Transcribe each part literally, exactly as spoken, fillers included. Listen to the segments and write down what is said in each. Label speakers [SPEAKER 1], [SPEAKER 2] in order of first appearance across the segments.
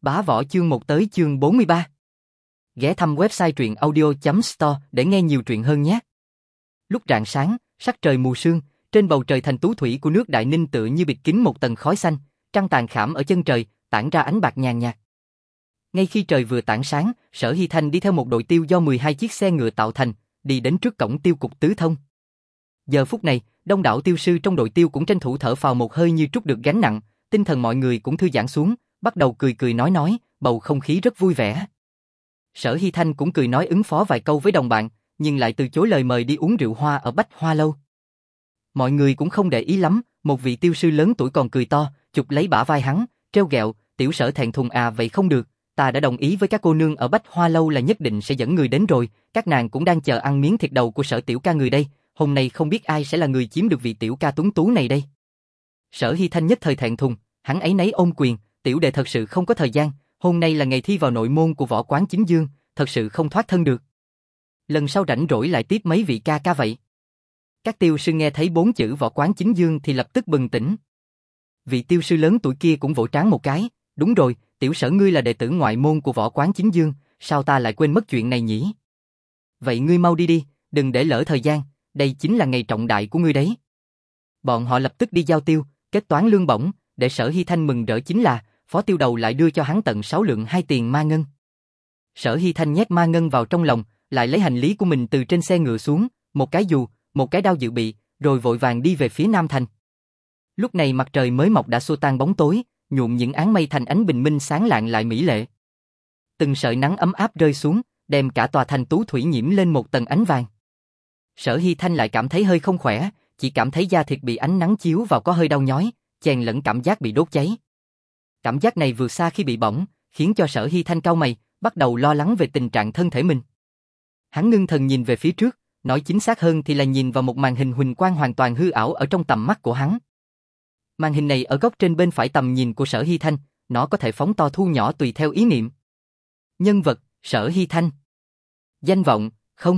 [SPEAKER 1] Bá Võ chương một tới chương bốn mươi ba. Ghé thăm website truyện audio chấm store để nghe nhiều truyện hơn nhé. Lúc rạng sáng, sắc trời mù sương, trên bầu trời thành tú thủy của nước Đại Ninh tựa như bịt kín một tầng khói xanh, trăng tàn khảm ở chân trời, tản ra ánh bạc nhàn nhạt. Ngay khi trời vừa tảng sáng, Sở Hy Thanh đi theo một đội tiêu do mười hai chiếc xe ngựa tạo thành, đi đến trước cổng tiêu cục Tứ Thông. Giờ phút này, đông đảo tiêu sư trong đội tiêu cũng tranh thủ thở phào một hơi như trút được gánh nặng, tinh thần mọi người cũng thư giãn xuống, bắt đầu cười cười nói nói, bầu không khí rất vui vẻ. Sở Hy Thanh cũng cười nói ứng phó vài câu với đồng bạn, nhưng lại từ chối lời mời đi uống rượu hoa ở Bách Hoa Lâu. Mọi người cũng không để ý lắm, một vị tiêu sư lớn tuổi còn cười to, chụp lấy bả vai hắn, trêu ghẹo, tiểu Sở thẹn thùng à vậy không được, ta đã đồng ý với các cô nương ở Bách Hoa Lâu là nhất định sẽ dẫn người đến rồi, các nàng cũng đang chờ ăn miếng thịt đầu của Sở tiểu ca người đây, hôm nay không biết ai sẽ là người chiếm được vị tiểu ca tuấn tú này đây. Sở Hy Thanh nhất thời thẹn thùng, hắn ấy nấy ôm quyền, tiểu đệ thật sự không có thời gian, hôm nay là ngày thi vào nội môn của Võ Quán Chính Dương, thật sự không thoát thân được. Lần sau rảnh rỗi lại tiếp mấy vị ca ca vậy. Các tiêu sư nghe thấy bốn chữ Võ Quán Chính Dương thì lập tức bừng tỉnh. Vị tiêu sư lớn tuổi kia cũng vỗ trán một cái, đúng rồi, tiểu Sở ngươi là đệ tử ngoại môn của Võ Quán Chính Dương, sao ta lại quên mất chuyện này nhỉ? Vậy ngươi mau đi đi, đừng để lỡ thời gian, đây chính là ngày trọng đại của ngươi đấy. Bọn họ lập tức đi giao tiêu, kết toán lương bổng, để Sở Hy Thanh mừng rỡ chính là, phó tiêu đầu lại đưa cho hắn tận sáu lượng hai tiền ma ngân. Sở Hy Thanh nhét ma ngân vào trong lòng, lại lấy hành lý của mình từ trên xe ngựa xuống, một cái dù, một cái đao dự bị, rồi vội vàng đi về phía Nam Thành. Lúc này mặt trời mới mọc đã xua tan bóng tối, nhuộm những áng mây thành ánh bình minh sáng lạng lại mỹ lệ. Từng sợi nắng ấm áp rơi xuống, đem cả tòa thành tú thủy nhiễm lên một tầng ánh vàng. Sở Hy Thanh lại cảm thấy hơi không khỏe, chỉ cảm thấy da thịt bị ánh nắng chiếu vào có hơi đau nhói, chèn lẫn cảm giác bị đốt cháy. Cảm giác này vượt xa khi bị bỏng, khiến cho Sở Hy Thanh cau mày, bắt đầu lo lắng về tình trạng thân thể mình. Hắn ngưng thần nhìn về phía trước, nói chính xác hơn thì là nhìn vào một màn hình huỳnh quang hoàn toàn hư ảo ở trong tầm mắt của hắn. Màn hình này ở góc trên bên phải tầm nhìn của Sở Hy Thanh, nó có thể phóng to thu nhỏ tùy theo ý niệm. Nhân vật, Sở Hy Thanh. Danh vọng, không.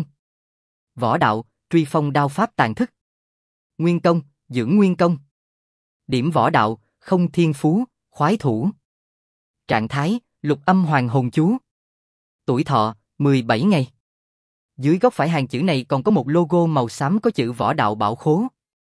[SPEAKER 1] Võ đạo, truy phong đao pháp tàn thức. Nguyên công, dưỡng nguyên công. Điểm võ đạo, không thiên phú, khoái thủ. Trạng thái, lục âm hoàng hồn chú. Tuổi thọ, mười bảy ngày. Dưới góc phải hàng chữ này còn có một logo màu xám có chữ võ đạo bảo khố.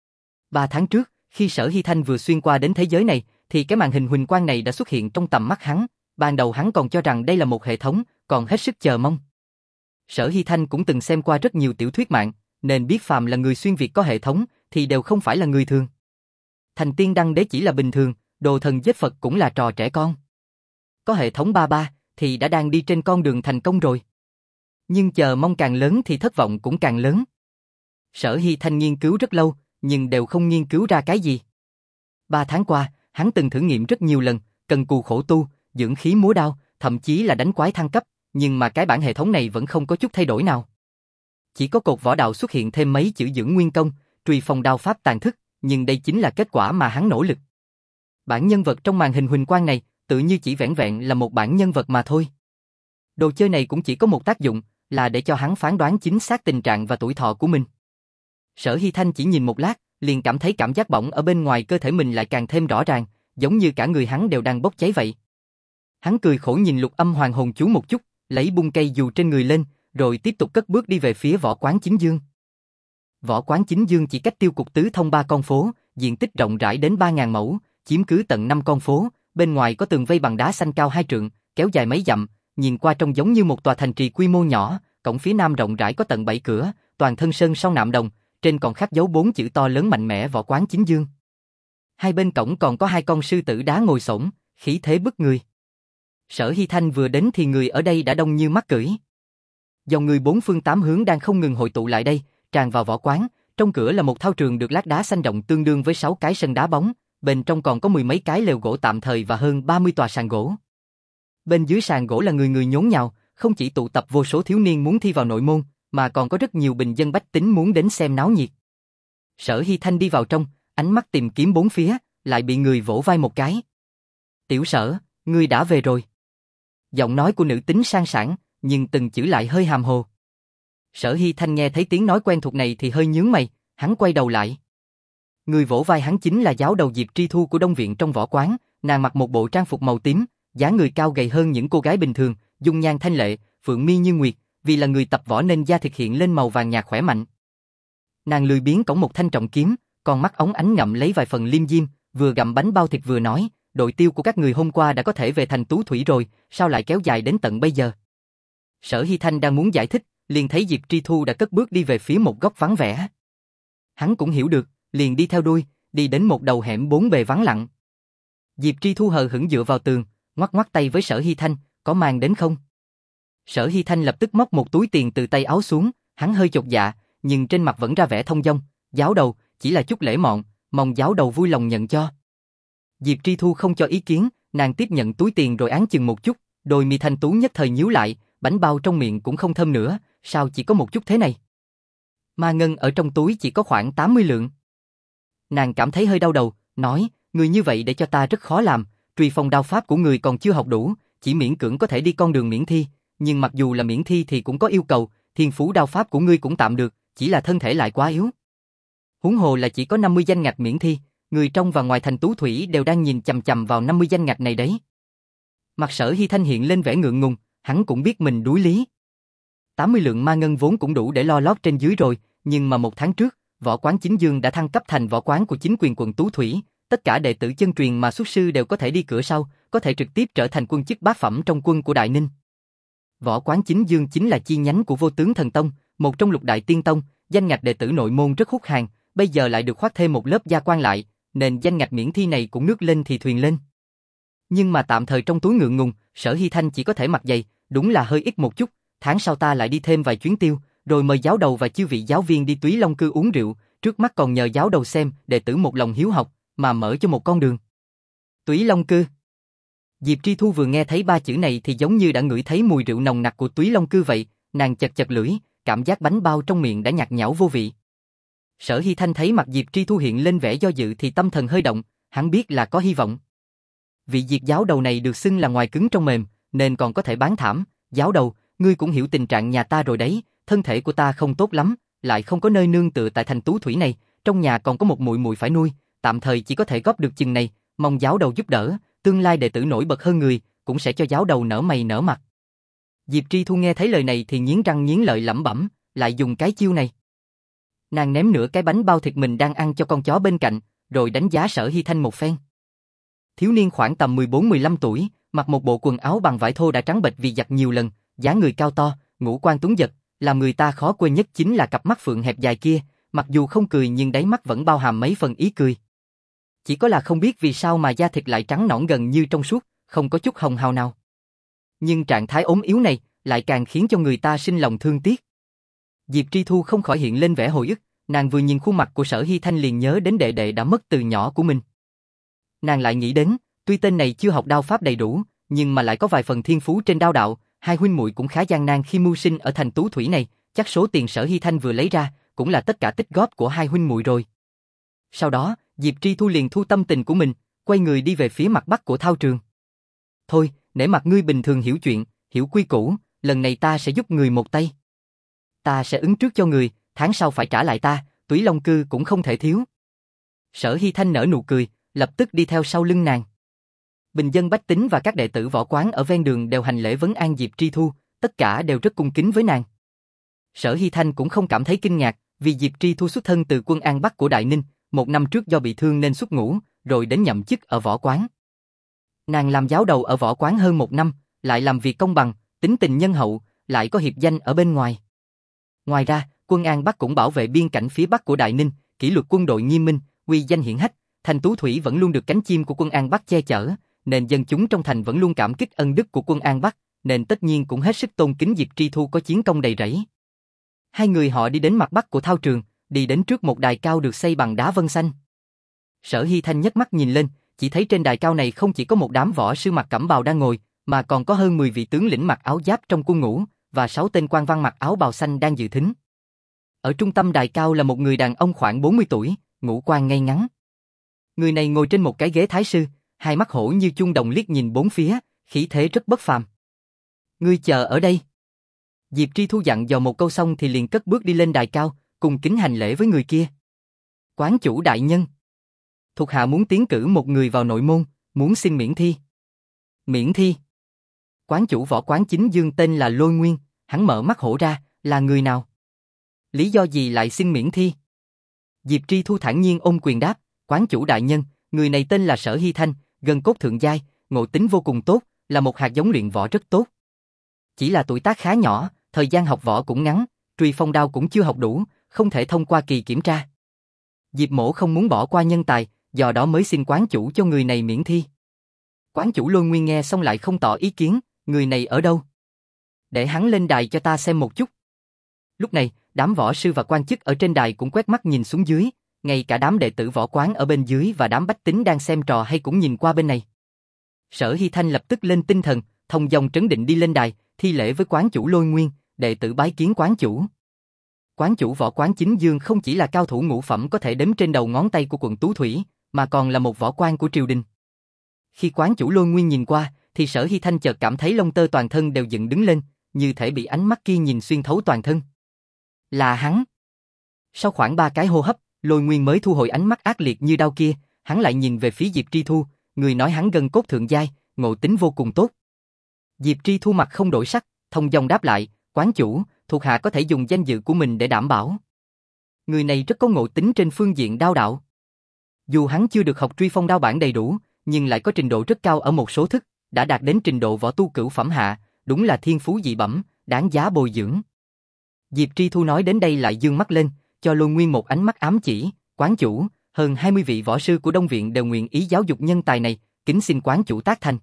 [SPEAKER 1] Ba tháng trước, khi Sở Hy Thanh vừa xuyên qua đến thế giới này, thì cái màn hình huỳnh quang này đã xuất hiện trong tầm mắt hắn. Ban đầu hắn còn cho rằng đây là một hệ thống, còn hết sức chờ mong. Sở Hy Thanh cũng từng xem qua rất nhiều tiểu thuyết mạng, nên biết phàm là người xuyên Việt có hệ thống, thì đều không phải là người thường. Thành tiên đăng đế chỉ là bình thường, đồ thần giết Phật cũng là trò trẻ con. Có hệ thống ba ba, thì đã đang đi trên con đường thành công rồi. Nhưng chờ mong càng lớn thì thất vọng cũng càng lớn. Sở Hy Thanh nghiên cứu rất lâu, nhưng đều không nghiên cứu ra cái gì. Ba tháng qua, hắn từng thử nghiệm rất nhiều lần, cần cù khổ tu, dưỡng khí múa đao, thậm chí là đánh quái thăng cấp, nhưng mà cái bản hệ thống này vẫn không có chút thay đổi nào. Chỉ có cột võ đạo xuất hiện thêm mấy chữ dưỡng nguyên công, truy phong đao pháp tàn thức, nhưng đây chính là kết quả mà hắn nỗ lực. Bản nhân vật trong màn hình huỳnh quang này, tự như chỉ vẻn vẹn là một bản nhân vật mà thôi. Đồ chơi này cũng chỉ có một tác dụng, là để cho hắn phán đoán chính xác tình trạng và tuổi thọ của mình. Sở Hy Thanh chỉ nhìn một lát, liền cảm thấy cảm giác bỏng ở bên ngoài cơ thể mình lại càng thêm rõ ràng, giống như cả người hắn đều đang bốc cháy vậy. Hắn cười khổ nhìn lục âm hoàng hồn chú một chút, lấy bung cây dù trên người lên, rồi tiếp tục cất bước đi về phía Võ Quán Chính Dương. Võ Quán Chính Dương chỉ cách tiêu cục Tứ Thông ba con phố, diện tích rộng rãi đến ba ngàn mẫu, chiếm cứ tận năm con phố, bên ngoài có tường vây bằng đá xanh cao hai trượng, kéo dài mấy dặm, nhìn qua trông giống như một tòa thành trì quy mô nhỏ, cổng phía nam rộng rãi có tận bảy cửa, toàn thân sơn son nạm đồng, trên còn khắc dấu bốn chữ to lớn mạnh mẽ Võ Quán Chính Dương. Hai bên cổng còn có hai con sư tử đá ngồi xổm, khí thế bức người. Sở Hy Thanh vừa đến thì người ở đây đã đông như mắc cưỡi. Dòng người bốn phương tám hướng đang không ngừng hội tụ lại đây, tràn vào võ quán, trong cửa là một thao trường được lát đá xanh rộng tương đương với sáu cái sân đá bóng, bên trong còn có mười mấy cái lều gỗ tạm thời và hơn ba mươi tòa sàn gỗ. Bên dưới sàn gỗ là người người nhốn nhào, không chỉ tụ tập vô số thiếu niên muốn thi vào nội môn, mà còn có rất nhiều bình dân bách tính muốn đến xem náo nhiệt. Sở Hy Thanh đi vào trong, ánh mắt tìm kiếm bốn phía, lại bị người vỗ vai một cái. Tiểu Sở, ngươi đã về rồi. Giọng nói của nữ tính sang sảng, nhưng từng chữ lại hơi hàm hồ. Sở Hy Thanh nghe thấy tiếng nói quen thuộc này thì hơi nhướng mày, hắn quay đầu lại. Người vỗ vai hắn chính là giáo đầu Diệp Tri Thu của Đông Viện trong võ quán, nàng mặc một bộ trang phục màu tím, dáng người cao gầy hơn những cô gái bình thường, dung nhan thanh lệ, phượng mi như nguyệt, vì là người tập võ nên da thịt hiện lên màu vàng nhạt khỏe mạnh. Nàng lười biếng cõng một thanh trọng kiếm, còn mắt óng ánh ngậm lấy vài phần liêm diêm, vừa gặm bánh bao thịt vừa nói, đội tiêu của các người hôm qua đã có thể về thành Tú Thủy rồi, sao lại kéo dài đến tận bây giờ? Sở Hy Thanh đang muốn giải thích, liền thấy Diệp Tri Thu đã cất bước đi về phía một góc vắng vẻ. Hắn cũng hiểu được, liền đi theo đuôi, đi đến một đầu hẻm bốn bề vắng lặng. Diệp Tri Thu hờ hững dựa vào tường, ngoắc ngoắc tay với Sở Hy Thanh, có mang đến không? Sở Hy Thanh lập tức móc một túi tiền từ tay áo xuống, hắn hơi chột dạ, nhưng trên mặt vẫn ra vẻ thông dong, giáo đầu, chỉ là chút lễ mọn, mong giáo đầu vui lòng nhận cho. Diệp Tri Thu không cho ý kiến, nàng tiếp nhận túi tiền rồi án chừng một chút, đôi mi thanh tú nhất thời nhíu lại, bánh bao trong miệng cũng không thơm nữa, sao chỉ có một chút thế này? Ma ngân ở trong túi chỉ có khoảng tám mươi lượng. Nàng cảm thấy hơi đau đầu, nói, người như vậy để cho ta rất khó làm, truy phong đao pháp của người còn chưa học đủ, chỉ miễn cưỡng có thể đi con đường miễn thi, nhưng mặc dù là miễn thi thì cũng có yêu cầu, thiên phú đao pháp của ngươi cũng tạm được, chỉ là thân thể lại quá yếu. Huống hồ là chỉ có năm mươi danh ngạch miễn thi, người trong và ngoài thành Tú Thủy đều đang nhìn chằm chằm vào năm mươi danh ngạch này đấy. Mặt Sở Hy Thanh hiện lên vẻ ngượng ngùng, hắn cũng biết mình đuối lý. tám mươi lượng ma ngân vốn cũng đủ để lo lót trên dưới rồi, nhưng mà một tháng trước, võ quán Chính Dương đã thăng cấp thành võ quán của chính quyền quận Tú Thủy, tất cả đệ tử chân truyền mà xuất sư đều có thể đi cửa sau, có thể trực tiếp trở thành quân chức bát phẩm trong quân của Đại Ninh. Võ quán Chính Dương chính là chi nhánh của Vô Tướng Thần Tông, một trong lục đại tiên tông, danh ngạch đệ tử nội môn rất hút hàng, bây giờ lại được khoác thêm một lớp gia quan lại, nên danh ngạch miễn thi này cũng nước lên thì thuyền lên. Nhưng mà tạm thời trong túi ngượng ngùng, Sở Hy Thanh chỉ có thể mặc dày, đúng là hơi ít một chút, tháng sau ta lại đi thêm vài chuyến tiêu, rồi mời giáo đầu và chư vị giáo viên đi Túy Long Cư uống rượu, trước mắt còn nhờ giáo đầu xem, đệ tử một lòng hiếu học, mà mở cho một con đường. Túy Long Cư. Diệp Tri Thu vừa nghe thấy ba chữ này thì giống như đã ngửi thấy mùi rượu nồng nặc của Túy Long Cư vậy, nàng chật chật lưỡi, cảm giác bánh bao trong miệng đã nhạt nhẽo vô vị. Sở Hy Thanh thấy mặt Diệp Tri Thu hiện lên vẻ do dự thì tâm thần hơi động, hắn biết là có hy vọng. Vị Diệp giáo đầu này được xưng là ngoài cứng trong mềm, nên còn có thể bán thảm. Giáo đầu, ngươi cũng hiểu tình trạng nhà ta rồi đấy, thân thể của ta không tốt lắm, lại không có nơi nương tựa tại thành Tú Thủy này, trong nhà còn có một muội muội phải nuôi, tạm thời chỉ có thể góp được chừng này, mong giáo đầu giúp đỡ, tương lai đệ tử nổi bật hơn người, cũng sẽ cho giáo đầu nở mày nở mặt. Diệp Tri Thu nghe thấy lời này thì nghiến răng nghiến lợi lẩm bẩm, lại dùng cái chiêu này. Nàng ném nửa cái bánh bao thịt mình đang ăn cho con chó bên cạnh, rồi đánh giá Sở Hy Thanh một phen. Thiếu niên khoảng tầm mười bốn mười lăm tuổi, mặc một bộ quần áo bằng vải thô đã trắng bệch vì giặt nhiều lần, dáng người cao to, ngũ quan tuấn giật, làm người ta khó quên nhất chính là cặp mắt phượng hẹp dài kia, mặc dù không cười nhưng đáy mắt vẫn bao hàm mấy phần ý cười. Chỉ có là không biết vì sao mà da thịt lại trắng nõn gần như trong suốt, không có chút hồng hào nào. Nhưng trạng thái ốm yếu này lại càng khiến cho người ta sinh lòng thương tiếc. Diệp Tri Thu không khỏi hiện lên vẻ hồi ức, nàng vừa nhìn khuôn mặt của Sở Hy Thanh liền nhớ đến đệ đệ đã mất từ nhỏ của mình. Nàng lại nghĩ đến, tuy tên này chưa học đao pháp đầy đủ, nhưng mà lại có vài phần thiên phú trên đao đạo, hai huynh muội cũng khá gian nan khi mưu sinh ở thành Tú Thủy này, chắc số tiền Sở Hy Thanh vừa lấy ra cũng là tất cả tích góp của hai huynh muội rồi. Sau đó, Diệp Tri Thu liền thu tâm tình của mình, quay người đi về phía mặt bắc của thao trường. Thôi, nể mặt ngươi bình thường hiểu chuyện, hiểu quy củ, lần này ta sẽ giúp người một tay. Ta sẽ ứng trước cho người, tháng sau phải trả lại ta, Túy Long Cư cũng không thể thiếu. Sở Hy Thanh nở nụ cười, lập tức đi theo sau lưng nàng. Bình dân bách tính và các đệ tử võ quán ở ven đường đều hành lễ vấn an Diệp Tri Thu, tất cả đều rất cung kính với nàng. Sở Hy Thanh cũng không cảm thấy kinh ngạc, vì Diệp Tri Thu xuất thân từ quân An Bắc của Đại Ninh, một năm trước do bị thương nên xuất ngũ, rồi đến nhậm chức ở võ quán. Nàng làm giáo đầu ở võ quán hơn một năm, lại làm việc công bằng, tính tình nhân hậu, lại có hiệp danh ở bên ngoài. Ngoài ra, quân An Bắc cũng bảo vệ biên cảnh phía bắc của Đại Ninh, kỷ luật quân đội nghiêm minh, uy danh hiển hách, thành Tú Thủy vẫn luôn được cánh chim của quân An Bắc che chở, nên dân chúng trong thành vẫn luôn cảm kích ân đức của quân An Bắc, nên tất nhiên cũng hết sức tôn kính Diệp Tri Thu có chiến công đầy rẫy. Hai người họ đi đến mặt bắc của thao trường, đi đến trước một đài cao được xây bằng đá vân xanh. Sở Hy Thanh nhấc mắt nhìn lên, chỉ thấy trên đài cao này không chỉ có một đám võ sư mặc cẩm bào đang ngồi, mà còn có hơn mười vị tướng lĩnh mặc áo giáp trong quân ngũ, và sáu tên quan văn mặc áo bào xanh đang dự thính. Ở trung tâm đài cao là một người đàn ông khoảng bốn mươi tuổi, ngũ quan ngay ngắn. Người này ngồi trên một cái ghế thái sư, hai mắt hổ như chuông đồng liếc nhìn bốn phía, khí thế rất bất phàm. Ngươi chờ ở đây. Diệp Tri Thu dặn dò một câu xong thì liền cất bước đi lên đài cao, cùng kính hành lễ với người kia. Quán chủ đại nhân, thuộc hạ muốn tiến cử một người vào nội môn, muốn xin miễn thi. Miễn thi. Quán chủ võ quán chính dương tên là Lôi Nguyên, hắn mở mắt hổ ra, là người nào? Lý do gì lại xin miễn thi? Diệp Tri Thu thản nhiên ôm quyền đáp, quán chủ đại nhân, người này tên là Sở Hy Thanh, gân cốt thượng giai, ngộ tính vô cùng tốt, là một hạt giống luyện võ rất tốt. Chỉ là tuổi tác khá nhỏ, thời gian học võ cũng ngắn, truy phong đao cũng chưa học đủ, không thể thông qua kỳ kiểm tra. Diệp Mỗ không muốn bỏ qua nhân tài, do đó mới xin quán chủ cho người này miễn thi. Quán chủ Lôi Nguyên nghe xong lại không tỏ ý kiến, người này ở đâu? Để hắn lên đài cho ta xem một chút. Lúc này, đám võ sư và quan chức ở trên đài cũng quét mắt nhìn xuống dưới, ngay cả đám đệ tử võ quán ở bên dưới và đám bách tính đang xem trò hay cũng nhìn qua bên này. Sở Hy Thanh lập tức lên tinh thần, thông dong trấn định đi lên đài, thi lễ với quán chủ Lôi Nguyên, đệ tử bái kiến quán chủ. Quán chủ võ quán chính dương không chỉ là cao thủ ngũ phẩm có thể đếm trên đầu ngón tay của quận Tú Thủy, mà còn là một võ quan của triều đình. Khi quán chủ Lôi Nguyên nhìn qua, thì Sở Hy Thanh chợt cảm thấy lông tơ toàn thân đều dựng đứng lên, như thể bị ánh mắt kia nhìn xuyên thấu toàn thân. Là hắn. Sau khoảng ba cái hô hấp, Lôi Nguyên mới thu hồi ánh mắt ác liệt như đao kia, hắn lại nhìn về phía Diệp Tri Thu, người nói hắn gân cốt thượng giai, ngộ tính vô cùng tốt. Diệp Tri Thu mặt không đổi sắc, thông dong đáp lại, quán chủ, thuộc hạ có thể dùng danh dự của mình để đảm bảo. Người này rất có ngộ tính trên phương diện đao đạo. Dù hắn chưa được học truy phong đao bản đầy đủ, nhưng lại có trình độ rất cao ở một số thức, đã đạt đến trình độ võ tu cửu phẩm hạ, đúng là thiên phú dị bẩm, đáng giá bồi dưỡng. Diệp Tri Thu nói đến đây lại dương mắt lên, cho Lôi Nguyên một ánh mắt ám chỉ, quán chủ, hơn hai mươi vị võ sư của Đông Viện đều nguyện ý giáo dục nhân tài này, kính xin quán chủ tác thành.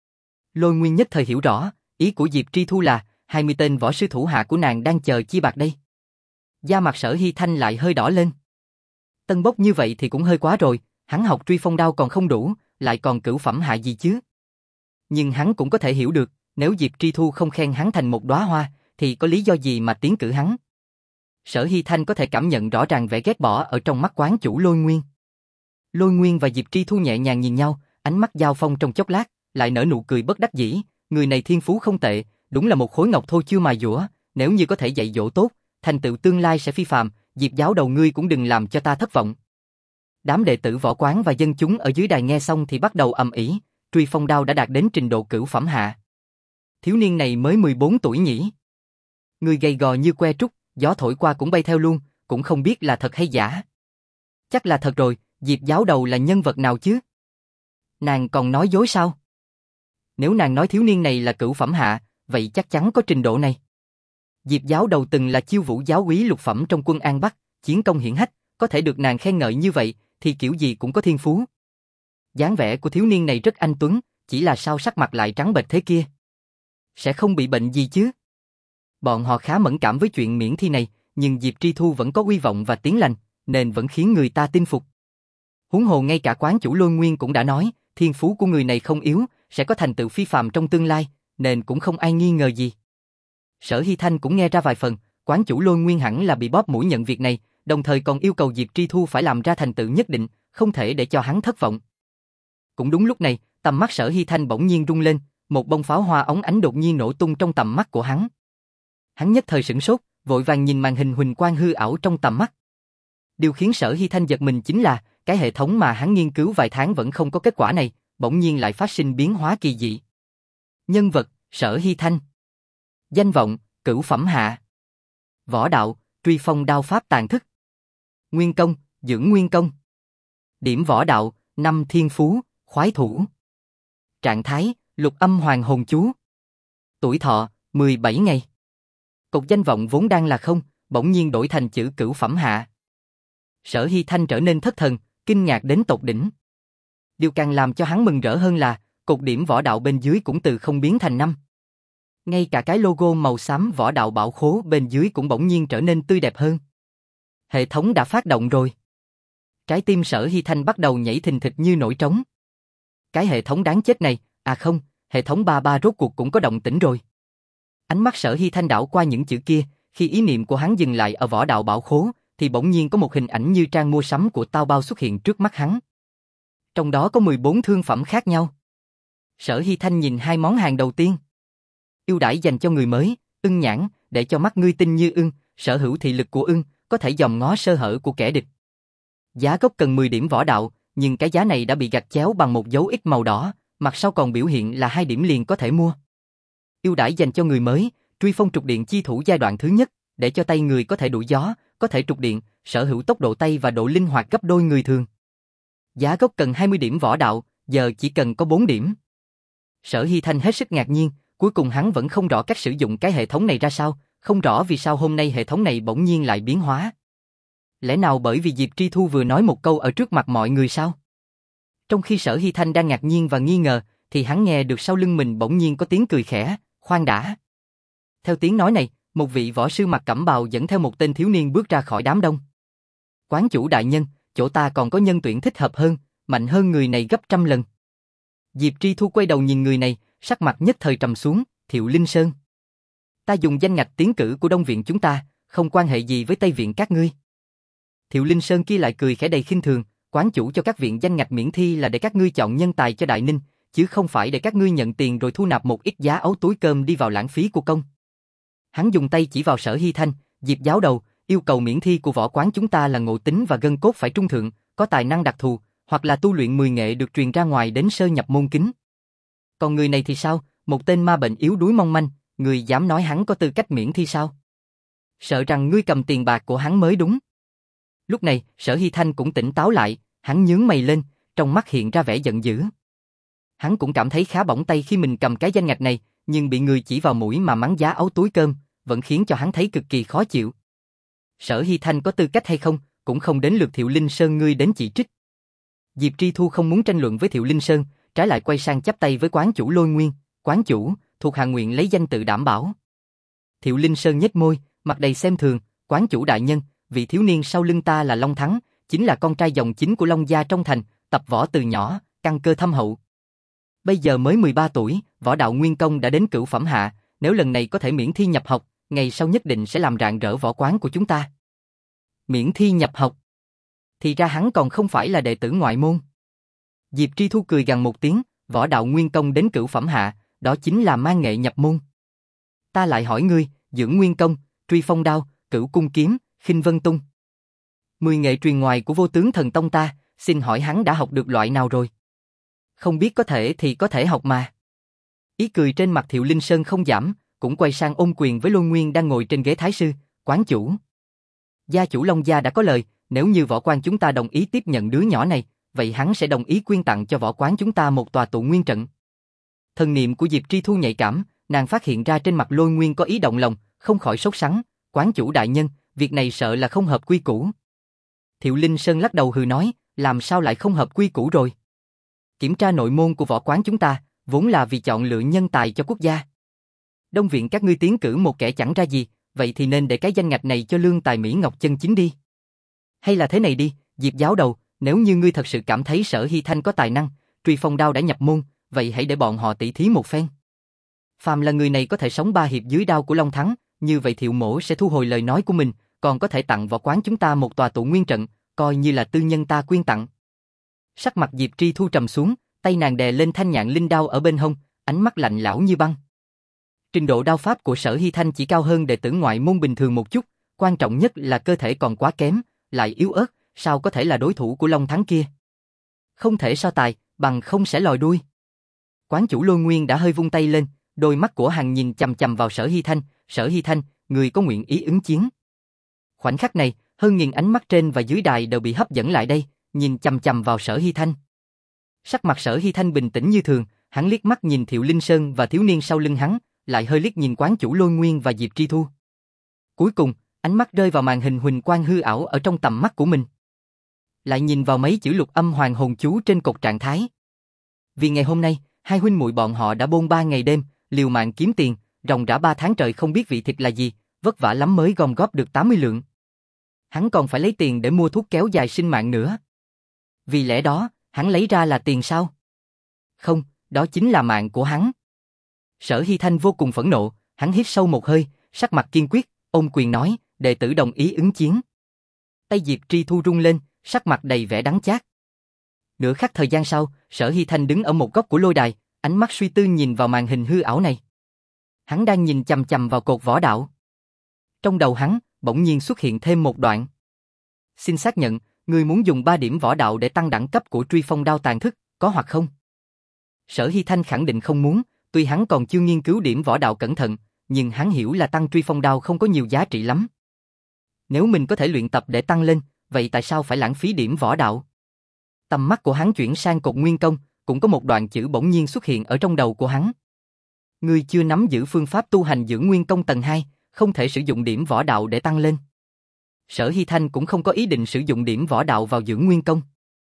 [SPEAKER 1] Lôi Nguyên nhất thời hiểu rõ, ý của Diệp Tri Thu là, hai mươi tên võ sư thủ hạ của nàng đang chờ chi bạc đây. Da mặt Sở Hy Thanh lại hơi đỏ lên. Tân bốc như vậy thì cũng hơi quá rồi, hắn học truy phong đao còn không đủ, lại còn cửu phẩm hạ gì chứ. Nhưng hắn cũng có thể hiểu được, nếu Diệp Tri Thu không khen hắn thành một đóa hoa, thì có lý do gì mà tiến cử hắn. Sở Hy Thanh có thể cảm nhận rõ ràng vẻ ghét bỏ ở trong mắt quán chủ Lôi Nguyên. Lôi Nguyên và Diệp Tri Thu nhẹ nhàng nhìn nhau, ánh mắt giao phong trong chốc lát, lại nở nụ cười bất đắc dĩ, người này thiên phú không tệ, đúng là một khối ngọc thô chưa mài dũa, nếu như có thể dạy dỗ tốt, thành tựu tương lai sẽ phi phàm, Diệp giáo đầu ngươi cũng đừng làm cho ta thất vọng. Đám đệ tử võ quán và dân chúng ở dưới đài nghe xong thì bắt đầu ầm ĩ, truy phong đao đã đạt đến trình độ cửu phẩm hạ. Thiếu niên này mới mười bốn tuổi nhỉ? Người gầy gò như que trúc, gió thổi qua cũng bay theo luôn, cũng không biết là thật hay giả. Chắc là thật rồi, Diệp giáo đầu là nhân vật nào chứ? Nàng còn nói dối sao? Nếu nàng nói thiếu niên này là cửu phẩm hạ, vậy chắc chắn có trình độ này. Diệp giáo đầu từng là chiêu vũ giáo úy lục phẩm trong quân An Bắc, chiến công hiển hách, có thể được nàng khen ngợi như vậy, thì kiểu gì cũng có thiên phú. Dáng vẻ của thiếu niên này rất anh tuấn, chỉ là sao sắc mặt lại trắng bệch thế kia? Sẽ không bị bệnh gì chứ? Bọn họ khá mẫn cảm với chuyện miễn thi này, nhưng Diệp Tri Thu vẫn có uy vọng và tiếng lành, nên vẫn khiến người ta tin phục. Huống hồ ngay cả quán chủ Lôi Nguyên cũng đã nói, thiên phú của người này không yếu, sẽ có thành tựu phi phàm trong tương lai, nên cũng không ai nghi ngờ gì. Sở Hy Thanh cũng nghe ra vài phần, quán chủ Lôi Nguyên hẳn là bị bóp mũi nhận việc này, đồng thời còn yêu cầu Diệp Tri Thu phải làm ra thành tựu nhất định, không thể để cho hắn thất vọng. Cũng đúng lúc này, tầm mắt Sở Hy Thanh bỗng nhiên rung lên, một bông pháo hoa óng ánh đột nhiên nổ tung trong tầm mắt của hắn. Hắn nhất thời sửng sốt, vội vàng nhìn màn hình huỳnh quang hư ảo trong tầm mắt. Điều khiến Sở Hy Thanh giật mình chính là, cái hệ thống mà hắn nghiên cứu vài tháng vẫn không có kết quả này, bỗng nhiên lại phát sinh biến hóa kỳ dị. Nhân vật, Sở Hy Thanh. Danh vọng, cửu phẩm hạ. Võ đạo, truy phong đao pháp tàn thức. Nguyên công, dưỡng nguyên công. Điểm võ đạo, năm thiên phú, khoái thủ. Trạng thái, lục âm hoàng hồn chú. Tuổi thọ, mười bảy ngày. Cột danh vọng vốn đang là không, bỗng nhiên đổi thành chữ cửu phẩm hạ. Sở Hy Thanh trở nên thất thần, kinh ngạc đến tột đỉnh. Điều càng làm cho hắn mừng rỡ hơn là, cột điểm võ đạo bên dưới cũng từ không biến thành năm. Ngay cả cái logo màu xám võ đạo bảo khố bên dưới cũng bỗng nhiên trở nên tươi đẹp hơn. Hệ thống đã phát động rồi. Trái tim Sở Hy Thanh bắt đầu nhảy thình thịch như nổi trống. Cái hệ thống đáng chết này, à không, hệ thống ba ba rốt cuộc cũng có động tĩnh rồi. Ánh mắt Sở Hy Thanh đảo qua những chữ kia, khi ý niệm của hắn dừng lại ở võ đạo bảo khố, thì bỗng nhiên có một hình ảnh như trang mua sắm của Tao Bao xuất hiện trước mắt hắn. Trong đó có mười bốn thương phẩm khác nhau. Sở Hy Thanh nhìn hai món hàng đầu tiên. Ưu đãi dành cho người mới, ưng nhãn, để cho mắt ngươi tinh như ưng, sở hữu thị lực của ưng, có thể dòm ngó sơ hở của kẻ địch. Giá gốc cần mười điểm võ đạo, nhưng cái giá này đã bị gạch chéo bằng một dấu X màu đỏ, mặt sau còn biểu hiện là hai điểm liền có thể mua. Ưu đãi dành cho người mới, truy phong trục điện chi thủ giai đoạn thứ nhất, để cho tay người có thể đuổi gió, có thể trục điện, sở hữu tốc độ tay và độ linh hoạt gấp đôi người thường. Giá gốc cần hai mươi điểm võ đạo, giờ chỉ cần có bốn điểm. Sở Hy Thanh hết sức ngạc nhiên, cuối cùng hắn vẫn không rõ cách sử dụng cái hệ thống này ra sao, không rõ vì sao hôm nay hệ thống này bỗng nhiên lại biến hóa. Lẽ nào bởi vì Diệp Tri Thu vừa nói một câu ở trước mặt mọi người sao? Trong khi Sở Hy Thanh đang ngạc nhiên và nghi ngờ, thì hắn nghe được sau lưng mình bỗng nhiên có tiếng cười khẽ, khoan đã. Theo tiếng nói này, một vị võ sư mặc cẩm bào dẫn theo một tên thiếu niên bước ra khỏi đám đông. Quán chủ đại nhân, chỗ ta còn có nhân tuyển thích hợp hơn, mạnh hơn người này gấp trăm lần. Diệp Tri Thu quay đầu nhìn người này, sắc mặt nhất thời trầm xuống, Thiệu Linh Sơn. Ta dùng danh ngạch tiến cử của Đông Viện chúng ta, không quan hệ gì với Tây Viện các ngươi. Thiệu Linh Sơn kia lại cười khẽ đầy khinh thường, quán chủ cho các viện danh ngạch miễn thi là để các ngươi chọn nhân tài cho Đại Ninh, chứ không phải để các ngươi nhận tiền rồi thu nạp một ít giá ấu túi cơm đi vào lãng phí của công. Hắn dùng tay chỉ vào Sở Hy Thanh, Diệp giáo đầu, yêu cầu miễn thi của võ quán chúng ta là ngộ tính và gân cốt phải trung thượng, có tài năng đặc thù, hoặc là tu luyện mười nghệ được truyền ra ngoài đến sơ nhập môn kính. Còn người này thì sao, một tên ma bệnh yếu đuối mong manh, người dám nói hắn có tư cách miễn thi sao? Sợ rằng ngươi cầm tiền bạc của hắn mới đúng. Lúc này, Sở Hy Thanh cũng tỉnh táo lại, hắn nhướng mày lên, trong mắt hiện ra vẻ giận dữ. Hắn cũng cảm thấy khá bỏng tay khi mình cầm cái danh ngạch này, nhưng bị người chỉ vào mũi mà mắng giá ấu túi cơm, vẫn khiến cho hắn thấy cực kỳ khó chịu. Sở Hy Thanh có tư cách hay không, cũng không đến lượt Thiệu Linh Sơn ngươi đến chỉ trích. Diệp Tri Thu không muốn tranh luận với Thiệu Linh Sơn, trái lại quay sang chắp tay với quán chủ Lôi Nguyên, quán chủ, thuộc hạ nguyện lấy danh tự đảm bảo. Thiệu Linh Sơn nhếch môi, mặt đầy xem thường, quán chủ đại nhân, vị thiếu niên sau lưng ta là Long Thắng, chính là con trai dòng chính của Long gia trong thành, tập võ từ nhỏ, căn cơ thâm hậu. Bây giờ mới mười ba tuổi, võ đạo nguyên công đã đến cửu phẩm hạ, nếu lần này có thể miễn thi nhập học, ngày sau nhất định sẽ làm rạng rỡ võ quán của chúng ta. Miễn thi nhập học? Thì ra hắn còn không phải là đệ tử ngoại môn. Diệp Tri Thu cười gằn một tiếng, võ đạo nguyên công đến cửu phẩm hạ, đó chính là mang nghệ nhập môn. Ta lại hỏi ngươi, dưỡng nguyên công, truy phong đao, cửu cung kiếm, khinh vân tung. Mười nghệ truyền ngoài của vô tướng thần tông ta, xin hỏi hắn đã học được loại nào rồi? Không biết có thể thì có thể học mà. Ý cười trên mặt Thiệu Linh Sơn không giảm, cũng quay sang ôm quyền với Lôi Nguyên đang ngồi trên ghế thái sư, quán chủ. Gia chủ Long gia đã có lời, nếu như võ quan chúng ta đồng ý tiếp nhận đứa nhỏ này, vậy hắn sẽ đồng ý quyên tặng cho võ quán chúng ta một tòa tụ nguyên trận. Thần niệm của Diệp Tri Thu nhạy cảm, nàng phát hiện ra trên mặt Lôi Nguyên có ý động lòng, không khỏi sốt sắng, quán chủ đại nhân, việc này sợ là không hợp quy củ. Thiệu Linh Sơn lắc đầu hừ nói, làm sao lại không hợp quy củ rồi? Kiểm tra nội môn của võ quán chúng ta, vốn là vì chọn lựa nhân tài cho quốc gia. Đông viện các ngươi tiến cử một kẻ chẳng ra gì, vậy thì nên để cái danh ngạch này cho lương tài Mỹ Ngọc chân chính đi. Hay là thế này đi, Diệp giáo đầu, nếu như ngươi thật sự cảm thấy Sở Hy Thanh có tài năng, truy phong đao đã nhập môn, vậy hãy để bọn họ tỉ thí một phen. Phàm là người này có thể sống ba hiệp dưới đao của Long Thắng, như vậy Thiệu mỗ sẽ thu hồi lời nói của mình, còn có thể tặng võ quán chúng ta một tòa tụ nguyên trận, coi như là tư nhân ta quyên tặng. Sắc mặt Diệp Tri Thu trầm xuống, tay nàng đè lên thanh nhạn linh đao ở bên hông, ánh mắt lạnh lẽo như băng. Trình độ đao pháp của Sở Hy Thanh chỉ cao hơn đệ tử ngoại môn bình thường một chút, quan trọng nhất là cơ thể còn quá kém, lại yếu ớt, sao có thể là đối thủ của Long Thắng kia. Không thể so tài, bằng không sẽ lòi đuôi. Quán chủ Lôi Nguyên đã hơi vung tay lên, đôi mắt của hắn nhìn chằm chằm vào Sở Hy Thanh, Sở Hy Thanh, người có nguyện ý ứng chiến. Khoảnh khắc này, hơn nghìn ánh mắt trên và dưới đài đều bị hấp dẫn lại đây, nhìn chằm chằm vào Sở Hy Thanh. Sắc mặt Sở Hy Thanh bình tĩnh như thường, hắn liếc mắt nhìn Thiệu Linh Sơn và thiếu niên sau lưng hắn, lại hơi liếc nhìn quán chủ Lôi Nguyên và Diệp Tri Thu. Cuối cùng, ánh mắt rơi vào màn hình huỳnh quang hư ảo ở trong tầm mắt của mình. Lại nhìn vào mấy chữ lục âm hoàng hồn chú trên cột trạng thái. Vì ngày hôm nay, hai huynh muội bọn họ đã bôn ba ngày đêm, liều mạng kiếm tiền, ròng rã ba tháng trời không biết vị thịt là gì, vất vả lắm mới gom góp được tám mươi lượng. Hắn còn phải lấy tiền để mua thuốc kéo dài sinh mạng nữa. Vì lẽ đó, hắn lấy ra là tiền sao? Không, đó chính là mạng của hắn. Sở Hy Thanh vô cùng phẫn nộ, hắn hít sâu một hơi, sắc mặt kiên quyết, ôm quyền nói, đệ tử đồng ý ứng chiến. Tay Diệp Tri Thu rung lên, sắc mặt đầy vẻ đắng chát. Nửa khắc thời gian sau, Sở Hy Thanh đứng ở một góc của lôi đài, ánh mắt suy tư nhìn vào màn hình hư ảo này. Hắn đang nhìn chằm chằm vào cột võ đạo. Trong đầu hắn, bỗng nhiên xuất hiện thêm một đoạn. Xin xác nhận, người muốn dùng ba điểm võ đạo để tăng đẳng cấp của truy phong đao tàn thức, có hoặc không? Sở Hy Thanh khẳng định không muốn, tuy hắn còn chưa nghiên cứu điểm võ đạo cẩn thận, nhưng hắn hiểu là tăng truy phong đao không có nhiều giá trị lắm. Nếu mình có thể luyện tập để tăng lên, vậy tại sao phải lãng phí điểm võ đạo? Tầm mắt của hắn chuyển sang cột nguyên công, cũng có một đoạn chữ bỗng nhiên xuất hiện ở trong đầu của hắn. Ngươi chưa nắm giữ phương pháp tu hành dưỡng nguyên công tầng hai, không thể sử dụng điểm võ đạo để tăng lên. Sở Hy Thanh cũng không có ý định sử dụng điểm võ đạo vào dưỡng nguyên công.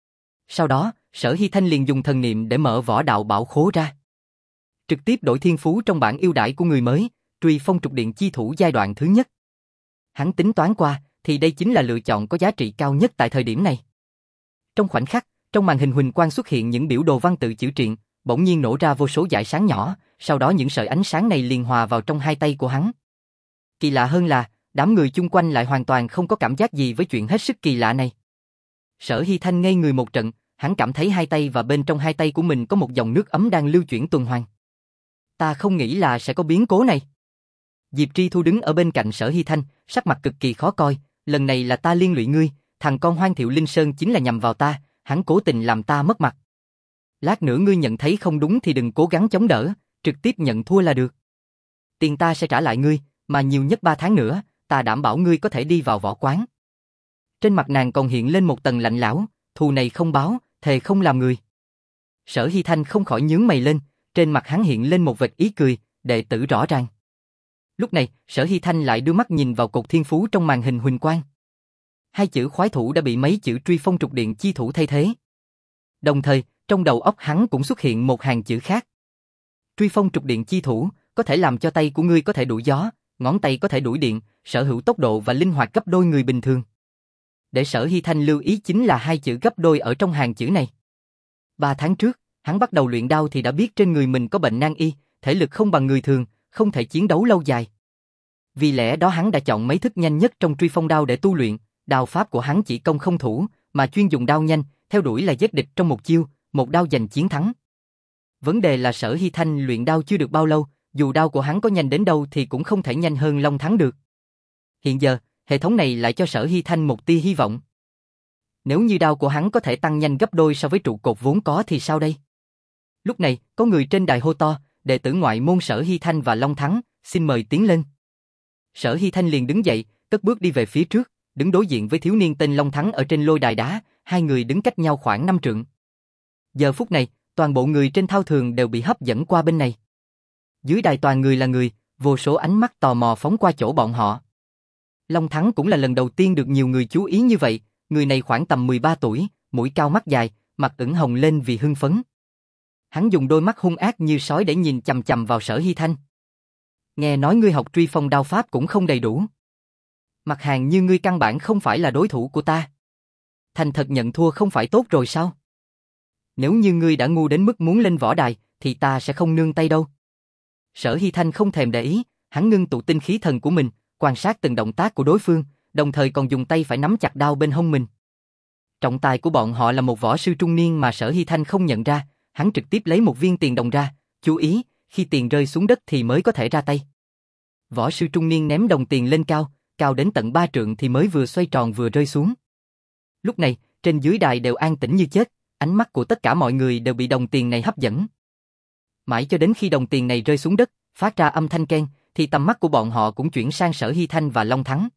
[SPEAKER 1] Sau đó, Sở Hy Thanh liền dùng thần niệm để mở võ đạo bảo khố ra. Trực tiếp đổi thiên phú trong bản yêu đãi của người mới, truy phong trục điện chi thủ giai đoạn thứ nhất. Hắn tính toán qua, thì đây chính là lựa chọn có giá trị cao nhất tại thời điểm này. Trong khoảnh khắc, trong màn hình huỳnh quang xuất hiện những biểu đồ văn tự chữ triện, bỗng nhiên nổ ra vô số dải sáng nhỏ, sau đó những sợi ánh sáng này liền hòa vào trong hai tay của hắn. Kỳ lạ hơn là, đám người chung quanh lại hoàn toàn không có cảm giác gì với chuyện hết sức kỳ lạ này. Sở Hy Thanh ngây người một trận, hắn cảm thấy hai tay và bên trong hai tay của mình có một dòng nước ấm đang lưu chuyển tuần hoàn. Ta không nghĩ là sẽ có biến cố này. Diệp Tri Thu đứng ở bên cạnh Sở Hy Thanh, sắc mặt cực kỳ khó coi, lần này là ta liên lụy ngươi, thằng con hoang Thiệu Linh Sơn chính là nhằm vào ta, hắn cố tình làm ta mất mặt. Lát nữa ngươi nhận thấy không đúng thì đừng cố gắng chống đỡ, trực tiếp nhận thua là được. Tiền ta sẽ trả lại ngươi, mà nhiều nhất ba tháng nữa, ta đảm bảo ngươi có thể đi vào võ quán. Trên mặt nàng còn hiện lên một tầng lạnh lẽo, thù này không báo, thề không làm người. Sở Hy Thanh không khỏi nhướng mày lên, trên mặt hắn hiện lên một vệt ý cười, đệ tử rõ ràng. Lúc này, Sở Hy Thanh lại đưa mắt nhìn vào cột thiên phú trong màn hình huỳnh quang. Hai chữ khoái thủ đã bị mấy chữ truy phong trục điện chi thủ thay thế. Đồng thời, trong đầu óc hắn cũng xuất hiện một hàng chữ khác. Truy phong trục điện chi thủ, có thể làm cho tay của ngươi có thể đuổi gió, ngón tay có thể đuổi điện, sở hữu tốc độ và linh hoạt gấp đôi người bình thường. Để Sở Hy Thanh lưu ý chính là hai chữ gấp đôi ở trong hàng chữ này. Ba tháng trước, hắn bắt đầu luyện đao thì đã biết trên người mình có bệnh nan y, thể lực không bằng người thường, không thể chiến đấu lâu dài. Vì lẽ đó hắn đã chọn mấy thức nhanh nhất trong truy phong đao để tu luyện, đao pháp của hắn chỉ công không thủ, mà chuyên dùng đao nhanh, theo đuổi là giết địch trong một chiêu, một đao giành chiến thắng. Vấn đề là Sở Hy Thanh luyện đao chưa được bao lâu, dù đao của hắn có nhanh đến đâu thì cũng không thể nhanh hơn Long Thắng được. Hiện giờ, hệ thống này lại cho Sở Hy Thanh một tia hy vọng. Nếu như đao của hắn có thể tăng nhanh gấp đôi so với trụ cột vốn có thì sao đây? Lúc này, có người trên đài hô to, đệ tử ngoại môn Sở Hy Thanh và Long Thắng, xin mời tiến lên. Sở Hy Thanh liền đứng dậy, cất bước đi về phía trước, đứng đối diện với thiếu niên tên Long Thắng ở trên lôi đài đá, hai người đứng cách nhau khoảng năm trượng. Giờ phút này, toàn bộ người trên thao trường đều bị hấp dẫn qua bên này. Dưới đài toàn người là người, vô số ánh mắt tò mò phóng qua chỗ bọn họ. Long Thắng cũng là lần đầu tiên được nhiều người chú ý như vậy, người này khoảng tầm mười ba tuổi, mũi cao mắt dài, mặt ửng hồng lên vì hưng phấn. Hắn dùng đôi mắt hung ác như sói để nhìn chằm chằm vào Sở Hy Thanh. Nghe nói ngươi học truy phong đao pháp cũng không đầy đủ. Mặt hàng như ngươi căn bản không phải là đối thủ của ta. Thành thật nhận thua không phải tốt rồi sao? Nếu như ngươi đã ngu đến mức muốn lên võ đài, thì ta sẽ không nương tay đâu. Sở Hy Thanh không thèm để ý, hắn ngưng tụ tinh khí thần của mình, quan sát từng động tác của đối phương, đồng thời còn dùng tay phải nắm chặt đao bên hông mình. Trọng tài của bọn họ là một võ sư trung niên mà Sở Hy Thanh không nhận ra, hắn trực tiếp lấy một viên tiền đồng ra, chú ý, khi tiền rơi xuống đất thì mới có thể ra tay. Võ sư trung niên ném đồng tiền lên cao, cao đến tận ba trượng thì mới vừa xoay tròn vừa rơi xuống. Lúc này, trên dưới đài đều an tĩnh như chết, ánh mắt của tất cả mọi người đều bị đồng tiền này hấp dẫn. Mãi cho đến khi đồng tiền này rơi xuống đất, phát ra âm thanh keng, thì tầm mắt của bọn họ cũng chuyển sang Sở Hy Thanh và Long Thắng.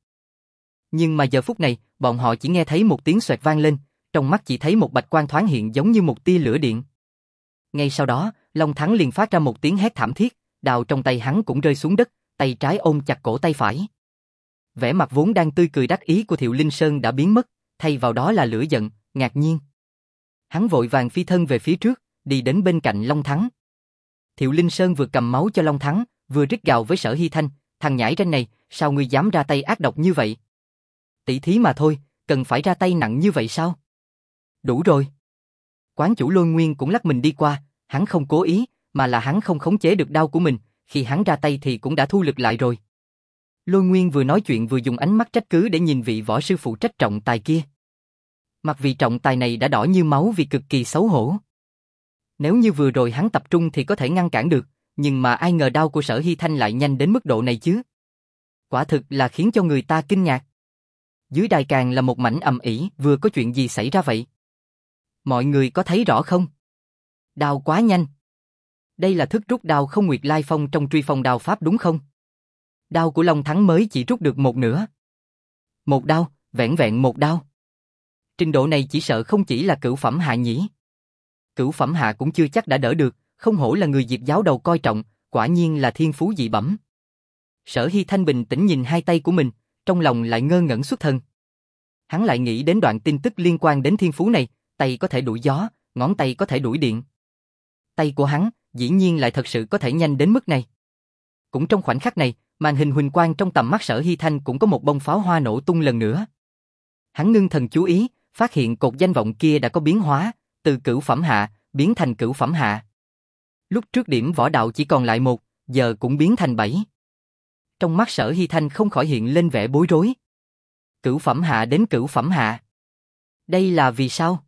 [SPEAKER 1] Nhưng mà giờ phút này, bọn họ chỉ nghe thấy một tiếng xoẹt vang lên, trong mắt chỉ thấy một bạch quang thoáng hiện giống như một tia lửa điện. Ngay sau đó, Long Thắng liền phát ra một tiếng hét thảm thiết, đao trong tay hắn cũng rơi xuống đất, tay trái ôm chặt cổ tay phải. Vẻ mặt vốn đang tươi cười đắc ý của Thiệu Linh Sơn đã biến mất, thay vào đó là lửa giận, ngạc nhiên. Hắn vội vàng phi thân về phía trước, đi đến bên cạnh Long Thắng. Thiệu Linh Sơn vừa cầm máu cho Long Thắng, vừa rít gào với Sở Hy Thanh, thằng nhãi ranh này, sao ngươi dám ra tay ác độc như vậy? Tỷ thí mà thôi, cần phải ra tay nặng như vậy sao? Đủ rồi. Quán chủ Lôi Nguyên cũng lắc mình đi qua, hắn không cố ý, mà là hắn không khống chế được đao của mình, khi hắn ra tay thì cũng đã thu lực lại rồi. Lôi Nguyên vừa nói chuyện vừa dùng ánh mắt trách cứ để nhìn vị võ sư phụ trách trọng tài kia. Mặt vị trọng tài này đã đỏ như máu vì cực kỳ xấu hổ. Nếu như vừa rồi hắn tập trung thì có thể ngăn cản được, nhưng mà ai ngờ đao của Sở Hy Thanh lại nhanh đến mức độ này chứ. Quả thực là khiến cho người ta kinh ngạc. Dưới đài càng là một mảnh ầm ĩ, vừa có chuyện gì xảy ra vậy? Mọi người có thấy rõ không? Đao quá nhanh. Đây là thức rút đao không Nguyệt Lai Phong trong truy phong đao pháp đúng không? Đao của Long Thắng mới chỉ rút được một nửa. Một đao, vẻn vẹn một đao. Trình độ này chỉ sợ không chỉ là cửu phẩm hạ nhỉ. Cửu phẩm hạ cũng chưa chắc đã đỡ được, không hổ là người Diệp giáo đầu coi trọng, quả nhiên là thiên phú dị bẩm. Sở Hy Thanh bình tĩnh nhìn hai tay của mình, trong lòng lại ngơ ngẩn xuất thần. Hắn lại nghĩ đến đoạn tin tức liên quan đến thiên phú này, tay có thể đuổi gió, ngón tay có thể đuổi điện. Tay của hắn, dĩ nhiên lại thật sự có thể nhanh đến mức này. Cũng trong khoảnh khắc này, màn hình huỳnh quang trong tầm mắt Sở Hy Thanh cũng có một bông pháo hoa nổ tung lần nữa. Hắn ngưng thần chú ý, phát hiện cột danh vọng kia đã có biến hóa, từ cửu phẩm hạ, biến thành cửu phẩm hạ. Lúc trước điểm võ đạo chỉ còn lại một, giờ cũng biến thành bảy. Trong mắt Sở Hy Thanh không khỏi hiện lên vẻ bối rối. Cửu phẩm hạ đến cửu phẩm hạ. Đây là vì sao?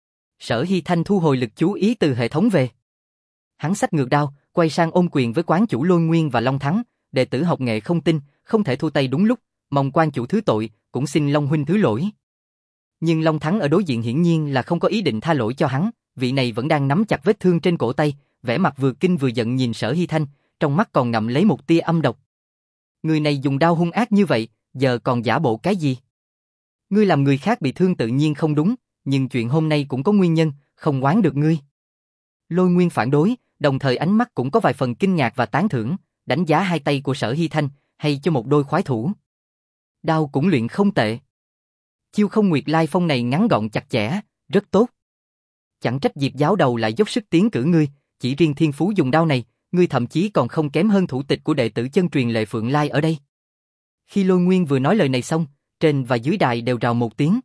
[SPEAKER 1] Sở Hy Thanh thu hồi lực chú ý từ hệ thống về. Hắn xách ngược đao, quay sang ôm quyền với quán chủ Lôi Nguyên và Long Thắng, đệ tử học nghệ không tin, không thể thu tay đúng lúc, mong quan chủ thứ tội, cũng xin Long huynh thứ lỗi. Nhưng Long Thắng ở đối diện hiển nhiên là không có ý định tha lỗi cho hắn, vị này vẫn đang nắm chặt vết thương trên cổ tay, vẻ mặt vừa kinh vừa giận nhìn Sở Hy Thanh, trong mắt còn ngậm lấy một tia âm độc. Người này dùng đao hung ác như vậy, giờ còn giả bộ cái gì? Ngươi làm người khác bị thương tự nhiên không đúng, nhưng chuyện hôm nay cũng có nguyên nhân, không oán được ngươi. Lôi Nguyên phản đối, đồng thời ánh mắt cũng có vài phần kinh ngạc và tán thưởng, đánh giá hai tay của Sở Hy Thanh, hay cho một đôi khoái thủ. Đao cũng luyện không tệ. Chiêu không Nguyệt Lai Phong này ngắn gọn chặt chẽ, rất tốt. Chẳng trách Diệp giáo đầu lại dốc sức tiến cử ngươi, chỉ riêng thiên phú dùng đao này, ngươi thậm chí còn không kém hơn thủ tịch của đệ tử chân truyền Lệ Phượng Lai ở đây. Khi Lôi Nguyên vừa nói lời này xong, trên và dưới đài đều rào một tiếng.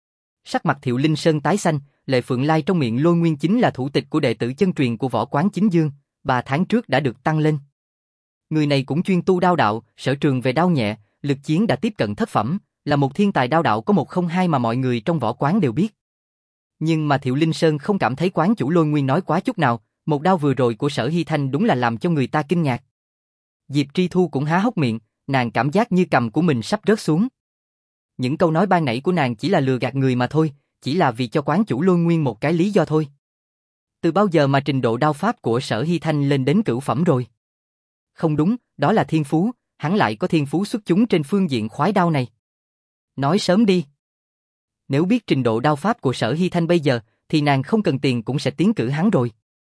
[SPEAKER 1] Sắc mặt Thiệu Linh Sơn tái xanh, Lệ Phượng Lai trong miệng Lôi Nguyên chính là thủ tịch của đệ tử chân truyền của Võ Quán Chính Dương, ba tháng trước đã được tăng lên. Người này cũng chuyên tu đao đạo, sở trường về đao nhẹ, lực chiến đã tiếp cận thất phẩm, là một thiên tài đao đạo có một không hai mà mọi người trong Võ Quán đều biết. Nhưng mà Thiệu Linh Sơn không cảm thấy quán chủ Lôi Nguyên nói quá chút nào, một đao vừa rồi của Sở Hy Thanh đúng là làm cho người ta kinh ngạc. Diệp Tri Thu cũng há hốc miệng, nàng cảm giác như cầm của mình sắp rớt xuống. Những câu nói ban nãy của nàng chỉ là lừa gạt người mà thôi, chỉ là vì cho quán chủ Lôi Nguyên một cái lý do thôi. Từ bao giờ mà trình độ đao pháp của Sở Hy Thanh lên đến cửu phẩm rồi? Không đúng, đó là thiên phú, hắn lại có thiên phú xuất chúng trên phương diện khoái đao này. Nói sớm đi. Nếu biết trình độ đao pháp của Sở Hy Thanh bây giờ, thì nàng không cần tiền cũng sẽ tiến cử hắn rồi.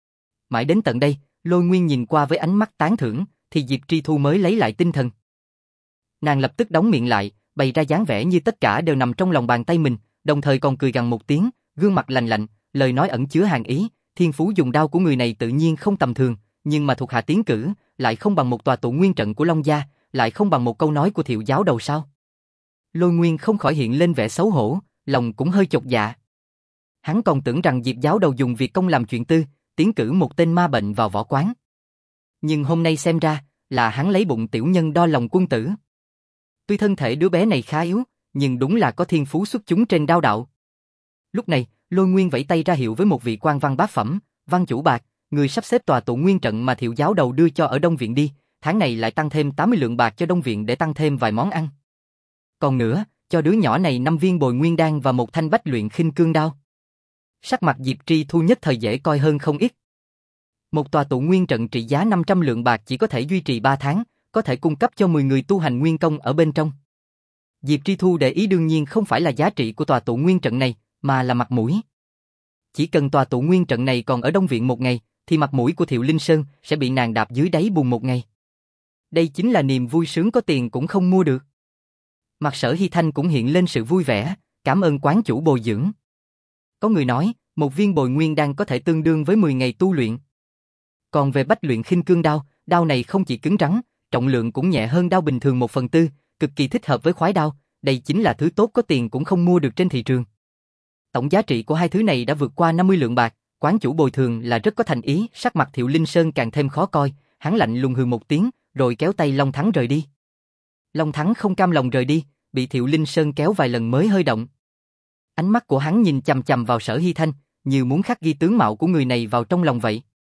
[SPEAKER 1] Mãi đến tận đây, Lôi Nguyên nhìn qua với ánh mắt tán thưởng, thì Diệp Tri Thu mới lấy lại tinh thần. Nàng lập tức đóng miệng lại, bày ra dáng vẻ như tất cả đều nằm trong lòng bàn tay mình, đồng thời còn cười gằn một tiếng, gương mặt lạnh lạnh, lời nói ẩn chứa hàn ý, thiên phú dùng đao của người này tự nhiên không tầm thường, nhưng mà thuộc hạ tiến cử, lại không bằng một tòa tụ nguyên trận của Long gia, lại không bằng một câu nói của Thiệu giáo đầu sao? Lôi Nguyên không khỏi hiện lên vẻ xấu hổ, lòng cũng hơi chột dạ. Hắn còn tưởng rằng Diệp giáo đầu dùng việc công làm chuyện tư, tiến cử một tên ma bệnh vào Võ Quán. Nhưng hôm nay xem ra, là hắn lấy bụng tiểu nhân đo lòng quân tử. Tuy thân thể đứa bé này khá yếu, nhưng đúng là có thiên phú xuất chúng trên đao đạo. Lúc này, Lôi Nguyên vẫy tay ra hiệu với một vị quan văn bát phẩm, văn chủ bạc, người sắp xếp tòa tụ nguyên trận mà Thiệu giáo đầu đưa cho ở Đông Viện đi, tháng này lại tăng thêm tám mươi lượng bạc cho Đông Viện để tăng thêm vài món ăn. Còn nữa, cho đứa nhỏ này năm viên bồi nguyên đan và một thanh bách luyện khinh cương đao. Sắc mặt Diệp Tri Thu nhất thời dễ coi hơn không ít. Một tòa tụ nguyên trận trị giá năm trăm lượng bạc chỉ có thể duy trì ba tháng, có thể cung cấp cho mười người tu hành nguyên công ở bên trong. Diệp Tri Thu để ý đương nhiên không phải là giá trị của tòa tụ nguyên trận này, mà là mặt mũi. Chỉ cần tòa tụ nguyên trận này còn ở Đông Viện một ngày, thì mặt mũi của Thiệu Linh Sơn sẽ bị nàng đạp dưới đáy bùn một ngày. Đây chính là niềm vui sướng có tiền cũng không mua được. Mặt Sở Hy Thanh cũng hiện lên sự vui vẻ, cảm ơn quán chủ bồi dưỡng. Có người nói, một viên bồi nguyên đan có thể tương đương với mười ngày tu luyện. Còn về bách luyện khinh cương đao, đao này không chỉ cứng rắn, trọng lượng cũng nhẹ hơn đao bình thường một phần tư, cực kỳ thích hợp với khoái đao, đây chính là thứ tốt có tiền cũng không mua được trên thị trường. Tổng giá trị của hai thứ này đã vượt qua năm mươi lượng bạc, quán chủ bồi thường là rất có thành ý, sắc mặt Thiệu Linh Sơn càng thêm khó coi, hắn lạnh lùng hừ một tiếng, rồi kéo tay Long Thắng rời đi. Long Thắng không cam lòng rời đi, bị Thiệu Linh Sơn kéo vài lần mới hơi động. Ánh mắt của hắn nhìn chằm chằm vào Sở Hy Thanh, như muốn khắc ghi tướng mạo của người này vào trong lòng vậy.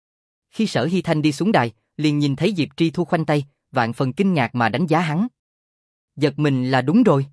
[SPEAKER 1] Khi Sở Hy Thanh đi xuống đài, liền nhìn thấy Diệp Tri Thu khoanh tay, vạn phần kinh ngạc mà đánh giá hắn. Giật mình là đúng rồi.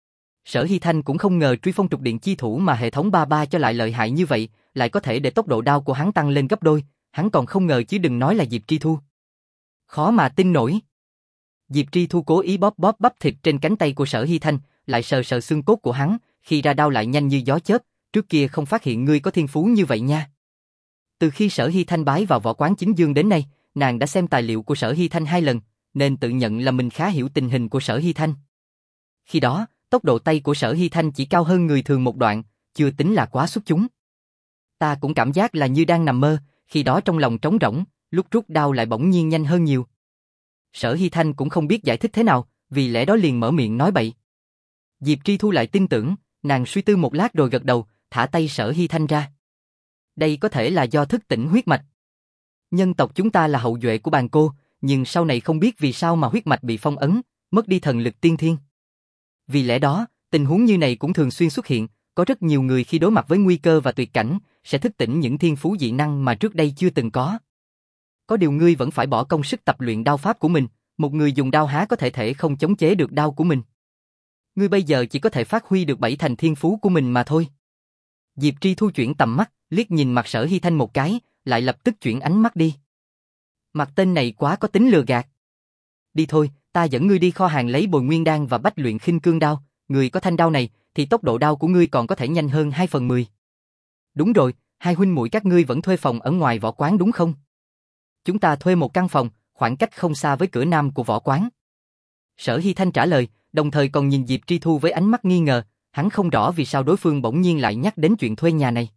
[SPEAKER 1] Sở Hy Thanh cũng không ngờ truy phong trục điện chi thủ mà hệ thống ba ba cho lại lợi hại như vậy, lại có thể để tốc độ đao của hắn tăng lên gấp đôi, hắn còn không ngờ chứ đừng nói là Diệp Tri Thu. Khó mà tin nổi. Diệp Tri Thu cố ý bóp bóp bắp thịt trên cánh tay của Sở Hy Thanh, lại sờ sờ xương cốt của hắn, khi ra đao lại nhanh như gió chớp, trước kia không phát hiện ngươi có thiên phú như vậy nha. Từ khi Sở Hy Thanh bái vào võ quán chính dương đến nay, nàng đã xem tài liệu của Sở Hy Thanh hai lần, nên tự nhận là mình khá hiểu tình hình của Sở Hy Thanh. Khi đó, tốc độ tay của Sở Hy Thanh chỉ cao hơn người thường một đoạn, chưa tính là quá xuất chúng. Ta cũng cảm giác là như đang nằm mơ, khi đó trong lòng trống rỗng, lúc rút đao lại bỗng nhiên nhanh hơn nhiều. Sở Hy Thanh cũng không biết giải thích thế nào, vì lẽ đó liền mở miệng nói bậy. Diệp Tri Thu lại tin tưởng, nàng suy tư một lát rồi gật đầu, thả tay Sở Hy Thanh ra. Đây có thể là do thức tỉnh huyết mạch. Nhân tộc chúng ta là hậu duệ của Bàn Cô, nhưng sau này không biết vì sao mà huyết mạch bị phong ấn, mất đi thần lực tiên thiên. Vì lẽ đó, tình huống như này cũng thường xuyên xuất hiện, có rất nhiều người khi đối mặt với nguy cơ và tuyệt cảnh, sẽ thức tỉnh những thiên phú dị năng mà trước đây chưa từng có. Có điều ngươi vẫn phải bỏ công sức tập luyện đao pháp của mình, một người dùng đao há có thể thể không chống chế được đao của mình. Ngươi bây giờ chỉ có thể phát huy được bảy thành thiên phú của mình mà thôi. Diệp Tri Thu chuyển tầm mắt, liếc nhìn mặt Sở Hy Thanh một cái, lại lập tức chuyển ánh mắt đi. Mặt tên này quá có tính lừa gạt. Đi thôi, ta dẫn ngươi đi kho hàng lấy Bồi Nguyên Đan và Bách Luyện Khinh Cương Đao, ngươi có thanh đao này thì tốc độ đao của ngươi còn có thể nhanh hơn hai phần mười. Đúng rồi, hai huynh muội các ngươi vẫn thuê phòng ở ngoài võ quán đúng không? Chúng ta thuê một căn phòng, khoảng cách không xa với cửa nam của võ quán. Sở Hy Thanh trả lời, đồng thời còn nhìn Diệp Tri Thu với ánh mắt nghi ngờ, hắn không rõ vì sao đối phương bỗng nhiên lại nhắc đến chuyện thuê nhà này.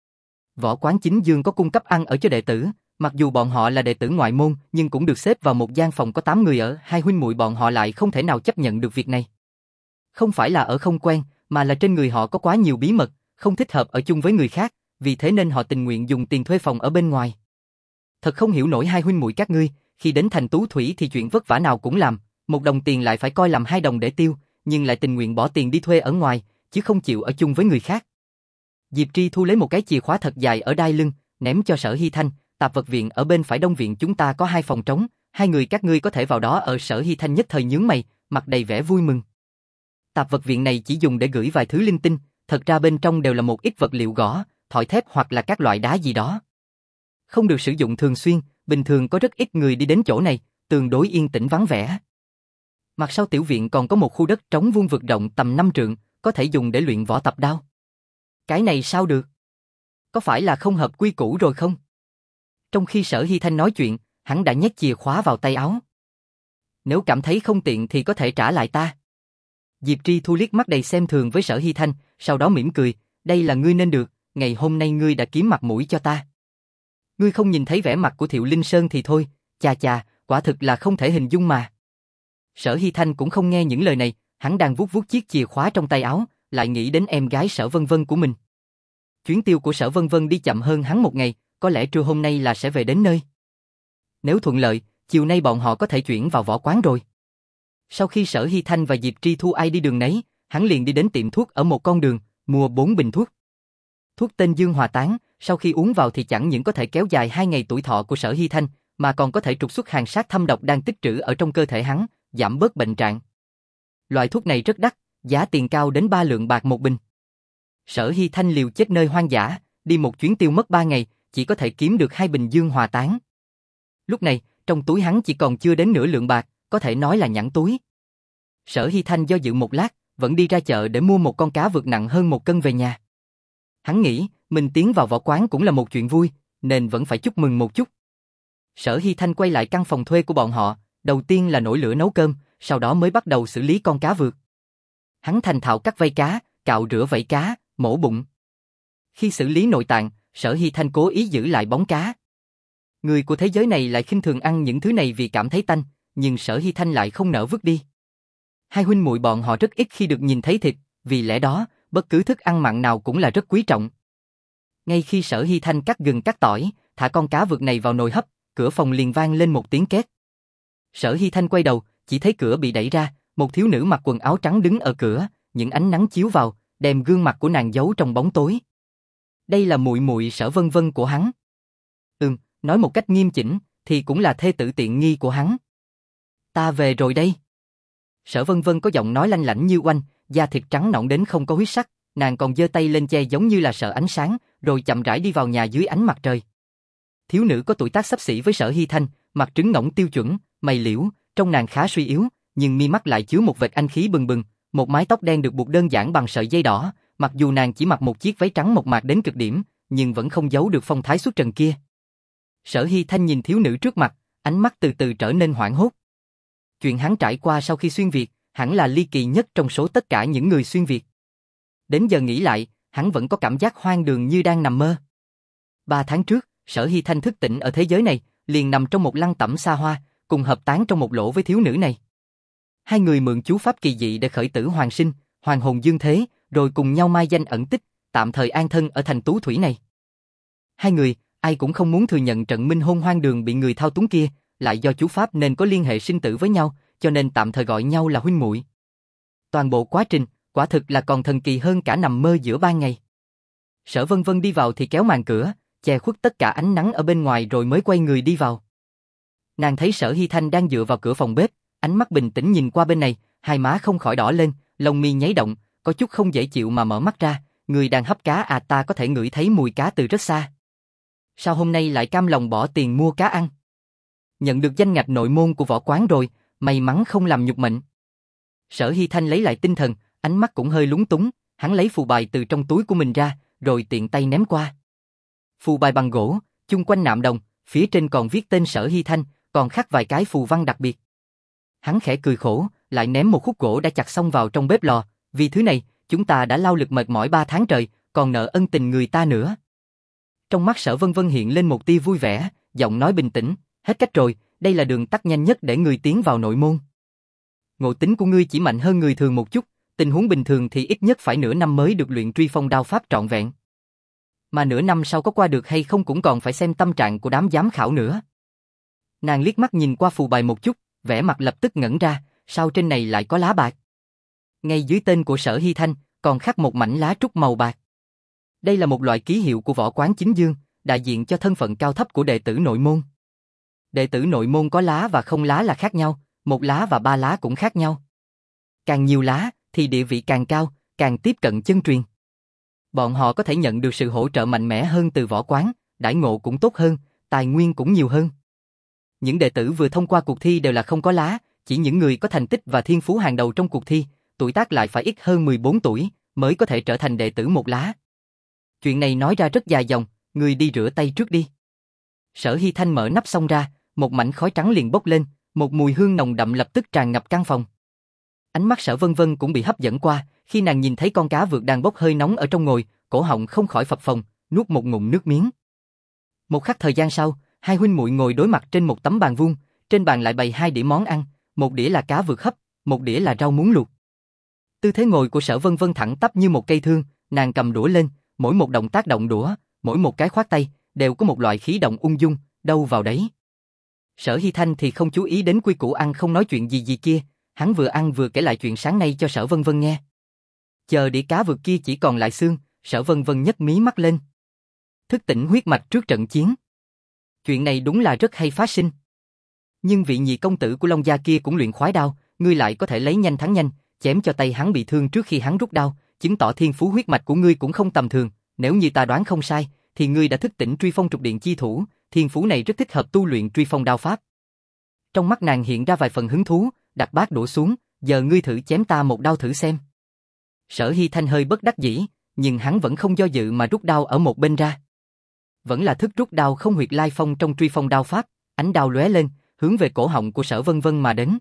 [SPEAKER 1] Võ quán chính dương có cung cấp ăn ở cho đệ tử, mặc dù bọn họ là đệ tử ngoại môn nhưng cũng được xếp vào một gian phòng có tám người ở, hai huynh muội bọn họ lại không thể nào chấp nhận được việc này. Không phải là ở không quen, mà là trên người họ có quá nhiều bí mật, không thích hợp ở chung với người khác, vì thế nên họ tình nguyện dùng tiền thuê phòng ở bên ngoài. Thật không hiểu nổi hai huynh muội các ngươi, khi đến thành Tú Thủy thì chuyện vất vả nào cũng làm, một đồng tiền lại phải coi làm hai đồng để tiêu, nhưng lại tình nguyện bỏ tiền đi thuê ở ngoài, chứ không chịu ở chung với người khác. Diệp Tri Thu lấy một cái chìa khóa thật dài ở đai lưng, ném cho Sở Hy Thanh, tạp vật viện ở bên phải đông viện chúng ta có hai phòng trống, hai người các ngươi có thể vào đó ở. Sở Hy Thanh nhất thời nhướng mày, mặt đầy vẻ vui mừng. Tạp vật viện này chỉ dùng để gửi vài thứ linh tinh, thật ra bên trong đều là một ít vật liệu gỗ, thỏi thép hoặc là các loại đá gì đó. Không được sử dụng thường xuyên, bình thường có rất ít người đi đến chỗ này, tương đối yên tĩnh vắng vẻ. Mặt sau tiểu viện còn có một khu đất trống vuông vực rộng tầm năm trượng, có thể dùng để luyện võ tập đao. Cái này sao được? Có phải là không hợp quy củ rồi không? Trong khi Sở Hy Thanh nói chuyện, hắn đã nhét chìa khóa vào tay áo. Nếu cảm thấy không tiện thì có thể trả lại ta. Diệp Tri Thu liếc mắt đầy xem thường với Sở Hy Thanh, sau đó mỉm cười, đây là ngươi nên được, ngày hôm nay ngươi đã kiếm mặt mũi cho ta. Ngươi không nhìn thấy vẻ mặt của Thiệu Linh Sơn thì thôi, chà chà, quả thực là không thể hình dung mà. Sở Hy Thanh cũng không nghe những lời này, hắn đang vuốt vuốt chiếc chìa khóa trong tay áo, lại nghĩ đến em gái Sở Vân Vân của mình. Chuyến tiêu của Sở Vân Vân đi chậm hơn hắn một ngày, có lẽ trưa hôm nay là sẽ về đến nơi. Nếu thuận lợi, chiều nay bọn họ có thể chuyển vào võ quán rồi. Sau khi Sở Hy Thanh và Diệp Tri Thu ai đi đường nấy, hắn liền đi đến tiệm thuốc ở một con đường, mua bốn bình thuốc. Thuốc tên Dương Hòa Tán, sau khi uống vào thì chẳng những có thể kéo dài hai ngày tuổi thọ của Sở Hy Thanh, mà còn có thể trục xuất hàng sát thâm độc đang tích trữ ở trong cơ thể hắn, giảm bớt bệnh trạng. Loại thuốc này rất đắt, giá tiền cao đến ba lượng bạc một bình. Sở Hy Thanh liều chết nơi hoang dã, đi một chuyến tiêu mất ba ngày, chỉ có thể kiếm được hai bình Dương Hòa Tán. Lúc này, trong túi hắn chỉ còn chưa đến nửa lượng bạc, có thể nói là nhẵn túi. Sở Hy Thanh do dự một lát, vẫn đi ra chợ để mua một con cá vượt nặng hơn một cân về nhà. Hắn nghĩ, mình tiến vào võ quán cũng là một chuyện vui, nên vẫn phải chúc mừng một chút. Sở Hy Thanh quay lại căn phòng thuê của bọn họ, đầu tiên là nổi lửa nấu cơm, sau đó mới bắt đầu xử lý con cá vượt. Hắn thành thạo cắt vây cá, cạo rửa vảy cá, mổ bụng. Khi xử lý nội tạng, Sở Hy Thanh cố ý giữ lại bóng cá. Người của thế giới này lại khinh thường ăn những thứ này vì cảm thấy tanh, nhưng Sở Hy Thanh lại không nỡ vứt đi. Hai huynh muội bọn họ rất ít khi được nhìn thấy thịt, vì lẽ đó, bất cứ thức ăn mặn nào cũng là rất quý trọng. Ngay khi Sở Hy Thanh cắt gừng cắt tỏi, thả con cá vượt này vào nồi hấp, cửa phòng liền vang lên một tiếng két. Sở Hy Thanh quay đầu, chỉ thấy cửa bị đẩy ra, một thiếu nữ mặc quần áo trắng đứng ở cửa, những ánh nắng chiếu vào, đem gương mặt của nàng giấu trong bóng tối. Đây là muội muội Sở Vân Vân của hắn. Ừm, nói một cách nghiêm chỉnh, thì cũng là thê tử tiện nghi của hắn. Ta về rồi đây. Sở Vân Vân có giọng nói lanh lảnh như oanh, da thịt trắng nõn đến không có huyết sắc, nàng còn giơ tay lên che giống như là sợ ánh sáng, rồi chậm rãi đi vào nhà dưới ánh mặt trời. thiếu nữ có tuổi tác xấp xỉ với Sở Hy Thanh, mặt trứng ngỗng tiêu chuẩn, mày liễu, trông nàng khá suy yếu, nhưng mi mắt lại chứa một vệt anh khí bừng bừng, một mái tóc đen được buộc đơn giản bằng sợi dây đỏ, mặc dù nàng chỉ mặc một chiếc váy trắng mộc mạc đến cực điểm, nhưng vẫn không giấu được phong thái xuất trần kia. Sở Hy Thanh nhìn thiếu nữ trước mặt, ánh mắt từ từ trở nên hoảng hốt. Chuyện hắn trải qua sau khi xuyên Việt, hẳn là ly kỳ nhất trong số tất cả những người xuyên Việt. Đến giờ nghĩ lại, hắn vẫn có cảm giác hoang đường như đang nằm mơ. Ba tháng trước, Sở Hy Thanh thức tỉnh ở thế giới này, liền nằm trong một lăng tẩm xa hoa, cùng hợp tán trong một lỗ với thiếu nữ này. Hai người mượn chú pháp kỳ dị để khởi tử hoàn sinh, hoàn hồn dương thế, rồi cùng nhau mai danh ẩn tích, tạm thời an thân ở thành Tú Thủy này. Hai người, ai cũng không muốn thừa nhận trận minh hôn hoang đường bị người thao túng kia, lại do chú pháp nên có liên hệ sinh tử với nhau, cho nên tạm thời gọi nhau là huynh muội. Toàn bộ quá trình, quả thực là còn thần kỳ hơn cả nằm mơ giữa ban ngày. Sở Vân Vân đi vào thì kéo màn cửa, che khuất tất cả ánh nắng ở bên ngoài rồi mới quay người đi vào. Nàng thấy Sở Hy Thanh đang dựa vào cửa phòng bếp, ánh mắt bình tĩnh nhìn qua bên này, hai má không khỏi đỏ lên, lông mi nháy động, có chút không dễ chịu mà mở mắt ra, người đang hấp cá à, ta có thể ngửi thấy mùi cá từ rất xa. Sao hôm nay lại cam lòng bỏ tiền mua cá ăn? Nhận được danh ngạch nội môn của võ quán rồi, may mắn không làm nhục mệnh. Sở Hy Thanh lấy lại tinh thần, ánh mắt cũng hơi lúng túng, hắn lấy phù bài từ trong túi của mình ra, rồi tiện tay ném qua. Phù bài bằng gỗ, chung quanh nạm đồng, phía trên còn viết tên Sở Hy Thanh, còn khắc vài cái phù văn đặc biệt. Hắn khẽ cười khổ, lại ném một khúc gỗ đã chặt xong vào trong bếp lò, vì thứ này, chúng ta đã lao lực mệt mỏi ba tháng trời, còn nợ ân tình người ta nữa. Trong mắt Sở Vân Vân hiện lên một tia vui vẻ, giọng nói bình tĩnh, hết cách rồi, đây là đường tắt nhanh nhất để người tiến vào nội môn. Ngộ tính của ngươi chỉ mạnh hơn người thường một chút, tình huống bình thường thì ít nhất phải nửa năm mới được luyện truy phong đao pháp trọn vẹn. Mà nửa năm sau có qua được hay không cũng còn phải xem tâm trạng của đám giám khảo nữa. Nàng liếc mắt nhìn qua phù bài một chút, vẻ mặt lập tức ngẩn ra, sao trên này lại có lá bạc? Ngay dưới tên của Sở Hy Thanh, còn khắc một mảnh lá trúc màu bạc. Đây là một loại ký hiệu của võ quán chính dương, đại diện cho thân phận cao thấp của đệ tử nội môn. Đệ tử nội môn có lá và không lá là khác nhau, một lá và ba lá cũng khác nhau. Càng nhiều lá, thì địa vị càng cao, càng tiếp cận chân truyền. Bọn họ có thể nhận được sự hỗ trợ mạnh mẽ hơn từ võ quán, đãi ngộ cũng tốt hơn, tài nguyên cũng nhiều hơn. Những đệ tử vừa thông qua cuộc thi đều là không có lá, chỉ những người có thành tích và thiên phú hàng đầu trong cuộc thi, tuổi tác lại phải ít hơn mười bốn tuổi, mới có thể trở thành đệ tử một lá. Chuyện này nói ra rất dài dòng, người đi rửa tay trước đi. Sở Hy Thanh mở nắp xong ra, một mảnh khói trắng liền bốc lên, một mùi hương nồng đậm lập tức tràn ngập căn phòng. Ánh mắt Sở Vân Vân cũng bị hấp dẫn qua, khi nàng nhìn thấy con cá vượt đang bốc hơi nóng ở trong nồi, cổ họng không khỏi phập phồng, nuốt một ngụm nước miếng. Một khắc thời gian sau, hai huynh muội ngồi đối mặt trên một tấm bàn vuông, trên bàn lại bày hai đĩa món ăn, một đĩa là cá vượt hấp, một đĩa là rau muống luộc. Tư thế ngồi của Sở Vân Vân thẳng tắp như một cây thương, nàng cầm đũa lên, mỗi một động tác động đũa, mỗi một cái khoát tay, đều có một loại khí động ung dung, đâu vào đấy. Sở Hy Thanh thì không chú ý đến quy củ ăn không nói chuyện gì gì kia, hắn vừa ăn vừa kể lại chuyện sáng nay cho Sở Vân Vân nghe. Chờ đĩa cá vượt kia chỉ còn lại xương, Sở Vân Vân nhấc mí mắt lên. Thức tỉnh huyết mạch trước trận chiến. Chuyện này đúng là rất hay phát sinh. Nhưng vị nhị công tử của Long gia kia cũng luyện khoái đao, ngươi lại có thể lấy nhanh thắng nhanh, chém cho tay hắn bị thương trước khi hắn rút đao, chứng tỏ thiên phú huyết mạch của ngươi cũng không tầm thường, nếu như ta đoán không sai, thì ngươi đã thức tỉnh truy phong trục điện chi thủ, thiên phú này rất thích hợp tu luyện truy phong đao pháp. Trong mắt nàng hiện ra vài phần hứng thú, đặt bát đổ xuống, giờ ngươi thử chém ta một đao thử xem. Sở Hy Thanh hơi bất đắc dĩ, nhưng hắn vẫn không do dự mà rút đao ở một bên ra. Vẫn là thức rút đao không huyệt lai phong trong truy phong đao pháp, ánh đao lóe lên, hướng về cổ họng của Sở Vân Vân mà đến.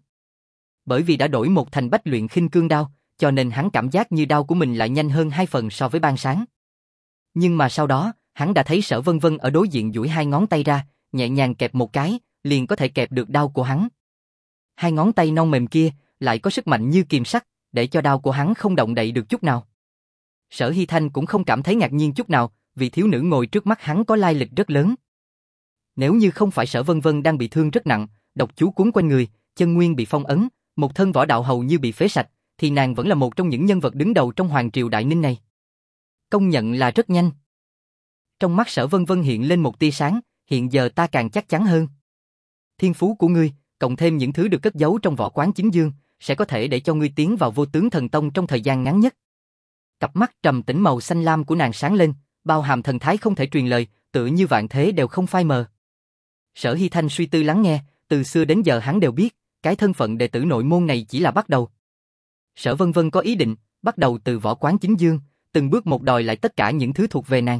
[SPEAKER 1] Bởi vì đã đổi một thành bách luyện khinh cương đao, cho nên hắn cảm giác như đao của mình lại nhanh hơn hai phần so với ban sáng. Nhưng mà sau đó, hắn đã thấy Sở Vân Vân ở đối diện duỗi hai ngón tay ra, nhẹ nhàng kẹp một cái, liền có thể kẹp được đao của hắn. Hai ngón tay non mềm kia lại có sức mạnh như kiềm sắt, để cho đao của hắn không động đậy được chút nào. Sở Hy Thanh cũng không cảm thấy ngạc nhiên chút nào, vì thiếu nữ ngồi trước mắt hắn có lai lịch rất lớn. Nếu như không phải Sở Vân Vân đang bị thương rất nặng, độc chú cuốn quanh người, chân nguyên bị phong ấn, một thân võ đạo hầu như bị phế sạch, thì nàng vẫn là một trong những nhân vật đứng đầu trong hoàng triều Đại Ninh này. Công nhận là rất nhanh. Trong mắt Sở Vân Vân hiện lên một tia sáng, hiện giờ ta càng chắc chắn hơn. Thiên phú của ngươi, cộng thêm những thứ được cất giấu trong võ quán chính dương, sẽ có thể để cho ngươi tiến vào vô tướng thần tông trong thời gian ngắn nhất. Cặp mắt trầm tĩnh màu xanh lam của nàng sáng lên, bao hàm thần thái không thể truyền lời, tựa như vạn thế đều không phai mờ. Sở Hy Thanh suy tư lắng nghe, từ xưa đến giờ hắn đều biết, cái thân phận đệ tử nội môn này chỉ là bắt đầu. Sở Vân Vân có ý định, bắt đầu từ võ quán chính dương, từng bước một đòi lại tất cả những thứ thuộc về nàng.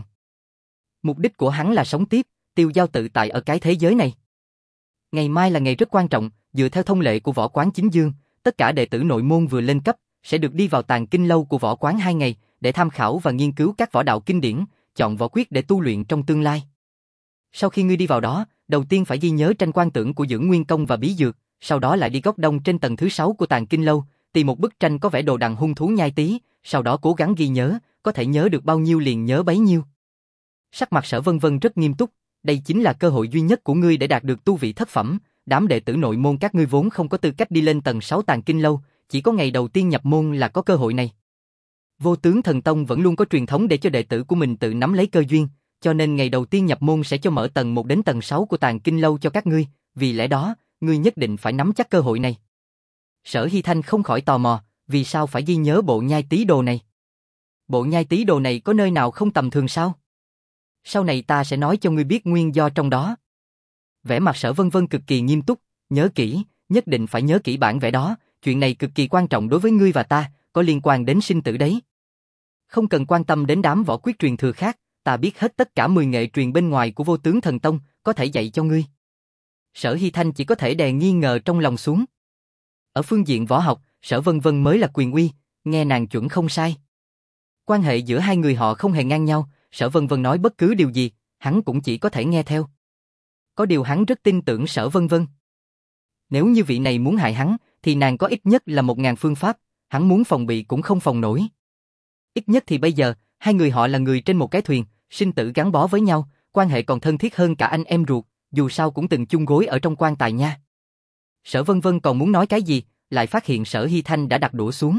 [SPEAKER 1] Mục đích của hắn là sống tiếp, tiêu dao tự tại ở cái thế giới này. Ngày mai là ngày rất quan trọng, dựa theo thông lệ của võ quán chính dương, tất cả đệ tử nội môn vừa lên cấp, sẽ được đi vào tàng kinh lâu của võ quán hai ngày, để tham khảo và nghiên cứu các võ đạo kinh điển, chọn võ quyết để tu luyện trong tương lai. Sau khi ngươi đi vào đó, đầu tiên phải ghi nhớ tranh quan tưởng của Dưỡng Nguyên Công và Bí Dược, sau đó lại đi góc đông trên tầng thứ sáu của tàng kinh lâu, tìm một bức tranh có vẽ đồ đằng hung thú nhai tí, sau đó cố gắng ghi nhớ, có thể nhớ được bao nhiêu liền nhớ bấy nhiêu. Sắc mặt Sở Vân Vân rất nghiêm túc, đây chính là cơ hội duy nhất của ngươi để đạt được tu vị thất phẩm, đám đệ tử nội môn các ngươi vốn không có tư cách đi lên tầng sáu tàng kinh lâu, chỉ có ngày đầu tiên nhập môn là có cơ hội này. Vô Tướng Thần Tông vẫn luôn có truyền thống để cho đệ tử của mình tự nắm lấy cơ duyên, cho nên ngày đầu tiên nhập môn sẽ cho mở tầng một đến tầng sáu của tàng kinh lâu cho các ngươi, vì lẽ đó, ngươi nhất định phải nắm chắc cơ hội này. Sở Hy Thanh không khỏi tò mò, vì sao phải ghi nhớ bộ nhai tí đồ này? Bộ nhai tí đồ này có nơi nào không tầm thường sao? Sau này ta sẽ nói cho ngươi biết nguyên do trong đó. Vẻ mặt Sở Vân Vân cực kỳ nghiêm túc, nhớ kỹ, nhất định phải nhớ kỹ bản vẽ đó, chuyện này cực kỳ quan trọng đối với ngươi và ta, có liên quan đến sinh tử đấy. Không cần quan tâm đến đám võ quyết truyền thừa khác, ta biết hết tất cả mười nghệ truyền bên ngoài của Vô Tướng Thần Tông, có thể dạy cho ngươi. Sở Hy Thanh chỉ có thể đè nghi ngờ trong lòng xuống. Ở phương diện võ học, Sở Vân Vân mới là quyền uy, nghe nàng chuẩn không sai. Quan hệ giữa hai người họ không hề ngang nhau, Sở Vân Vân nói bất cứ điều gì, hắn cũng chỉ có thể nghe theo. Có điều hắn rất tin tưởng Sở Vân Vân. Nếu như vị này muốn hại hắn, thì nàng có ít nhất là một ngàn phương pháp, hắn muốn phòng bị cũng không phòng nổi. Ít nhất thì bây giờ, hai người họ là người trên một cái thuyền, sinh tử gắn bó với nhau, quan hệ còn thân thiết hơn cả anh em ruột, dù sao cũng từng chung gối ở trong quan tài nha. Sở Vân Vân còn muốn nói cái gì, lại phát hiện Sở Hy Thanh đã đặt đũa xuống.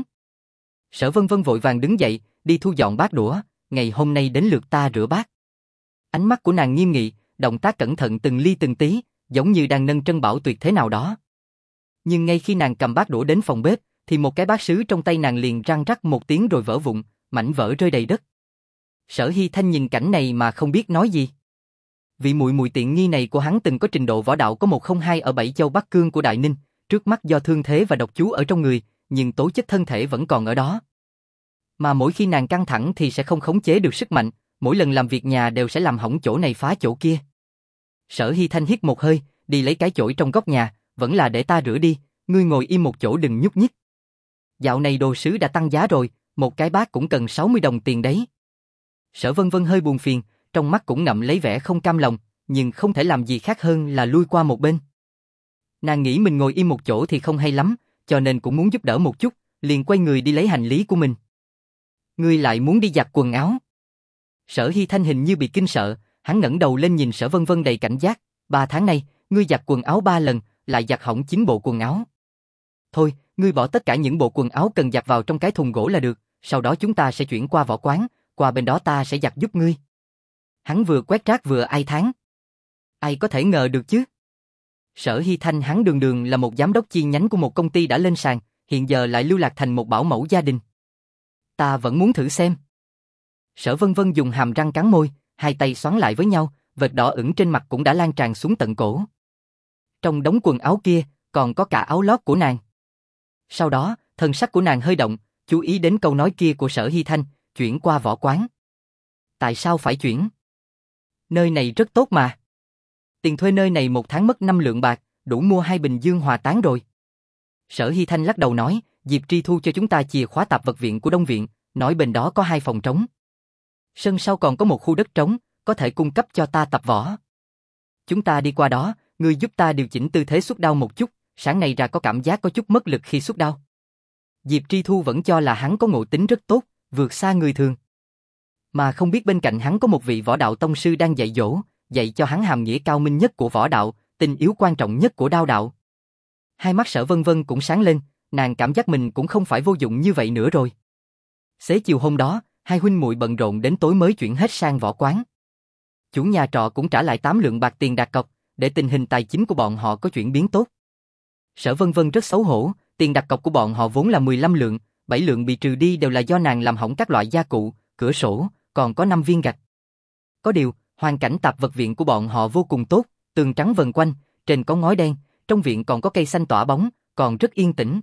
[SPEAKER 1] Sở Vân Vân vội vàng đứng dậy, đi thu dọn bát đũa, ngày hôm nay đến lượt ta rửa bát. Ánh mắt của nàng nghiêm nghị, động tác cẩn thận từng ly từng tí, giống như đang nâng trân bảo tuyệt thế nào đó. Nhưng ngay khi nàng cầm bát đũa đến phòng bếp, thì một cái bát sứ trong tay nàng liền răng rắc một tiếng rồi vỡ vụn, mảnh vỡ rơi đầy đất. Sở Hy Thanh nhìn cảnh này mà không biết nói gì. Vị muội muội tiện nghi này của hắn từng có trình độ võ đạo có một không hai ở Bảy Châu Bắc Cương của Đại Ninh, trước mắt do thương thế và độc chú ở trong người, nhưng tố chất thân thể vẫn còn ở đó. Mà mỗi khi nàng căng thẳng thì sẽ không khống chế được sức mạnh, mỗi lần làm việc nhà đều sẽ làm hỏng chỗ này phá chỗ kia. Sở Hy Thanh hít một hơi, đi lấy cái chổi trong góc nhà, vẫn là để ta rửa đi, ngươi ngồi im một chỗ đừng nhúc nhích. Dạo này đồ sứ đã tăng giá rồi, một cái bát cũng cần sáu mươi đồng tiền đấy. Sở Vân Vân hơi buồn phiền, trong mắt cũng ngậm lấy vẻ không cam lòng, nhưng không thể làm gì khác hơn là lui qua một bên. Nàng nghĩ mình ngồi im một chỗ thì không hay lắm, cho nên cũng muốn giúp đỡ một chút, liền quay người đi lấy hành lý của mình. Ngươi lại muốn đi giặt quần áo? Sở Hy Thanh hình như bị kinh sợ, hắn ngẩng đầu lên nhìn Sở Vân Vân đầy cảnh giác, ba tháng nay, ngươi giặt quần áo ba lần, lại giặt hỏng chín bộ quần áo. Thôi, ngươi bỏ tất cả những bộ quần áo cần giặt vào trong cái thùng gỗ là được, sau đó chúng ta sẽ chuyển qua võ quán, qua bên đó ta sẽ giặt giúp ngươi. Hắn vừa quét rác vừa ai thán. Ai có thể ngờ được chứ? Sở Hy Thanh hắn đường đường là một giám đốc chi nhánh của một công ty đã lên sàn, hiện giờ lại lưu lạc thành một bảo mẫu gia đình. Ta vẫn muốn thử xem. Sở Vân Vân dùng hàm răng cắn môi, hai tay xoắn lại với nhau, vệt đỏ ửng trên mặt cũng đã lan tràn xuống tận cổ. Trong đống quần áo kia, còn có cả áo lót của nàng. Sau đó, thần sắc của nàng hơi động, chú ý đến câu nói kia của Sở Hy Thanh, chuyển qua võ quán. Tại sao phải chuyển? Nơi này rất tốt mà. Tiền thuê nơi này một tháng mất năm lượng bạc, đủ mua hai bình dương hòa tán rồi. Sở Hy Thanh lắc đầu nói, Diệp Tri Thu cho chúng ta chìa khóa tạp vật viện của Đông Viện, nói bên đó có hai phòng trống. Sân sau còn có một khu đất trống, có thể cung cấp cho ta tập võ. Chúng ta đi qua đó, ngươi giúp ta điều chỉnh tư thế xuất đao một chút, sáng nay ra có cảm giác có chút mất lực khi xuất đao. Diệp Tri Thu vẫn cho là hắn có ngộ tính rất tốt, vượt xa người thường. Mà không biết bên cạnh hắn có một vị võ đạo tông sư đang dạy dỗ, dạy cho hắn hàm nghĩa cao minh nhất của võ đạo, tình yếu quan trọng nhất của đao đạo. Hai mắt Sở Vân Vân cũng sáng lên, nàng cảm giác mình cũng không phải vô dụng như vậy nữa rồi. Xế chiều hôm đó, hai huynh muội bận rộn đến tối mới chuyển hết sang võ quán. Chủ nhà trọ cũng trả lại tám lượng bạc tiền đặt cọc, để tình hình tài chính của bọn họ có chuyển biến tốt. Sở Vân Vân rất xấu hổ, tiền đặt cọc của bọn họ vốn là mười lăm lượng, bảy lượng bị trừ đi đều là do nàng làm hỏng các loại gia cụ, cửa sổ, còn có năm viên gạch. Có điều, hoàn cảnh tạp vật viện của bọn họ vô cùng tốt, Tường trắng vần quanh, trên có ngói đen, trong viện còn có cây xanh tỏa bóng, còn rất yên tĩnh.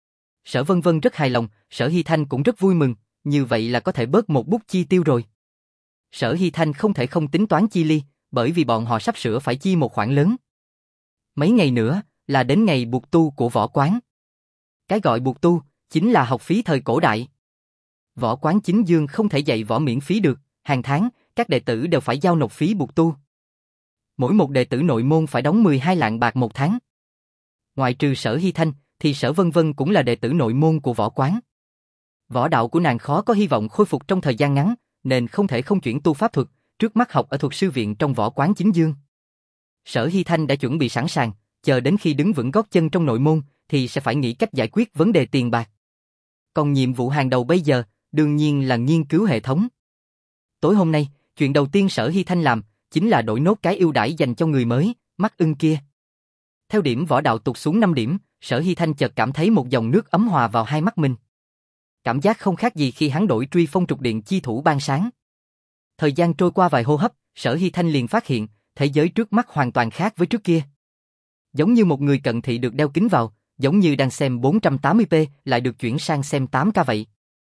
[SPEAKER 1] Sở Vân Vân rất hài lòng, Sở Hy Thanh cũng rất vui mừng, như vậy là có thể bớt một bút chi tiêu rồi. Sở Hy Thanh không thể không tính toán chi ly, bởi vì bọn họ sắp sửa phải chi một khoản lớn. Mấy ngày nữa là đến ngày buộc tu của võ quán. Cái gọi buộc tu chính là học phí thời cổ đại. Võ quán chính dương không thể dạy võ miễn phí được, hàng tháng các đệ tử đều phải giao nộp phí buộc tu. Mỗi một đệ tử nội môn phải đóng mười hai lạng bạc một tháng. Ngoại trừ Sở Hy Thanh, thì Sở Vân Vân cũng là đệ tử nội môn của võ quán. Võ đạo của nàng khó có hy vọng khôi phục trong thời gian ngắn, nên không thể không chuyển tu pháp thuật, trước mắt học ở thuật sư viện trong võ quán chính dương. Sở Hy Thanh đã chuẩn bị sẵn sàng, chờ đến khi đứng vững gót chân trong nội môn, thì sẽ phải nghĩ cách giải quyết vấn đề tiền bạc. Còn nhiệm vụ hàng đầu bây giờ, đương nhiên là nghiên cứu hệ thống. Tối hôm nay, chuyện đầu tiên Sở Hy Thanh làm, chính là đổi nốt cái ưu đãi dành cho người mới, Mắt Ưng kia. Theo điểm võ đạo tụt xuống năm điểm, Sở Hy Thanh chợt cảm thấy một dòng nước ấm hòa vào hai mắt mình. Cảm giác không khác gì khi hắn đổi truy phong trục điện chi thủ ban sáng. Thời gian trôi qua vài hô hấp, Sở Hy Thanh liền phát hiện, thế giới trước mắt hoàn toàn khác với trước kia. Giống như một người cận thị được đeo kính vào, giống như đang xem bốn trăm tám mươi p lại được chuyển sang xem tám K vậy.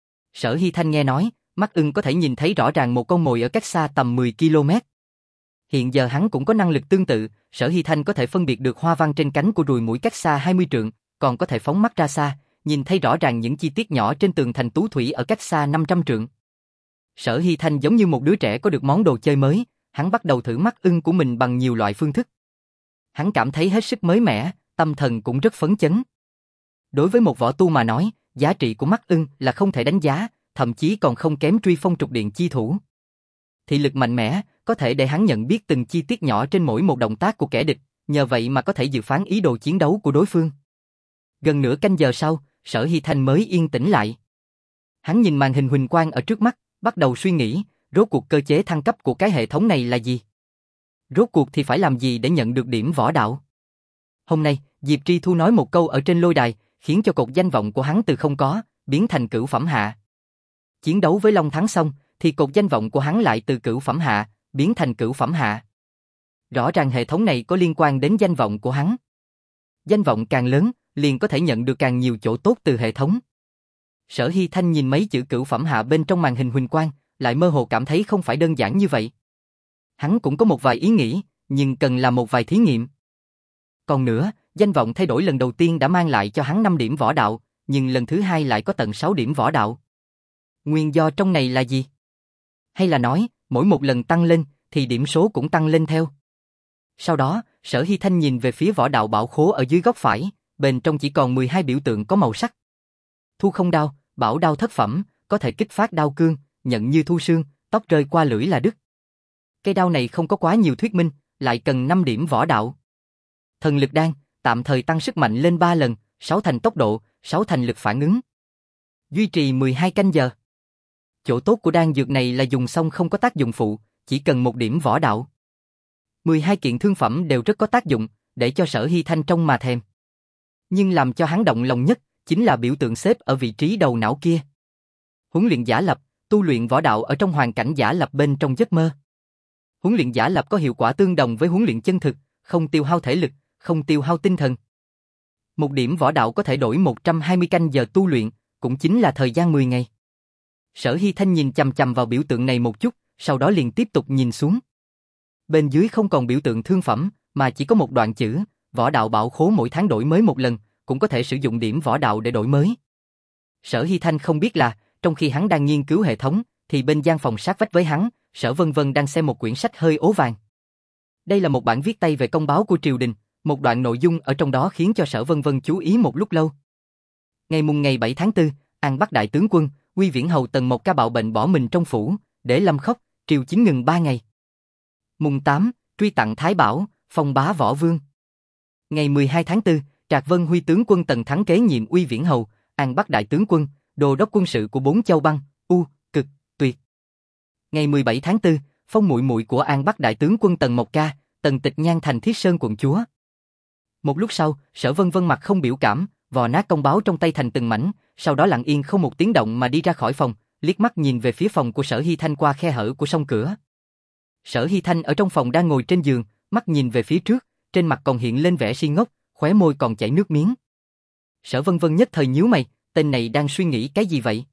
[SPEAKER 1] Sở Hy Thanh nghe nói, Mắt Ưng có thể nhìn thấy rõ ràng một con mồi ở cách xa tầm mười ki lô mét. Hiện giờ hắn cũng có năng lực tương tự, Sở Hy Thanh có thể phân biệt được hoa văn trên cánh của ruồi muỗi cách xa hai mươi trượng, còn có thể phóng mắt ra xa, nhìn thấy rõ ràng những chi tiết nhỏ trên tường thành tú thủy ở cách xa năm trăm trượng. Sở Hy Thanh giống như một đứa trẻ có được món đồ chơi mới, hắn bắt đầu thử Mắt Ưng của mình bằng nhiều loại phương thức. Hắn cảm thấy hết sức mới mẻ, tâm thần cũng rất phấn chấn. Đối với một võ tu mà nói, giá trị của Mắt Ưng là không thể đánh giá, thậm chí còn không kém truy phong trục điện chi thủ. Thị lực mạnh mẽ, có thể để hắn nhận biết từng chi tiết nhỏ trên mỗi một động tác của kẻ địch, nhờ vậy mà có thể dự phán ý đồ chiến đấu của đối phương. Gần nửa canh giờ sau, Sở Hy Thanh mới yên tĩnh lại. Hắn nhìn màn hình huỳnh quang ở trước mắt, bắt đầu suy nghĩ, rốt cuộc cơ chế thăng cấp của cái hệ thống này là gì? Rốt cuộc thì phải làm gì để nhận được điểm võ đạo? Hôm nay, Diệp Tri Thu nói một câu ở trên lôi đài, khiến cho cột danh vọng của hắn từ không có, biến thành cửu phẩm hạ. Chiến đấu với Long thắng xong, thì cột danh vọng của hắn lại từ cửu phẩm hạ, biến thành cửu phẩm hạ. Rõ ràng hệ thống này có liên quan đến danh vọng của hắn. Danh vọng càng lớn, liền có thể nhận được càng nhiều chỗ tốt từ hệ thống. Sở Hy Thanh nhìn mấy chữ cửu phẩm hạ bên trong màn hình huỳnh quang, lại mơ hồ cảm thấy không phải đơn giản như vậy. Hắn cũng có một vài ý nghĩ, nhưng cần làm một vài thí nghiệm. Còn nữa, danh vọng thay đổi lần đầu tiên đã mang lại cho hắn năm điểm võ đạo, nhưng lần thứ hai lại có tận sáu điểm võ đạo. Nguyên do trong này là gì? Hay là nói, mỗi một lần tăng lên, thì điểm số cũng tăng lên theo? Sau đó, Sở Hy Thanh nhìn về phía võ đạo bảo khố ở dưới góc phải, bên trong chỉ còn mười hai biểu tượng có màu sắc. Thu không đao, bảo đao thất phẩm, có thể kích phát đao cương, nhận như thu xương, tóc rơi qua lưỡi là đứt. Cây đao này không có quá nhiều thuyết minh, lại cần năm điểm võ đạo. Thần lực đan, tạm thời tăng sức mạnh lên ba lần, sáu thành tốc độ, sáu thành lực phản ứng. Duy trì mười hai canh giờ. Chỗ tốt của đan dược này là dùng xong không có tác dụng phụ, chỉ cần một điểm võ đạo. mười hai kiện thương phẩm đều rất có tác dụng, để cho Sở Hy Thanh trông mà thèm. Nhưng làm cho hắn động lòng nhất, chính là biểu tượng xếp ở vị trí đầu não kia. Huấn luyện giả lập, tu luyện võ đạo ở trong hoàn cảnh giả lập bên trong giấc mơ. Huấn luyện giả lập có hiệu quả tương đồng với huấn luyện chân thực, không tiêu hao thể lực, không tiêu hao tinh thần. Một điểm võ đạo có thể đổi một trăm hai mươi canh giờ tu luyện, cũng chính là thời gian mười ngày. Sở Hy Thanh nhìn chằm chằm vào biểu tượng này một chút, sau đó liền tiếp tục nhìn xuống. Bên dưới không còn biểu tượng thương phẩm, mà chỉ có một đoạn chữ, võ đạo bảo khố mỗi tháng đổi mới một lần, cũng có thể sử dụng điểm võ đạo để đổi mới. Sở Hy Thanh không biết là, trong khi hắn đang nghiên cứu hệ thống, thì bên gian phòng sát vách với hắn, Sở Vân Vân đang xem một quyển sách hơi ố vàng. Đây là một bản viết tay về công báo của triều đình, một đoạn nội dung ở trong đó khiến cho Sở Vân Vân chú ý một lúc lâu. Ngày mùng ngày bảy tháng tư, An Bắc đại tướng quân, Uy Viễn Hầu Tần Mộc Ca bạo bệnh bỏ mình trong phủ, để lâm khóc, triều chính ngừng ba ngày. Mùng tám, truy tặng Thái Bảo, phong bá võ vương. Ngày mười hai tháng tư, Trạc Vân Huy tướng quân Tần Thắng kế nhiệm Uy Viễn Hầu, An Bắc đại tướng quân, đô đốc quân sự của bốn châu băng, U, Cực, Tuyệt. Ngày mười bảy tháng tư, phong muội muội của An Bắc đại tướng quân Tần Mộc Ca, Tần Tịch Nhan thành Thiết Sơn quận chúa. Một lúc sau, Sở Vân Vân mặt không biểu cảm, vò nát công báo trong tay thành từng mảnh, sau đó lặng yên không một tiếng động mà đi ra khỏi phòng, liếc mắt nhìn về phía phòng của Sở Hy Thanh qua khe hở của song cửa. Sở Hy Thanh ở trong phòng đang ngồi trên giường, mắt nhìn về phía trước, trên mặt còn hiện lên vẻ si ngốc, khóe môi còn chảy nước miếng. Sở Vân Vân nhất thời nhíu mày, tên này đang suy nghĩ cái gì vậy?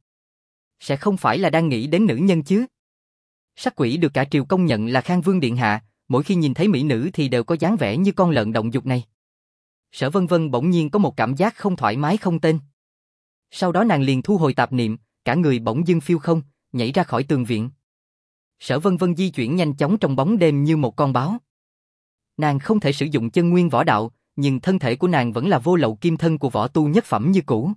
[SPEAKER 1] Sẽ không phải là đang nghĩ đến nữ nhân chứ? Sắc quỷ được cả triều công nhận là Khang Vương điện hạ, mỗi khi nhìn thấy mỹ nữ thì đều có dáng vẻ như con lợn động dục này. Sở Vân Vân bỗng nhiên có một cảm giác không thoải mái không tên. Sau đó nàng liền thu hồi tạp niệm, cả người bỗng dưng phiêu không, nhảy ra khỏi tường viện. Sở Vân Vân di chuyển nhanh chóng trong bóng đêm như một con báo. Nàng không thể sử dụng chân nguyên võ đạo, nhưng thân thể của nàng vẫn là vô lậu kim thân của võ tu nhất phẩm như cũ.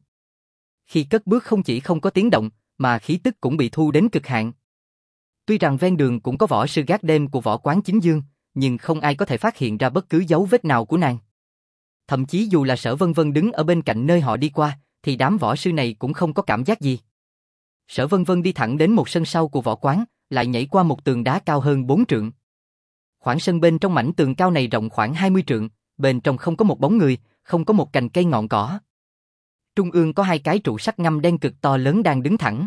[SPEAKER 1] Khi cất bước không chỉ không có tiếng động, mà khí tức cũng bị thu đến cực hạn. Tuy rằng ven đường cũng có võ sư gác đêm của võ quán chính dương, nhưng không ai có thể phát hiện ra bất cứ dấu vết nào của nàng. Thậm chí dù là Sở Vân Vân đứng ở bên cạnh nơi họ đi qua, thì đám võ sư này cũng không có cảm giác gì. Sở Vân Vân đi thẳng đến một sân sau của võ quán, lại nhảy qua một tường đá cao hơn bốn trượng. Khoảng sân bên trong mảnh tường cao này rộng khoảng hai mươi trượng, bên trong không có một bóng người, không có một cành cây ngọn cỏ. Trung ương có hai cái trụ sắt ngăm đen cực to lớn đang đứng thẳng.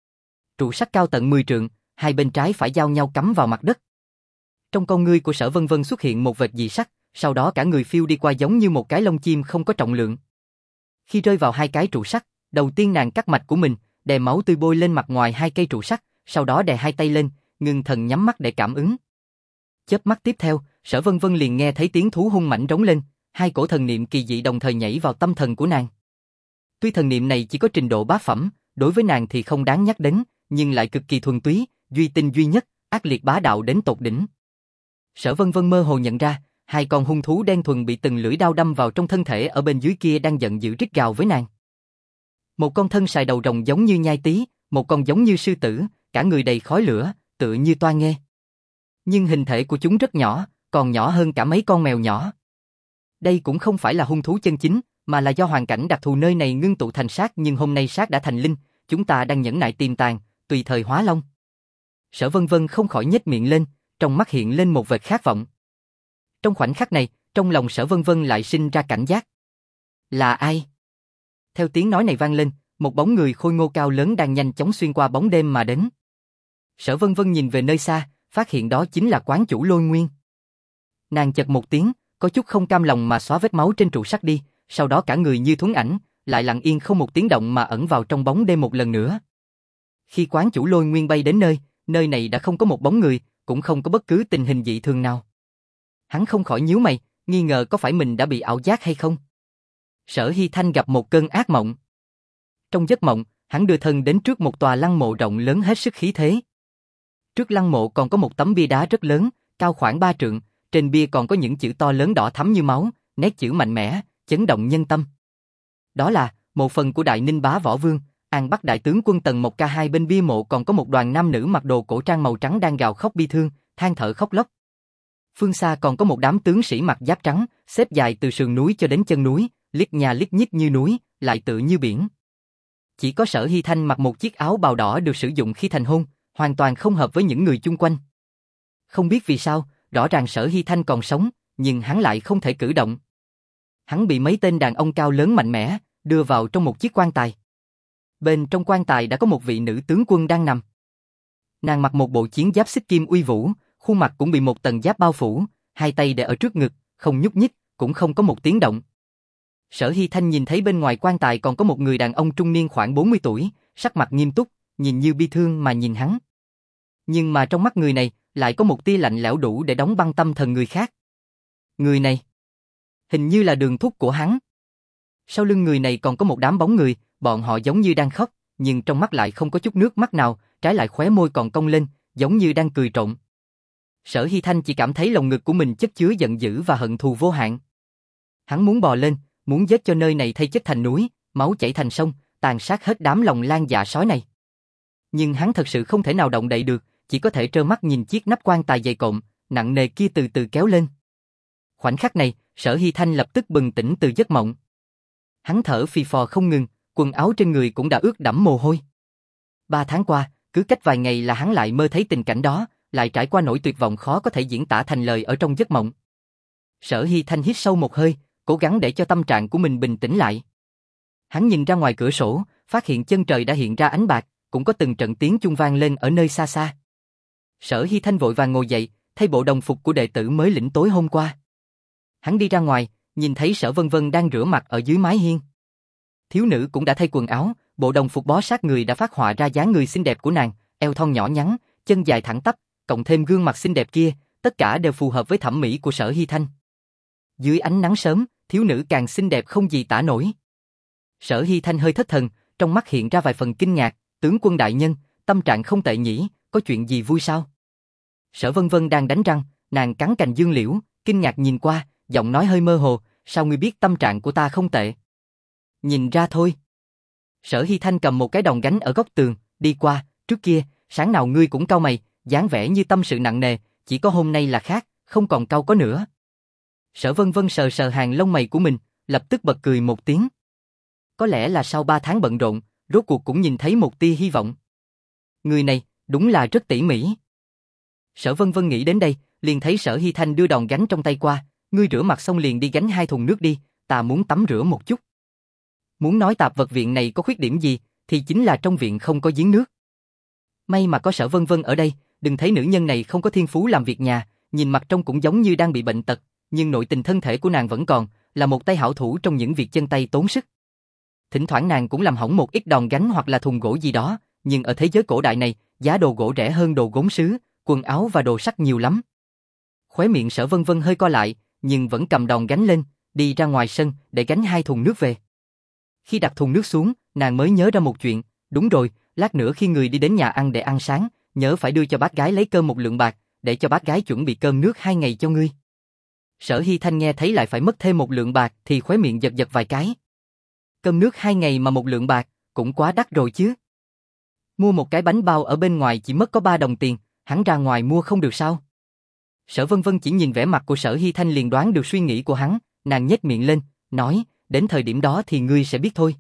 [SPEAKER 1] Trụ sắt cao tận mười trượng, hai bên trái phải giao nhau cắm vào mặt đất. Trong con ngươi của Sở Vân Vân xuất hiện một vệt dị sắc, sau đó cả người phiêu đi qua giống như một cái lông chim không có trọng lượng. Khi rơi vào hai cái trụ sắt, đầu tiên nàng cắt mạch của mình, đè máu tươi bôi lên mặt ngoài hai cây trụ sắt, sau đó đè hai tay lên, ngưng thần nhắm mắt để cảm ứng. Chớp mắt tiếp theo, Sở Vân Vân liền nghe thấy tiếng thú hung mãnh rống lên, hai cổ thần niệm kỳ dị đồng thời nhảy vào tâm thần của nàng. Tuy thần niệm này chỉ có trình độ bát phẩm, đối với nàng thì không đáng nhắc đến, nhưng lại cực kỳ thuần túy, duy tinh duy nhất, ác liệt bá đạo đến tột đỉnh. Sở Vân Vân mơ hồ nhận ra, hai con hung thú đen thuần bị từng lưỡi đao đâm vào trong thân thể ở bên dưới kia đang giận dữ rít gào với nàng. Một con thân sài đầu rồng giống như nhai tí, một con giống như sư tử, cả người đầy khói lửa, tựa như toa nghê. Nhưng hình thể của chúng rất nhỏ, còn nhỏ hơn cả mấy con mèo nhỏ. Đây cũng không phải là hung thú chân chính, mà là do hoàn cảnh đặc thù nơi này ngưng tụ thành sát, nhưng hôm nay sát đã thành linh, chúng ta đang nhẫn nại tìm tàng, tùy thời hóa long. Sở Vân Vân không khỏi nhếch miệng lên, trong mắt hiện lên một vệt khát vọng. Trong khoảnh khắc này, trong lòng Sở Vân Vân lại sinh ra cảnh giác. Là ai? Theo tiếng nói này vang lên, một bóng người khôi ngô cao lớn đang nhanh chóng xuyên qua bóng đêm mà đến. Sở Vân Vân nhìn về nơi xa, phát hiện đó chính là quán chủ Lôi Nguyên. Nàng chật một tiếng, có chút không cam lòng mà xóa vết máu trên trụ sắt đi, sau đó cả người như thuấn ảnh, lại lặng yên không một tiếng động mà ẩn vào trong bóng đêm một lần nữa. Khi quán chủ Lôi Nguyên bay đến nơi, nơi này đã không có một bóng người, cũng không có bất cứ tình hình dị thường nào. Hắn không khỏi nhíu mày, nghi ngờ có phải mình đã bị ảo giác hay không. Sở Hy Thanh gặp một cơn ác mộng. Trong giấc mộng, hắn đưa thân đến trước một tòa lăng mộ rộng lớn hết sức khí thế. Trước lăng mộ còn có một tấm bia đá rất lớn, cao khoảng ba trượng, trên bia còn có những chữ to lớn đỏ thắm như máu, nét chữ mạnh mẽ, chấn động nhân tâm. Đó là một phần của Đại Ninh Bá Võ Vương, An Bắc đại tướng quân Tần Mộc Ca. Hai bên bia mộ còn có một đoàn nam nữ mặc đồ cổ trang màu trắng đang gào khóc bi thương, than thở khóc lóc. Phương xa còn có một đám tướng sĩ mặc giáp trắng, xếp dài từ sườn núi cho đến chân núi, liếc nhà liếc nhích như núi, lại tựa như biển. Chỉ có Sở Hy Thanh mặc một chiếc áo bào đỏ được sử dụng khi thành hôn, hoàn toàn không hợp với những người chung quanh. Không biết vì sao, rõ ràng Sở Hy Thanh còn sống, nhưng hắn lại không thể cử động. Hắn bị mấy tên đàn ông cao lớn mạnh mẽ đưa vào trong một chiếc quan tài. Bên trong quan tài đã có một vị nữ tướng quân đang nằm. Nàng mặc một bộ chiến giáp xích kim uy vũ, khuôn mặt cũng bị một tầng giáp bao phủ, hai tay để ở trước ngực, không nhúc nhích, cũng không có một tiếng động. Sở Hy Thanh nhìn thấy bên ngoài quan tài còn có một người đàn ông trung niên khoảng bốn mươi tuổi, sắc mặt nghiêm túc, nhìn như bi thương mà nhìn hắn. Nhưng mà trong mắt người này lại có một tia lạnh lẽo đủ để đóng băng tâm thần người khác. Người này, hình như là Đường thúc của hắn. Sau lưng người này còn có một đám bóng người, bọn họ giống như đang khóc, nhưng trong mắt lại không có chút nước mắt nào, trái lại khóe môi còn cong lên, giống như đang cười trộm. Sở Hy Thanh chỉ cảm thấy lồng ngực của mình chất chứa giận dữ và hận thù vô hạn. Hắn muốn bò lên, muốn giết cho nơi này thay chất thành núi, máu chảy thành sông, tàn sát hết đám lòng lan dạ sói này. Nhưng hắn thật sự không thể nào động đậy được, chỉ có thể trơ mắt nhìn chiếc nắp quan tài dày cộm, nặng nề kia từ từ kéo lên. Khoảnh khắc này, Sở Hy Thanh lập tức bừng tỉnh từ giấc mộng. Hắn thở phì phò không ngừng, quần áo trên người cũng đã ướt đẫm mồ hôi. Ba tháng qua, cứ cách vài ngày là hắn lại mơ thấy tình cảnh đó, lại trải qua nỗi tuyệt vọng khó có thể diễn tả thành lời ở trong giấc mộng. Sở Hy Thanh hít sâu một hơi, cố gắng để cho tâm trạng của mình bình tĩnh lại. Hắn nhìn ra ngoài cửa sổ, phát hiện chân trời đã hiện ra ánh bạc, cũng có từng trận tiếng chuông vang lên ở nơi xa xa. Sở Hy Thanh vội vàng ngồi dậy, thay bộ đồng phục của đệ tử mới lĩnh tối hôm qua. Hắn đi ra ngoài, nhìn thấy Sở Vân Vân đang rửa mặt ở dưới mái hiên. Thiếu nữ cũng đã thay quần áo, bộ đồng phục bó sát người đã phát họa ra dáng người xinh đẹp của nàng, eo thon nhỏ nhắn, chân dài thẳng tắp, cộng thêm gương mặt xinh đẹp kia, tất cả đều phù hợp với thẩm mỹ của Sở Hi Thanh. Dưới ánh nắng sớm, thiếu nữ càng xinh đẹp không gì tả nổi. Sở Hi Thanh hơi thất thần, trong mắt hiện ra vài phần kinh ngạc, tướng quân đại nhân, tâm trạng không tệ nhỉ, có chuyện gì vui sao? Sở Vân Vân đang đánh răng, nàng cắn cành dương liễu, kinh ngạc nhìn qua, giọng nói hơi mơ hồ, sao ngươi biết tâm trạng của ta không tệ? Nhìn ra thôi. Sở Hi Thanh cầm một cái đòn gánh ở góc tường, đi qua, trước kia, sáng nào ngươi cũng cau mày, dáng vẻ như tâm sự nặng nề, chỉ có hôm nay là khác, không còn cau có nữa. Sở Vân Vân sờ sờ hàng lông mày của mình, lập tức bật cười một tiếng. Có lẽ là sau ba tháng bận rộn, rốt cuộc cũng nhìn thấy một tia hy vọng. Người này, đúng là rất tỉ mỉ. Sở Vân Vân nghĩ đến đây, liền thấy Sở Hi Thanh đưa đòn gánh trong tay qua, ngươi rửa mặt xong liền đi gánh hai thùng nước đi, ta muốn tắm rửa một chút. Muốn nói tạp vật viện này có khuyết điểm gì, thì chính là trong viện không có giếng nước. May mà có Sở Vân Vân ở đây, đừng thấy nữ nhân này không có thiên phú làm việc nhà, nhìn mặt trông cũng giống như đang bị bệnh tật, nhưng nội tình thân thể của nàng vẫn còn, là một tay hảo thủ trong những việc chân tay tốn sức. Thỉnh thoảng nàng cũng làm hỏng một ít đòn gánh hoặc là thùng gỗ gì đó, nhưng ở thế giới cổ đại này, giá đồ gỗ rẻ hơn đồ gốm sứ, quần áo và đồ sắt nhiều lắm. Khóe miệng Sở Vân Vân hơi co lại, nhưng vẫn cầm đòn gánh lên, đi ra ngoài sân để gánh hai thùng nước về. Khi đặt thùng nước xuống, nàng mới nhớ ra một chuyện, đúng rồi, lát nữa khi người đi đến nhà ăn để ăn sáng, nhớ phải đưa cho bác gái lấy cơm một lượng bạc, để cho bác gái chuẩn bị cơm nước hai ngày cho ngươi. Sở Hi Thanh nghe thấy lại phải mất thêm một lượng bạc thì khóe miệng giật giật vài cái. Cơm nước hai ngày mà một lượng bạc, cũng quá đắt rồi chứ. Mua một cái bánh bao ở bên ngoài chỉ mất có ba đồng tiền, hắn ra ngoài mua không được sao? Sở Vân Vân chỉ nhìn vẻ mặt của Sở Hi Thanh liền đoán được suy nghĩ của hắn, nàng nhếch miệng lên, nói, đến thời điểm đó thì ngươi sẽ biết thôi.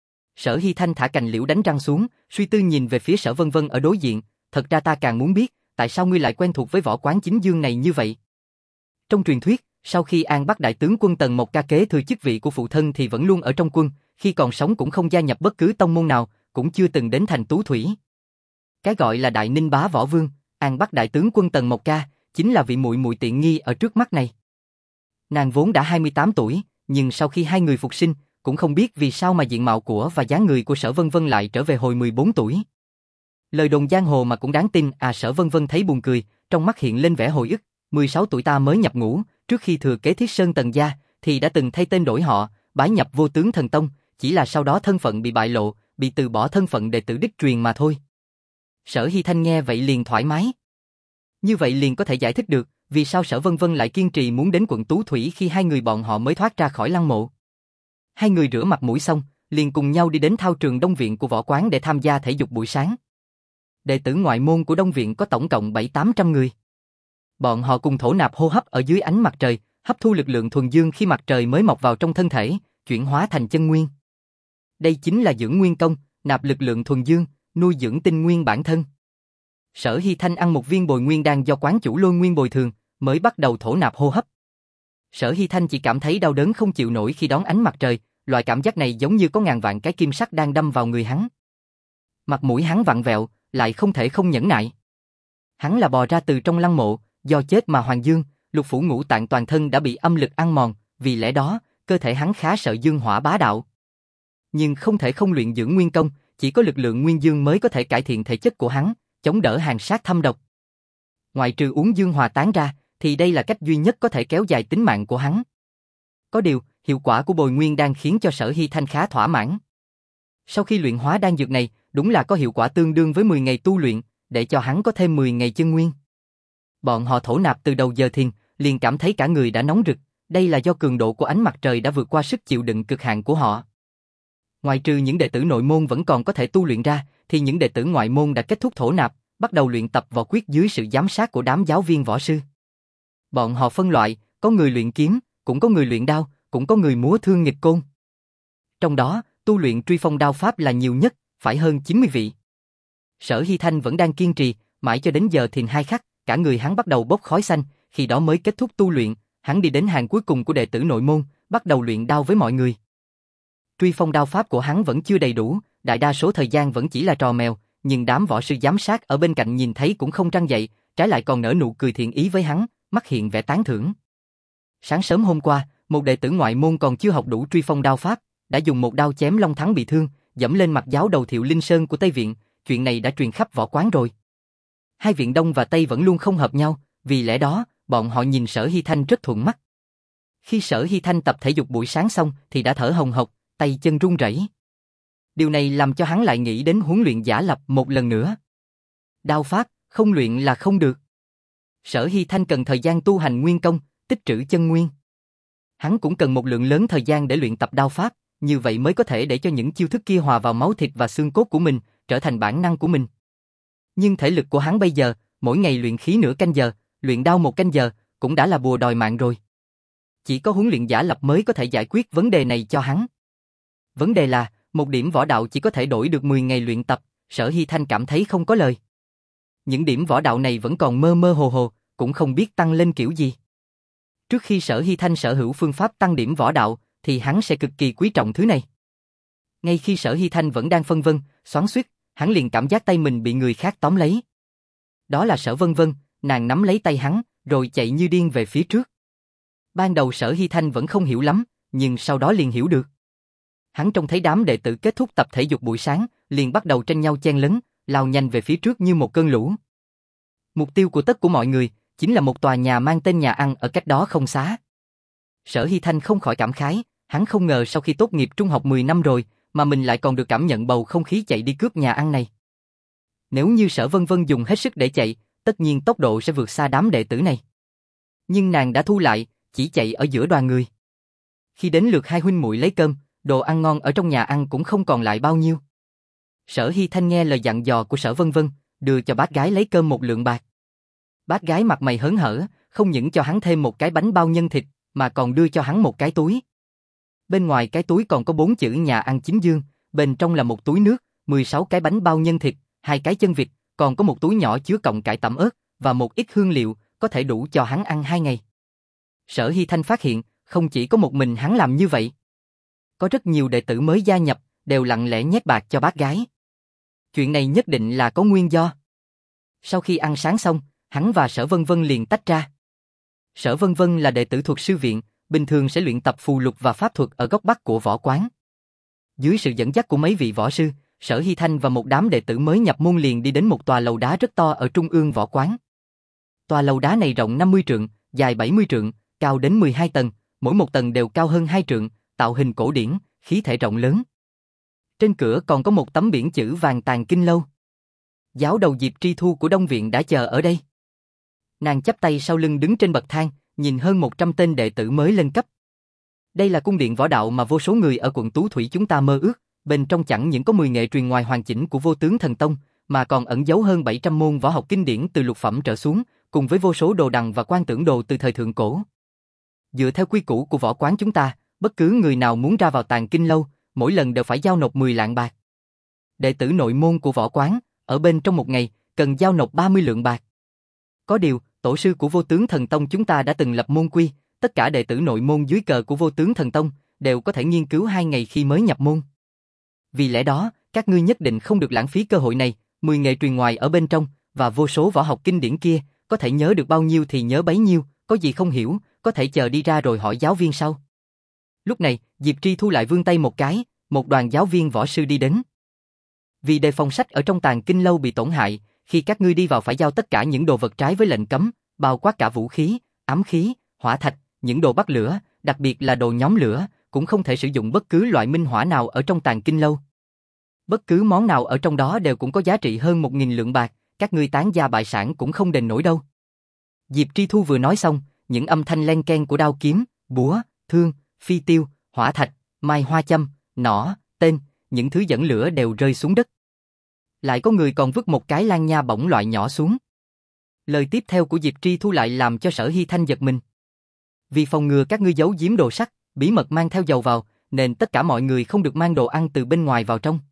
[SPEAKER 1] Sở Hi Thanh thả cành liễu đánh răng xuống, suy tư nhìn về phía Sở Vân Vân ở đối diện, thật ra ta càng muốn biết, tại sao ngươi lại quen thuộc với võ quán chính dương này như vậy? Trong truyền thuyết, sau khi An Bắc đại tướng quân Tần Mộc Ca kế thừa chức vị của phụ thân thì vẫn luôn ở trong quân, khi còn sống cũng không gia nhập bất cứ tông môn nào, cũng chưa từng đến thành Tú Thủy. Cái gọi là Đại Ninh Bá Võ Vương, An Bắc đại tướng quân Tần Mộc Ca, chính là vị muội muội tiện nghi ở trước mắt này. Nàng vốn đã hai mươi tám tuổi, nhưng sau khi hai người phục sinh, cũng không biết vì sao mà diện mạo của và dáng người của Sở Vân Vân lại trở về hồi mười bốn tuổi. Lời đồn giang hồ mà cũng đáng tin, à Sở Vân Vân thấy buồn cười, trong mắt hiện lên vẻ hồi ức, mười sáu tuổi ta mới nhập ngũ, trước khi thừa kế Thiết Sơn Tần gia, thì đã từng thay tên đổi họ, bái nhập Vô Tướng Thần Tông, chỉ là sau đó thân phận bị bại lộ, bị từ bỏ thân phận đệ tử đích truyền mà thôi. Sở Hi Thanh nghe vậy liền thoải mái. Như vậy liền có thể giải thích được, vì sao Sở Vân Vân lại kiên trì muốn đến quận Tú Thủy khi hai người bọn họ mới thoát ra khỏi lăng mộ. Hai người rửa mặt mũi xong, liền cùng nhau đi đến thao trường Đông Viện của võ quán để tham gia thể dục buổi sáng. Đệ tử ngoại môn của Đông Viện có tổng cộng bảy tám trăm người. Bọn họ cùng thổ nạp hô hấp ở dưới ánh mặt trời, hấp thu lực lượng thuần dương khi mặt trời mới mọc vào trong thân thể, chuyển hóa thành chân nguyên. Đây chính là dưỡng nguyên công, nạp lực lượng thuần dương, nuôi dưỡng tinh nguyên bản thân. Sở Hi Thanh ăn một viên bồi nguyên đan do quán chủ Lôi Nguyên bồi thường, mới bắt đầu thổ nạp hô hấp. Sở Hi Thanh chỉ cảm thấy đau đớn không chịu nổi khi đón ánh mặt trời, loại cảm giác này giống như có ngàn vạn cái kim sắc đang đâm vào người hắn. Mặt mũi hắn vặn vẹo, lại không thể không nhẫn nại. Hắn là bò ra từ trong lăng mộ, do chết mà hoàng dương, lục phủ ngũ tạng toàn thân đã bị âm lực ăn mòn, vì lẽ đó, cơ thể hắn khá sợ dương hỏa bá đạo. Nhưng không thể không luyện dưỡng nguyên công, chỉ có lực lượng nguyên dương mới có thể cải thiện thể chất của hắn, chống đỡ hàn sát thâm độc. Ngoại trừ uống dương hòa tán ra, thì đây là cách duy nhất có thể kéo dài tính mạng của hắn. Có điều, hiệu quả của bồi nguyên đan khiến cho Sở Hi Thanh khá thỏa mãn. Sau khi luyện hóa đan dược này, đúng là có hiệu quả tương đương với mười ngày tu luyện, để cho hắn có thêm mười ngày chân nguyên. Bọn họ thổ nạp từ đầu giờ thiền, liền cảm thấy cả người đã nóng rực, đây là do cường độ của ánh mặt trời đã vượt qua sức chịu đựng cực hạn của họ. Ngoài trừ những đệ tử nội môn vẫn còn có thể tu luyện ra, thì những đệ tử ngoại môn đã kết thúc thổ nạp, bắt đầu luyện tập võ quyết dưới sự giám sát của đám giáo viên võ sư. Bọn họ phân loại, có người luyện kiếm, cũng có người luyện đao, cũng có người múa thương nghịch côn. Trong đó, tu luyện truy phong đao pháp là nhiều nhất, phải hơn chín mươi vị. Sở Hi Thanh vẫn đang kiên trì, mãi cho đến giờ thiền hai khắc, cả người hắn bắt đầu bốc khói xanh, khi đó mới kết thúc tu luyện, hắn đi đến hàng cuối cùng của đệ tử nội môn, bắt đầu luyện đao với mọi người. Truy phong đao pháp của hắn vẫn chưa đầy đủ, đại đa số thời gian vẫn chỉ là trò mèo, nhưng đám võ sư giám sát ở bên cạnh nhìn thấy cũng không răng dậy, trái lại còn nở nụ cười thiện ý với hắn, mắt hiện vẻ tán thưởng. Sáng sớm hôm qua, một đệ tử ngoại môn còn chưa học đủ truy phong đao pháp, đã dùng một đao chém Long Thắng bị thương, dẫm lên mặt giáo đầu Thiệu Linh Sơn của Tây Viện, chuyện này đã truyền khắp võ quán rồi. Hai viện Đông và Tây vẫn luôn không hợp nhau, vì lẽ đó, bọn họ nhìn Sở Hy Thanh rất thuận mắt. Khi Sở Hy Thanh tập thể dục buổi sáng xong thì đã thở hồng hộc, tay chân run rẩy. Điều này làm cho hắn lại nghĩ đến huấn luyện giả lập một lần nữa. Đao pháp, không luyện là không được. Sở Hy Thanh cần thời gian tu hành nguyên công, tích trữ chân nguyên. Hắn cũng cần một lượng lớn thời gian để luyện tập đao pháp, như vậy mới có thể để cho những chiêu thức kia hòa vào máu thịt và xương cốt của mình, trở thành bản năng của mình. Nhưng thể lực của hắn bây giờ, mỗi ngày luyện khí nửa canh giờ, luyện đao một canh giờ, cũng đã là bùa đòi mạng rồi. Chỉ có huấn luyện giả lập mới có thể giải quyết vấn đề này cho hắn. Vấn đề là, một điểm võ đạo chỉ có thể đổi được mười ngày luyện tập, Sở Hy Thanh cảm thấy không có lời. Những điểm võ đạo này vẫn còn mơ mơ hồ hồ, cũng không biết tăng lên kiểu gì. Trước khi Sở Hy Thanh sở hữu phương pháp tăng điểm võ đạo, thì hắn sẽ cực kỳ quý trọng thứ này. Ngay khi Sở Hy Thanh vẫn đang phân vân, xoắn xuýt, hắn liền cảm giác tay mình bị người khác tóm lấy. Đó là Sở Vân Vân, nàng nắm lấy tay hắn, rồi chạy như điên về phía trước. Ban đầu Sở Hy Thanh vẫn không hiểu lắm, nhưng sau đó liền hiểu được. Hắn trông thấy đám đệ tử kết thúc tập thể dục buổi sáng, liền bắt đầu tranh nhau chen lấn, lao nhanh về phía trước như một cơn lũ. Mục tiêu của tất của mọi người chính là một tòa nhà mang tên nhà ăn ở cách đó không xa. Sở Hy Thanh không khỏi cảm khái, hắn không ngờ sau khi tốt nghiệp trung học mười năm rồi, mà mình lại còn được cảm nhận bầu không khí chạy đi cướp nhà ăn này. Nếu như Sở Vân Vân dùng hết sức để chạy, tất nhiên tốc độ sẽ vượt xa đám đệ tử này. Nhưng nàng đã thu lại, chỉ chạy ở giữa đoàn người. Khi đến lượt hai huynh muội lấy cơm, đồ ăn ngon ở trong nhà ăn cũng không còn lại bao nhiêu. Sở Hy Thanh nghe lời dặn dò của Sở Vân Vân, đưa cho bác gái lấy cơm một lượng bạc. Bác gái mặt mày hớn hở, không những cho hắn thêm một cái bánh bao nhân thịt, mà còn đưa cho hắn một cái túi. Bên ngoài cái túi còn có bốn chữ nhà ăn Chính Dương, bên trong là một túi nước, mười sáu cái bánh bao nhân thịt, hai cái chân vịt, còn có một túi nhỏ chứa cọng cải tẩm ớt, và một ít hương liệu, có thể đủ cho hắn ăn hai ngày. Sở Hy Thanh phát hiện, không chỉ có một mình hắn làm như vậy. Có rất nhiều đệ tử mới gia nhập, đều lặng lẽ nhét bạc cho bác gái. Chuyện này nhất định là có nguyên do. Sau khi ăn sáng xong, hắn và Sở Vân Vân liền tách ra. Sở Vân Vân là đệ tử thuật sư viện, bình thường sẽ luyện tập phù lục và pháp thuật ở góc bắc của võ quán. Dưới sự dẫn dắt của mấy vị võ sư, Sở Hy Thanh và một đám đệ tử mới nhập môn liền đi đến một tòa lầu đá rất to ở trung ương võ quán. Tòa lầu đá này rộng năm mươi trượng, dài bảy mươi trượng, cao đến mười hai tầng, mỗi một tầng đều cao hơn hai trượng, tạo hình cổ điển, khí thể rộng lớn. Trên cửa còn có một tấm biển chữ vàng Tàng Kinh Lâu. Giáo đầu Diệp Tri Thu của Đông Viện đã chờ ở đây. Nàng chắp tay sau lưng đứng trên bậc thang, nhìn hơn một trăm tên đệ tử mới lên cấp. Đây là cung điện võ đạo mà vô số người ở quận Tú Thủy chúng ta mơ ước, bên trong chẳng những có mười nghệ truyền ngoài hoàn chỉnh của Vô Tướng Thần Tông, mà còn ẩn giấu hơn bảy trăm môn võ học kinh điển từ lục phẩm trở xuống, cùng với vô số đồ đằng và quan tưởng đồ từ thời thượng cổ. Dựa theo quy củ của võ quán chúng ta, bất cứ người nào muốn ra vào Tàng Kinh Lâu, mỗi lần đều phải giao nộp mười lạng bạc. Đệ tử nội môn của võ quán, ở bên trong một ngày, cần giao nộp ba mươi lượng bạc. Có điều, tổ sư của Vô Tướng Thần Tông chúng ta đã từng lập môn quy, tất cả đệ tử nội môn dưới cờ của Vô Tướng Thần Tông đều có thể nghiên cứu hai ngày khi mới nhập môn. Vì lẽ đó, các ngươi nhất định không được lãng phí cơ hội này, mười nghệ truyền ngoài ở bên trong, và vô số võ học kinh điển kia, có thể nhớ được bao nhiêu thì nhớ bấy nhiêu, có gì không hiểu, có thể chờ đi ra rồi hỏi giáo viên sau. Lúc này, Diệp Tri Thu lại vươn tay một cái, một đoàn giáo viên võ sư đi đến. Vì đề phòng sách ở trong Tàng Kinh Lâu bị tổn hại, khi các ngươi đi vào phải giao tất cả những đồ vật trái với lệnh cấm, bao quát cả vũ khí, ám khí, hỏa thạch, những đồ bắt lửa, đặc biệt là đồ nhóm lửa, cũng không thể sử dụng bất cứ loại minh hỏa nào ở trong Tàng Kinh Lâu. Bất cứ món nào ở trong đó đều cũng có giá trị hơn một nghìn lượng bạc, các ngươi tán gia bại sản cũng không đền nổi đâu. Diệp Tri Thu vừa nói xong, những âm thanh len keng của đao kiếm, búa, thương, phi tiêu, hỏa thạch, mai hoa châm, nỏ, tên, những thứ dẫn lửa đều rơi xuống đất. Lại có người còn vứt một cái lan nha bổng loại nhỏ xuống. Lời tiếp theo của Diệp Tri Thu lại làm cho Sở Hy Thanh giật mình. Vì phòng ngừa các ngươi giấu giếm đồ sắt, bí mật mang theo dầu vào, nên tất cả mọi người không được mang đồ ăn từ bên ngoài vào trong.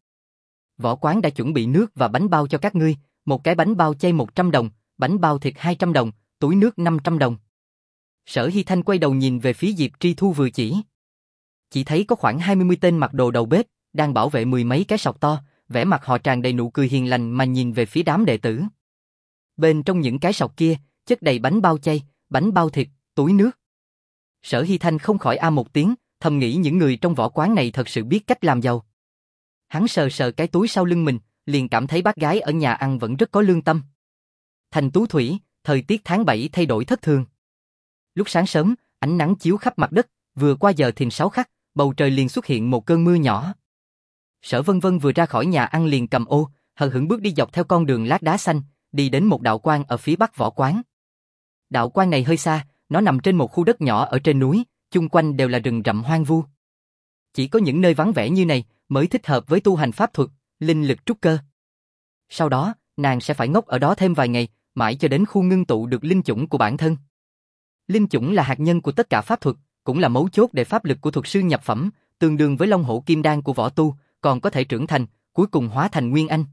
[SPEAKER 1] Võ quán đã chuẩn bị nước và bánh bao cho các ngươi, một cái bánh bao chay một trăm đồng, bánh bao thịt hai trăm đồng, túi nước năm trăm đồng. Sở Hy Thanh quay đầu nhìn về phía Diệp Tri Thu vừa chỉ. Chỉ thấy có khoảng hai mươi tên mặc đồ đầu bếp, đang bảo vệ mười mấy cái sọt to, vẻ mặt họ tràn đầy nụ cười hiền lành mà nhìn về phía đám đệ tử. Bên trong những cái sọt kia, chất đầy bánh bao chay, bánh bao thịt, túi nước. Sở Hy Thanh không khỏi a một tiếng, thầm nghĩ những người trong võ quán này thật sự biết cách làm giàu. Hắn sờ sờ cái túi sau lưng mình, liền cảm thấy bác gái ở nhà ăn vẫn rất có lương tâm. Thành Tú Thủy, thời tiết tháng bảy thay đổi thất thường. Lúc sáng sớm, ánh nắng chiếu khắp mặt đất, vừa qua giờ thìn sáu khắc, bầu trời liền xuất hiện một cơn mưa nhỏ. Sở Vân Vân vừa ra khỏi nhà ăn liền cầm ô, hờ hững bước đi dọc theo con đường lát đá xanh, đi đến một đạo quan ở phía bắc võ quán. Đạo quan này hơi xa, nó nằm trên một khu đất nhỏ ở trên núi, chung quanh đều là rừng rậm hoang vu. Chỉ có những nơi vắng vẻ như này mới thích hợp với tu hành pháp thuật, linh lực trúc cơ. Sau đó, nàng sẽ phải ngốc ở đó thêm vài ngày, mãi cho đến khu ngưng tụ được linh chủng của bản thân. Linh chủng là hạt nhân của tất cả pháp thuật, cũng là mấu chốt để pháp lực của thuật sư nhập phẩm, tương đương với long hổ kim đan của võ tu, còn có thể trưởng thành, cuối cùng hóa thành nguyên anh.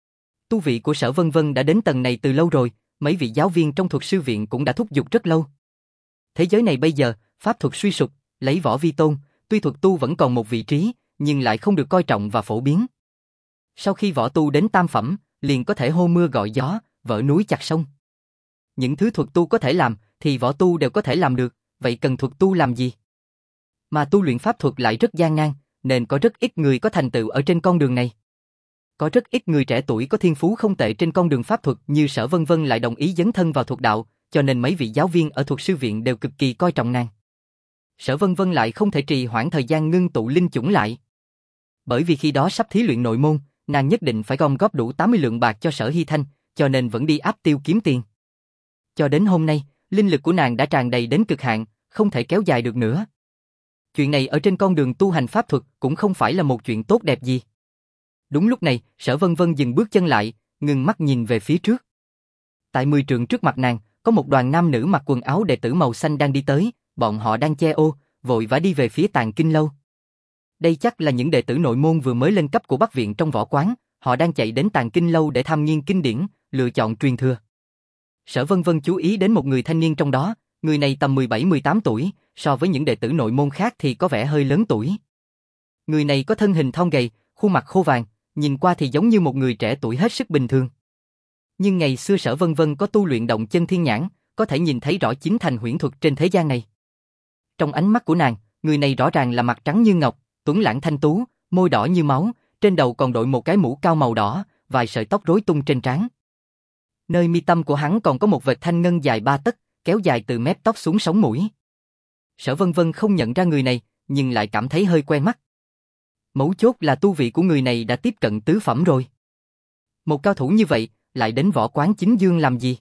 [SPEAKER 1] Tu vị của Sở Vân Vân đã đến tầng này từ lâu rồi, mấy vị giáo viên trong thuật sư viện cũng đã thúc giục rất lâu. Thế giới này bây giờ, pháp thuật suy sụp, lấy võ vi tôn, tuy thuật tu vẫn còn một vị trí, nhưng lại không được coi trọng và phổ biến. Sau khi võ tu đến tam phẩm, liền có thể hô mưa gọi gió, vỡ núi chặt sông. Những thứ thuật tu có thể làm, thì võ tu đều có thể làm được, vậy cần thuật tu làm gì? Mà tu luyện pháp thuật lại rất gian nan, nên có rất ít người có thành tựu ở trên con đường này. Có rất ít người trẻ tuổi có thiên phú không tệ trên con đường pháp thuật như Sở Vân Vân lại đồng ý dấn thân vào thuật đạo, cho nên mấy vị giáo viên ở thuật sư viện đều cực kỳ coi trọng nàng. Sở Vân Vân lại không thể trì hoãn thời gian ngưng tụ linh chủng lại. Bởi vì khi đó sắp thí luyện nội môn, nàng nhất định phải gom góp đủ tám mươi lượng bạc cho Sở Hy Thanh, cho nên vẫn đi áp tiêu kiếm tiền. Cho đến hôm nay, linh lực của nàng đã tràn đầy đến cực hạn, không thể kéo dài được nữa. Chuyện này ở trên con đường tu hành pháp thuật cũng không phải là một chuyện tốt đẹp gì. Đúng lúc này, Sở Vân Vân dừng bước chân lại, ngừng mắt nhìn về phía trước. Tại mười trượng trước mặt nàng, có một đoàn nam nữ mặc quần áo đệ tử màu xanh đang đi tới, bọn họ đang che ô, vội vã đi về phía Tàng Kinh Lâu. Đây chắc là những đệ tử nội môn vừa mới lên cấp của Bắc viện trong võ quán, họ đang chạy đến Tàng Kinh Lâu để tham nghiên kinh điển, lựa chọn truyền thừa. Sở Vân Vân chú ý đến một người thanh niên trong đó, người này tầm mười bảy mười tám tuổi, so với những đệ tử nội môn khác thì có vẻ hơi lớn tuổi. Người này có thân hình thon gầy, khuôn mặt khô vàng, nhìn qua thì giống như một người trẻ tuổi hết sức bình thường. Nhưng ngày xưa Sở Vân Vân có tu luyện động chân thiên nhãn, có thể nhìn thấy rõ chính thành huyễn thuật trên thế gian này. Trong ánh mắt của nàng, người này rõ ràng là mặt trắng như ngọc, tuấn lãng thanh tú, môi đỏ như máu, trên đầu còn đội một cái mũ cao màu đỏ, vài sợi tóc rối tung trên trán. Nơi mi tâm của hắn còn có một vệt thanh ngân dài ba tấc, kéo dài từ mép tóc xuống sống mũi. Sở Vân Vân không nhận ra người này, nhưng lại cảm thấy hơi quen mắt. Mấu chốt là tu vị của người này đã tiếp cận tứ phẩm rồi. Một cao thủ như vậy, lại đến võ quán chính dương làm gì?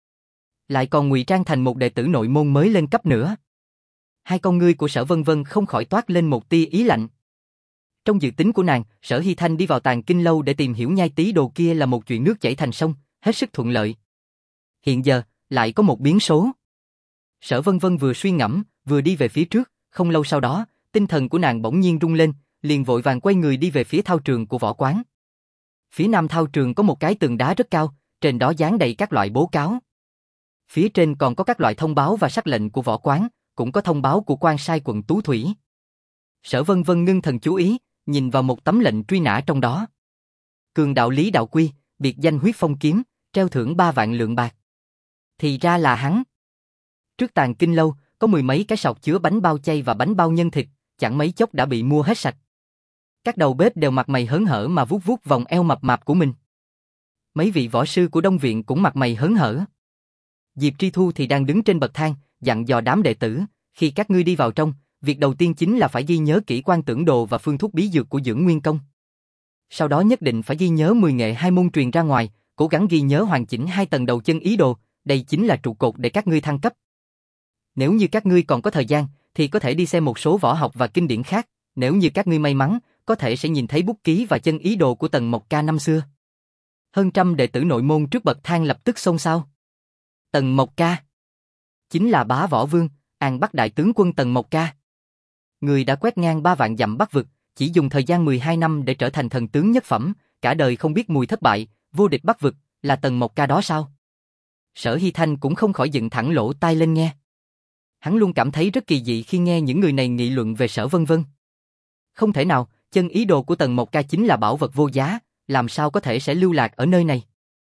[SPEAKER 1] Lại còn ngụy trang thành một đệ tử nội môn mới lên cấp nữa. Hai con ngươi của Sở Vân Vân không khỏi toát lên một tia ý lạnh. Trong dự tính của nàng, Sở Hy Thanh đi vào Tàng Kinh Lâu để tìm hiểu nhai tí đồ kia là một chuyện nước chảy thành sông, hết sức thuận lợi. Hiện giờ, lại có một biến số. Sở Vân Vân vừa suy ngẫm, vừa đi về phía trước, không lâu sau đó, tinh thần của nàng bỗng nhiên rung lên, liền vội vàng quay người đi về phía thao trường của võ quán. Phía nam thao trường có một cái tường đá rất cao, trên đó dán đầy các loại bố cáo. Phía trên còn có các loại thông báo và sắc lệnh của võ quán, cũng có thông báo của quan sai quận Tú Thủy. Sở Vân Vân ngưng thần chú ý, nhìn vào một tấm lệnh truy nã trong đó. Cường đạo Lý Đạo Quy, biệt danh Huyết Phong Kiếm, treo thưởng ba vạn lượng bạc. Thì ra là hắn. Trước Tàng Kinh Lâu, có mười mấy cái sọt chứa bánh bao chay và bánh bao nhân thịt, chẳng mấy chốc đã bị mua hết sạch. Các đầu bếp đều mặt mày hớn hở mà vuốt vuốt vòng eo mập mạp của mình. Mấy vị võ sư của Đông viện cũng mặt mày hớn hở. Diệp Tri Thu thì đang đứng trên bậc thang, dặn dò đám đệ tử, khi các ngươi đi vào trong, việc đầu tiên chính là phải ghi nhớ kỹ quan tưởng đồ và phương thuốc bí dược của Dưỡng Nguyên Công. Sau đó nhất định phải ghi nhớ mười nghệ hai môn truyền ra ngoài, cố gắng ghi nhớ hoàn chỉnh hai tầng đầu chân ý đồ, đây chính là trụ cột để các ngươi thăng cấp. Nếu như các ngươi còn có thời gian, thì có thể đi xem một số võ học và kinh điển khác, nếu như các ngươi may mắn, có thể sẽ nhìn thấy bút ký và chân ý đồ của Tần Mộc Ca năm xưa. Hơn trăm đệ tử nội môn trước bậc thang lập tức xôn xao. Tần Mộc Ca chính là Bá Võ Vương, An Bắc đại tướng quân Tần Mộc Ca. Người đã quét ngang ba vạn dặm Bắc vực, chỉ dùng thời gian mười hai năm để trở thành thần tướng nhất phẩm, cả đời không biết mùi thất bại, vô địch Bắc vực, là Tần Mộc Ca đó sao? Sở Hy Thanh cũng không khỏi dựng thẳng lỗ tai lên nghe. Hắn luôn cảm thấy rất kỳ dị khi nghe những người này nghị luận về Sở Vân Vân. Không thể nào, chân ý đồ của Tần Mộc Ca chính là bảo vật vô giá, làm sao có thể sẽ lưu lạc ở nơi này?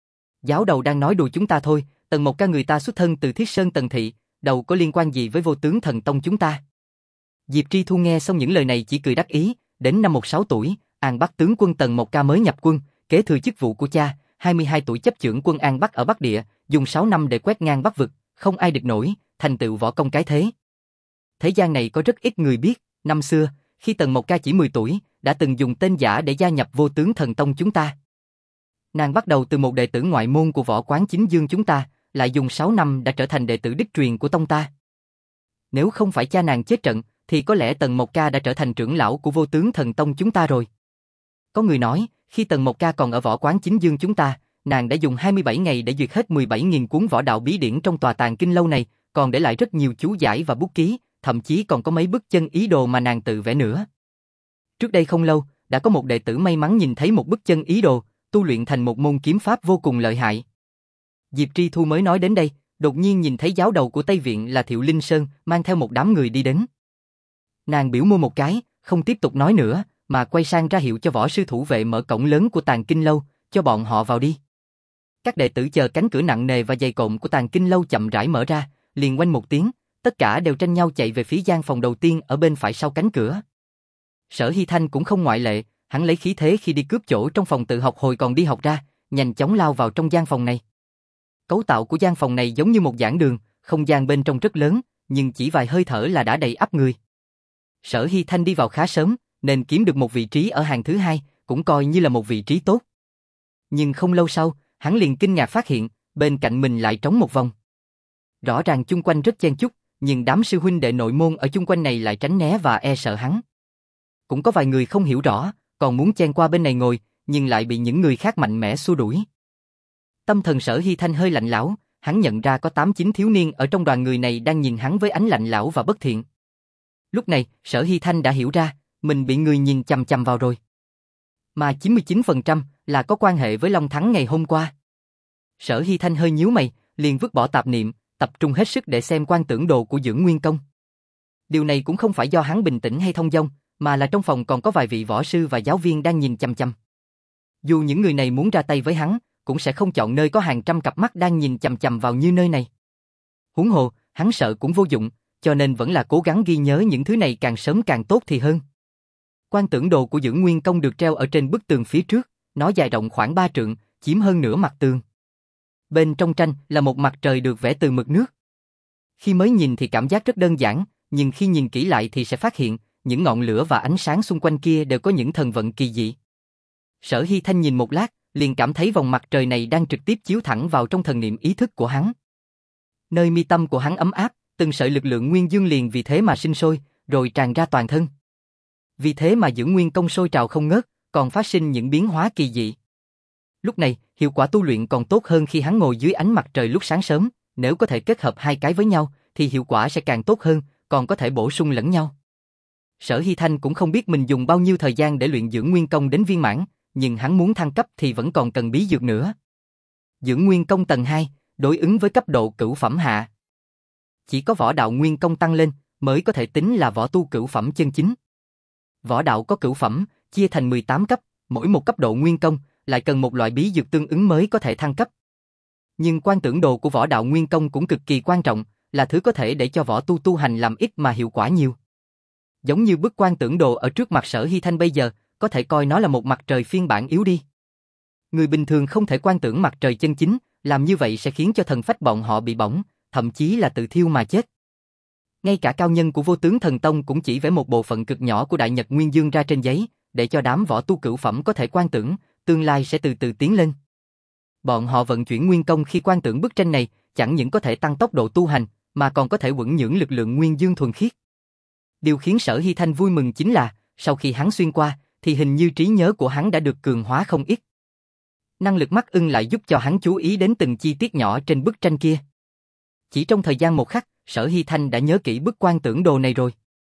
[SPEAKER 1] Giáo đầu đang nói đùa chúng ta thôi, Tần Mộc Ca người ta xuất thân từ Thiết Sơn Tần Thị, đâu có liên quan gì với Vô Tướng Thần Tông chúng ta. Diệp Tri Thu nghe xong những lời này chỉ cười đắc ý, đến năm mười sáu tuổi, An Bắc tướng quân Tần Mộc Ca mới nhập quân, kế thừa chức vụ của cha, hai mươi hai tuổi chấp chưởng quân An Bắc ở Bắc Địa, dùng sáu năm để quét ngang Bắc vực, không ai địch nổi, thành tựu võ công cái thế. Thế gian này có rất ít người biết, năm xưa, khi Tần Mộc Ca chỉ mười tuổi, đã từng dùng tên giả để gia nhập Vô Tướng Thần Tông chúng ta. Nàng bắt đầu từ một đệ tử ngoại môn của Võ Quán Chính Dương chúng ta, lại dùng sáu năm đã trở thành đệ tử đích truyền của tông ta. Nếu không phải cha nàng chết trận, thì có lẽ Tần Mộc Ca đã trở thành trưởng lão của Vô Tướng Thần Tông chúng ta rồi. Có người nói, khi Tần Mộc Ca còn ở Võ Quán Chính Dương chúng ta, nàng đã dùng hai mươi bảy ngày để duyệt hết mười bảy nghìn cuốn võ đạo bí điển trong tòa tàng kinh lâu này, còn để lại rất nhiều chú giải và bút ký, thậm chí còn có mấy bức chân ý đồ mà nàng tự vẽ nữa. Trước đây không lâu, đã có một đệ tử may mắn nhìn thấy một bức chân ý đồ, tu luyện thành một môn kiếm pháp vô cùng lợi hại. Diệp Tri Thu mới nói đến đây, đột nhiên nhìn thấy giáo đầu của Tây Viện là Thiệu Linh Sơn, mang theo một đám người đi đến. Nàng biểu môi một cái, không tiếp tục nói nữa, mà quay sang ra hiệu cho võ sư thủ vệ mở cổng lớn của tàng kinh lâu, cho bọn họ vào đi. Các đệ tử chờ cánh cửa nặng nề và dày cộm của tàng kinh lâu chậm rãi mở ra, liền quanh một tiếng, tất cả đều tranh nhau chạy về phía gian phòng đầu tiên ở bên phải sau cánh cửa. Sở Hy Thanh cũng không ngoại lệ, hắn lấy khí thế khi đi cướp chỗ trong phòng tự học hồi còn đi học ra, nhanh chóng lao vào trong gian phòng này. Cấu tạo của gian phòng này giống như một giảng đường, không gian bên trong rất lớn, nhưng chỉ vài hơi thở là đã đầy ắp người. Sở Hy Thanh đi vào khá sớm, nên kiếm được một vị trí ở hàng thứ hai, cũng coi như là một vị trí tốt. Nhưng không lâu sau, hắn liền kinh ngạc phát hiện, bên cạnh mình lại trống một vòng. Rõ ràng chung quanh rất chen chúc, nhưng đám sư huynh đệ nội môn ở chung quanh này lại tránh né và e sợ hắn. Cũng có vài người không hiểu rõ, còn muốn chen qua bên này ngồi, nhưng lại bị những người khác mạnh mẽ xua đuổi. Tâm thần Sở Hy Thanh hơi lạnh lẽo, hắn nhận ra có tám chín thiếu niên ở trong đoàn người này đang nhìn hắn với ánh lạnh lẽo và bất thiện. Lúc này, Sở Hy Thanh đã hiểu ra, mình bị người nhìn chằm chằm vào rồi. Mà chín mươi chín phần trăm là có quan hệ với Long Thắng ngày hôm qua. Sở Hy Thanh hơi nhíu mày, liền vứt bỏ tạp niệm, tập trung hết sức để xem quan tưởng đồ của Dưỡng Nguyên Công. Điều này cũng không phải do hắn bình tĩnh hay thông dong, mà là trong phòng còn có vài vị võ sư và giáo viên đang nhìn chằm chằm. Dù những người này muốn ra tay với hắn, cũng sẽ không chọn nơi có hàng trăm cặp mắt đang nhìn chằm chằm vào như nơi này. Huống hồ, hắn sợ cũng vô dụng, cho nên vẫn là cố gắng ghi nhớ những thứ này càng sớm càng tốt thì hơn. Quan tưởng đồ của Dưỡng Nguyên Công được treo ở trên bức tường phía trước, nó dài rộng khoảng ba trượng, chiếm hơn nửa mặt tường. Bên trong tranh là một mặt trời được vẽ từ mực nước. Khi mới nhìn thì cảm giác rất đơn giản, nhưng khi nhìn kỹ lại thì sẽ phát hiện, những ngọn lửa và ánh sáng xung quanh kia đều có những thần vận kỳ dị. Sở Hy Thanh nhìn một lát, liền cảm thấy vòng mặt trời này đang trực tiếp chiếu thẳng vào trong thần niệm ý thức của hắn. Nơi mi tâm của hắn ấm áp, từng sợi lực lượng nguyên dương liền vì thế mà sinh sôi, rồi tràn ra toàn thân. Vì thế mà Dưỡng Nguyên Công sôi trào không ngớt, còn phát sinh những biến hóa kỳ dị. Lúc này, hiệu quả tu luyện còn tốt hơn khi hắn ngồi dưới ánh mặt trời lúc sáng sớm, nếu có thể kết hợp hai cái với nhau, thì hiệu quả sẽ càng tốt hơn, còn có thể bổ sung lẫn nhau. Sở Hy Thanh cũng không biết mình dùng bao nhiêu thời gian để luyện Dưỡng Nguyên Công đến viên mãn, nhưng hắn muốn thăng cấp thì vẫn còn cần bí dược nữa. Dưỡng Nguyên Công tầng hai, đối ứng với cấp độ cửu phẩm hạ. Chỉ có võ đạo nguyên công tăng lên, mới có thể tính là võ tu cửu phẩm chân chính. Võ đạo có cửu phẩm, chia thành mười tám cấp, mỗi một cấp độ nguyên công, lại cần một loại bí dược tương ứng mới có thể thăng cấp. Nhưng quan tưởng đồ của võ đạo nguyên công cũng cực kỳ quan trọng, là thứ có thể để cho võ tu tu hành làm ít mà hiệu quả nhiều. Giống như bức quan tưởng đồ ở trước mặt Sở Hy Thanh bây giờ, có thể coi nó là một mặt trời phiên bản yếu đi. Người bình thường không thể quan tưởng mặt trời chân chính, làm như vậy sẽ khiến cho thần phách bọn họ bị bỏng, thậm chí là tự thiêu mà chết. Ngay cả cao nhân của Vô Tướng Thần Tông cũng chỉ vẽ một bộ phận cực nhỏ của Đại Nhật Nguyên Dương ra trên giấy, để cho đám võ tu cửu phẩm có thể quan tưởng, tương lai sẽ từ từ tiến lên. Bọn họ vận chuyển nguyên công khi quan tưởng bức tranh này, chẳng những có thể tăng tốc độ tu hành, mà còn có thể uẩn nhưỡng lực lượng nguyên dương thuần khiết. Điều khiến Sở Hy Thanh vui mừng chính là, sau khi hắn xuyên qua, thì hình như trí nhớ của hắn đã được cường hóa không ít. Năng lực mắt ưng lại giúp cho hắn chú ý đến từng chi tiết nhỏ trên bức tranh kia. Chỉ trong thời gian một khắc, Sở Hy Thanh đã nhớ kỹ bức quan tưởng đồ này rồi.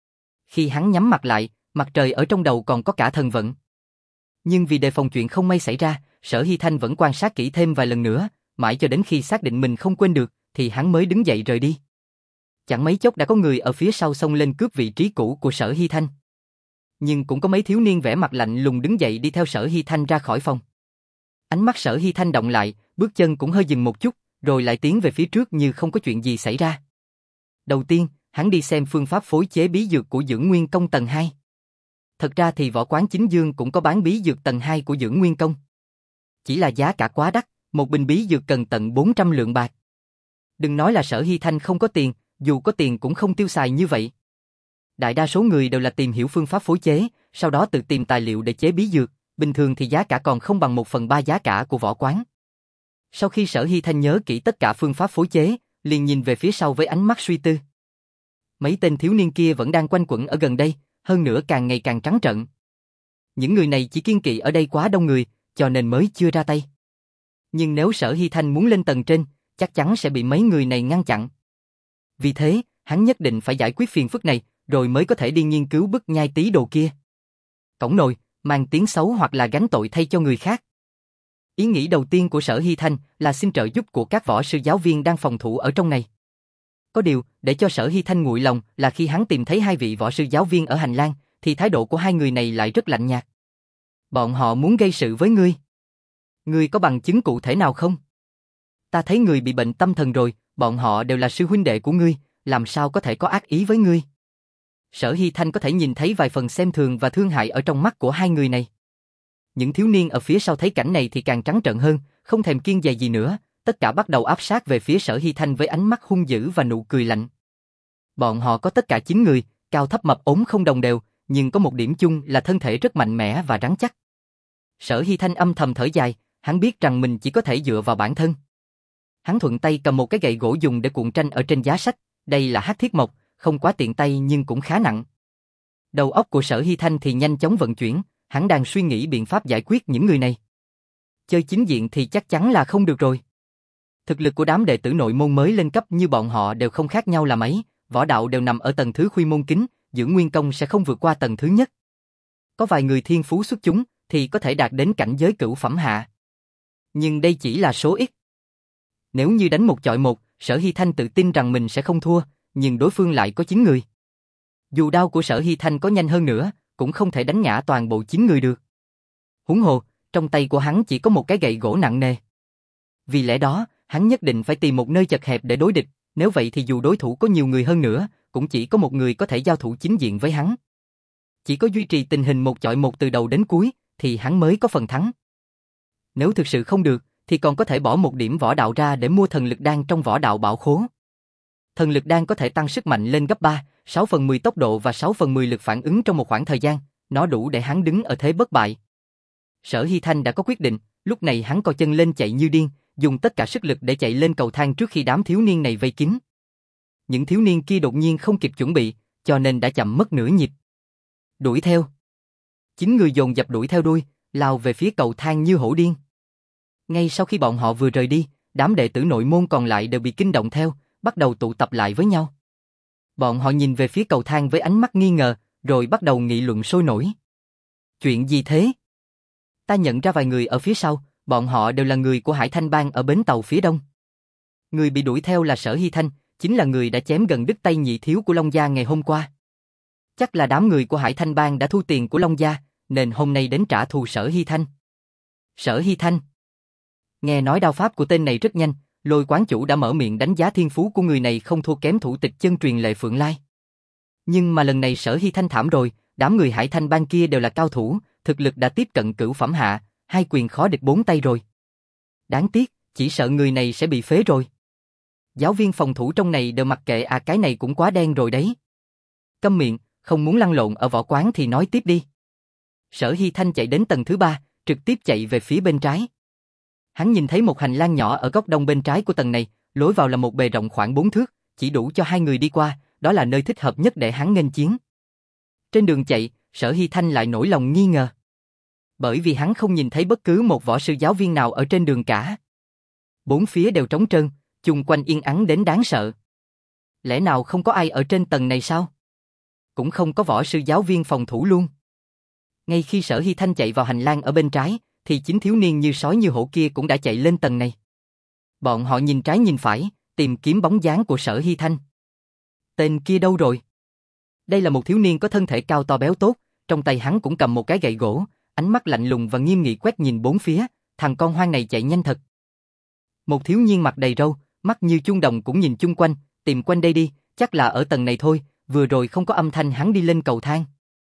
[SPEAKER 1] Khi hắn nhắm mặt lại, mặt trời ở trong đầu còn có cả thần vận. Nhưng vì đề phòng chuyện không may xảy ra, Sở Hy Thanh vẫn quan sát kỹ thêm vài lần nữa, mãi cho đến khi xác định mình không quên được, thì hắn mới đứng dậy rời đi. Chẳng mấy chốc đã có người ở phía sau xông lên cướp vị trí cũ của Sở Hy Thanh. Nhưng cũng có mấy thiếu niên vẻ mặt lạnh lùng đứng dậy đi theo Sở Hy Thanh ra khỏi phòng. Ánh mắt Sở Hy Thanh động lại, bước chân cũng hơi dừng một chút, rồi lại tiến về phía trước như không có chuyện gì xảy ra. Đầu tiên, hắn đi xem phương pháp phối chế bí dược của Dưỡng Nguyên Công tầng hai. Thật ra thì võ quán Chính Dương cũng có bán bí dược tầng hai của Dưỡng Nguyên Công. Chỉ là giá cả quá đắt, một bình bí dược cần tận bốn trăm lượng bạc. Đừng nói là Sở Hy Thanh không có tiền, dù có tiền cũng không tiêu xài như vậy. Đại đa số người đều là tìm hiểu phương pháp phối chế, sau đó tự tìm tài liệu để chế bí dược, bình thường thì giá cả còn không bằng một phần ba giá cả của võ quán. Sau khi Sở Hy Thanh nhớ kỹ tất cả phương pháp phối chế, liền nhìn về phía sau với ánh mắt suy tư. Mấy tên thiếu niên kia vẫn đang quanh quẩn ở gần đây, hơn nữa càng ngày càng trắng trợn. Những người này chỉ kiên kỵ ở đây quá đông người, cho nên mới chưa ra tay. Nhưng nếu Sở Hy Thanh muốn lên tầng trên, chắc chắn sẽ bị mấy người này ngăn chặn. Vì thế, hắn nhất định phải giải quyết phiền phức này, rồi mới có thể đi nghiên cứu bức nhai tí đồ kia. Cổng nồi, mang tiếng xấu hoặc là gánh tội thay cho người khác. Ý nghĩ đầu tiên của Sở Hy Thanh là xin trợ giúp của các võ sư giáo viên đang phòng thủ ở trong này. Có điều, để cho Sở Hy Thanh nguội lòng là khi hắn tìm thấy hai vị võ sư giáo viên ở hành lang, thì thái độ của hai người này lại rất lạnh nhạt. Bọn họ muốn gây sự với ngươi. Ngươi có bằng chứng cụ thể nào không? Ta thấy người bị bệnh tâm thần rồi, bọn họ đều là sư huynh đệ của ngươi, làm sao có thể có ác ý với ngươi? Sở Hy Thanh có thể nhìn thấy vài phần xem thường và thương hại ở trong mắt của hai người này. Những thiếu niên ở phía sau thấy cảnh này thì càng trắng trợn hơn, không thèm kiêng dè gì nữa, tất cả bắt đầu áp sát về phía Sở Hy Thanh với ánh mắt hung dữ và nụ cười lạnh. Bọn họ có tất cả chín người, cao thấp mập ốm không đồng đều, nhưng có một điểm chung là thân thể rất mạnh mẽ và rắn chắc. Sở Hy Thanh âm thầm thở dài, hắn biết rằng mình chỉ có thể dựa vào bản thân. Hắn thuận tay cầm một cái gậy gỗ dùng để cuộn tranh ở trên giá sách, đây là hắc thiết mộc, không quá tiện tay nhưng cũng khá nặng. Đầu óc của Sở Hy Thanh thì nhanh chóng vận chuyển, hắn đang suy nghĩ biện pháp giải quyết những người này. Chơi chính diện thì chắc chắn là không được rồi. Thực lực của đám đệ tử nội môn mới lên cấp như bọn họ đều không khác nhau là mấy, võ đạo đều nằm ở tầng thứ Khuy Môn Kính, Dưỡng Nguyên Công sẽ không vượt qua tầng thứ nhất. Có vài người thiên phú xuất chúng thì có thể đạt đến cảnh giới cửu phẩm hạ. Nhưng đây chỉ là số ít. Nếu như đánh một chọi một, Sở Hy Thanh tự tin rằng mình sẽ không thua, nhưng đối phương lại có chín người. Dù đao của Sở Hy Thanh có nhanh hơn nữa, cũng không thể đánh ngã toàn bộ chín người được. Huống hồ, trong tay của hắn chỉ có một cái gậy gỗ nặng nề. Vì lẽ đó, hắn nhất định phải tìm một nơi chật hẹp để đối địch, nếu vậy thì dù đối thủ có nhiều người hơn nữa, cũng chỉ có một người có thể giao thủ chính diện với hắn. Chỉ có duy trì tình hình một chọi một từ đầu đến cuối, thì hắn mới có phần thắng. Nếu thực sự không được, thì còn có thể bỏ một điểm võ đạo ra để mua thần lực đan trong võ đạo bảo khố. Thần lực đan có thể tăng sức mạnh lên gấp ba, sáu phần mười tốc độ và sáu phần mười lực phản ứng trong một khoảng thời gian, nó đủ để hắn đứng ở thế bất bại. Sở Hy Thanh đã có quyết định, lúc này hắn co chân lên chạy như điên, dùng tất cả sức lực để chạy lên cầu thang trước khi đám thiếu niên này vây kín. Những thiếu niên kia đột nhiên không kịp chuẩn bị, cho nên đã chậm mất nửa nhịp. Đuổi theo. Chín người dồn dập đuổi theo đuôi, lao về phía cầu thang như hổ điên. Ngay sau khi bọn họ vừa rời đi, đám đệ tử nội môn còn lại đều bị kinh động theo, bắt đầu tụ tập lại với nhau. Bọn họ nhìn về phía cầu thang với ánh mắt nghi ngờ, rồi bắt đầu nghị luận sôi nổi. Chuyện gì thế? Ta nhận ra vài người ở phía sau, bọn họ đều là người của Hải Thanh Bang ở bến tàu phía đông. Người bị đuổi theo là Sở Hy Thanh, chính là người đã chém gần đứt tay nhị thiếu của Long Gia ngày hôm qua. Chắc là đám người của Hải Thanh Bang đã thu tiền của Long Gia, nên hôm nay đến trả thù Sở Hy Thanh. Sở Hy Thanh. Nghe nói đao pháp của tên này rất nhanh, Lôi quán chủ đã mở miệng đánh giá thiên phú của người này không thua kém thủ tịch chân truyền Lệ Phượng Lai. Nhưng mà lần này Sở Hy Thanh thảm rồi, đám người Hải Thanh Bang kia đều là cao thủ, thực lực đã tiếp cận cửu phẩm hạ, hai quyền khó địch bốn tay rồi. Đáng tiếc, chỉ sợ người này sẽ bị phế rồi. Giáo viên phòng thủ trong này đều mặc kệ à, cái này cũng quá đen rồi đấy. Câm miệng, không muốn lăn lộn ở võ quán thì nói tiếp đi. Sở Hy Thanh chạy đến tầng thứ ba, trực tiếp chạy về phía bên trái. Hắn nhìn thấy một hành lang nhỏ ở góc đông bên trái của tầng này, lối vào là một bề rộng khoảng bốn thước, chỉ đủ cho hai người đi qua, đó là nơi thích hợp nhất để hắn nghênh chiến. Trên đường chạy, Sở Hy Thanh lại nổi lòng nghi ngờ. Bởi vì hắn không nhìn thấy bất cứ một võ sư giáo viên nào ở trên đường cả. Bốn phía đều trống trơn, chung quanh yên ắng đến đáng sợ. Lẽ nào không có ai ở trên tầng này sao? Cũng không có võ sư giáo viên phòng thủ luôn. Ngay khi Sở Hy Thanh chạy vào hành lang ở bên trái, thì chính thiếu niên như sói như hổ kia cũng đã chạy lên tầng này. Bọn họ nhìn trái nhìn phải, tìm kiếm bóng dáng của Sở Hy Thanh. Tên kia đâu rồi? Đây là một thiếu niên có thân thể cao to béo tốt, trong tay hắn cũng cầm một cái gậy gỗ, ánh mắt lạnh lùng và nghiêm nghị quét nhìn bốn phía, thằng con hoang này chạy nhanh thật. Một thiếu niên mặt đầy râu, mắt như chuông đồng cũng nhìn chung quanh, tìm quanh đây đi, chắc là ở tầng này thôi, vừa rồi không có âm thanh hắn đi lên cầu thang.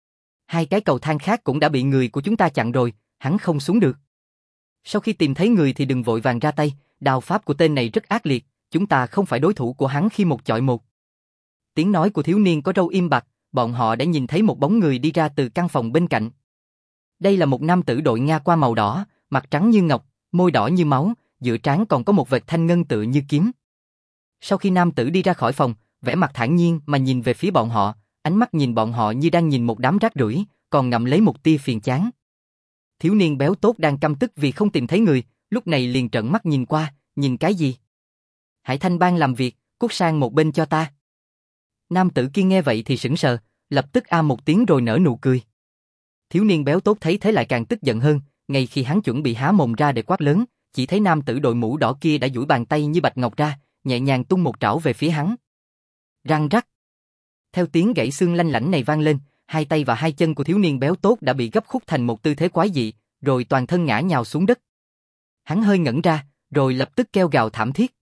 [SPEAKER 1] Hai cái cầu thang khác cũng đã bị người của chúng ta chặn rồi, hắn không xuống được. Sau khi tìm thấy người thì đừng vội vàng ra tay, đao pháp của tên này rất ác liệt, chúng ta không phải đối thủ của hắn khi một chọi một. Tiếng nói của thiếu niên có râu im bặt, bọn họ đã nhìn thấy một bóng người đi ra từ căn phòng bên cạnh. Đây là một nam tử đội nga qua màu đỏ, mặt trắng như ngọc, môi đỏ như máu, giữa trán còn có một vệt thanh ngân tựa như kiếm. Sau khi nam tử đi ra khỏi phòng, vẻ mặt thản nhiên mà nhìn về phía bọn họ, ánh mắt nhìn bọn họ như đang nhìn một đám rác rưởi, còn ngậm lấy một tia phiền chán. Thiếu niên béo tốt đang căm tức vì không tìm thấy người, lúc này liền trợn mắt nhìn qua, nhìn cái gì? Hải Thanh Bang làm việc, cút sang một bên cho ta. Nam tử kia nghe vậy thì sững sờ, lập tức a một tiếng rồi nở nụ cười. Thiếu niên béo tốt thấy thế lại càng tức giận hơn, ngay khi hắn chuẩn bị há mồm ra để quát lớn, chỉ thấy nam tử đội mũ đỏ kia đã duỗi bàn tay như bạch ngọc ra, nhẹ nhàng tung một trảo về phía hắn. Răng rắc. Theo tiếng gãy xương lanh lảnh này vang lên, hai tay và hai chân của thiếu niên béo tốt đã bị gấp khúc thành một tư thế quái dị, rồi toàn thân ngã nhào xuống đất. Hắn hơi ngẩn ra, rồi lập tức kêu gào thảm thiết.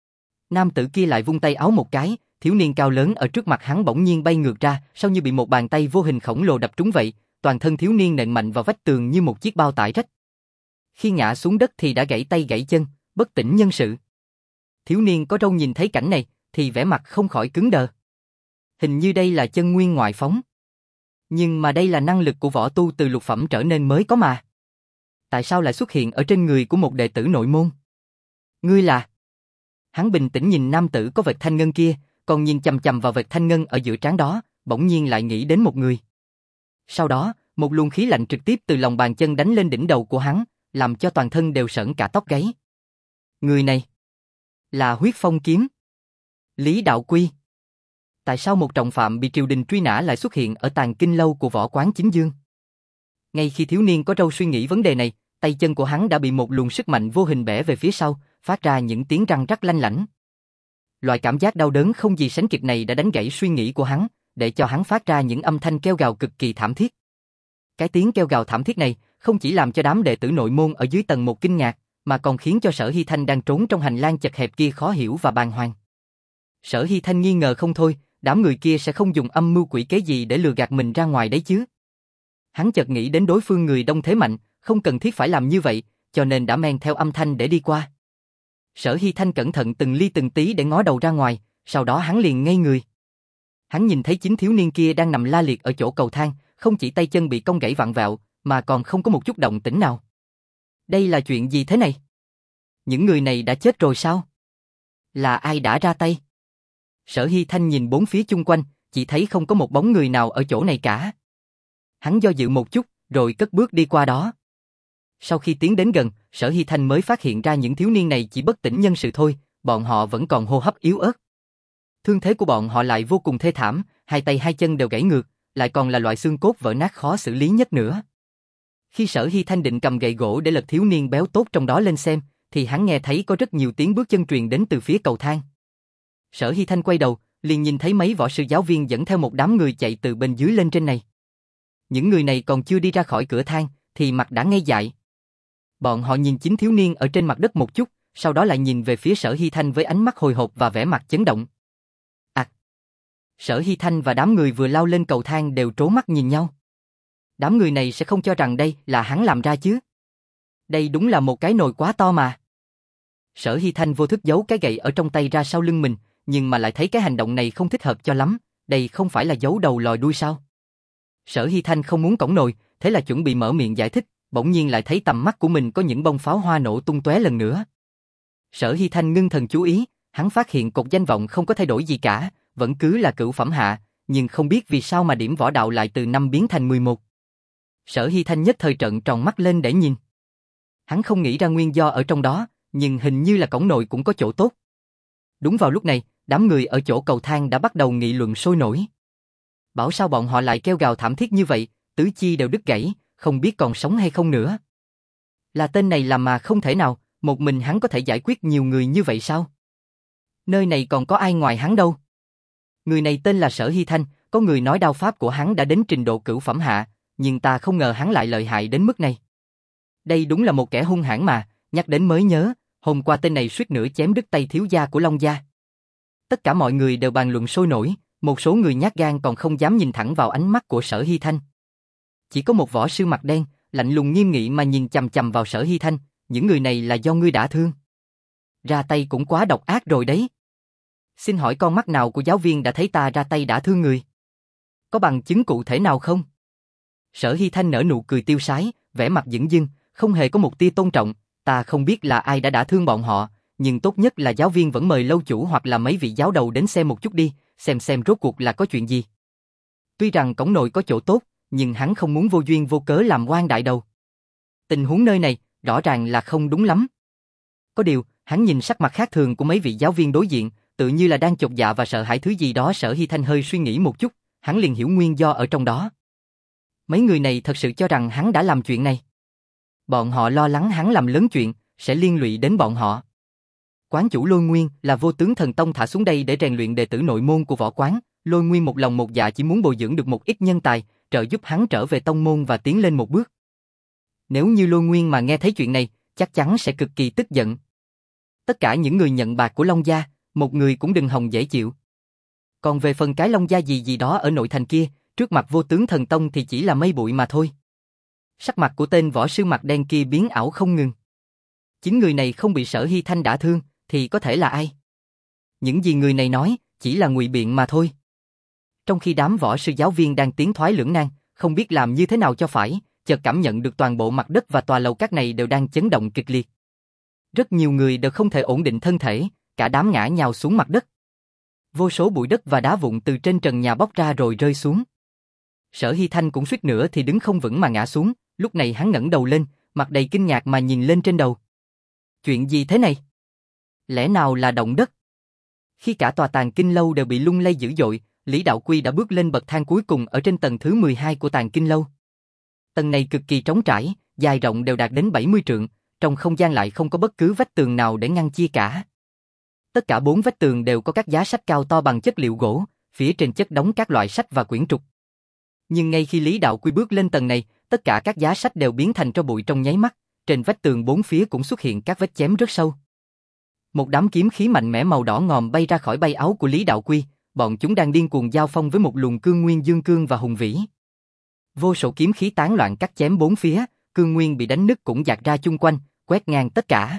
[SPEAKER 1] Nam tử kia lại vung tay áo một cái, thiếu niên cao lớn ở trước mặt hắn bỗng nhiên bay ngược ra, sao như bị một bàn tay vô hình khổng lồ đập trúng vậy, toàn thân thiếu niên nện mạnh vào vách tường như một chiếc bao tải rách. Khi ngã xuống đất thì đã gãy tay gãy chân, bất tỉnh nhân sự. Thiếu niên có râu nhìn thấy cảnh này, thì vẻ mặt không khỏi cứng đờ. Hình như đây là chân nguyên ngoại phóng. Nhưng mà đây là năng lực của võ tu từ lục phẩm trở nên mới có mà. Tại sao lại xuất hiện ở trên người của một đệ tử nội môn? Ngươi là... Hắn bình tĩnh nhìn nam tử có vệt thanh ngân kia, còn nhìn chằm chằm vào vệt thanh ngân ở giữa trán đó, bỗng nhiên lại nghĩ đến một người. Sau đó, một luồng khí lạnh trực tiếp từ lòng bàn chân đánh lên đỉnh đầu của hắn, làm cho toàn thân đều sởn cả tóc gáy. Người này là Huyết Phong Kiếm. Lý Đạo Quy. Tại sao một trọng phạm bị triều đình truy nã lại xuất hiện ở tàng kinh lâu của võ quán Chính Dương? Ngay khi thiếu niên có râu suy nghĩ vấn đề này, tay chân của hắn đã bị một luồng sức mạnh vô hình bẻ về phía sau, phát ra những tiếng răng rắc lanh lảnh. Loại cảm giác đau đớn không gì sánh kịp này đã đánh gãy suy nghĩ của hắn, để cho hắn phát ra những âm thanh kêu gào cực kỳ thảm thiết. Cái tiếng kêu gào thảm thiết này không chỉ làm cho đám đệ tử nội môn ở dưới tầng một kinh ngạc, mà còn khiến cho Sở Hy Thanh đang trốn trong hành lang chật hẹp kia khó hiểu và bàng hoàng. Sở Hy Thanh nghi ngờ không thôi, đám người kia sẽ không dùng âm mưu quỷ kế gì để lừa gạt mình ra ngoài đấy chứ. Hắn chợt nghĩ đến đối phương người đông thế mạnh, không cần thiết phải làm như vậy, cho nên đã men theo âm thanh để đi qua. Sở Hy Thanh cẩn thận từng ly từng tí để ngó đầu ra ngoài, sau đó hắn liền ngây người. Hắn nhìn thấy chính thiếu niên kia đang nằm la liệt ở chỗ cầu thang, không chỉ tay chân bị cong gãy vặn vẹo, mà còn không có một chút động tĩnh nào. Đây là chuyện gì thế này? Những người này đã chết rồi sao? Là ai đã ra tay? Sở Hy Thanh nhìn bốn phía chung quanh, chỉ thấy không có một bóng người nào ở chỗ này cả. Hắn do dự một chút, rồi cất bước đi qua đó. Sau khi tiến đến gần, Sở Hy Thanh mới phát hiện ra những thiếu niên này chỉ bất tỉnh nhân sự thôi, bọn họ vẫn còn hô hấp yếu ớt. Thương thế của bọn họ lại vô cùng thê thảm, hai tay hai chân đều gãy ngược, lại còn là loại xương cốt vỡ nát khó xử lý nhất nữa. Khi Sở Hy Thanh định cầm gậy gỗ để lật thiếu niên béo tốt trong đó lên xem, thì hắn nghe thấy có rất nhiều tiếng bước chân truyền đến từ phía cầu thang. Sở Hy Thanh quay đầu, liền nhìn thấy mấy võ sư giáo viên dẫn theo một đám người chạy từ bên dưới lên trên này. Những người này còn chưa đi ra khỏi cửa thang, thì mặt đã ngây dại. Bọn họ nhìn chính thiếu niên ở trên mặt đất một chút, sau đó lại nhìn về phía Sở Hy Thanh với ánh mắt hồi hộp và vẻ mặt chấn động. À! Sở Hy Thanh và đám người vừa lao lên cầu thang đều trố mắt nhìn nhau. Đám người này sẽ không cho rằng đây là hắn làm ra chứ. Đây đúng là một cái nồi quá to mà. Sở Hy Thanh vô thức giấu cái gậy ở trong tay ra sau lưng mình, nhưng mà lại thấy cái hành động này không thích hợp cho lắm, đây không phải là giấu đầu lòi đuôi sao. Sở Hy Thanh không muốn cõng nồi, thế là chuẩn bị mở miệng giải thích, bỗng nhiên lại thấy tầm mắt của mình có những bông pháo hoa nổ tung tóe lần nữa. Sở Hy Thanh ngưng thần chú ý, hắn phát hiện cột danh vọng không có thay đổi gì cả, vẫn cứ là cửu phẩm hạ, nhưng không biết vì sao mà điểm võ đạo lại từ năm biến thành mười một. Sở Hy Thanh nhất thời trợn tròn mắt lên để nhìn. Hắn không nghĩ ra nguyên do ở trong đó, nhưng hình như là cổng nội cũng có chỗ tốt. Đúng vào lúc này, đám người ở chỗ cầu thang đã bắt đầu nghị luận sôi nổi. Bảo sao bọn họ lại kêu gào thảm thiết như vậy, tứ chi đều đứt gãy, không biết còn sống hay không nữa. Là tên này làm mà không thể nào, một mình hắn có thể giải quyết nhiều người như vậy sao? Nơi này còn có ai ngoài hắn đâu. Người này tên là Sở Hy Thanh, có người nói đao pháp của hắn đã đến trình độ cửu phẩm hạ, nhưng ta không ngờ hắn lại lợi hại đến mức này. Đây đúng là một kẻ hung hãn mà, nhắc đến mới nhớ, Hôm qua tên này suýt nữa chém đứt tay thiếu gia của Long gia. Tất cả mọi người đều bàn luận sôi nổi, một số người nhát gan còn không dám nhìn thẳng vào ánh mắt của Sở Hy Thanh. Chỉ có một võ sư mặt đen, lạnh lùng nghiêm nghị mà nhìn chằm chằm vào Sở Hy Thanh, những người này là do ngươi đả thương. Ra tay cũng quá độc ác rồi đấy. Xin hỏi con mắt nào của giáo viên đã thấy ta ra tay đả thương người? Có bằng chứng cụ thể nào không? Sở Hy Thanh nở nụ cười tiêu sái, vẻ mặt dửng dưng, không hề có một tia tôn trọng. Ta không biết là ai đã đả thương bọn họ, nhưng tốt nhất là giáo viên vẫn mời lâu chủ hoặc là mấy vị giáo đầu đến xem một chút đi, xem xem rốt cuộc là có chuyện gì. Tuy rằng cổng nội có chỗ tốt, nhưng hắn không muốn vô duyên vô cớ làm oan đại đầu. Tình huống nơi này, rõ ràng là không đúng lắm. Có điều, hắn nhìn sắc mặt khác thường của mấy vị giáo viên đối diện, tự như là đang chột dạ và sợ hãi thứ gì đó. Sở Hy Thanh hơi suy nghĩ một chút, hắn liền hiểu nguyên do ở trong đó. Mấy người này thật sự cho rằng hắn đã làm chuyện này. Bọn họ lo lắng hắn làm lớn chuyện, sẽ liên lụy đến bọn họ. Quán chủ Lôi Nguyên là Vô Tướng Thần Tông thả xuống đây để rèn luyện đệ tử nội môn của võ quán. Lôi Nguyên một lòng một dạ chỉ muốn bồi dưỡng được một ít nhân tài, trợ giúp hắn trở về tông môn và tiến lên một bước. Nếu như Lôi Nguyên mà nghe thấy chuyện này, chắc chắn sẽ cực kỳ tức giận. Tất cả những người nhận bạc của Long gia, một người cũng đừng hòng dễ chịu. Còn về phần cái Long gia gì gì đó ở nội thành kia, trước mặt Vô Tướng Thần Tông thì chỉ là mây bụi mà thôi. Sắc mặt của tên võ sư mặt đen kia biến ảo không ngừng. Chính người này không bị Sở Hy Thanh đả thương, thì có thể là ai? Những gì người này nói, chỉ là ngụy biện mà thôi. Trong khi đám võ sư giáo viên đang tiến thoái lưỡng nan, không biết làm như thế nào cho phải, chợt cảm nhận được toàn bộ mặt đất và tòa lầu các này đều đang chấn động kịch liệt. Rất nhiều người đều không thể ổn định thân thể, cả đám ngã nhào xuống mặt đất. Vô số bụi đất và đá vụn từ trên trần nhà bóc ra rồi rơi xuống. Sở Hy Thanh cũng suýt nữa thì đứng không vững mà ngã xuống, lúc này hắn ngẩng đầu lên, mặt đầy kinh ngạc mà nhìn lên trên đầu. Chuyện gì thế này? Lẽ nào là động đất? Khi cả tòa Tàng Kinh Lâu đều bị lung lay dữ dội, Lý Đạo Quy đã bước lên bậc thang cuối cùng ở trên tầng thứ mười hai của Tàng Kinh Lâu. Tầng này cực kỳ trống trải, dài rộng đều đạt đến bảy mươi trượng, trong không gian lại không có bất cứ vách tường nào để ngăn chia cả. Tất cả bốn vách tường đều có các giá sách cao to bằng chất liệu gỗ, phía trên chất đống các loại sách và quyển trục. Nhưng ngay khi Lý Đạo Quy bước lên tầng này, tất cả các giá sách đều biến thành tro bụi trong nháy mắt, trên vách tường bốn phía cũng xuất hiện các vết chém rất sâu. Một đám kiếm khí mạnh mẽ màu đỏ ngòm bay ra khỏi bay áo của Lý Đạo Quy, bọn chúng đang điên cuồng giao phong với một luồng cương nguyên dương cương và hùng vĩ. Vô số kiếm khí tán loạn cắt chém bốn phía, cương nguyên bị đánh nứt cũng dạt ra chung quanh, quét ngang tất cả.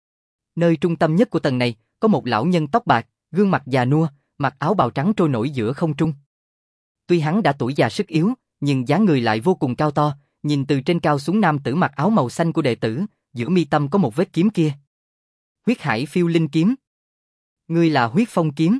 [SPEAKER 1] Nơi trung tâm nhất của tầng này, có một lão nhân tóc bạc, gương mặt già nua, mặc áo bào trắng trôi nổi giữa không trung. Tuy hắn đã tuổi già sức yếu, nhưng dáng người lại vô cùng cao to, nhìn từ trên cao xuống nam tử mặc áo màu xanh của đệ tử, giữa mi tâm có một vết kiếm kia. Huyết Hải Phiêu Linh kiếm. Ngươi là Huyết Phong kiếm.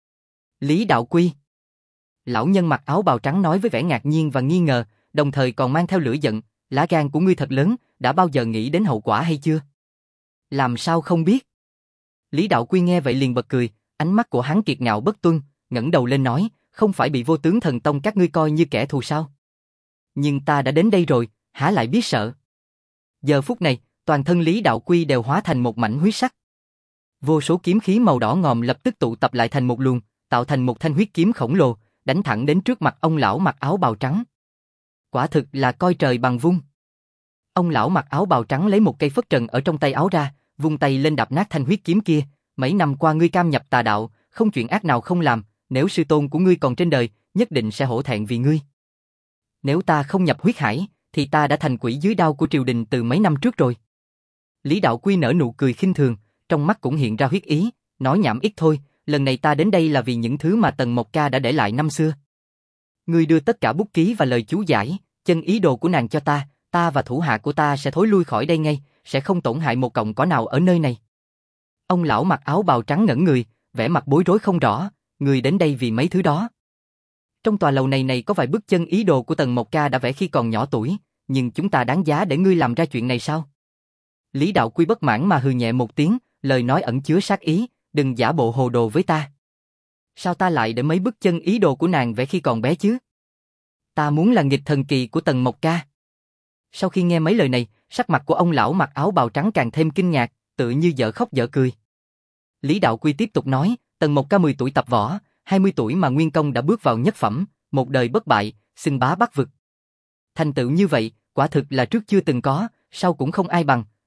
[SPEAKER 1] Lý Đạo Quy. Lão nhân mặc áo bào trắng nói với vẻ ngạc nhiên và nghi ngờ, đồng thời còn mang theo lửa giận, lá gan của ngươi thật lớn, đã bao giờ nghĩ đến hậu quả hay chưa? Làm sao không biết? Lý Đạo Quy nghe vậy liền bật cười, ánh mắt của hắn kiệt ngạo bất tuân, ngẩng đầu lên nói, không phải bị Vô Tướng Thần Tông các ngươi coi như kẻ thù sao? Nhưng ta đã đến đây rồi, há lại biết sợ? Giờ phút này, toàn thân Lý Đạo Quy đều hóa thành một mảnh huyết sắc. Vô số kiếm khí màu đỏ ngòm lập tức tụ tập lại thành một luồng, tạo thành một thanh huyết kiếm khổng lồ, đánh thẳng đến trước mặt ông lão mặc áo bào trắng. Quả thực là coi trời bằng vung. Ông lão mặc áo bào trắng lấy một cây phất trần ở trong tay áo ra, vung tay lên đập nát thanh huyết kiếm kia. Mấy năm qua ngươi cam nhập tà đạo, không chuyện ác nào không làm, nếu sư tôn của ngươi còn trên đời, nhất định sẽ hổ thẹn vì ngươi. Nếu ta không nhập huyết hải, thì ta đã thành quỷ dưới đao của triều đình từ mấy năm trước rồi. Lý Đạo Quy nở nụ cười khinh thường, trong mắt cũng hiện ra huyết ý, nói nhảm ít thôi, lần này ta đến đây là vì những thứ mà Tần Mộc Ca đã để lại năm xưa. Ngươi đưa tất cả bút ký và lời chú giải, chân ý đồ của nàng cho ta, ta và thủ hạ của ta sẽ thối lui khỏi đây ngay, sẽ không tổn hại một cọng cỏ nào ở nơi này. Ông lão mặc áo bào trắng ngẩn người, vẻ mặt bối rối không rõ, ngươi đến đây vì mấy thứ đó. Trong tòa lầu này này có vài bức chân ý đồ của Tần Mộc Ca đã vẽ khi còn nhỏ tuổi, nhưng chúng ta đáng giá để ngươi làm ra chuyện này sao? Lý Đạo Quy bất mãn mà hừ nhẹ một tiếng, lời nói ẩn chứa sát ý, đừng giả bộ hồ đồ với ta. Sao ta lại để mấy bức chân ý đồ của nàng vẽ khi còn bé chứ? Ta muốn là nghịch thần kỳ của Tần Mộc Ca. Sau khi nghe mấy lời này, sắc mặt của ông lão mặc áo bào trắng càng thêm kinh ngạc, tự như dở khóc dở cười. Lý Đạo Quy tiếp tục nói, Tần Mộc Ca mười tuổi tập võ, hai mươi tuổi mà nguyên công đã bước vào nhất phẩm, một đời bất bại, xưng bá Bắc vực. Thành tựu như vậy, quả thực là trước chưa từng có, sau cũng không ai bằng,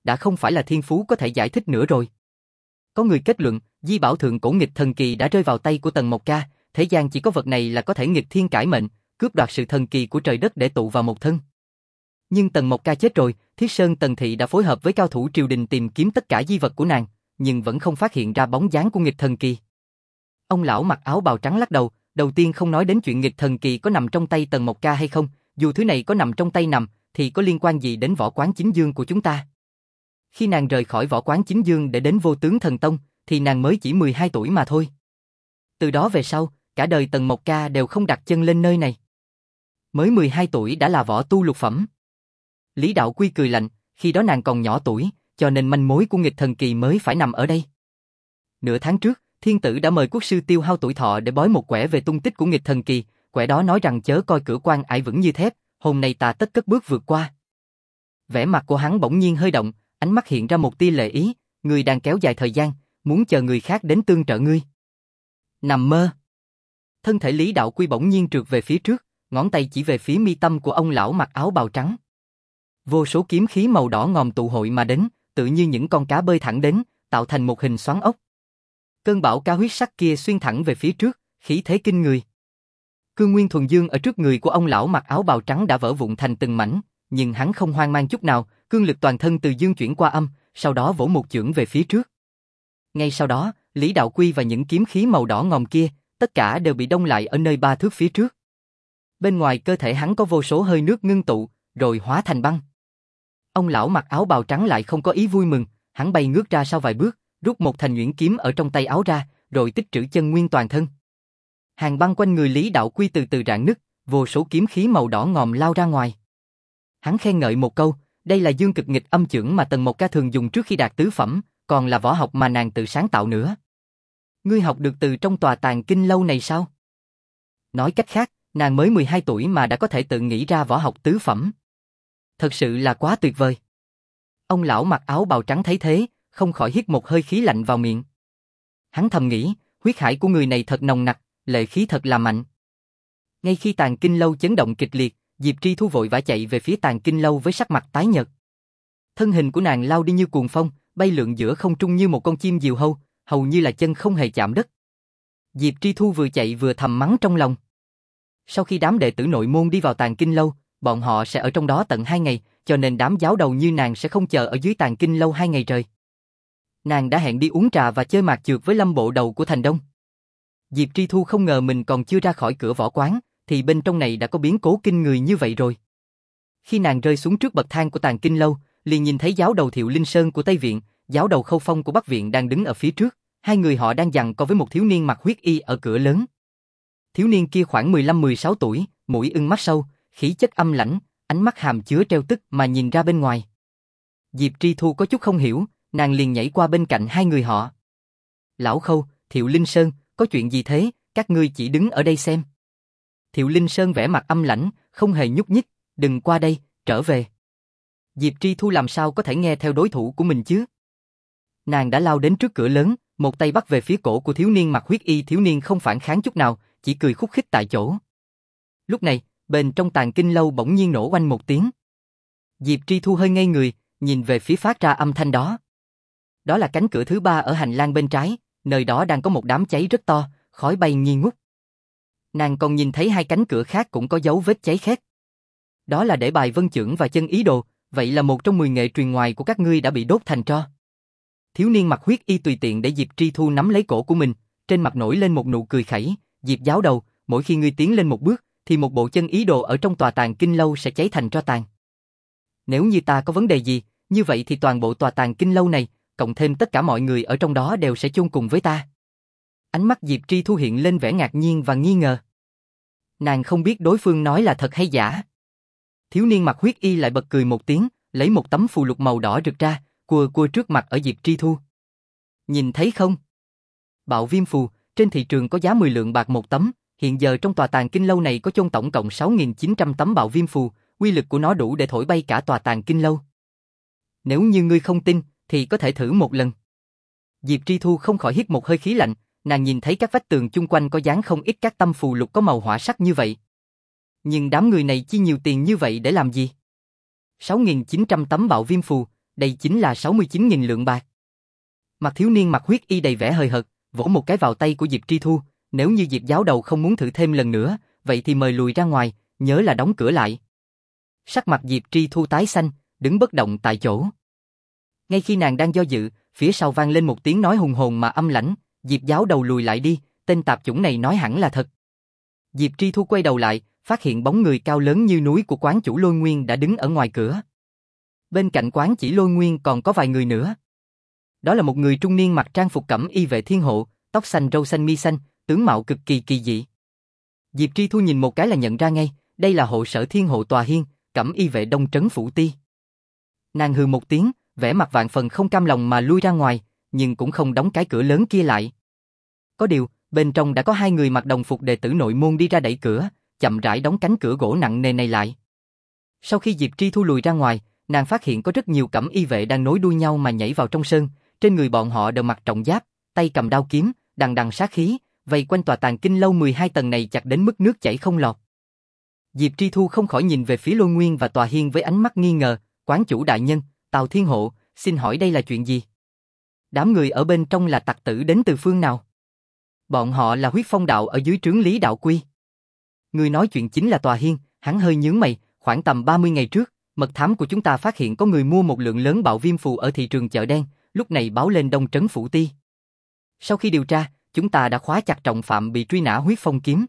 [SPEAKER 1] đã không phải là thiên phú có thể giải thích nữa rồi. Có người kết luận, Di Bảo Thượng Cổ Nghịch Thần Kỳ đã rơi vào tay của Tần Mộc Ca, thế gian chỉ có vật này là có thể nghịch thiên cải mệnh, cướp đoạt sự thần kỳ của trời đất để tụ vào một thân. Nhưng Tần Mộc Ca chết rồi, Thiết Sơn Tần Thị đã phối hợp với cao thủ triều đình tìm kiếm tất cả di vật của nàng, nhưng vẫn không phát hiện ra bóng dáng của nghịch thần kỳ. Ông lão mặc áo bào trắng lắc đầu, đầu tiên không nói đến chuyện nghịch thần kỳ có nằm trong tay Tần Mộc Ca hay không, dù thứ này có nằm trong tay nằm, thì có liên quan gì đến Võ Quán Chính Dương của chúng ta. Khi nàng rời khỏi Võ Quán Chính Dương để đến Vô Tướng Thần Tông, thì nàng mới chỉ mười hai tuổi mà thôi. Từ đó về sau, cả đời Tần Mộc Ca đều không đặt chân lên nơi này. Mới mười hai tuổi đã là võ tu lục phẩm. Lý Đạo Quy cười lạnh, khi đó nàng còn nhỏ tuổi, cho nên manh mối của nghịch thần kỳ mới phải nằm ở đây. Nửa tháng trước, thiên tử đã mời quốc sư tiêu hao tuổi thọ để bói một quẻ về tung tích của nghịch thần kỳ, quẻ đó nói rằng chớ coi cửa quan ải vững như thép, hôm nay ta tất cất bước vượt qua. Vẻ mặt của hắn bỗng nhiên hơi động, ánh mắt hiện ra một tia lệ ý, người đang kéo dài thời gian, muốn chờ người khác đến tương trợ ngươi. Nằm mơ. Thân thể Lý Đạo Quy bỗng nhiên trượt về phía trước, ngón tay chỉ về phía mi tâm của ông lão mặc áo bào trắng. Vô số kiếm khí màu đỏ ngòm tụ hội mà đến, tự như những con cá bơi thẳng đến, tạo thành một hình xoắn ốc. Cơn bão cá huyết sắc kia xuyên thẳng về phía trước, khí thế kinh người. Cương Nguyên Thuần Dương ở trước người của ông lão mặc áo bào trắng đã vỡ vụn thành từng mảnh, nhưng hắn không hoang mang chút nào, cương lực toàn thân từ dương chuyển qua âm, sau đó vỗ một chưởng về phía trước. Ngay sau đó, Lý Đạo Quy và những kiếm khí màu đỏ ngòm kia, tất cả đều bị đông lại ở nơi ba thước phía trước. Bên ngoài cơ thể hắn có vô số hơi nước ngưng tụ, rồi hóa thành băng. Ông lão mặc áo bào trắng lại không có ý vui mừng, hắn bay ngước ra sau vài bước, rút một thanh nhuyễn kiếm ở trong tay áo ra, rồi tích trữ chân nguyên toàn thân. Hàng băng quanh người Lý Đạo Quy từ từ rạn nứt, vô số kiếm khí màu đỏ ngòm lao ra ngoài. Hắn khen ngợi một câu, đây là dương cực nghịch âm chưởng mà Tần Mộc Ca thường dùng trước khi đạt tứ phẩm, còn là võ học mà nàng tự sáng tạo nữa. Ngươi học được từ trong tòa Tàng Kinh lâu này sao? Nói cách khác, nàng mới mười hai tuổi mà đã có thể tự nghĩ ra võ học tứ phẩm. Thật sự là quá tuyệt vời. Ông lão mặc áo bào trắng thấy thế, không khỏi hít một hơi khí lạnh vào miệng. Hắn thầm nghĩ, huyết hải của người này thật nồng nặc, lệ khí thật là mạnh. Ngay khi Tàng Kinh lâu chấn động kịch liệt, Diệp Tri Thu vội vã chạy về phía Tàng Kinh lâu với sắc mặt tái nhợt. Thân hình của nàng lao đi như cuồng phong, bay lượn giữa không trung như một con chim diều hâu, hầu như là chân không hề chạm đất. Diệp Tri Thu vừa chạy vừa thầm mắng trong lòng. Sau khi đám đệ tử nội môn đi vào Tàng Kinh lâu, bọn họ sẽ ở trong đó tận hai ngày, cho nên đám giáo đầu như nàng sẽ không chờ ở dưới Tàng Kinh lâu hai ngày trời. Nàng đã hẹn đi uống trà và chơi mạc chược với Lâm bộ đầu của thành Đông. Diệp Tri Thu không ngờ mình còn chưa ra khỏi cửa võ quán, thì bên trong này đã có biến cố kinh người như vậy rồi. Khi nàng rơi xuống trước bậc thang của Tàng Kinh lâu, liền nhìn thấy giáo đầu Thiệu Linh Sơn của Tây Viện, giáo đầu Khâu Phong của Bắc Viện đang đứng ở phía trước, hai người họ đang giằng co với một thiếu niên mặc huyết y ở cửa lớn. Thiếu niên kia khoảng mười lăm mười sáu tuổi, mũi ưng mắt sâu, khí chất âm lãnh, ánh mắt hàm chứa treo tức mà nhìn ra bên ngoài. Diệp Tri Thu có chút không hiểu, nàng liền nhảy qua bên cạnh hai người họ. Lão Khâu, Thiệu Linh Sơn, có chuyện gì thế, các ngươi chỉ đứng ở đây xem. Thiệu Linh Sơn vẻ mặt âm lãnh, không hề nhúc nhích, đừng qua đây, trở về. Diệp Tri Thu làm sao có thể nghe theo đối thủ của mình chứ? Nàng đã lao đến trước cửa lớn, một tay bắt về phía cổ của thiếu niên mặc huyết y, thiếu niên không phản kháng chút nào, chỉ cười khúc khích tại chỗ. Lúc này, bên trong Tàng Kinh lâu bỗng nhiên nổ oanh một tiếng. Diệp Tri Thu hơi ngây người, nhìn về phía phát ra âm thanh đó. Đó là cánh cửa thứ ba ở hành lang bên trái, nơi đó đang có một đám cháy rất to, khói bay nghi ngút. Nàng còn nhìn thấy hai cánh cửa khác cũng có dấu vết cháy khét. Đó là để bài vân chưởng và chân ý đồ, vậy là một trong mười nghệ truyền ngoài của các ngươi đã bị đốt thành tro. Thiếu niên mặc huyết y tùy tiện để Diệp Tri Thu nắm lấy cổ của mình, trên mặt nổi lên một nụ cười khẩy, Diệp giáo đầu, mỗi khi ngươi tiến lên một bước, thì một bộ chân ý đồ ở trong tòa Tàng Kinh lâu sẽ cháy thành tro tàn. Nếu như ta có vấn đề gì, như vậy thì toàn bộ tòa Tàng Kinh lâu này, cộng thêm tất cả mọi người ở trong đó đều sẽ chôn cùng với ta. Ánh mắt Diệp Tri Thu hiện lên vẻ ngạc nhiên và nghi ngờ. Nàng không biết đối phương nói là thật hay giả. Thiếu niên mặc huyết y lại bật cười một tiếng, lấy một tấm phù lục màu đỏ rực ra, cua cua trước mặt ở Diệp Tri Thu. Nhìn thấy không? Bạo viêm phù, trên thị trường có giá mười lượng bạc một tấm, hiện giờ trong tòa Tàng Kinh lâu này có chôn tổng cộng sáu nghìn chín trăm tấm bạo viêm phù, uy lực của nó đủ để thổi bay cả tòa Tàng Kinh lâu. Nếu như ngươi không tin, thì có thể thử một lần. Diệp Tri Thu không khỏi hít một hơi khí lạnh, nàng nhìn thấy các vách tường chung quanh có dán không ít các tấm phù lục có màu hỏa sắc như vậy. Nhưng đám người này chi nhiều tiền như vậy để làm gì? sáu nghìn chín trăm tấm bạo viêm phù, đây chính là sáu mươi chín nghìn lượng bạc. Mặt thiếu niên mặc huyết y đầy vẻ hời hợt, vỗ một cái vào tay của Diệp Tri Thu, nếu như Diệp giáo đầu không muốn thử thêm lần nữa, vậy thì mời lùi ra ngoài, nhớ là đóng cửa lại. Sắc mặt Diệp Tri Thu tái xanh, đứng bất động tại chỗ. Ngay khi nàng đang do dự, phía sau vang lên một tiếng nói hùng hồn mà âm lãnh, Diệp giáo đầu lùi lại đi, tên tạp chủng này nói hẳn là thật. Diệp Tri Thu quay đầu lại, phát hiện bóng người cao lớn như núi của quán chủ Lôi Nguyên đã đứng ở ngoài cửa. Bên cạnh quán chỉ Lôi Nguyên còn có vài người nữa. Đó là một người trung niên mặc trang phục cẩm y vệ thiên hộ, tóc xanh râu xanh mi xanh, tướng mạo cực kỳ kỳ dị. Diệp Tri Thu nhìn một cái là nhận ra ngay, đây là hộ sở thiên hộ Tòa Hiên, cẩm y vệ Đông Trấn Phủ Ti. Nàng hừ một tiếng, vẻ mặt vạn phần không cam lòng mà lui ra ngoài, nhưng cũng không đóng cái cửa lớn kia lại. Có điều, bên trong đã có hai người mặc đồng phục đệ tử nội môn đi ra đẩy cửa, chậm rãi đóng cánh cửa gỗ nặng nề này lại. Sau khi Diệp Tri Thu lùi ra ngoài, nàng phát hiện có rất nhiều cẩm y vệ đang nối đuôi nhau mà nhảy vào trong sơn, trên người bọn họ đều mặc trọng giáp, tay cầm đao kiếm, đằng đằng sát khí, vây quanh tòa Tàng Kinh lâu mười hai tầng này chặt đến mức nước chảy không lọt. Diệp Tri Thu không khỏi nhìn về phía Lôi Nguyên và Tòa Hiên với ánh mắt nghi ngờ, quán chủ đại nhân, Tào Thiên Hộ, xin hỏi đây là chuyện gì? Đám người ở bên trong là tặc tử đến từ phương nào? Bọn họ là huyết phong đạo ở dưới trướng Lý Đạo Quy. Người nói chuyện chính là Tòa Hiên, hắn hơi nhướng mày, khoảng tầm ba mươi ngày trước, mật thám của chúng ta phát hiện có người mua một lượng lớn bạo viêm phù ở thị trường chợ đen, lúc này báo lên Đông Trấn Phủ Ti. Sau khi điều tra, chúng ta đã khóa chặt trọng phạm bị truy nã huyết phong kiếm.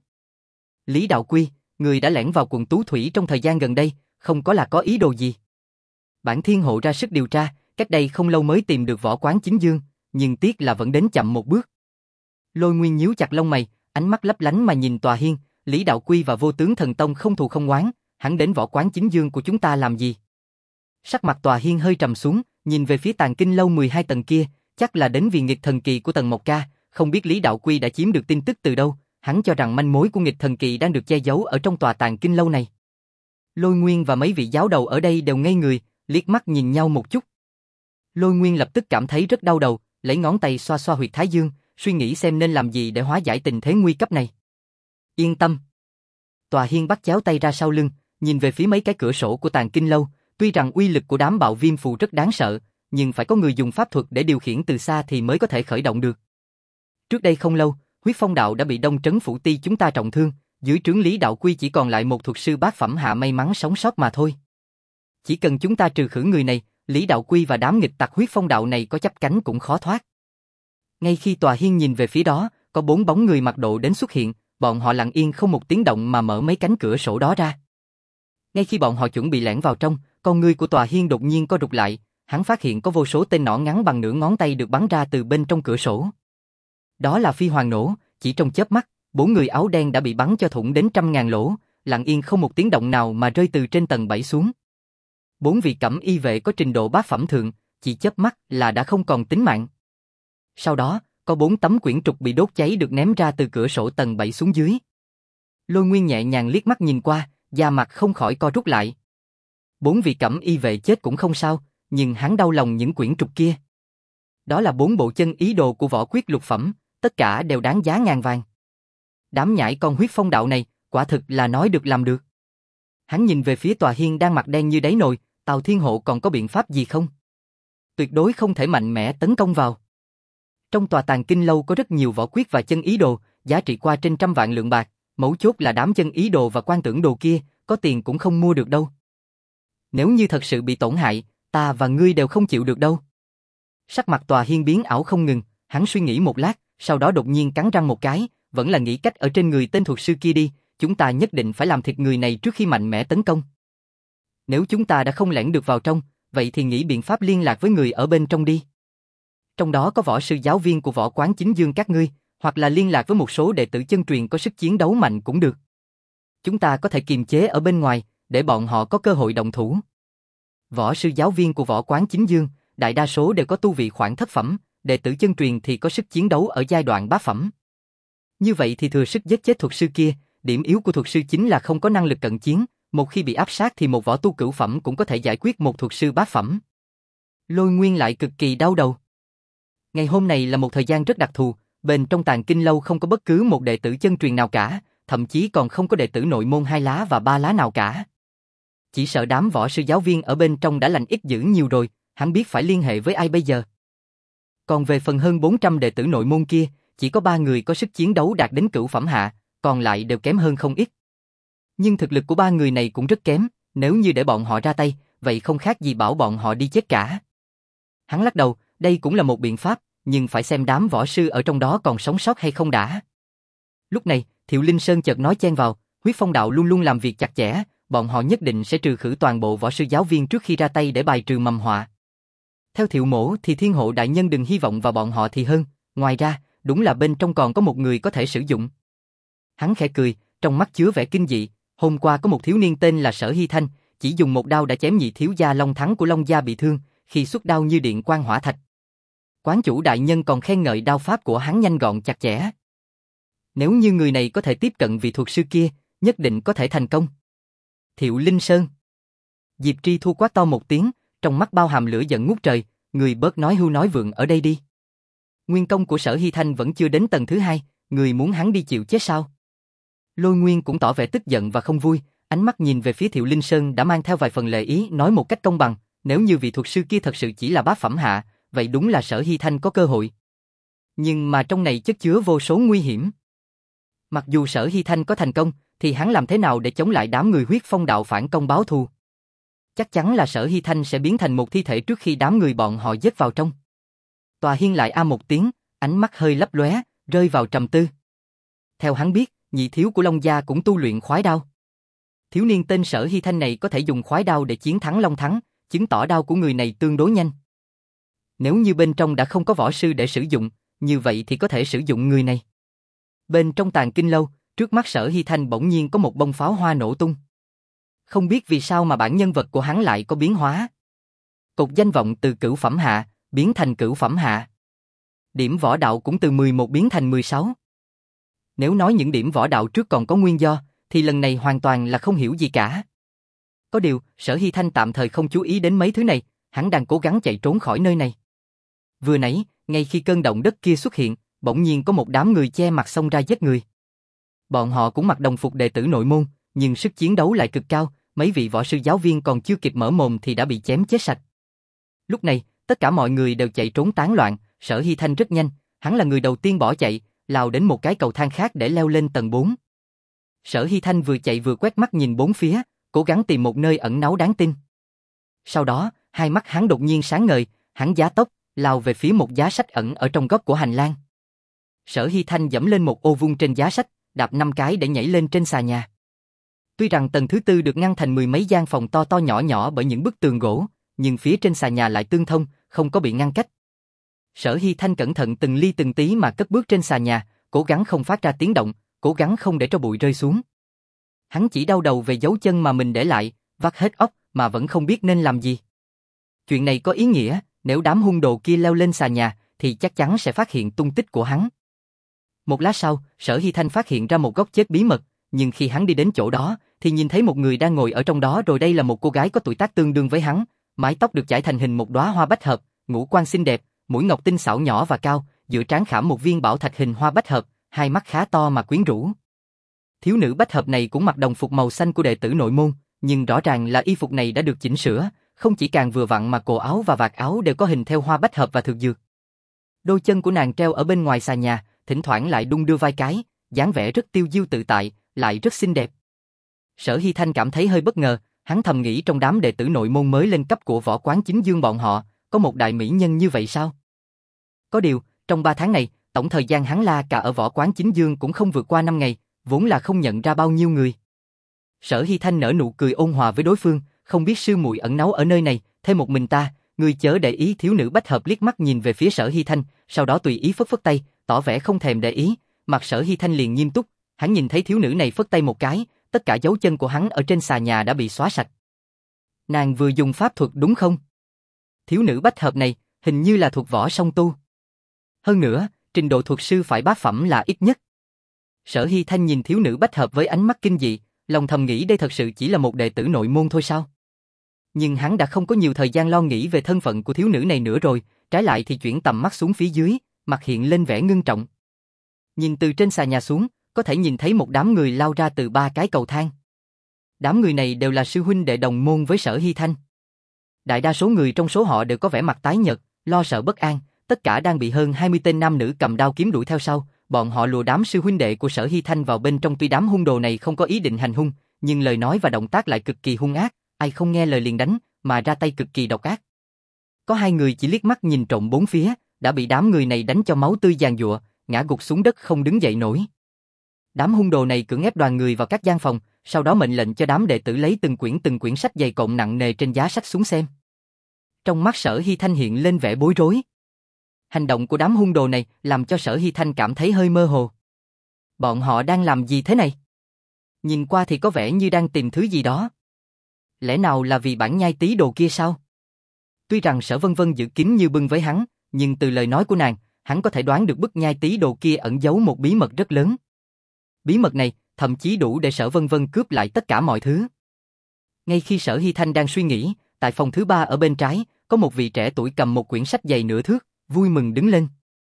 [SPEAKER 1] Lý Đạo Quy, người đã lẻn vào quận Tú Thủy trong thời gian gần đây, không có là có ý đồ gì. Bản Thiên Hộ ra sức điều tra, cách đây không lâu mới tìm được võ quán Chính Dương, nhưng tiếc là vẫn đến chậm một bước. Lôi Nguyên nhíu chặt lông mày, ánh mắt lấp lánh mà nhìn Tòa Hiên, Lý Đạo Quy và Vô Tướng Thần Tông không thù không oán, hắn đến võ quán Chính Dương của chúng ta làm gì? Sắc mặt Tòa Hiên hơi trầm xuống, nhìn về phía Tàng Kinh lâu mười hai tầng kia, chắc là đến vì nghịch thần kỳ của Tần Mộc Ca, không biết Lý Đạo Quy đã chiếm được tin tức từ đâu, hắn cho rằng manh mối của nghịch thần kỳ đang được che giấu ở trong tòa Tàng Kinh lâu này. Lôi Nguyên và mấy vị giáo đầu ở đây đều ngây người, liếc mắt nhìn nhau một chút. Lôi Nguyên lập tức cảm thấy rất đau đầu, lấy ngón tay xoa xoa huyệt thái dương, suy nghĩ xem nên làm gì để hóa giải tình thế nguy cấp này. Yên tâm. Tòa Hiên bắt chéo tay ra sau lưng, nhìn về phía mấy cái cửa sổ của Tàng Kinh lâu, tuy rằng uy lực của đám bạo viêm phù rất đáng sợ, nhưng phải có người dùng pháp thuật để điều khiển từ xa thì mới có thể khởi động được. Trước đây không lâu, huyết phong đạo đã bị Đông Trấn Phủ Ti chúng ta trọng thương, dưới trướng Lý Đạo Quy chỉ còn lại một thuật sư bát phẩm hạ may mắn sống sót mà thôi. Chỉ cần chúng ta trừ khử người này, Lý Đạo Quy và đám nghịch tặc huyết phong đạo này có chắp cánh cũng khó thoát. Ngay khi Tòa Hiên nhìn về phía đó, có bốn bóng người mặc độ đến xuất hiện, bọn họ lặng yên không một tiếng động mà mở mấy cánh cửa sổ đó ra. Ngay khi bọn họ chuẩn bị lẻn vào trong, con ngươi của Tòa Hiên đột nhiên co rụt lại, hắn phát hiện có vô số tên nỏ ngắn bằng nửa ngón tay được bắn ra từ bên trong cửa sổ. Đó là phi hoàng nổ, chỉ trong chớp mắt, bốn người áo đen đã bị bắn cho thủng đến trăm ngàn lỗ, lặng yên không một tiếng động nào mà rơi từ trên tầng bảy xuống. Bốn vị cẩm y vệ có trình độ bát phẩm thượng, chỉ chớp mắt là đã không còn tính mạng. Sau đó, có bốn tấm quyển trục bị đốt cháy được ném ra từ cửa sổ tầng bảy xuống dưới. Lôi Nguyên nhẹ nhàng liếc mắt nhìn qua, da mặt không khỏi co rút lại. Bốn vị cẩm y vệ chết cũng không sao, nhưng hắn đau lòng những quyển trục kia. Đó là bốn bộ chân ý đồ của võ quyết lục phẩm, tất cả đều đáng giá ngàn vàng. Đám nhãi con huyết phong đạo này, quả thực là nói được làm được. Hắn nhìn về phía Tòa Hiên đang mặt đen như đáy nồi, Tào Thiên Hộ còn có biện pháp gì không? Tuyệt đối không thể mạnh mẽ tấn công vào. Trong tòa Tàng Kinh lâu có rất nhiều võ quyết và chân ý đồ, giá trị qua trên trăm vạn lượng bạc, mấu chốt là đám chân ý đồ và quan tưởng đồ kia, có tiền cũng không mua được đâu. Nếu như thật sự bị tổn hại, ta và ngươi đều không chịu được đâu. Sắc mặt Tòa Hiên biến ảo không ngừng, hắn suy nghĩ một lát, sau đó đột nhiên cắn răng một cái, vẫn là nghĩ cách ở trên người tên thuật sư kia đi, chúng ta nhất định phải làm thịt người này trước khi mạnh mẽ tấn công. Nếu chúng ta đã không lẻn được vào trong, vậy thì nghĩ biện pháp liên lạc với người ở bên trong đi. Trong đó có võ sư giáo viên của võ quán Chính Dương các ngươi, hoặc là liên lạc với một số đệ tử chân truyền có sức chiến đấu mạnh cũng được. Chúng ta có thể kiềm chế ở bên ngoài, để bọn họ có cơ hội động thủ. Võ sư giáo viên của võ quán Chính Dương, đại đa số đều có tu vị khoảng thất phẩm, đệ tử chân truyền thì có sức chiến đấu ở giai đoạn bát phẩm. Như vậy thì thừa sức giết chết thuật sư kia, điểm yếu của thuật sư chính là không có năng lực cận chiến, một khi bị áp sát thì một võ tu cửu phẩm cũng có thể giải quyết một thuật sư bát phẩm. Lôi Nguyên lại cực kỳ đau đầu. Ngày hôm này là một thời gian rất đặc thù, bên trong Tàng Kinh lâu không có bất cứ một đệ tử chân truyền nào cả, thậm chí còn không có đệ tử nội môn hai lá và ba lá nào cả. Chỉ sợ đám võ sư giáo viên ở bên trong đã lành ít dữ nhiều rồi, hắn biết phải liên hệ với ai bây giờ. Còn về phần hơn bốn trăm đệ tử nội môn kia, chỉ có ba người có sức chiến đấu đạt đến cửu phẩm hạ, còn lại đều kém hơn không ít. Nhưng thực lực của ba người này cũng rất kém, nếu như để bọn họ ra tay, vậy không khác gì bảo bọn họ đi chết cả. Hắn lắc đầu, đây cũng là một biện pháp, nhưng phải xem đám võ sư ở trong đó còn sống sót hay không đã. Lúc này, Thiệu Linh Sơn chợt nói chen vào, Huyết Phong đạo luôn luôn làm việc chặt chẽ, bọn họ nhất định sẽ trừ khử toàn bộ võ sư giáo viên trước khi ra tay để bài trừ mầm họa. Theo Thiệu Mỗ thì Thiên Hộ đại nhân đừng hy vọng vào bọn họ thì hơn, ngoài ra, đúng là bên trong còn có một người có thể sử dụng. Hắn khẽ cười, trong mắt chứa vẻ kinh dị, hôm qua có một thiếu niên tên là Sở Hy Thanh, chỉ dùng một đao đã chém nhị thiếu gia Long Thắng của Long gia bị thương, khi xuất đao như điện quang hỏa thạch. Quán chủ đại nhân còn khen ngợi đao pháp của hắn nhanh gọn chặt chẽ. Nếu như người này có thể tiếp cận vị thuật sư kia, nhất định có thể thành công. Thiệu Linh Sơn. Diệp Tri Thu quát to một tiếng, trong mắt bao hàm lửa giận ngút trời, người bớt nói hưu nói vượng ở đây đi. Nguyên công của Sở Hy Thanh vẫn chưa đến tầng thứ hai, người muốn hắn đi chịu chết sao? Lôi Nguyên cũng tỏ vẻ tức giận và không vui, ánh mắt nhìn về phía Thiệu Linh Sơn đã mang theo vài phần lệ ý, nói một cách công bằng, nếu như vị thuật sư kia thật sự chỉ là bá phẩm hạ, vậy đúng là Sở Hy Thanh có cơ hội. Nhưng mà trong này chất chứa vô số nguy hiểm. Mặc dù Sở Hy Thanh có thành công, thì hắn làm thế nào để chống lại đám người Huyết Phong đạo phản công báo thù? Chắc chắn là Sở Hy Thanh sẽ biến thành một thi thể trước khi đám người bọn họ dết vào trong. Tòa Hiên lại a một tiếng, ánh mắt hơi lấp lóe, rơi vào trầm tư. Theo hắn biết, nhị thiếu của Long gia cũng tu luyện khoái đao. Thiếu niên tên Sở Hy Thanh này có thể dùng khoái đao để chiến thắng Long Thắng, chứng tỏ đao của người này tương đối nhanh. Nếu như bên trong đã không có võ sư để sử dụng, như vậy thì có thể sử dụng người này. Bên trong tàng kinh lâu, trước mắt Sở Hy Thanh bỗng nhiên có một bông pháo hoa nổ tung. Không biết vì sao mà bản nhân vật của hắn lại có biến hóa. Cột danh vọng từ cửu phẩm hạ, biến thành cửu phẩm hạ. Điểm võ đạo cũng từ mười một biến thành mười sáu. Nếu nói những điểm võ đạo trước còn có nguyên do, thì lần này hoàn toàn là không hiểu gì cả. Có điều, Sở Hy Thanh tạm thời không chú ý đến mấy thứ này, hắn đang cố gắng chạy trốn khỏi nơi này. Vừa nãy, ngay khi cơn động đất kia xuất hiện, bỗng nhiên có một đám người che mặt xông ra giết người. Bọn họ cũng mặc đồng phục đệ tử nội môn, nhưng sức chiến đấu lại cực cao, mấy vị võ sư giáo viên còn chưa kịp mở mồm thì đã bị chém chết sạch. Lúc này, tất cả mọi người đều chạy trốn tán loạn, Sở Hy Thanh rất nhanh, hắn là người đầu tiên bỏ chạy, lao đến một cái cầu thang khác để leo lên tầng bốn. Sở Hy Thanh vừa chạy vừa quét mắt nhìn bốn phía, cố gắng tìm một nơi ẩn náu đáng tin. Sau đó, hai mắt hắn đột nhiên sáng ngời, hắn giá tốc, lao về phía một giá sách ẩn ở trong góc của hành lang. Sở Hy Thanh dẫm lên một ô vuông trên giá sách, đạp năm cái để nhảy lên trên xà nhà. Tuy rằng tầng thứ tư được ngăn thành mười mấy gian phòng to to nhỏ nhỏ bởi những bức tường gỗ, nhưng phía trên xà nhà lại tương thông, không có bị ngăn cách. Sở Hy Thanh cẩn thận từng ly từng tí mà cất bước trên xà nhà, cố gắng không phát ra tiếng động, cố gắng không để cho bụi rơi xuống. Hắn chỉ đau đầu về dấu chân mà mình để lại, vắt hết óc mà vẫn không biết nên làm gì. Chuyện này có ý nghĩa, nếu đám hung đồ kia leo lên xà nhà, thì chắc chắn sẽ phát hiện tung tích của hắn. Một lát sau, Sở Hy Thanh phát hiện ra một góc chết bí mật, nhưng khi hắn đi đến chỗ đó, thì nhìn thấy một người đang ngồi ở trong đó, rồi đây là một cô gái có tuổi tác tương đương với hắn, mái tóc được chải thành hình một đóa hoa bách hợp, ngũ quan xinh đẹp, mũi ngọc tinh xảo nhỏ và cao, giữa trán khảm một viên bảo thạch hình hoa bách hợp, hai mắt khá to mà quyến rũ. Thiếu nữ bách hợp này cũng mặc đồng phục màu xanh của đệ tử nội môn, nhưng rõ ràng là y phục này đã được chỉnh sửa, không chỉ càng vừa vặn mà cổ áo và vạt áo đều có hình theo hoa bách hợp và thực dược. Đôi chân của nàng treo ở bên ngoài xà nhà, thỉnh thoảng lại đung đưa vai cái, dáng vẻ rất tiêu diêu tự tại, lại rất xinh đẹp. Sở Hy Thanh cảm thấy hơi bất ngờ, hắn thầm nghĩ trong đám đệ tử nội môn mới lên cấp của võ quán chính dương bọn họ, có một đại mỹ nhân như vậy sao? Có điều, trong ba tháng này, tổng thời gian hắn la cà ở võ quán chính dương cũng không vượt qua năm ngày, vốn là không nhận ra bao nhiêu người. Sở Hy Thanh nở nụ cười ôn hòa với đối phương, không biết sư muội ẩn náu ở nơi này, thêm một mình ta, ngươi chớ để ý. Thiếu nữ bách hợp liếc mắt nhìn về phía Sở Hy Thanh, sau đó tùy ý phất phất tay, tỏ vẻ không thèm để ý, mặt Sở Hy Thanh liền nghiêm túc, hắn nhìn thấy thiếu nữ này phất tay một cái, tất cả dấu chân của hắn ở trên xà nhà đã bị xóa sạch. Nàng vừa dùng pháp thuật đúng không? Thiếu nữ bách hợp này, hình như là thuộc võ song tu. Hơn nữa, trình độ thuật sư phải bá phẩm là ít nhất. Sở Hy Thanh nhìn thiếu nữ bách hợp với ánh mắt kinh dị, lòng thầm nghĩ đây thật sự chỉ là một đệ tử nội môn thôi sao? Nhưng hắn đã không có nhiều thời gian lo nghĩ về thân phận của thiếu nữ này nữa rồi, trái lại thì chuyển tầm mắt xuống phía dưới, mặt hiện lên vẻ ngưng trọng. Nhìn từ trên xà nhà xuống, có thể nhìn thấy một đám người lao ra từ ba cái cầu thang. Đám người này đều là sư huynh đệ đồng môn với Sở Hy Thanh. Đại đa số người trong số họ đều có vẻ mặt tái nhợt, lo sợ bất an, tất cả đang bị hơn hai mươi tên nam nữ cầm đao kiếm đuổi theo sau. Bọn họ lùa đám sư huynh đệ của Sở Hy Thanh vào bên trong, tuy đám hung đồ này không có ý định hành hung, nhưng lời nói và động tác lại cực kỳ hung ác, ai không nghe lời liền đánh, mà ra tay cực kỳ độc ác. Có hai người chỉ liếc mắt nhìn trộm bốn phía, đã bị đám người này đánh cho máu tươi giàn giụa, ngã gục xuống đất không đứng dậy nổi. Đám hung đồ này cưỡng ép đoàn người vào các gian phòng, sau đó mệnh lệnh cho đám đệ tử lấy từng quyển từng quyển sách dày cộm nặng nề trên giá sách xuống xem. Trong mắt Sở Hy Thanh hiện lên vẻ bối rối. Hành động của đám hung đồ này làm cho Sở Hy Thanh cảm thấy hơi mơ hồ. Bọn họ đang làm gì thế này? Nhìn qua thì có vẻ như đang tìm thứ gì đó. Lẽ nào là vì bản nhai tí đồ kia sao? Tuy rằng Sở Vân Vân giữ kín như bưng với hắn, nhưng từ lời nói của nàng, hắn có thể đoán được bức nhai tí đồ kia ẩn giấu một bí mật rất lớn. Bí mật này thậm chí đủ để Sở Vân Vân cướp lại tất cả mọi thứ. Ngay khi Sở Hy Thanh đang suy nghĩ, tại phòng thứ ba ở bên trái, có một vị trẻ tuổi cầm một quyển sách dày nửa thước, vui mừng đứng lên.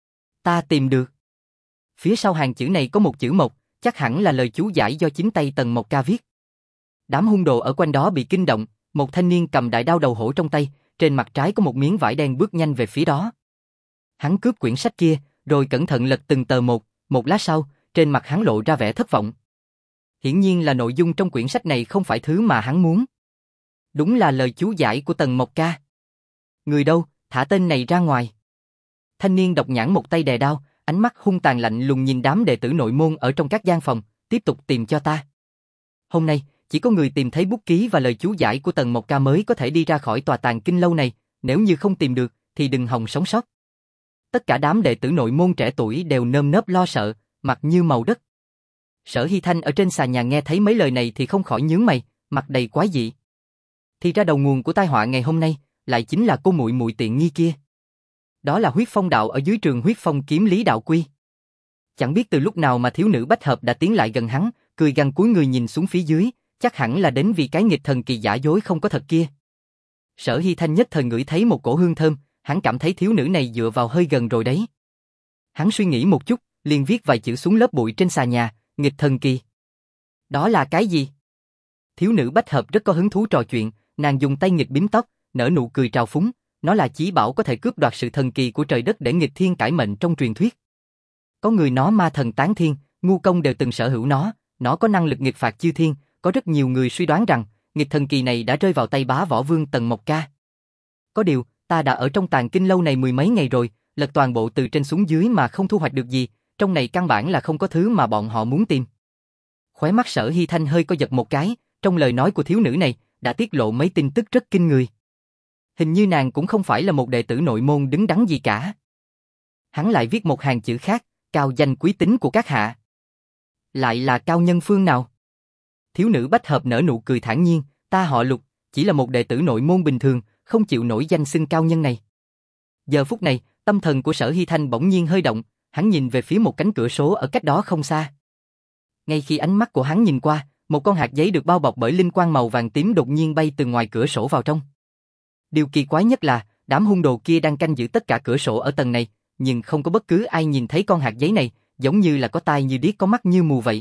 [SPEAKER 1] Ta tìm được. Phía sau hàng chữ này có một chữ Mộc, chắc hẳn là lời chú giải do chính tay Tần Mộc Ca viết. Đám hung đồ ở quanh đó bị kinh động, một thanh niên cầm đại đao đầu hổ trong tay, trên mặt trái có một miếng vải đen bước nhanh về phía đó. Hắn cướp quyển sách kia, rồi cẩn thận lật từng tờ một, một lát sau, trên mặt hắn lộ ra vẻ thất vọng. Hiển nhiên là nội dung trong quyển sách này không phải thứ mà hắn muốn. Đúng là lời chú giải của Tần Mộc Ca. Người đâu, thả tên này ra ngoài. Thanh niên độc nhãn một tay đè đao, ánh mắt hung tàn lạnh lùng nhìn đám đệ tử nội môn ở trong các gian phòng, tiếp tục tìm cho ta. Hôm nay, chỉ có người tìm thấy bút ký và lời chú giải của Tần Mộc Ca mới có thể đi ra khỏi tòa tàng kinh lâu này, nếu như không tìm được, thì đừng hòng sống sót. Tất cả đám đệ tử nội môn trẻ tuổi đều nơm nớp lo sợ, mặt như màu đất. Sở Hy Thanh ở trên xà nhà nghe thấy mấy lời này thì không khỏi nhướng mày, mặt đầy quái dị. Thì ra đầu nguồn của tai họa ngày hôm nay lại chính là cô muội muội tiện nghi kia. Đó là Huyết Phong đạo ở dưới trường Huyết Phong kiếm lý đạo quy. Chẳng biết từ lúc nào mà thiếu nữ Bách Hợp đã tiến lại gần hắn, cười gằn cúi người nhìn xuống phía dưới, chắc hẳn là đến vì cái nghịch thần kỳ giả dối không có thật kia. Sở Hy Thanh nhất thời ngửi thấy một cổ hương thơm, hắn cảm thấy thiếu nữ này dựa vào hơi gần rồi đấy. Hắn suy nghĩ một chút, liền viết vài chữ xuống lớp bụi trên xà nhà, nghịch thần kỳ. Đó là cái gì? Thiếu nữ Bách Hợp rất có hứng thú trò chuyện, nàng dùng tay nghịch bím tóc, nở nụ cười trào phúng, nó là chí bảo có thể cướp đoạt sự thần kỳ của trời đất để nghịch thiên cải mệnh trong truyền thuyết. Có người nói ma thần tán thiên, ngu công đều từng sở hữu nó, nó có năng lực nghịch phạt chư thiên, có rất nhiều người suy đoán rằng nghịch thần kỳ này đã rơi vào tay bá võ vương Tần Mộc Ca. Có điều, ta đã ở trong tàng kinh lâu này mười mấy ngày rồi, lật toàn bộ từ trên xuống dưới mà không thu hoạch được gì, trong này căn bản là không có thứ mà bọn họ muốn tìm. Khóe mắt Sở Hy Thanh hơi co giật một cái, trong lời nói của thiếu nữ này đã tiết lộ mấy tin tức rất kinh người. Hình như nàng cũng không phải là một đệ tử nội môn đứng đắn gì cả. Hắn lại viết một hàng chữ khác, cao danh quý tính của các hạ. Lại là cao nhân phương nào? Thiếu nữ Bách Hợp nở nụ cười thản nhiên, ta họ Lục, chỉ là một đệ tử nội môn bình thường, không chịu nổi danh xưng cao nhân này. Giờ phút này, tâm thần của Sở Hy Thanh bỗng nhiên hơi động, hắn nhìn về phía một cánh cửa sổ ở cách đó không xa. Ngay khi ánh mắt của hắn nhìn qua, một con hạt giấy được bao bọc bởi linh quang màu vàng tím đột nhiên bay từ ngoài cửa sổ vào trong. Điều kỳ quái nhất là, đám hung đồ kia đang canh giữ tất cả cửa sổ ở tầng này, nhưng không có bất cứ ai nhìn thấy con hạt giấy này, giống như là có tai như điếc có mắt như mù vậy.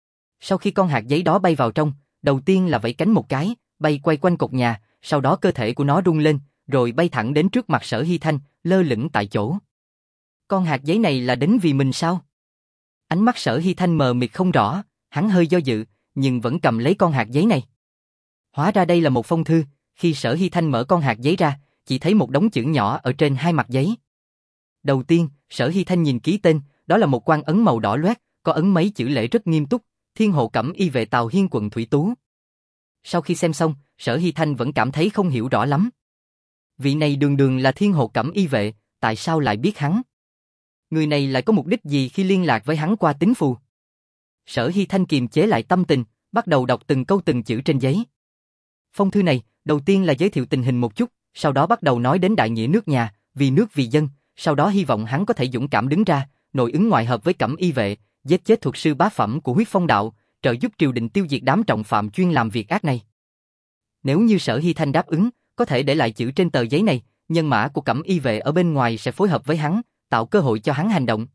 [SPEAKER 1] Sau khi con hạt giấy đó bay vào trong, đầu tiên là vẫy cánh một cái, bay quay quanh cột nhà, sau đó cơ thể của nó rung lên, rồi bay thẳng đến trước mặt Sở Hy Thanh, lơ lửng tại chỗ. Con hạt giấy này là đến vì mình sao? Ánh mắt Sở Hy Thanh mờ mịt không rõ, hắn hơi do dự, nhưng vẫn cầm lấy con hạt giấy này. Hóa ra đây là một phong thư, khi Sở Hy Thanh mở con hạt giấy ra, chỉ thấy một đống chữ nhỏ ở trên hai mặt giấy. Đầu tiên, Sở Hy Thanh nhìn ký tên, đó là một quan ấn màu đỏ loét, có ấn mấy chữ lễ rất nghiêm túc, Thiên Hộ Cẩm Y Vệ Tào Hiên quận Thủy Tú. Sau khi xem xong, Sở Hy Thanh vẫn cảm thấy không hiểu rõ lắm. Vị này đường đường là Thiên Hộ Cẩm Y Vệ, tại sao lại biết hắn? Người này lại có mục đích gì khi liên lạc với hắn qua tín phù? Sở Hy Thanh kiềm chế lại tâm tình, bắt đầu đọc từng câu từng chữ trên giấy. Phong thư này, đầu tiên là giới thiệu tình hình một chút, sau đó bắt đầu nói đến đại nghĩa nước nhà, vì nước vì dân, sau đó hy vọng hắn có thể dũng cảm đứng ra, nội ứng ngoại hợp với Cẩm Y Vệ, giết chết thuật sư bá phẩm của Huyết Phong đạo, trợ giúp triều đình tiêu diệt đám trọng phạm chuyên làm việc ác này. Nếu như Sở Hy Thanh đáp ứng, có thể để lại chữ trên tờ giấy này, nhân mã của Cẩm Y Vệ ở bên ngoài sẽ phối hợp với hắn, tạo cơ hội cho hắn hành động.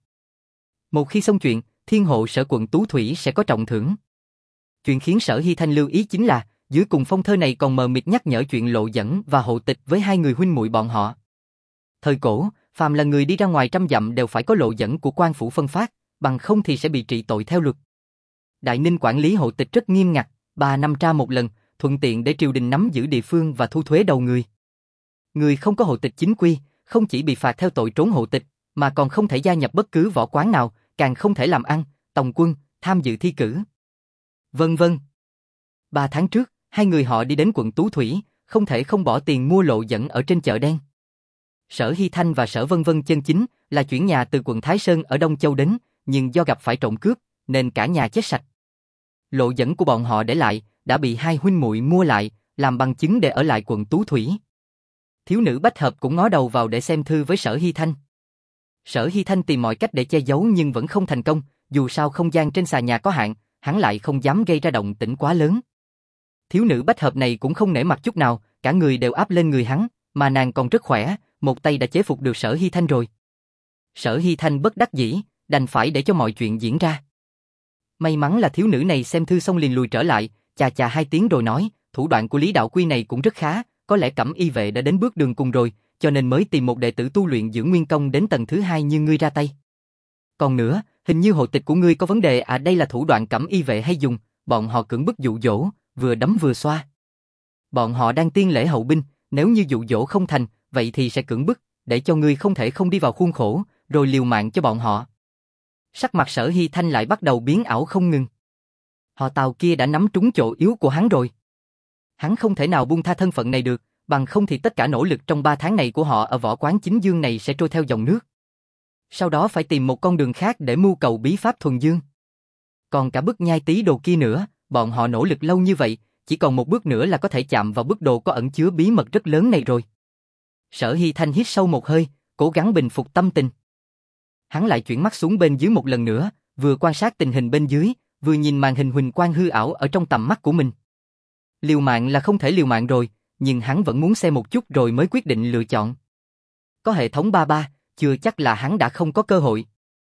[SPEAKER 1] Một khi xong chuyện, Thiên Hộ Sở quận Tú Thủy sẽ có trọng thưởng. Chuyện khiến Sở Hy Thanh lưu ý chính là, Dưới cùng phong thơ này còn mờ mịt nhắc nhở chuyện Lộ Dẫn và Hộ Tịch với hai người huynh muội bọn họ. Thời cổ, phàm là người đi ra ngoài trăm dặm đều phải có lộ dẫn của quan phủ phân phát, bằng không thì sẽ bị trị tội theo luật. Đại Ninh quản lý hộ tịch rất nghiêm ngặt, ba năm tra một lần, thuận tiện để triều đình nắm giữ địa phương và thu thuế đầu người. Người không có hộ tịch chính quy, không chỉ bị phạt theo tội trốn hộ tịch, mà còn không thể gia nhập bất cứ võ quán nào, càng không thể làm ăn, tòng quân, tham dự thi cử. Vân vân. Ba tháng trước, hai người họ đi đến quận Tú Thủy, không thể không bỏ tiền mua lộ dẫn ở trên chợ đen. Sở Hy Thanh và Sở Vân Vân chân chính là chuyển nhà từ quận Thái Sơn ở Đông Châu đến, nhưng do gặp phải trộm cướp, nên cả nhà chết sạch. Lộ dẫn của bọn họ để lại, đã bị hai huynh muội mua lại, làm bằng chứng để ở lại quận Tú Thủy. Thiếu nữ Bách Hợp cũng ngó đầu vào để xem thư với Sở Hy Thanh. Sở Hy Thanh tìm mọi cách để che giấu nhưng vẫn không thành công, dù sao không gian trên xà nhà có hạn, hắn lại không dám gây ra động tĩnh quá lớn. Thiếu nữ Bách Hợp này cũng không nể mặt chút nào, cả người đều áp lên người hắn, mà nàng còn rất khỏe, một tay đã chế phục được Sở Hy Thanh rồi. Sở Hy Thanh bất đắc dĩ, đành phải để cho mọi chuyện diễn ra. May mắn là thiếu nữ này xem thư xong liền lùi trở lại, chà chà hai tiếng rồi nói, thủ đoạn của Lý Đạo Quy này cũng rất khá, có lẽ Cẩm Y vệ đã đến bước đường cùng rồi, cho nên mới tìm một đệ tử tu luyện dưỡng nguyên công đến tầng thứ hai như ngươi ra tay. Còn nữa, hình như hộ tịch của ngươi có vấn đề à, đây là thủ đoạn Cẩm Y vệ hay dùng, bọn họ cưỡng bức dụ dỗ, vừa đấm vừa xoa. Bọn họ đang tiên lễ hậu binh, nếu như dụ dỗ không thành, vậy thì sẽ cưỡng bức, để cho ngươi không thể không đi vào khuôn khổ, rồi liều mạng cho bọn họ. Sắc mặt Sở Hy Thanh lại bắt đầu biến ảo không ngừng. Họ Tào kia đã nắm trúng chỗ yếu của hắn rồi. Hắn không thể nào buông tha thân phận này được, bằng không thì tất cả nỗ lực trong ba tháng này của họ ở võ quán chính dương này sẽ trôi theo dòng nước. Sau đó phải tìm một con đường khác để mưu cầu bí pháp thuần dương. Còn cả bức nhai tí đồ kia nữa, bọn họ nỗ lực lâu như vậy, chỉ còn một bước nữa là có thể chạm vào bức đồ có ẩn chứa bí mật rất lớn này rồi. Sở Hy Thanh hít sâu một hơi, cố gắng bình phục tâm tình. Hắn lại chuyển mắt xuống bên dưới một lần nữa, vừa quan sát tình hình bên dưới, vừa nhìn màn hình huỳnh quang hư ảo ở trong tầm mắt của mình. Liều mạng là không thể liều mạng rồi, nhưng hắn vẫn muốn xem một chút rồi mới quyết định lựa chọn. Có hệ thống ba ba, chưa chắc là hắn đã không có cơ hội.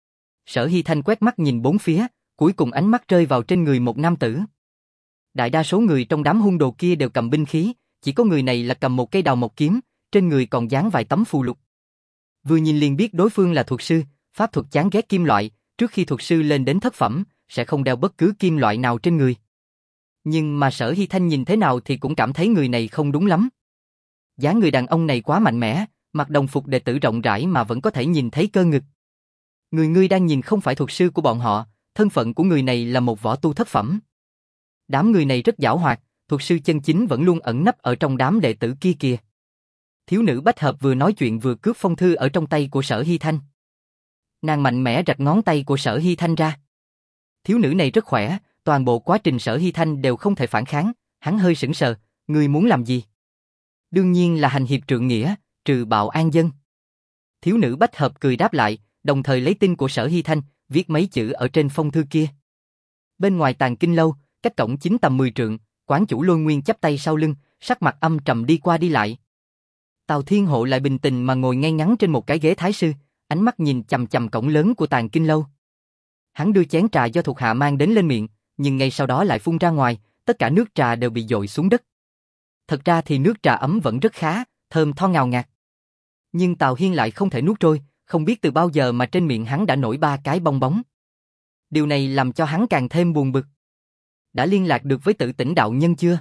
[SPEAKER 1] Sở Hy Thanh quét mắt nhìn bốn phía, cuối cùng ánh mắt rơi vào trên người một nam tử. Đại đa số người trong đám hung đồ kia đều cầm binh khí, chỉ có người này là cầm một cây đào mộc kiếm, trên người còn dán vài tấm phù lục. Vừa nhìn liền biết đối phương là thuật sư, pháp thuật chán ghét kim loại, trước khi thuật sư lên đến thất phẩm, sẽ không đeo bất cứ kim loại nào trên người. Nhưng mà Sở Hy Thanh nhìn thế nào thì cũng cảm thấy người này không đúng lắm. Dáng người đàn ông này quá mạnh mẽ, mặc đồng phục đệ tử rộng rãi mà vẫn có thể nhìn thấy cơ ngực. Người ngươi đang nhìn không phải thuật sư của bọn họ, thân phận của người này là một võ tu thất phẩm. Đám người này rất giảo hoạt, thuật sư chân chính vẫn luôn ẩn nấp ở trong đám đệ tử kia kìa. Thiếu nữ Bách Hợp vừa nói chuyện vừa cướp phong thư ở trong tay của Sở Hy Thanh. Nàng mạnh mẽ rạch ngón tay của Sở Hy Thanh ra. Thiếu nữ này rất khỏe, toàn bộ quá trình Sở Hy Thanh đều không thể phản kháng, hắn hơi sững sờ, ngươi muốn làm gì? Đương nhiên là hành hiệp trượng nghĩa, trừ bạo an dân. Thiếu nữ Bách Hợp cười đáp lại, đồng thời lấy tin của Sở Hy Thanh, viết mấy chữ ở trên phong thư kia. Bên ngoài Tàng Kinh lâu, cách cổng chính tầm mười trượng, quán chủ Lôi Nguyên chắp tay sau lưng, sắc mặt âm trầm đi qua đi lại. Tào Thiên Hộ lại bình tĩnh mà ngồi ngay ngắn trên một cái ghế thái sư, ánh mắt nhìn chằm chằm cổng lớn của Tàng Kinh lâu. Hắn đưa chén trà do thuộc hạ mang đến lên miệng, nhưng ngay sau đó lại phun ra ngoài, tất cả nước trà đều bị dội xuống đất. Thật ra thì nước trà ấm vẫn rất khá, thơm tho ngào ngạt. Nhưng Tào Hiên lại không thể nuốt trôi, không biết từ bao giờ mà trên miệng hắn đã nổi ba cái bong bóng. Điều này làm cho hắn càng thêm buồn bực. Đã liên lạc được với Tự Tỉnh đạo nhân chưa?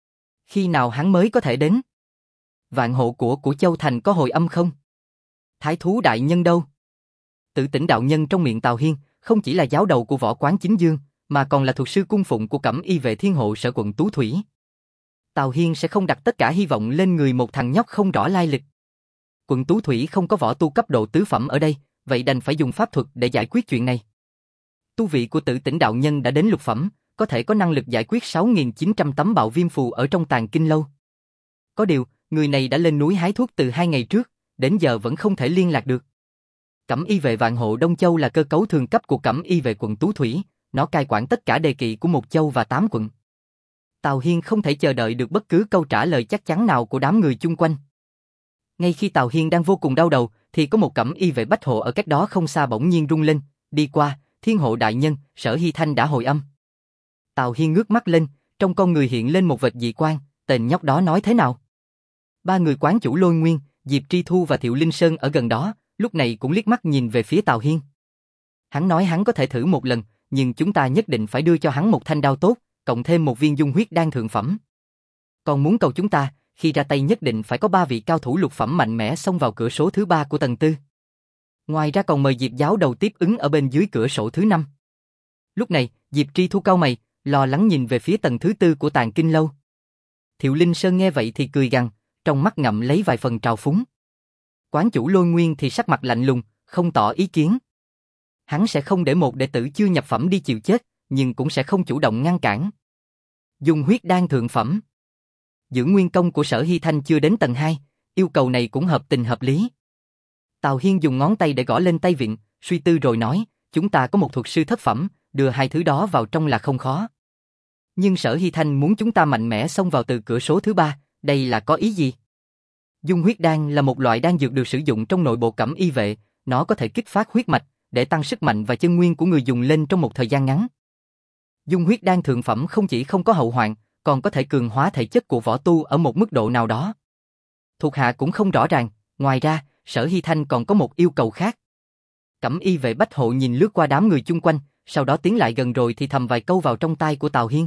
[SPEAKER 1] Khi nào hắn mới có thể đến? Vạn hộ của của Châu Thành có hồi âm không? Thái thú đại nhân đâu? Tự Tỉnh đạo nhân trong miệng Tào Hiên không chỉ là giáo đầu của võ quán chính dương, mà còn là thuật sư cung phụng của Cẩm Y vệ Thiên Hộ sở quận Tú Thủy. Tào Hiên sẽ không đặt tất cả hy vọng lên người một thằng nhóc không rõ lai lịch. Quận Tú Thủy không có võ tu cấp độ tứ phẩm ở đây, vậy đành phải dùng pháp thuật để giải quyết chuyện này. Tu vị của Tự Tỉnh đạo nhân đã đến lục phẩm, có thể có năng lực giải quyết sáu nghìn chín trăm tấm bạo viêm phù ở trong Tàng Kinh lâu. Có điều, người này đã lên núi hái thuốc từ hai ngày trước, đến giờ vẫn không thể liên lạc được. Cẩm Y vệ Vạn Hộ Đông Châu là cơ cấu thường cấp của Cẩm Y vệ quận Tú Thủy, nó cai quản tất cả đề kỵ của một châu và tám quận. Tào Hiên không thể chờ đợi được bất cứ câu trả lời chắc chắn nào của đám người chung quanh. Ngay khi Tào Hiên đang vô cùng đau đầu, thì có một Cẩm Y vệ Bách Hộ ở cách đó không xa bỗng nhiên rung lên, đi qua, Thiên Hộ đại nhân, Sở Hy Thanh đã hồi âm. Tào Hiên ngước mắt lên, trong con người hiện lên một vệt dị quang, tên nhóc đó nói thế nào? Ba người quán chủ Lôi Nguyên, Diệp Tri Thu và Thiệu Linh Sơn ở gần đó, lúc này cũng liếc mắt nhìn về phía Tào Hiên. Hắn nói hắn có thể thử một lần, nhưng chúng ta nhất định phải đưa cho hắn một thanh đao tốt, cộng thêm một viên dung huyết đan thượng phẩm. Còn muốn cầu chúng ta, khi ra tay nhất định phải có ba vị cao thủ lục phẩm mạnh mẽ xông vào cửa sổ thứ ba của tầng tư. Ngoài ra còn mời Diệp giáo đầu tiếp ứng ở bên dưới cửa sổ thứ năm. Lúc này, Diệp Tri Thu cau mày, lo lắng nhìn về phía tầng thứ tư của Tàng Kinh lâu. Thiệu Linh Sơn nghe vậy thì cười gằn, trong mắt ngậm lấy vài phần trào phúng. Quán chủ Lôi Nguyên thì sắc mặt lạnh lùng, không tỏ ý kiến. Hắn sẽ không để một đệ tử chưa nhập phẩm đi chịu chết, nhưng cũng sẽ không chủ động ngăn cản. Dùng huyết đan thượng phẩm. Dưỡng nguyên công của Sở Hy Thanh chưa đến tầng hai, yêu cầu này cũng hợp tình hợp lý. Tào Hiên dùng ngón tay để gõ lên tay vịn, suy tư rồi nói, chúng ta có một thuật sư thất phẩm, đưa hai thứ đó vào trong là không khó. Nhưng Sở Hy Thanh muốn chúng ta mạnh mẽ xông vào từ cửa số thứ ba, đây là có ý gì? Dung huyết đan là một loại đan dược được sử dụng trong nội bộ Cẩm Y vệ, nó có thể kích phát huyết mạch, để tăng sức mạnh và chân nguyên của người dùng lên trong một thời gian ngắn. Dung huyết đan thượng phẩm không chỉ không có hậu hoạn, còn có thể cường hóa thể chất của võ tu ở một mức độ nào đó. Thuộc hạ cũng không rõ ràng, ngoài ra, Sở Hy Thanh còn có một yêu cầu khác. Cẩm Y vệ Bách Hộ nhìn lướt qua đám người chung quanh, sau đó tiến lại gần rồi thì thầm vài câu vào trong tai của Tào Hiên.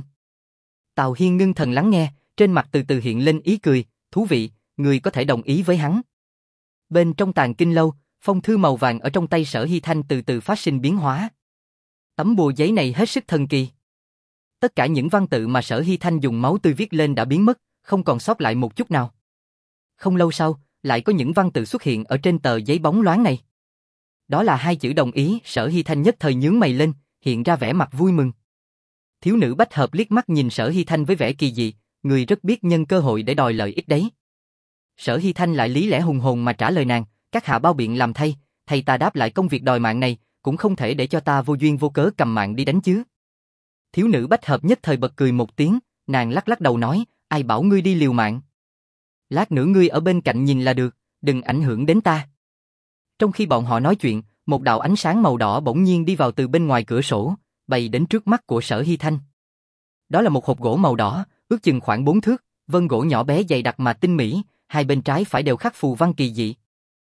[SPEAKER 1] Tào Hiên ngưng thần lắng nghe, trên mặt từ từ hiện lên ý cười, thú vị, người có thể đồng ý với hắn. Bên trong Tàng Kinh lâu, phong thư màu vàng ở trong tay Sở Hy Thanh từ từ phát sinh biến hóa. Tấm bùa giấy này hết sức thần kỳ. Tất cả những văn tự mà Sở Hy Thanh dùng máu tươi viết lên đã biến mất, không còn sót lại một chút nào. Không lâu sau, lại có những văn tự xuất hiện ở trên tờ giấy bóng loáng này. Đó là hai chữ đồng ý. Sở Hy Thanh nhất thời nhướng mày lên, hiện ra vẻ mặt vui mừng. Thiếu nữ Bách Hợp liếc mắt nhìn Sở Hy Thanh với vẻ kỳ dị, người rất biết nhân cơ hội để đòi lợi ích đấy. Sở Hy Thanh lại lý lẽ hùng hồn mà trả lời nàng, các hạ bao biện làm thay, thầy ta đáp lại công việc đòi mạng này, cũng không thể để cho ta vô duyên vô cớ cầm mạng đi đánh chứ. Thiếu nữ Bách Hợp nhất thời bật cười một tiếng, nàng lắc lắc đầu nói, ai bảo ngươi đi liều mạng. Lát nữa ngươi ở bên cạnh nhìn là được, đừng ảnh hưởng đến ta. Trong khi bọn họ nói chuyện, một đạo ánh sáng màu đỏ bỗng nhiên đi vào từ bên ngoài cửa sổ, bay đến trước mắt của Sở Hy Thanh. Đó là một hộp gỗ màu đỏ, ước chừng khoảng bốn thước, vân gỗ nhỏ bé dày đặc mà tinh mỹ, hai bên trái phải đều khắc phù văn kỳ dị.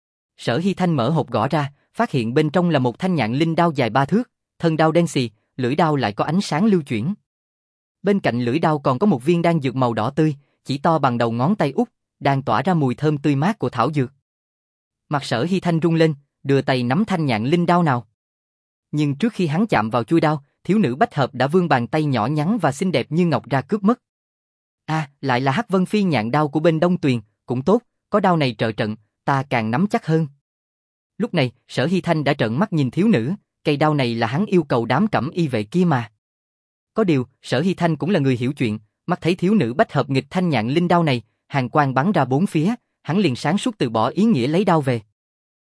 [SPEAKER 1] Sở Hy Thanh mở hộp gõ ra, phát hiện bên trong là một thanh nhạn linh đao dài ba thước, thân đao đen xì, lưỡi đao lại có ánh sáng lưu chuyển. Bên cạnh lưỡi đao còn có một viên đan dược màu đỏ tươi, chỉ to bằng đầu ngón tay út, đang tỏa ra mùi thơm tươi mát của thảo dược. Mặt Sở Hy Thanh rung lên, đưa tay nắm thanh nhạn linh đao nào. Nhưng trước khi hắn chạm vào chuôi đao, thiếu nữ Bách Hợp đã vươn bàn tay nhỏ nhắn và xinh đẹp như ngọc ra cướp mất. À, lại là Hắc Vân Phi nhạn đao của bên Đông Tuyền, cũng tốt, có đao này trợ trận, ta càng nắm chắc hơn. Lúc này, Sở Hy Thanh đã trợn mắt nhìn thiếu nữ, cây đao này là hắn yêu cầu đám Cẩm Y vệ kia mà. Có điều, Sở Hy Thanh cũng là người hiểu chuyện, mắt thấy thiếu nữ Bách Hợp nghịch thanh nhạn linh đao này, hàn quang bắn ra bốn phía, hắn liền sáng suốt từ bỏ ý nghĩa lấy đao về.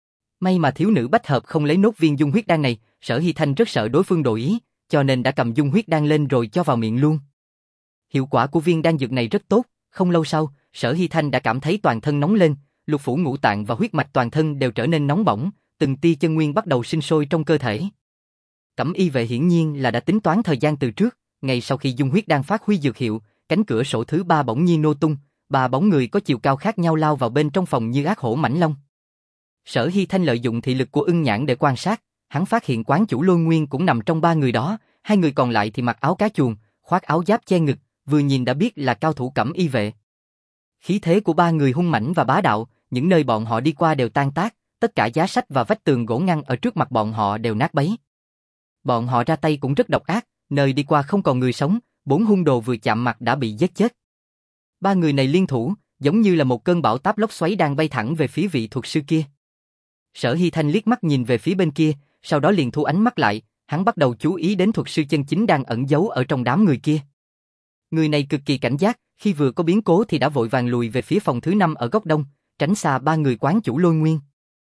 [SPEAKER 1] May mà thiếu nữ Bách Hợp không lấy nốt viên dung huyết đan này, Sở Hy Thanh rất sợ đối phương đổi ý, cho nên đã cầm dung huyết đan lên rồi cho vào miệng luôn. Hiệu quả của viên đan dược này rất tốt, không lâu sau, Sở Hy Thanh đã cảm thấy toàn thân nóng lên, lục phủ ngũ tạng và huyết mạch toàn thân đều trở nên nóng bỏng, từng tia chân nguyên bắt đầu sinh sôi trong cơ thể. Cẩm Y vệ hiển nhiên là đã tính toán thời gian từ trước, ngay sau khi dung huyết đan phát huy dược hiệu, cánh cửa sổ thứ ba bỗng nhiên nô tung, ba bóng người có chiều cao khác nhau lao vào bên trong phòng như ác hổ mãnh long. Sở Hy Thanh lợi dụng thị lực của ưng nhãn để quan sát, hắn phát hiện quán chủ Lôi Nguyên cũng nằm trong ba người đó, hai người còn lại thì mặc áo cá chuồn, khoác áo giáp che ngực, vừa nhìn đã biết là cao thủ Cẩm Y vệ. Khí thế của ba người hung mãnh và bá đạo, những nơi bọn họ đi qua đều tan tác, tất cả giá sách và vách tường gỗ ngăn ở trước mặt bọn họ đều nát bấy. Bọn họ ra tay cũng rất độc ác, nơi đi qua không còn người sống, bốn hung đồ vừa chạm mặt đã bị giết chết. Ba người này liên thủ, giống như là một cơn bão táp lốc xoáy đang bay thẳng về phía vị thuật sư kia. Sở Hy Thanh liếc mắt nhìn về phía bên kia, sau đó liền thu ánh mắt lại, hắn bắt đầu chú ý đến thuật sư chân chính đang ẩn giấu ở trong đám người kia. Người này cực kỳ cảnh giác, khi vừa có biến cố thì đã vội vàng lùi về phía phòng thứ năm ở góc đông, tránh xa ba người quán chủ Lôi Nguyên.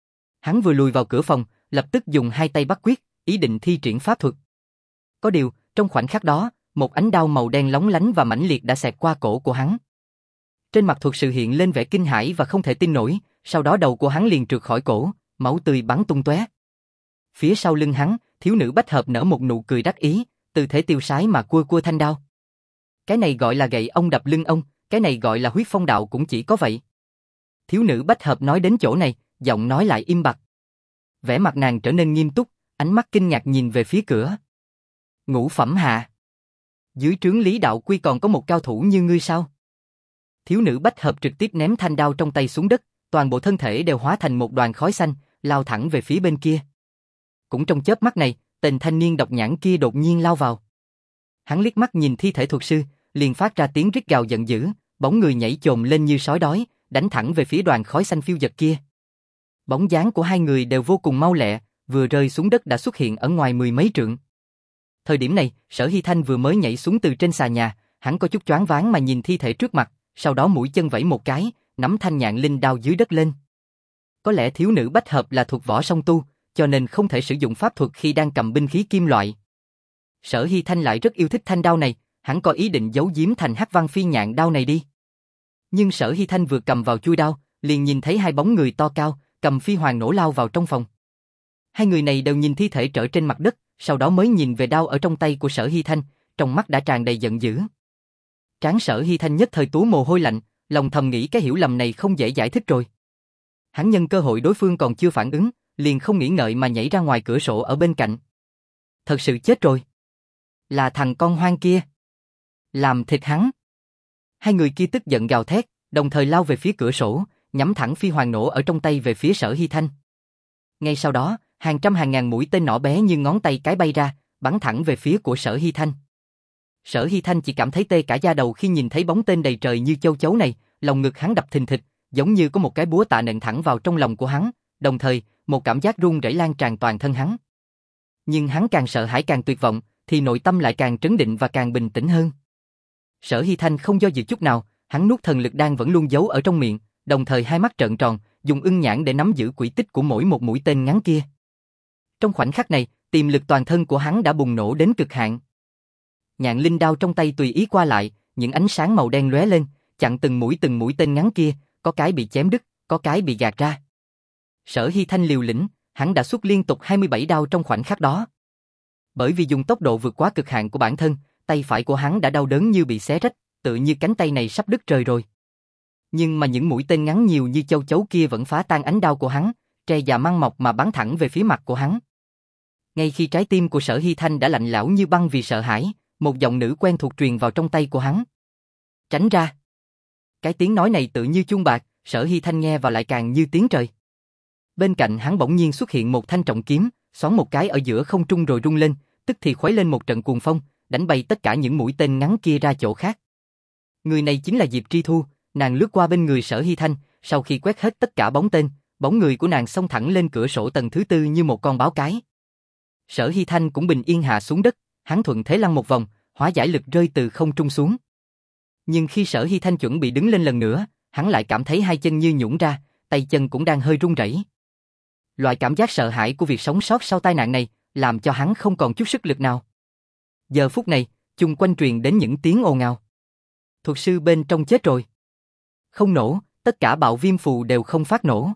[SPEAKER 1] Hắn vừa lùi vào cửa phòng, lập tức dùng hai tay bắt quyết, ý định thi triển pháp thuật. Có điều, trong khoảnh khắc đó, một ánh đao màu đen lóng lánh và mãnh liệt đã xẹt qua cổ của hắn. Trên mặt thuật sự hiện lên vẻ kinh hãi và không thể tin nổi, sau đó đầu của hắn liền trượt khỏi cổ, máu tươi bắn tung tóe. Phía sau lưng hắn, thiếu nữ Bách Hợp nở một nụ cười đắc ý, tư thế tiêu sái mà cua cua thanh đao. Cái này gọi là gậy ông đập lưng ông, cái này gọi là huyết phong đạo cũng chỉ có vậy. Thiếu nữ bách hợp nói đến chỗ này, giọng nói lại im bặt. Vẻ mặt nàng trở nên nghiêm túc, ánh mắt kinh ngạc nhìn về phía cửa. Ngũ phẩm hạ. Dưới trướng Lý Đạo Quy còn có một cao thủ như ngươi sao? Thiếu nữ bách hợp trực tiếp ném thanh đao trong tay xuống đất, toàn bộ thân thể đều hóa thành một đoàn khói xanh, lao thẳng về phía bên kia. Cũng trong chớp mắt này, tên thanh niên độc nhãn kia đột nhiên lao vào. Hắn liếc mắt nhìn thi thể thuật sư, liền phát ra tiếng rít gào giận dữ, bóng người nhảy chồm lên như sói đói, đánh thẳng về phía đoàn khói xanh phiêu dật kia. Bóng dáng của hai người đều vô cùng mau lẹ, vừa rơi xuống đất đã xuất hiện ở ngoài mười mấy trượng. Thời điểm này, Sở Hy Thanh vừa mới nhảy xuống từ trên xà nhà, hắn có chút choáng váng mà nhìn thi thể trước mặt, sau đó mũi chân vẫy một cái, nắm thanh nhạn linh đao dưới đất lên. Có lẽ thiếu nữ bách hợp là thuộc võ song tu, cho nên không thể sử dụng pháp thuật khi đang cầm binh khí kim loại. Sở Hy Thanh lại rất yêu thích thanh đao này, hắn có ý định giấu giếm thành hắc văn phi nhạn đao này đi. Nhưng Sở Hy Thanh vừa cầm vào chui đao, liền nhìn thấy hai bóng người to cao, cầm phi hoàng nổ lao vào trong phòng. Hai người này đều nhìn thi thể trở trên mặt đất, sau đó mới nhìn về đao ở trong tay của Sở Hy Thanh, trong mắt đã tràn đầy giận dữ. Trán Sở Hy Thanh nhất thời túa mồ hôi lạnh, lòng thầm nghĩ cái hiểu lầm này không dễ giải thích rồi. Hắn nhân cơ hội đối phương còn chưa phản ứng, liền không nghĩ ngợi mà nhảy ra ngoài cửa sổ ở bên cạnh. Thật sự chết rồi. Là thằng con hoang kia. Làm thịt hắn. Hai người kia tức giận gào thét, đồng thời lao về phía cửa sổ, nhắm thẳng phi hoàng nổ ở trong tay về phía Sở Hy Thanh. Ngay sau đó, hàng trăm hàng ngàn mũi tên nỏ bé như ngón tay cái bay ra, bắn thẳng về phía của Sở Hy Thanh. Sở Hy Thanh chỉ cảm thấy tê cả da đầu khi nhìn thấy bóng tên đầy trời như châu chấu này, lòng ngực hắn đập thình thịch, giống như có một cái búa tạ nện thẳng vào trong lòng của hắn, đồng thời, một cảm giác run rẩy lan tràn toàn thân hắn. Nhưng hắn càng sợ hãi càng tuyệt vọng, thì nội tâm lại càng trấn định và càng bình tĩnh hơn. Sở Hy Thanh không do dự chút nào, hắn nuốt thần lực đan vẫn luôn giấu ở trong miệng, đồng thời hai mắt trợn tròn, dùng ưng nhãn để nắm giữ quỹ tích của mỗi một mũi tên ngắn kia. Trong khoảnh khắc này, tiềm lực toàn thân của hắn đã bùng nổ đến cực hạn. Nhạn linh đao trong tay tùy ý qua lại, những ánh sáng màu đen lóe lên, chặn từng mũi từng mũi tên ngắn kia, có cái bị chém đứt, có cái bị gạt ra. Sở Hy Thanh liều lĩnh, hắn đã xuất liên tục hai mươi bảy đao trong khoảnh khắc đó. Bởi vì dùng tốc độ vượt quá cực hạn của bản thân, tay phải của hắn đã đau đớn như bị xé rách, tự như cánh tay này sắp đứt rời rồi. Nhưng mà những mũi tên ngắn nhiều như châu chấu kia vẫn phá tan ánh đao của hắn, tre già măng mọc mà bắn thẳng về phía mặt của hắn. Ngay khi trái tim của Sở Hy Thanh đã lạnh lẽo như băng vì sợ hãi, một giọng nữ quen thuộc truyền vào trong tay của hắn. Tránh ra. Cái tiếng nói này tự như chuông bạc, Sở Hy Thanh nghe vào lại càng như tiếng trời. Bên cạnh hắn bỗng nhiên xuất hiện một thanh trọng kiếm, xoắn một cái ở giữa không trung rồi rung lên, tức thì khuấy lên một trận cuồng phong, đánh bay tất cả những mũi tên ngắn kia ra chỗ khác. Người này chính là Diệp Tri Thu, nàng lướt qua bên người Sở Hy Thanh, sau khi quét hết tất cả bóng tên, bóng người của nàng xông thẳng lên cửa sổ tầng thứ tư như một con báo cái. Sở Hy Thanh cũng bình yên hạ xuống đất, hắn thuận thế lăn một vòng, hóa giải lực rơi từ không trung xuống. Nhưng khi Sở Hy Thanh chuẩn bị đứng lên lần nữa, hắn lại cảm thấy hai chân như nhũn ra, tay chân cũng đang hơi run rẩy. Loại cảm giác sợ hãi của việc sống sót sau tai nạn này, làm cho hắn không còn chút sức lực nào. Giờ phút này, chung quanh truyền đến những tiếng ồn ào. Thuật sư bên trong chết rồi. Không nổ, tất cả bạo viêm phù đều không phát nổ.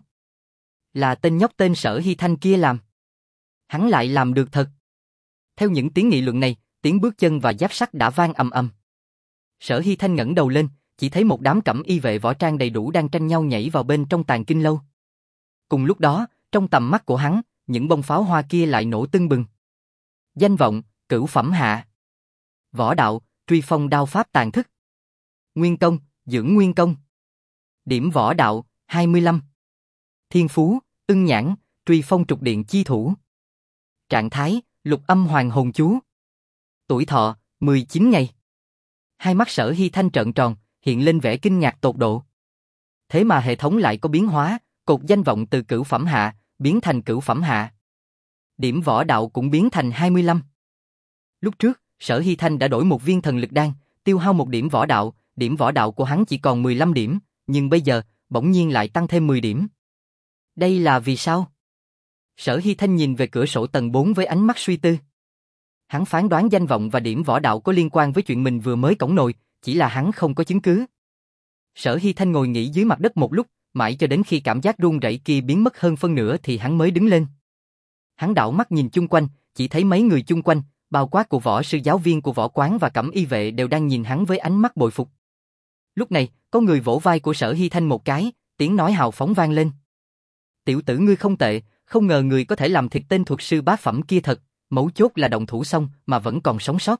[SPEAKER 1] Là tên nhóc tên Sở Hy Thanh kia làm. Hắn lại làm được thật. Theo những tiếng nghị luận này, tiếng bước chân và giáp sắt đã vang ầm ầm. Sở Hy Thanh ngẩng đầu lên, chỉ thấy một đám cẩm y vệ võ trang đầy đủ đang tranh nhau nhảy vào bên trong tàng kinh lâu. Cùng lúc đó, trong tầm mắt của hắn, những bông pháo hoa kia lại nổ tưng bừng. Danh vọng, cửu phẩm hạ. Võ đạo, truy phong đao pháp tàn thức. Nguyên công, dưỡng nguyên công. Điểm võ đạo, hai mươi lăm. Thiên phú, ưng nhãn, truy phong trục điện chi thủ. Trạng thái, lục âm hoàng hồn chú. Tuổi thọ, mười chín ngày. Hai mắt Sở Hy Thanh trợn tròn, hiện lên vẻ kinh ngạc tột độ. Thế mà hệ thống lại có biến hóa, cột danh vọng từ cửu phẩm hạ, biến thành cửu phẩm hạ. Điểm võ đạo cũng biến thành hai mươi lăm. Lúc trước, Sở Hy Thanh đã đổi một viên thần lực đan, tiêu hao một điểm võ đạo, điểm võ đạo của hắn chỉ còn mười lăm điểm, nhưng bây giờ, bỗng nhiên lại tăng thêm mười điểm. Đây là vì sao? Sở Hy Thanh nhìn về cửa sổ tầng bốn với ánh mắt suy tư. Hắn phán đoán danh vọng và điểm võ đạo có liên quan với chuyện mình vừa mới cõng nồi, chỉ là hắn không có chứng cứ. Sở Hy Thanh ngồi nghỉ dưới mặt đất một lúc, mãi cho đến khi cảm giác run rẩy kia biến mất hơn phân nửa thì hắn mới đứng lên. Hắn đảo mắt nhìn chung quanh, chỉ thấy mấy người chung quanh, bao quát của võ sư giáo viên của võ quán và cẩm y vệ đều đang nhìn hắn với ánh mắt bội phục. Lúc này, có người vỗ vai của Sở Hy Thanh một cái, tiếng nói hào phóng vang lên. Tiểu tử ngươi không tệ, không ngờ người có thể làm thịt tên thuật sư bá phẩm kia thật, mấu chốt là động thủ xong mà vẫn còn sống sót.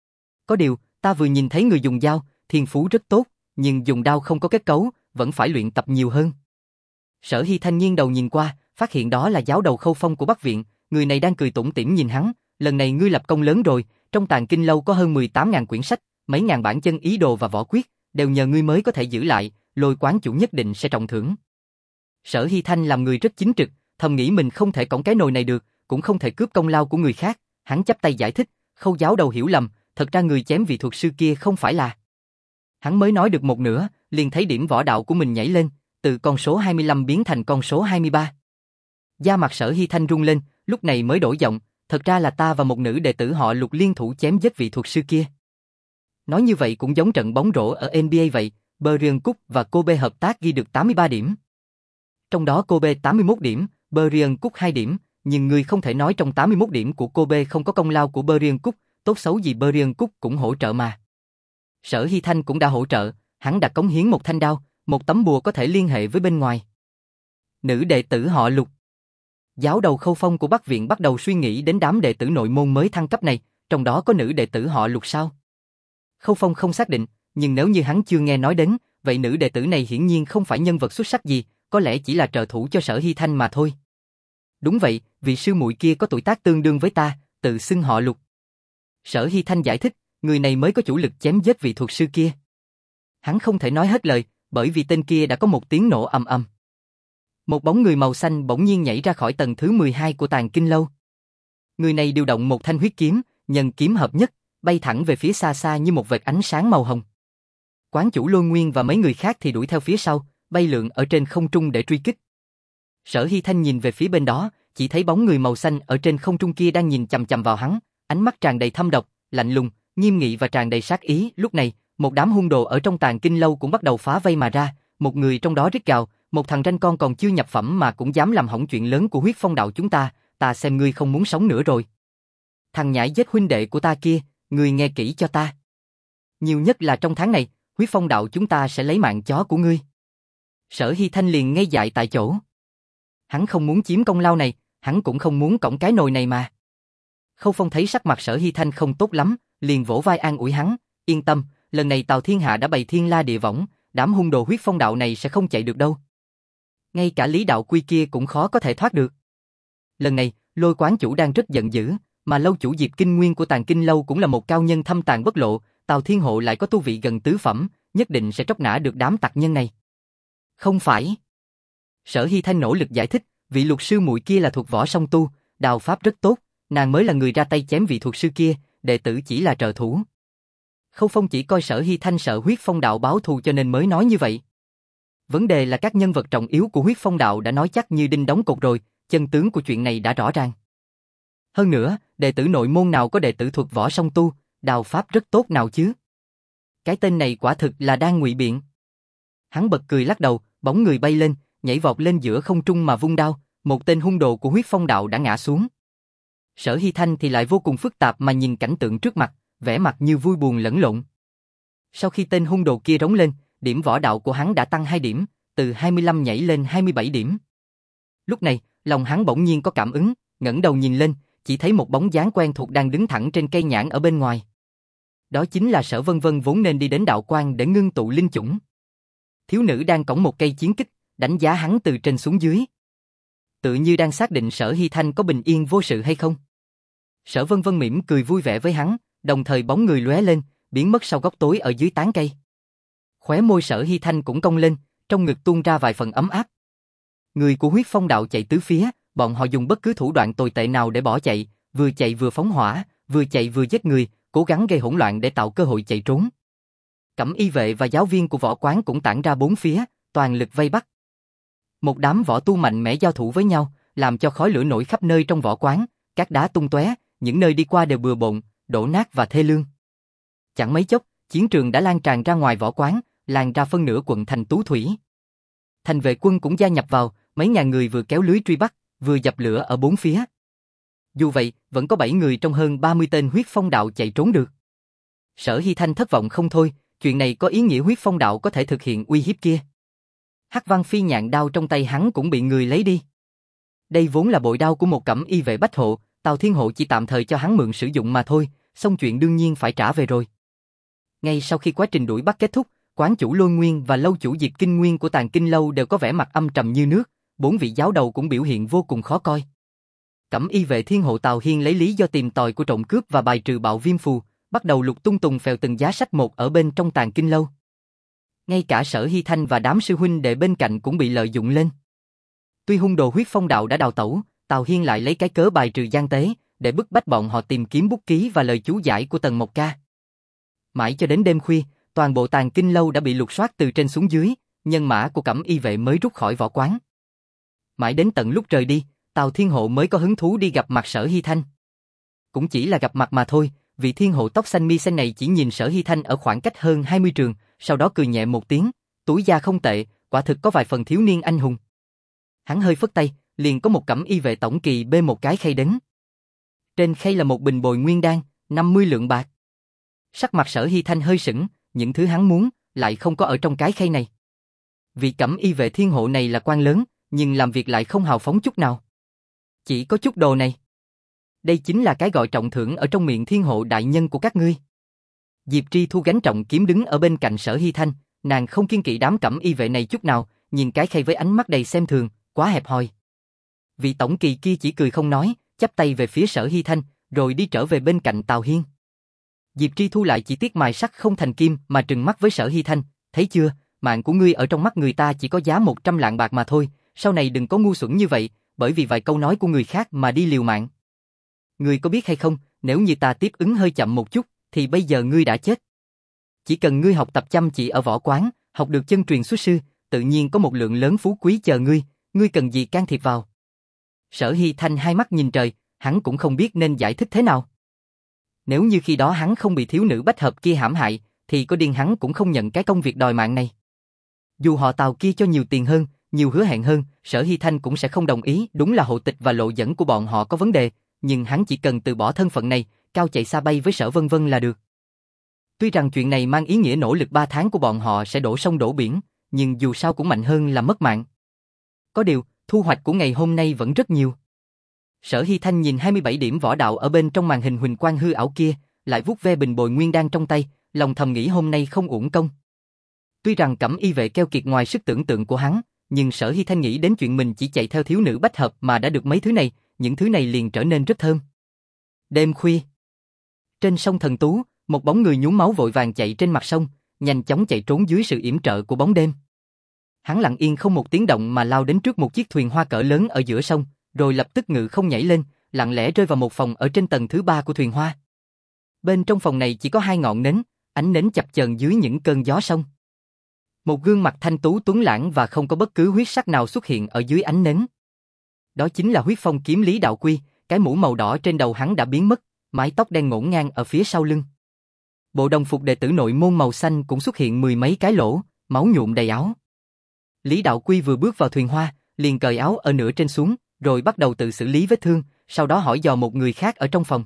[SPEAKER 1] Có điều, ta vừa nhìn thấy người dùng dao, thiên phú rất tốt, nhưng dùng đao không có kết cấu, vẫn phải luyện tập nhiều hơn. Sở Hy Thanh nghiêng đầu nhìn qua, phát hiện đó là giáo đầu Khâu Phong của Bắc Viện, người này đang cười tủm tỉm nhìn hắn, lần này ngươi lập công lớn rồi, trong Tàng Kinh Lâu có hơn mười tám nghìn quyển sách, mấy ngàn bản chân ý đồ và võ quyết, đều nhờ ngươi mới có thể giữ lại, Lôi quán chủ nhất định sẽ trọng thưởng. Sở Hy Thanh làm người rất chính trực, thầm nghĩ mình không thể cõng cái nồi này được, cũng không thể cướp công lao của người khác, hắn chắp tay giải thích, Khâu giáo đầu hiểu lầm, thật ra người chém vị thuật sư kia không phải là. Hắn mới nói được một nửa, liền thấy điểm võ đạo của mình nhảy lên, từ con số hai mươi lăm biến thành con số hai mươi ba. Da mặt Sở Hy Thanh rung lên, lúc này mới đổi giọng, thật ra là ta và một nữ đệ tử họ Lục liên thủ chém giết vị thuật sư kia. Nói như vậy cũng giống trận bóng rổ ở en bê a vậy, Brian Cook và Kobe hợp tác ghi được tám mươi ba điểm. Trong đó Kobe tám mươi mốt điểm, Brian Cook hai điểm, nhưng người không thể nói trong tám mươi mốt điểm của Kobe không có công lao của Brian Cook, tốt xấu gì Brian Cook cũng hỗ trợ mà. Sở Hy Thanh cũng đã hỗ trợ, hắn đã cống hiến một thanh đao, một tấm bùa có thể liên hệ với bên ngoài. Nữ đệ tử họ Lục. Giáo đầu Khâu Phong của Bắc Viện bắt đầu suy nghĩ đến đám đệ tử nội môn mới thăng cấp này, trong đó có nữ đệ tử họ Lục sao? Khâu Phong không xác định, nhưng nếu như hắn chưa nghe nói đến, vậy nữ đệ tử này hiển nhiên không phải nhân vật xuất sắc gì, có lẽ chỉ là trợ thủ cho Sở Hy Thanh mà thôi. Đúng vậy, vị sư muội kia có tuổi tác tương đương với ta, tự xưng họ Lục. Sở Hy Thanh giải thích, người này mới có chủ lực chém giết vị thuật sư kia. Hắn không thể nói hết lời, bởi vì tên kia đã có một tiếng nổ ầm ầm. Một bóng người màu xanh bỗng nhiên nhảy ra khỏi tầng thứ mười hai của Tàng Kinh Lâu. Người này điều động một thanh huyết kiếm, nhân kiếm hợp nhất, bay thẳng về phía xa xa như một vệt ánh sáng màu hồng. Quán chủ Lôi Nguyên và mấy người khác thì đuổi theo phía sau, bay lượn ở trên không trung để truy kích. Sở Hy Thanh nhìn về phía bên đó, chỉ thấy bóng người màu xanh ở trên không trung kia đang nhìn chằm chằm vào hắn, ánh mắt tràn đầy thâm độc, lạnh lùng, nghiêm nghị và tràn đầy sát ý. Lúc này, một đám hung đồ ở trong Tàng Kinh Lâu cũng bắt đầu phá vây mà ra, một người trong đó rít gào, một thằng ranh con còn chưa nhập phẩm mà cũng dám làm hỏng chuyện lớn của Huyết Phong đạo chúng ta, ta xem ngươi không muốn sống nữa rồi. Thằng nhãi giết huynh đệ của ta kia, ngươi nghe kỹ cho ta. Nhiều nhất là trong tháng này, Huyết Phong đạo chúng ta sẽ lấy mạng chó của ngươi. Sở Hy Thanh liền ngây dại tại chỗ. Hắn không muốn chiếm công lao này, hắn cũng không muốn cõng cái nồi này mà. Khâu Phong thấy sắc mặt Sở Hy Thanh không tốt lắm, liền vỗ vai an ủi hắn, yên tâm, lần này Tào Thiên Hạ đã bày thiên la địa võng, đám hung đồ Huyết Phong đạo này sẽ không chạy được đâu. Ngay cả Lý Đạo Quy kia cũng khó có thể thoát được. Lần này, Lôi quán chủ đang rất giận dữ, mà lâu chủ Diệp Kinh Nguyên của Tàng Kinh Lâu cũng là một cao nhân thâm tàng bất lộ, Tào Thiên Hộ lại có tu vị gần tứ phẩm, nhất định sẽ tróc nã được đám tặc nhân này. Không phải. Sở Hy Thanh nỗ lực giải thích, vị Lục sư muội kia là thuộc võ song tu, đao pháp rất tốt, nàng mới là người ra tay chém vị thuật sư kia, đệ tử chỉ là trợ thủ. Khâu Phong chỉ coi Sở Hy Thanh sợ Huyết Phong đạo báo thù cho nên mới nói như vậy. Vấn đề là các nhân vật trọng yếu của Huyết Phong đạo đã nói chắc như đinh đóng cột rồi, chân tướng của chuyện này đã rõ ràng. Hơn nữa, đệ tử nội môn nào có đệ tử thuộc võ song tu, đao pháp rất tốt nào chứ? Cái tên này quả thực là đang ngụy biện. Hắn bật cười lắc đầu, bóng người bay lên, nhảy vọt lên giữa không trung mà vung đao, một tên hung đồ của Huyết Phong đạo đã ngã xuống. Sở Hy Thanh thì lại vô cùng phức tạp mà nhìn cảnh tượng trước mặt, vẻ mặt như vui buồn lẫn lộn. Sau khi tên hung đồ kia rống lên, điểm võ đạo của hắn đã tăng hai điểm, từ hai mươi lăm nhảy lên hai mươi bảy điểm. Lúc này, lòng hắn bỗng nhiên có cảm ứng, ngẩng đầu nhìn lên, chỉ thấy một bóng dáng quen thuộc đang đứng thẳng trên cây nhãn ở bên ngoài. Đó chính là Sở Vân Vân vốn nên đi đến đạo quan để ngưng tụ linh chủng. Thiếu nữ đang cõng một cây chiến kích, đánh giá hắn từ trên xuống dưới. Tự như đang xác định Sở Hy Thanh có bình yên vô sự hay không. Sở Vân Vân mỉm cười vui vẻ với hắn, đồng thời bóng người lóe lên, biến mất sau góc tối ở dưới tán cây. Khóe môi Sở Hy Thanh cũng cong lên, trong ngực tuôn ra vài phần ấm áp. Người của Huyết Phong đạo chạy tứ phía, bọn họ dùng bất cứ thủ đoạn tồi tệ nào để bỏ chạy, vừa chạy vừa phóng hỏa, vừa chạy vừa giết người, cố gắng gây hỗn loạn để tạo cơ hội chạy trốn. Cẩm y vệ và giáo viên của võ quán cũng tản ra bốn phía, toàn lực vây bắt. Một đám võ tu mạnh mẽ giao thủ với nhau, làm cho khói lửa nổi khắp nơi trong võ quán, các đá tung tóe, những nơi đi qua đều bừa bộn, đổ nát và thê lương. Chẳng mấy chốc, chiến trường đã lan tràn ra ngoài võ quán, lan ra phân nửa quận thành Tú Thủy. Thành vệ quân cũng gia nhập vào, mấy ngàn người vừa kéo lưới truy bắt, vừa dập lửa ở bốn phía. Dù vậy, vẫn có bảy người trong hơn ba mươi tên huyết phong đạo chạy trốn được. Sở Hy Thanh thất vọng không thôi, chuyện này có ý nghĩa huyết phong đạo có thể thực hiện uy hiếp kia. Hắc Văn Phi nhạn đao trong tay hắn cũng bị người lấy đi. Đây vốn là bội đao của một cẩm y vệ bách hộ, Tào Thiên Hộ chỉ tạm thời cho hắn mượn sử dụng mà thôi, xong chuyện đương nhiên phải trả về rồi. Ngay sau khi quá trình đuổi bắt kết thúc, quán chủ Lôi Nguyên và lâu chủ Diệp Kinh Nguyên của Tàng Kinh Lâu đều có vẻ mặt âm trầm như nước, bốn vị giáo đầu cũng biểu hiện vô cùng khó coi. Cẩm y vệ Thiên Hộ Tào Hiên lấy lý do tìm tòi của trộm cướp và bài trừ bạo viêm phù, bắt đầu lục tung tùng phèo từng giá sách một ở bên trong Tàng Kinh Lâu. Ngay cả Sở Hy Thanh và đám sư huynh đệ bên cạnh cũng bị lợi dụng lên. Tuy hung đồ huyết phong đạo đã đào tẩu, Tào Hiên lại lấy cái cớ bài trừ gian tế, để bức bách bọn họ tìm kiếm bút ký và lời chú giải của Tần Mộc Ca. Mãi cho đến đêm khuya, toàn bộ Tàng Kinh Lâu đã bị lục soát từ trên xuống dưới, nhân mã của cẩm y vệ mới rút khỏi võ quán. Mãi đến tận lúc rời đi, Tào Thiên Hộ mới có hứng thú đi gặp mặt Sở Hy Thanh. Cũng chỉ là gặp mặt mà thôi, vị Thiên Hộ tóc xanh mi xanh này chỉ nhìn Sở Hy Thanh ở khoảng cách hơn hai mươi trường, sau đó cười nhẹ một tiếng, túi da không tệ, quả thực có vài phần thiếu niên anh hùng. Hắn hơi phất tay, liền có một cẩm y vệ tổng kỳ bê một cái khay đến. Trên khay là một bình bồi nguyên đan, năm mươi lượng bạc. Sắc mặt Sở Hy Thanh hơi sững, những thứ hắn muốn, lại không có ở trong cái khay này. Vị cẩm y vệ Thiên Hộ này là quan lớn, nhưng làm việc lại không hào phóng chút nào. Chỉ có chút đồ này. Đây chính là cái gọi trọng thưởng ở trong miệng Thiên Hộ đại nhân của các ngươi. Diệp Tri Thu gánh trọng kiếm đứng ở bên cạnh Sở Hy Thanh, nàng không kiêng kỵ đám cẩm y vệ này chút nào, nhìn cái khay với ánh mắt đầy xem thường, quá hẹp hòi. Vị tổng kỳ kia chỉ cười không nói, chắp tay về phía Sở Hy Thanh, rồi đi trở về bên cạnh Tào Hiên. Diệp Tri Thu lại chỉ tiếc mài sắt không thành kim mà trừng mắt với Sở Hy Thanh, thấy chưa, mạng của ngươi ở trong mắt người ta chỉ có giá một trăm lạng bạc mà thôi, sau này đừng có ngu xuẩn như vậy, bởi vì vài câu nói của người khác mà đi liều mạng. Ngươi có biết hay không, nếu như ta tiếp ứng hơi chậm một chút, thì bây giờ ngươi đã chết. Chỉ cần ngươi học tập chăm chỉ ở võ quán, học được chân truyền xuất sư, tự nhiên có một lượng lớn phú quý chờ ngươi, ngươi cần gì can thiệp vào. Sở Hy Thanh hai mắt nhìn trời, hắn cũng không biết nên giải thích thế nào. Nếu như khi đó hắn không bị thiếu nữ bách hợp kia hãm hại, thì có điên hắn cũng không nhận cái công việc đòi mạng này. Dù họ Tào kia cho nhiều tiền hơn, nhiều hứa hẹn hơn, Sở Hy Thanh cũng sẽ không đồng ý, đúng là hộ tịch và lộ dẫn của bọn họ có vấn đề, nhưng hắn chỉ cần từ bỏ thân phận này, cao chạy xa bay với Sở Vân Vân là được. Tuy rằng chuyện này mang ý nghĩa nỗ lực ba tháng của bọn họ sẽ đổ sông đổ biển, nhưng dù sao cũng mạnh hơn là mất mạng. Có điều, thu hoạch của ngày hôm nay vẫn rất nhiều. Sở Hy Thanh nhìn hai mươi bảy điểm võ đạo ở bên trong màn hình huỳnh quang hư ảo kia, lại vuốt ve bình bồi nguyên đan trong tay, lòng thầm nghĩ hôm nay không uổng công. Tuy rằng cẩm y vệ keo kiệt ngoài sức tưởng tượng của hắn, nhưng Sở Hy Thanh nghĩ đến chuyện mình chỉ chạy theo thiếu nữ bách hợp mà đã được mấy thứ này, những thứ này liền trở nên rất thơm. Đêm khuya, trên sông Thần Tú, một bóng người nhuốm máu vội vàng chạy trên mặt sông, nhanh chóng chạy trốn dưới sự yểm trợ của bóng đêm. Hắn lặng yên không một tiếng động mà lao đến trước một chiếc thuyền hoa cỡ lớn ở giữa sông, rồi lập tức ngự không nhảy lên, lặng lẽ rơi vào một phòng ở trên tầng thứ ba của thuyền hoa. Bên trong phòng này chỉ có hai ngọn nến, ánh nến chập chờn dưới những cơn gió sông. Một gương mặt thanh tú tuấn lãng và không có bất cứ huyết sắc nào xuất hiện ở dưới ánh nến. Đó chính là huyết phong kiếm Lý Đạo Quy, cái mũ màu đỏ trên đầu hắn đã biến mất, mái tóc đen ngổn ngang ở phía sau lưng. Bộ đồng phục đệ tử nội môn màu xanh cũng xuất hiện mười mấy cái lỗ, máu nhuộm đầy áo. Lý Đạo Quy vừa bước vào thuyền hoa, liền cởi áo ở nửa trên xuống, rồi bắt đầu tự xử lý vết thương, sau đó hỏi dò một người khác ở trong phòng.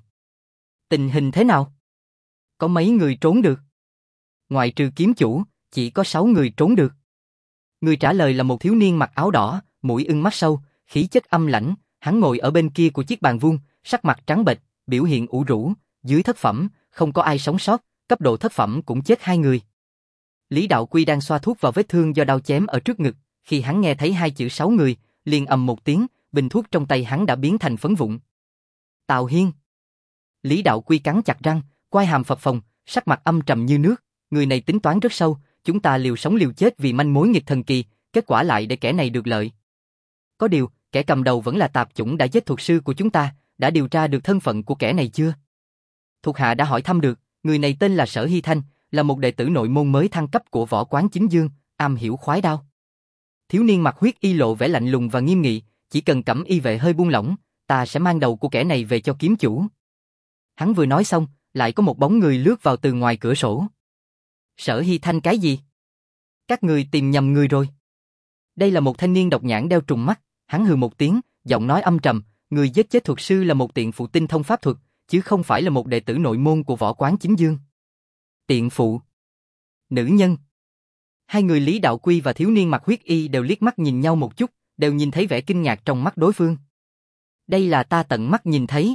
[SPEAKER 1] Tình hình thế nào? Có mấy người trốn được? Ngoại trừ kiếm chủ, chỉ có sáu người trốn được. Người trả lời là một thiếu niên mặc áo đỏ, mũi ưng mắt sâu, khí chất âm lãnh, hắn ngồi ở bên kia của chiếc bàn vuông, sắc mặt trắng bệch, biểu hiện ủ rũ, dưới thất phẩm, không có ai sống sót, cấp độ thất phẩm cũng chết hai người. Lý Đạo Quy đang xoa thuốc vào vết thương do đao chém ở trước ngực, khi hắn nghe thấy hai chữ sáu người, liền ầm một tiếng, bình thuốc trong tay hắn đã biến thành phấn vụn. Tào Hiên. Lý Đạo Quy cắn chặt răng, quai hàm phập phồng, sắc mặt âm trầm như nước, người này tính toán rất sâu, chúng ta liều sống liều chết vì manh mối nghịch thần kỳ, kết quả lại để kẻ này được lợi. Có điều, kẻ cầm đầu vẫn là tạp chủng đã giết thuật sư của chúng ta, đã điều tra được thân phận của kẻ này chưa? Thuộc hạ đã hỏi thăm được, người này tên là Sở Hy Thanh, là một đệ tử nội môn mới thăng cấp của võ quán Chính Dương, am hiểu khoái đao. Thiếu niên mặc huyết y lộ vẻ lạnh lùng và nghiêm nghị, chỉ cần cẩm y vệ hơi buông lỏng, ta sẽ mang đầu của kẻ này về cho kiếm chủ. Hắn vừa nói xong, lại có một bóng người lướt vào từ ngoài cửa sổ. Sở Hy Thanh cái gì? Các người tìm nhầm người rồi. Đây là một thanh niên độc nhãn đeo trùng mắt, hắn hừ một tiếng, giọng nói âm trầm, người giết chết thuật sư là một tiện phụ tinh thông pháp thuật, chứ không phải là một đệ tử nội môn của võ quán chính dương. Tiện phụ. Nữ nhân. Hai người Lý Đạo Quy và thiếu niên mặc huyết y đều liếc mắt nhìn nhau một chút, đều nhìn thấy vẻ kinh ngạc trong mắt đối phương. Đây là ta tận mắt nhìn thấy.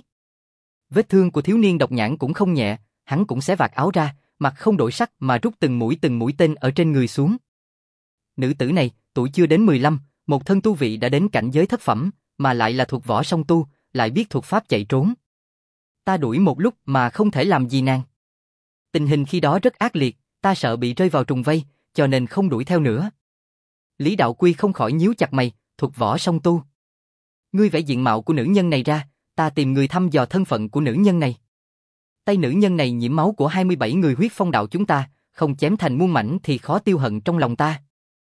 [SPEAKER 1] Vết thương của thiếu niên độc nhãn cũng không nhẹ, hắn cũng xé vạt áo ra, mặt không đổi sắc mà rút từng mũi từng mũi tên ở trên người xuống. Nữ tử này, tuổi chưa đến mười lăm, một thân tu vị đã đến cảnh giới thất phẩm, mà lại là thuộc võ song tu, lại biết thuật pháp chạy trốn. Ta đuổi một lúc mà không thể làm gì nàng. Tình hình khi đó rất ác liệt, ta sợ bị rơi vào trùng vây, cho nên không đuổi theo nữa. Lý Đạo Quy không khỏi nhíu chặt mày, thuật võ song tu. Ngươi vẽ diện mạo của nữ nhân này ra, ta tìm người thăm dò thân phận của nữ nhân này. Tay nữ nhân này nhiễm máu của hai mươi bảy người huyết phong đạo chúng ta, không chém thành muôn mảnh thì khó tiêu hận trong lòng ta.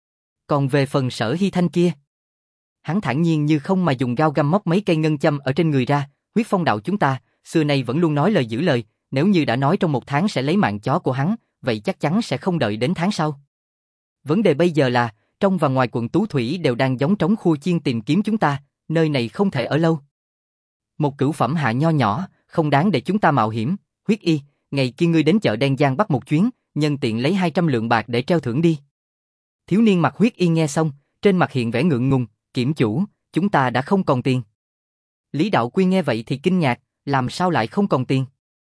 [SPEAKER 1] Còn về phần Sở Hy Thanh kia, hắn thản nhiên như không mà dùng dao găm móc mấy cây ngân châm ở trên người ra, huyết phong đạo chúng ta, xưa nay vẫn luôn nói lời giữ lời, nếu như đã nói trong một tháng sẽ lấy mạng chó của hắn, vậy chắc chắn sẽ không đợi đến tháng sau. Vấn đề bây giờ là, trong và ngoài quận Tú Thủy đều đang gióng trống khua chiên tìm kiếm chúng ta, nơi này không thể ở lâu. Một cửu phẩm hạ nho nhỏ, không đáng để chúng ta mạo hiểm. Huyết y, ngày kia ngươi đến chợ Đen Giang bắt một chuyến, nhân tiện lấy hai trăm lượng bạc để treo thưởng đi. Thiếu niên mặc huyết y nghe xong, trên mặt hiện vẻ ngượng ngùng, kiểm chủ, chúng ta đã không còn tiền. Lý Đạo Quy nghe vậy thì kinh ngạc, làm sao lại không còn tiền?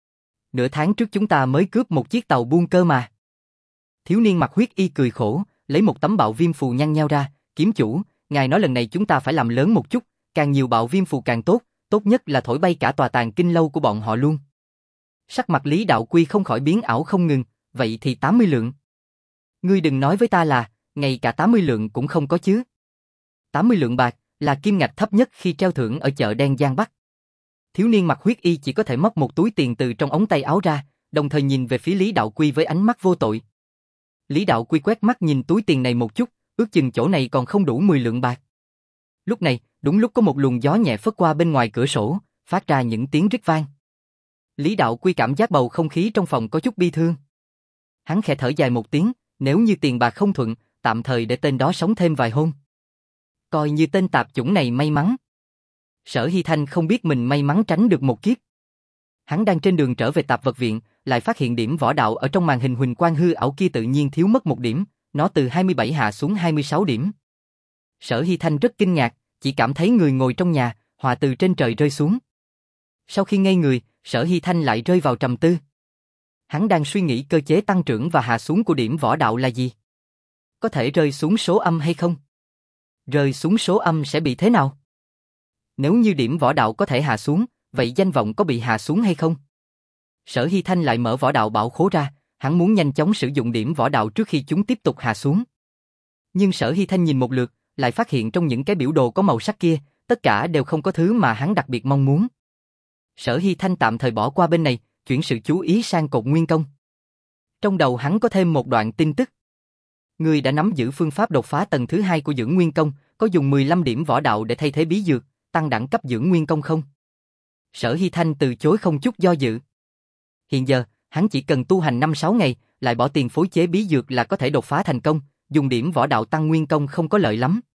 [SPEAKER 1] Nửa tháng trước chúng ta mới cướp một chiếc tàu buôn cơ mà. Thiếu niên mặc huyết y cười khổ, lấy một tấm bạo viêm phù nhăn nheo ra, kiếm chủ, ngài nói lần này chúng ta phải làm lớn một chút, càng nhiều bạo viêm phù càng tốt, tốt nhất là thổi bay cả tòa tàng kinh lâu của bọn họ luôn. Sắc mặt Lý Đạo Quy không khỏi biến ảo không ngừng, vậy thì tám mươi lượng. Ngươi đừng nói với ta là, ngay cả tám mươi lượng cũng không có chứ. tám mươi lượng bạc là kim ngạch thấp nhất khi treo thưởng ở chợ Đen Giang Bắc. Thiếu niên mặc huyết y chỉ có thể móc một túi tiền từ trong ống tay áo ra, đồng thời nhìn về phía Lý Đạo Quy với ánh mắt vô tội. Lý Đạo Quy quét mắt nhìn túi tiền này một chút, ước chừng chỗ này còn không đủ mười lượng bạc. Lúc này, đúng lúc có một luồng gió nhẹ phất qua bên ngoài cửa sổ, phát ra những tiếng rít vang. Lý Đạo Quy cảm giác bầu không khí trong phòng có chút bi thương. Hắn khẽ thở dài một tiếng, nếu như tiền bạc không thuận, tạm thời để tên đó sống thêm vài hôm. Coi như tên tạp chủng này may mắn. Sở Hy Thanh không biết mình may mắn tránh được một kiếp. Hắn đang trên đường trở về tạp vật viện, lại phát hiện điểm võ đạo ở trong màn hình huỳnh quang hư ảo kia tự nhiên thiếu mất một điểm, nó từ hai mươi bảy hạ xuống hai mươi sáu điểm. Sở Hy Thanh rất kinh ngạc, chỉ cảm thấy người ngồi trong nhà, hòa từ trên trời rơi xuống. Sau khi ngây người, Sở Hy Thanh lại rơi vào trầm tư. Hắn đang suy nghĩ cơ chế tăng trưởng và hạ xuống của điểm võ đạo là gì? Có thể rơi xuống số âm hay không? Rơi xuống số âm sẽ bị thế nào? Nếu như điểm võ đạo có thể hạ xuống, vậy danh vọng có bị hạ xuống hay không? Sở Hy Thanh lại mở võ đạo bảo khố ra, hắn muốn nhanh chóng sử dụng điểm võ đạo trước khi chúng tiếp tục hạ xuống. Nhưng Sở Hy Thanh nhìn một lượt, lại phát hiện trong những cái biểu đồ có màu sắc kia, tất cả đều không có thứ mà hắn đặc biệt mong muốn. Sở Hy Thanh tạm thời bỏ qua bên này, chuyển sự chú ý sang cột nguyên công. Trong đầu hắn có thêm một đoạn tin tức. Người đã nắm giữ phương pháp đột phá tầng thứ hai của dưỡng nguyên công, có dùng mười lăm điểm võ đạo để thay thế bí dược, tăng đẳng cấp dưỡng nguyên công không? Sở Hy Thanh từ chối không chút do dự. Hiện giờ, hắn chỉ cần tu hành năm sáu ngày, lại bỏ tiền phối chế bí dược là có thể đột phá thành công, dùng điểm võ đạo tăng nguyên công không có lợi lắm.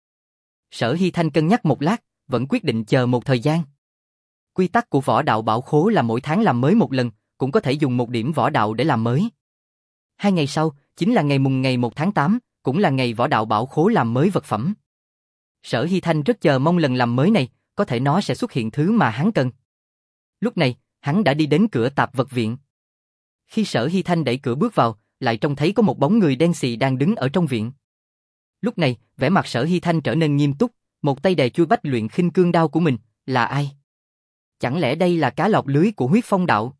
[SPEAKER 1] Sở Hy Thanh cân nhắc một lát, vẫn quyết định chờ một thời gian. Quy tắc của võ đạo bảo khố là mỗi tháng làm mới một lần, cũng có thể dùng một điểm võ đạo để làm mới. Hai ngày sau, chính là ngày mùng ngày một tháng tám, cũng là ngày võ đạo bảo khố làm mới vật phẩm. Sở Hy Thanh rất chờ mong lần làm mới này, có thể nó sẽ xuất hiện thứ mà hắn cần. Lúc này, hắn đã đi đến cửa tạp vật viện. Khi Sở Hy Thanh đẩy cửa bước vào, lại trông thấy có một bóng người đen xì đang đứng ở trong viện. Lúc này, vẻ mặt Sở Hy Thanh trở nên nghiêm túc, một tay đè chuôi bách luyện khinh cương đao của mình, là ai? Chẳng lẽ đây là cá lọt lưới của huyết phong đạo?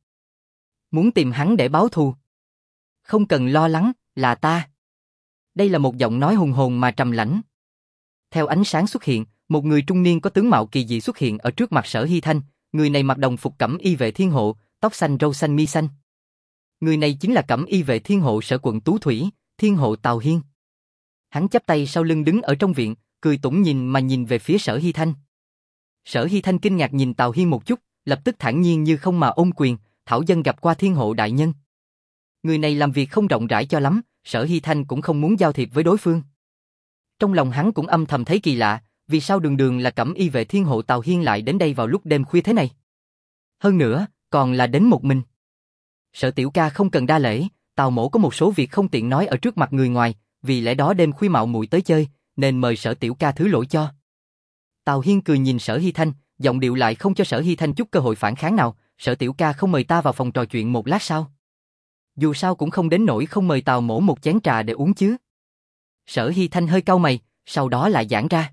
[SPEAKER 1] Muốn tìm hắn để báo thù? Không cần lo lắng, là ta. Đây là một giọng nói hùng hồn mà trầm lãnh. Theo ánh sáng xuất hiện, một người trung niên có tướng mạo kỳ dị xuất hiện ở trước mặt Sở Hy Thanh, người này mặc đồng phục cẩm y vệ thiên hộ, tóc xanh râu xanh mi xanh. Người này chính là cẩm y vệ thiên hộ sở quận Tú Thủy, thiên hộ Tào Hiên. Hắn chắp tay sau lưng đứng ở trong viện, cười tủm nhìn mà nhìn về phía Sở Hy Thanh. Sở Hy Thanh kinh ngạc nhìn Tào Hiên một chút, lập tức thản nhiên như không mà ôm quyền, thảo dân gặp qua thiên hộ đại nhân. Người này làm việc không rộng rãi cho lắm, Sở Hy Thanh cũng không muốn giao thiệp với đối phương. Trong lòng hắn cũng âm thầm thấy kỳ lạ, Vì sao đường đường là cẩm y vệ thiên hộ Tào Hiên lại đến đây vào lúc đêm khuya thế này? Hơn nữa, còn là đến một mình. Sở tiểu ca không cần đa lễ, Tào mỗ có một số việc không tiện nói ở trước mặt người ngoài, vì lẽ đó đêm khuya mạo muội tới chơi, nên mời sở tiểu ca thứ lỗi cho. Tào Hiên cười nhìn Sở Hy Thanh, giọng điệu lại không cho Sở Hy Thanh chút cơ hội phản kháng nào. Sở tiểu ca không mời ta vào phòng trò chuyện một lát sao? Dù sao cũng không đến nỗi không mời Tào mỗ một chén trà để uống chứ. Sở Hy Thanh hơi cau mày, sau đó lại giãn ra.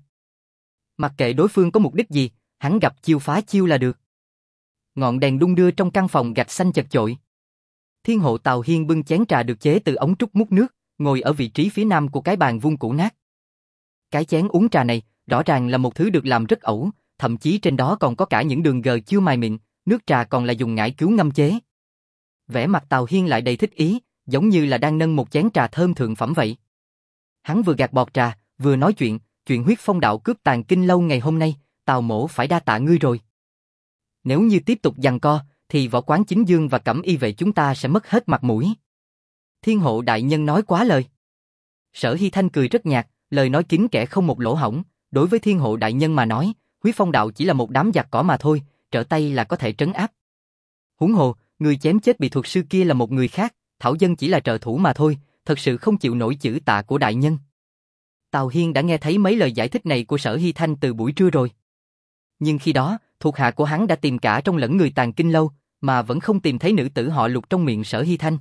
[SPEAKER 1] Mặc kệ đối phương có mục đích gì, hắn gặp chiêu phá chiêu là được. Ngọn đèn đung đưa trong căn phòng gạch xanh chật chội. Thiên hộ Tào Hiên bưng chén trà được chế từ ống trúc múc nước, ngồi ở vị trí phía nam của cái bàn vuông cũ nát. Cái chén uống trà này, rõ ràng là một thứ được làm rất ẩu, thậm chí trên đó còn có cả những đường gờ chưa mài mịn, nước trà còn là dùng ngải cứu ngâm chế. Vẻ mặt Tào Hiên lại đầy thích ý, giống như là đang nâng một chén trà thơm thượng phẩm vậy. Hắn vừa gạt bọt trà, vừa nói chuyện, chuyện huyết phong đạo cướp tàng kinh lâu ngày hôm nay, Tào mỗ phải đa tạ ngươi rồi. Nếu như tiếp tục giằng co, thì võ quán chính dương và cẩm y vệ chúng ta sẽ mất hết mặt mũi. Thiên hộ đại nhân nói quá lời. Sở Hy Thanh cười rất nhạt, lời nói kín kẽ không một lỗ hổng, đối với thiên hộ đại nhân mà nói, huyết phong đạo chỉ là một đám giặc cỏ mà thôi, trở tay là có thể trấn áp. Huống hồ, người chém chết bị thuật sư kia là một người khác, Thảo Dân chỉ là trợ thủ mà thôi, thật sự không chịu nổi chữ tạ của đại nhân. Tào Hiên đã nghe thấy mấy lời giải thích này của Sở Hy Thanh từ buổi trưa rồi. Nhưng khi đó, thuộc hạ của hắn đã tìm cả trong lẫn người tàng kinh lâu, mà vẫn không tìm thấy nữ tử họ Lục trong miệng Sở Hy Thanh.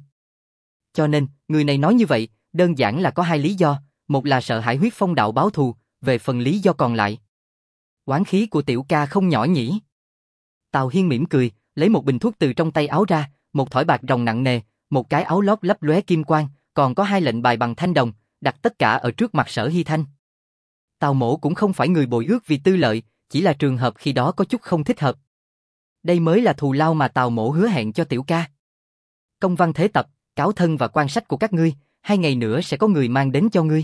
[SPEAKER 1] Cho nên, người này nói như vậy, đơn giản là có hai lý do, một là sợ hãi huyết phong đạo báo thù, về phần lý do còn lại. Oán khí của tiểu ca không nhỏ nhỉ? Tào Hiên mỉm cười, lấy một bình thuốc từ trong tay áo ra, một thỏi bạc ròng nặng nề, một cái áo lót lấp lóe kim quang, còn có hai lệnh bài bằng thanh đồng, đặt tất cả ở trước mặt Sở Hy Thanh. Tào mỗ cũng không phải người bội ước vì tư lợi, chỉ là trường hợp khi đó có chút không thích hợp. Đây mới là thù lao mà Tào mỗ hứa hẹn cho tiểu ca. Công văn thế tập, cáo thân và quan sách của các ngươi, hai ngày nữa sẽ có người mang đến cho ngươi.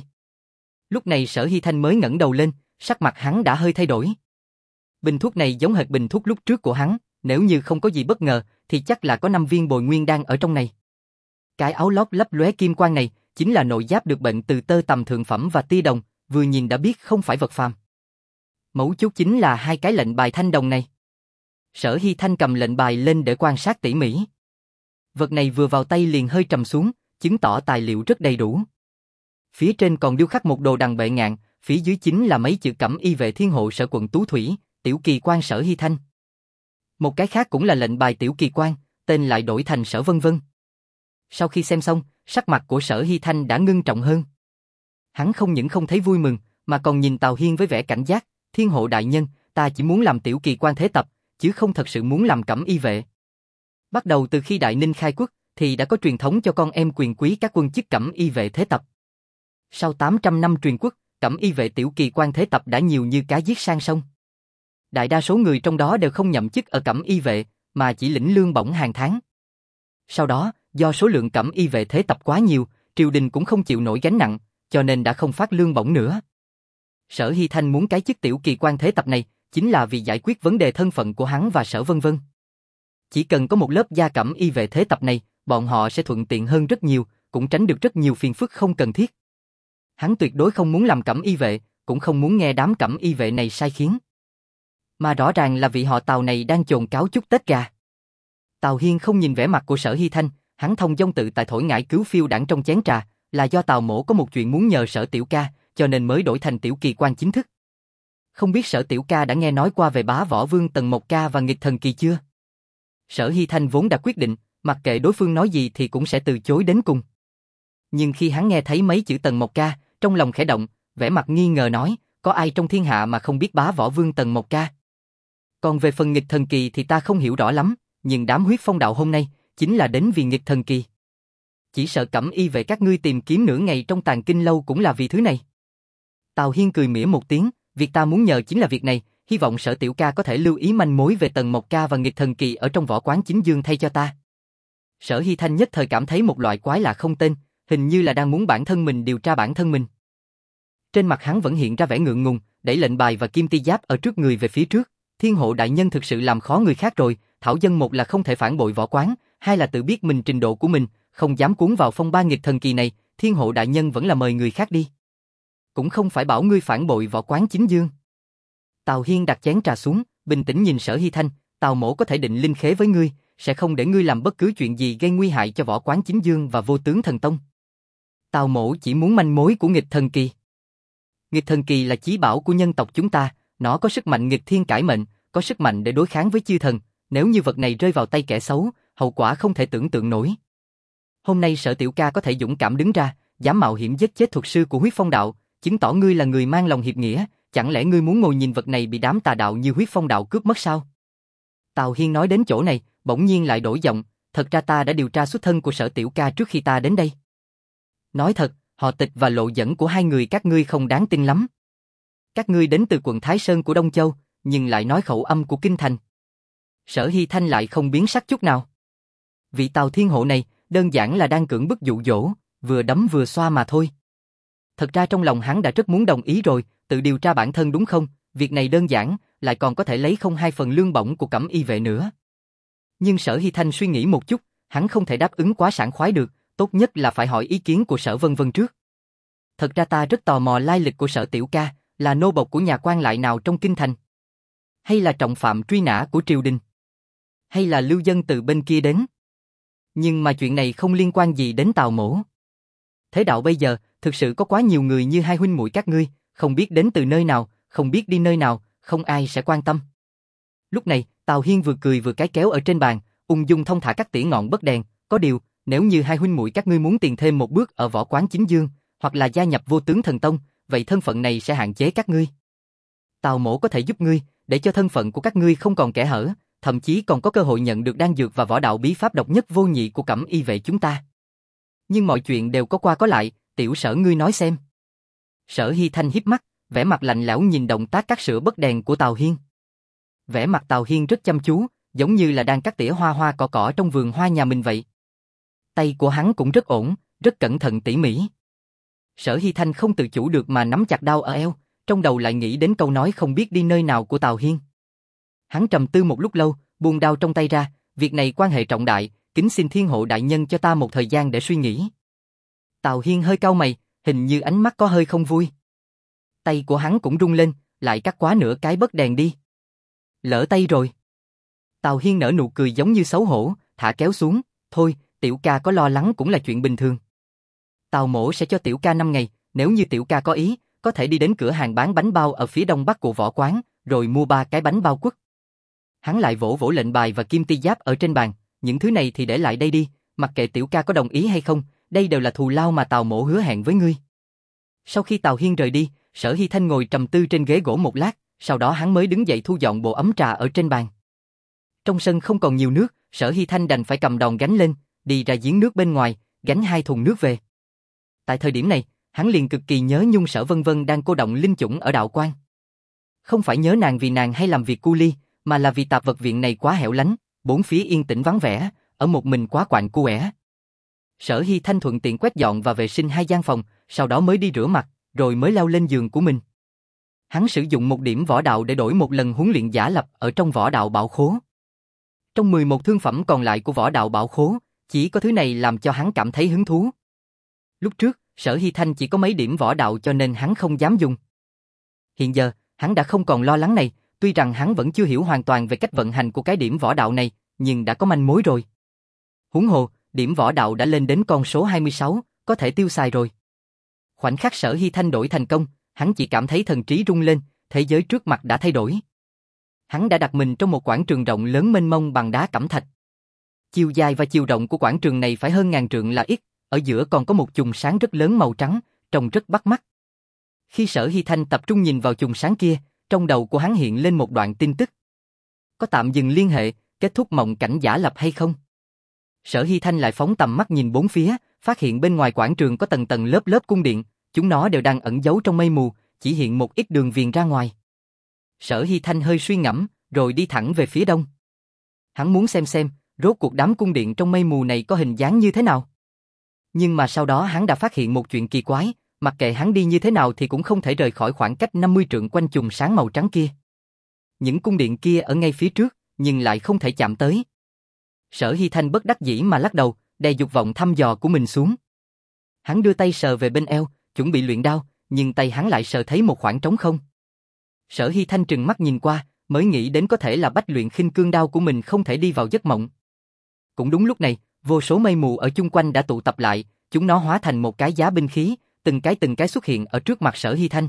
[SPEAKER 1] Lúc này Sở Hy Thanh mới ngẩng đầu lên, sắc mặt hắn đã hơi thay đổi. Bình thuốc này giống hệt bình thuốc lúc trước của hắn, nếu như không có gì bất ngờ, thì chắc là có năm viên bồi nguyên đan ở trong này. Cái áo lót lấp lóe kim quang này, chính là nội giáp được bệnh từ tơ tằm thượng phẩm và tia đồng, vừa nhìn đã biết không phải vật phàm. Mấu chốt chính là hai cái lệnh bài thanh đồng này. Sở Hy Thanh cầm lệnh bài lên để quan sát tỉ mỉ. Vật này vừa vào tay liền hơi trầm xuống, chứng tỏ tài liệu rất đầy đủ. Phía trên còn điêu khắc một đồ đằng bệ ngạn, phía dưới chính là mấy chữ cẩm y vệ thiên hộ sở quận Tú Thủy, tiểu kỳ quan Sở Hy Thanh. Một cái khác cũng là lệnh bài tiểu kỳ quan, tên lại đổi thành Sở Vân Vân. Sau khi xem xong, sắc mặt của Sở Hy Thanh đã ngưng trọng hơn. Hắn không những không thấy vui mừng, mà còn nhìn Tào Hiên với vẻ cảnh giác, thiên hộ đại nhân, ta chỉ muốn làm tiểu kỳ quan thế tập, chứ không thật sự muốn làm cẩm y vệ. Bắt đầu từ khi Đại Ninh khai quốc, thì đã có truyền thống cho con em quyền quý các quân chức cẩm y vệ thế tập. Sau tám trăm năm truyền quốc, cẩm y vệ tiểu kỳ quan thế tập đã nhiều như cá giết sang sông. Đại đa số người trong đó đều không nhậm chức ở cẩm y vệ, mà chỉ lĩnh lương bổng hàng tháng. Sau đó, do số lượng cẩm y vệ thế tập quá nhiều, triều đình cũng không chịu nổi gánh nặng, cho nên đã không phát lương bổng nữa. Sở Hy Thanh muốn cái chức tiểu kỳ quan thế tập này, chính là vì giải quyết vấn đề thân phận của hắn và Sở Vân Vân. Chỉ cần có một lớp gia cẩm y vệ thế tập này, bọn họ sẽ thuận tiện hơn rất nhiều, cũng tránh được rất nhiều phiền phức không cần thiết. Hắn tuyệt đối không muốn làm cẩm y vệ, cũng không muốn nghe đám cẩm y vệ này sai khiến. Mà rõ ràng là vị họ Tào này đang chồn cáo chúc Tết gà. Tào Hiên không nhìn vẻ mặt của Sở Hy Thanh, hắn thông dong tự tại thổi ngải cứu phiêu đãng trong chén trà, là do Tào mỗ có một chuyện muốn nhờ Sở tiểu ca, cho nên mới đổi thành tiểu kỳ quan chính thức. Không biết Sở tiểu ca đã nghe nói qua về bá võ vương Tần Mộc Ca và nghịch thần kỳ chưa? Sở Hy Thanh vốn đã quyết định, mặc kệ đối phương nói gì thì cũng sẽ từ chối đến cùng. Nhưng khi hắn nghe thấy mấy chữ Tần Mộc Ca, trong lòng khẽ động, vẻ mặt nghi ngờ nói, có ai trong thiên hạ mà không biết bá võ vương Tần Mộc Ca? Còn về phần nghịch thần kỳ thì ta không hiểu rõ lắm, nhưng đám huyết phong đạo hôm nay, chính là đến vì nghịch thần kỳ. Chỉ sợ cẩm y vệ các ngươi tìm kiếm nửa ngày trong tàng kinh lâu cũng là vì thứ này. Tào Hiên cười mỉa một tiếng, việc ta muốn nhờ chính là việc này, hy vọng Sở tiểu ca có thể lưu ý manh mối về Tần Mộc Ca và nghịch thần kỳ ở trong võ quán chính dương thay cho ta. Sở Hy Thanh nhất thời cảm thấy một loại quái lạ không tên, hình như là đang muốn bản thân mình điều tra bản thân mình. Trên mặt hắn vẫn hiện ra vẻ ngượng ngùng, đẩy lệnh bài và kim ti giáp ở trước người về phía trước. Thiên hộ đại nhân thực sự làm khó người khác rồi, Thảo Dân một là không thể phản bội võ quán, hai là tự biết mình trình độ của mình, không dám cuốn vào phong ba nghịch thần kỳ này, thiên hộ đại nhân vẫn là mời người khác đi. Cũng không phải bảo ngươi phản bội võ quán chính dương. Tào Hiên đặt chén trà xuống, bình tĩnh nhìn Sở Hy Thanh, Tào mỗ có thể định linh khế với ngươi, sẽ không để ngươi làm bất cứ chuyện gì gây nguy hại cho Võ Quán Chính Dương và Vô Tướng Thần Tông. Tào mỗ chỉ muốn manh mối của nghịch thần kỳ. Nghịch thần kỳ là chí bảo của nhân tộc chúng ta, nó có sức mạnh nghịch thiên cải mệnh, có sức mạnh để đối kháng với chư thần, nếu như vật này rơi vào tay kẻ xấu, hậu quả không thể tưởng tượng nổi. Hôm nay Sở tiểu ca có thể dũng cảm đứng ra, dám mạo hiểm giết chết thuật sư của Huyết Phong đạo, chứng tỏ ngươi là người mang lòng hiệp nghĩa, chẳng lẽ ngươi muốn ngồi nhìn vật này bị đám tà đạo như Huyết Phong đạo cướp mất sao? Tào Hiên nói đến chỗ này, bỗng nhiên lại đổi giọng, thật ra ta đã điều tra xuất thân của Sở tiểu ca trước khi ta đến đây. Nói thật, họ Tịch và lộ dẫn của hai người các ngươi không đáng tin lắm. Các ngươi đến từ quận Thái Sơn của Đông Châu, nhưng lại nói khẩu âm của Kinh Thành. Sở Hy Thanh lại không biến sắc chút nào. Vị Tào Thiên Hộ này, đơn giản là đang cưỡng bức dụ dỗ, vừa đấm vừa xoa mà thôi. Thật ra trong lòng hắn đã rất muốn đồng ý rồi, tự điều tra bản thân đúng không, việc này đơn giản, lại còn có thể lấy không hai phần lương bổng của Cẩm Y vệ nữa. Nhưng Sở Hy Thanh suy nghĩ một chút, hắn không thể đáp ứng quá sảng khoái được, tốt nhất là phải hỏi ý kiến của Sở Vân Vân trước. Thật ra ta rất tò mò lai lịch của Sở tiểu ca, là nô bộc của nhà quan lại nào trong kinh thành? Hay là trọng phạm truy nã của triều đình? Hay là lưu dân từ bên kia đến? Nhưng mà chuyện này không liên quan gì đến Tào mỗ. Thế đạo bây giờ, thực sự có quá nhiều người như hai huynh muội các ngươi, không biết đến từ nơi nào, không biết đi nơi nào, không ai sẽ quan tâm. Lúc này, Tào Hiên vừa cười vừa cái kéo ở trên bàn, ung dung thông thả cắt tỉa ngọn bất đèn, có điều, nếu như hai huynh muội các ngươi muốn tiền thêm một bước ở Võ Quán Chính Dương, hoặc là gia nhập Vô Tướng Thần Tông, vậy thân phận này sẽ hạn chế các ngươi. Tào mỗ có thể giúp ngươi, để cho thân phận của các ngươi không còn kẽ hở, thậm chí còn có cơ hội nhận được đan dược và võ đạo bí pháp độc nhất vô nhị của Cẩm Y vệ chúng ta. Nhưng mọi chuyện đều có qua có lại, tiểu Sở ngươi nói xem. Sở Hy Thanh híp mắt, vẻ mặt lạnh lẽo nhìn động tác cắt sữa bất đèn của Tào Hiên. Vẻ mặt Tào Hiên rất chăm chú, giống như là đang cắt tỉa hoa hoa cỏ cỏ trong vườn hoa nhà mình vậy. Tay của hắn cũng rất ổn, rất cẩn thận tỉ mỉ. Sở Hy Thanh không tự chủ được mà nắm chặt đao ở eo, trong đầu lại nghĩ đến câu nói không biết đi nơi nào của Tào Hiên. Hắn trầm tư một lúc lâu, buông đao trong tay ra, việc này quan hệ trọng đại, kính xin Thiên Hộ đại nhân cho ta một thời gian để suy nghĩ. Tào Hiên hơi cau mày, hình như ánh mắt có hơi không vui. Tay của hắn cũng rung lên, lại cắt quá nửa cái bất đèn đi. Lỡ tay rồi. Tào Hiên nở nụ cười giống như xấu hổ, thả kéo xuống, thôi, tiểu ca có lo lắng cũng là chuyện bình thường. Tào mỗ sẽ cho tiểu ca năm ngày, nếu như tiểu ca có ý, có thể đi đến cửa hàng bán bánh bao ở phía đông bắc của Võ Quán, rồi mua ba cái bánh bao quất. Hắn lại vỗ vỗ lệnh bài và kim ti giáp ở trên bàn, những thứ này thì để lại đây đi, mặc kệ tiểu ca có đồng ý hay không, đây đều là thù lao mà Tào mỗ hứa hẹn với ngươi. Sau khi Tào Hiên rời đi, Sở Hy Thanh ngồi trầm tư trên ghế gỗ một lát, sau đó hắn mới đứng dậy thu dọn bộ ấm trà ở trên bàn. Trong sân không còn nhiều nước, Sở Hy Thanh đành phải cầm đòn gánh lên, đi ra giếng nước bên ngoài, gánh hai thùng nước về. Tại thời điểm này, hắn liền cực kỳ nhớ nhung Sở Vân Vân đang cô động linh chủng ở đạo quan. Không phải nhớ nàng vì nàng hay làm việc cu ly, mà là vì tạp vật viện này quá hẻo lánh, bốn phía yên tĩnh vắng vẻ, ở một mình quá quạnh quẻ. Sở Hy Thanh thuận tiện quét dọn và vệ sinh hai gian phòng, sau đó mới đi rửa mặt, rồi mới leo lên giường của mình. Hắn sử dụng một điểm võ đạo để đổi một lần huấn luyện giả lập ở trong võ đạo bảo khố. Trong mười một thương phẩm còn lại của võ đạo bảo khố, chỉ có thứ này làm cho hắn cảm thấy hứng thú. Lúc trước, Sở Hy Thanh chỉ có mấy điểm võ đạo cho nên hắn không dám dùng. Hiện giờ, hắn đã không còn lo lắng này, tuy rằng hắn vẫn chưa hiểu hoàn toàn về cách vận hành của cái điểm võ đạo này, nhưng đã có manh mối rồi. Huống hồ, điểm võ đạo đã lên đến con số hai mươi sáu, có thể tiêu xài rồi. Khoảnh khắc Sở Hy Thanh đổi thành công, hắn chỉ cảm thấy thần trí rung lên, thế giới trước mặt đã thay đổi. Hắn đã đặt mình trong một quảng trường rộng lớn mênh mông bằng đá cẩm thạch. Chiều dài và chiều rộng của quảng trường này phải hơn ngàn trượng là ít, ở giữa còn có một chùm sáng rất lớn màu trắng, trông rất bắt mắt. Khi Sở Hy Thanh tập trung nhìn vào chùm sáng kia, trong đầu của hắn hiện lên một đoạn tin tức. Có tạm dừng liên hệ, kết thúc mộng cảnh giả lập hay không? Sở Hy Thanh lại phóng tầm mắt nhìn bốn phía, phát hiện bên ngoài quảng trường có tầng tầng lớp lớp cung điện, chúng nó đều đang ẩn giấu trong mây mù, chỉ hiện một ít đường viền ra ngoài. Sở Hy Thanh hơi suy ngẫm, rồi đi thẳng về phía đông. Hắn muốn xem xem, rốt cuộc đám cung điện trong mây mù này có hình dáng như thế nào. Nhưng mà sau đó hắn đã phát hiện một chuyện kỳ quái, mặc kệ hắn đi như thế nào thì cũng không thể rời khỏi khoảng cách năm mươi trượng quanh chùm sáng màu trắng kia. Những cung điện kia ở ngay phía trước, nhưng lại không thể chạm tới. Sở Hy Thanh bất đắc dĩ mà lắc đầu, đè dục vọng thăm dò của mình xuống. Hắn đưa tay sờ về bên eo, chuẩn bị luyện đao, nhưng tay hắn lại sờ thấy một khoảng trống không. Sở Hy Thanh trừng mắt nhìn qua, mới nghĩ đến có thể là bách luyện khinh cương đao của mình không thể đi vào giấc mộng. Cũng đúng lúc này, vô số mây mù ở chung quanh đã tụ tập lại, chúng nó hóa thành một cái giá binh khí, từng cái từng cái xuất hiện ở trước mặt Sở Hy Thanh.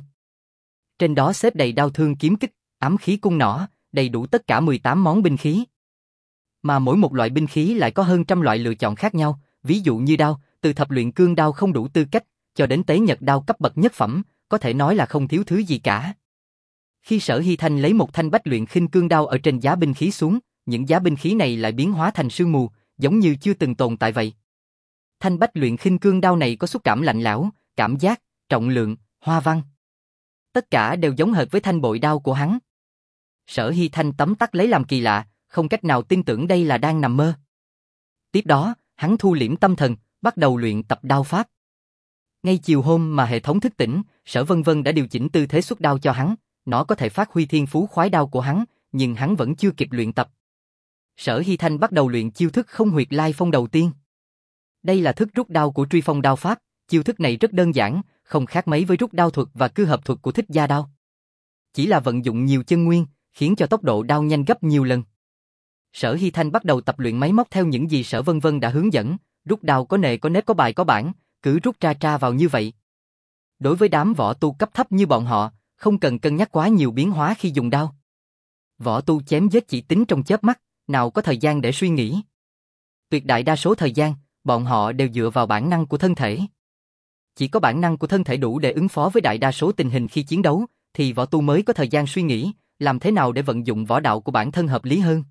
[SPEAKER 1] Trên đó xếp đầy đao thương kiếm kích, ám khí cung nỏ, đầy đủ tất cả mười tám món binh khí. Mà mỗi một loại binh khí lại có hơn trăm loại lựa chọn khác nhau, ví dụ như đao, từ thập luyện cương đao không đủ tư cách, cho đến tế nhật đao cấp bậc nhất phẩm, có thể nói là không thiếu thứ gì cả. Khi Sở Hy Thanh lấy một thanh bách luyện khinh cương đao ở trên giá binh khí xuống, những giá binh khí này lại biến hóa thành sương mù, giống như chưa từng tồn tại vậy. Thanh bách luyện khinh cương đao này có xúc cảm lạnh lẽo, cảm giác, trọng lượng, hoa văn. Tất cả đều giống hệt với thanh bội đao của hắn. Sở Hy Thanh tấm tắc lấy làm kỳ lạ, không cách nào tin tưởng đây là đang nằm mơ. Tiếp đó, hắn thu liễm tâm thần, bắt đầu luyện tập đao pháp. Ngay chiều hôm mà hệ thống thức tỉnh, Sở Vân Vân đã điều chỉnh tư thế xuất đao cho hắn, nó có thể phát huy thiên phú khoái đao của hắn, nhưng hắn vẫn chưa kịp luyện tập. Sở Hy Thanh bắt đầu luyện chiêu thức không huyệt lai phong đầu tiên. Đây là thức rút đao của truy phong đao pháp, chiêu thức này rất đơn giản, không khác mấy với rút đao thuật và cư hợp thuật của thích gia đao. Chỉ là vận dụng nhiều chân nguyên, khiến cho tốc độ đao nhanh gấp nhiều lần. Sở Hy Thanh bắt đầu tập luyện máy móc theo những gì Sở Vân Vân đã hướng dẫn, rút đao có nề có nếp có bài có bản, cứ rút tra tra vào như vậy. Đối với đám võ tu cấp thấp như bọn họ, không cần cân nhắc quá nhiều biến hóa khi dùng đao. Võ tu chém giết chỉ tính trong chớp mắt, nào có thời gian để suy nghĩ. Tuyệt đại đa số thời gian, bọn họ đều dựa vào bản năng của thân thể. Chỉ có bản năng của thân thể đủ để ứng phó với đại đa số tình hình khi chiến đấu, thì võ tu mới có thời gian suy nghĩ, làm thế nào để vận dụng võ đạo của bản thân hợp lý hơn.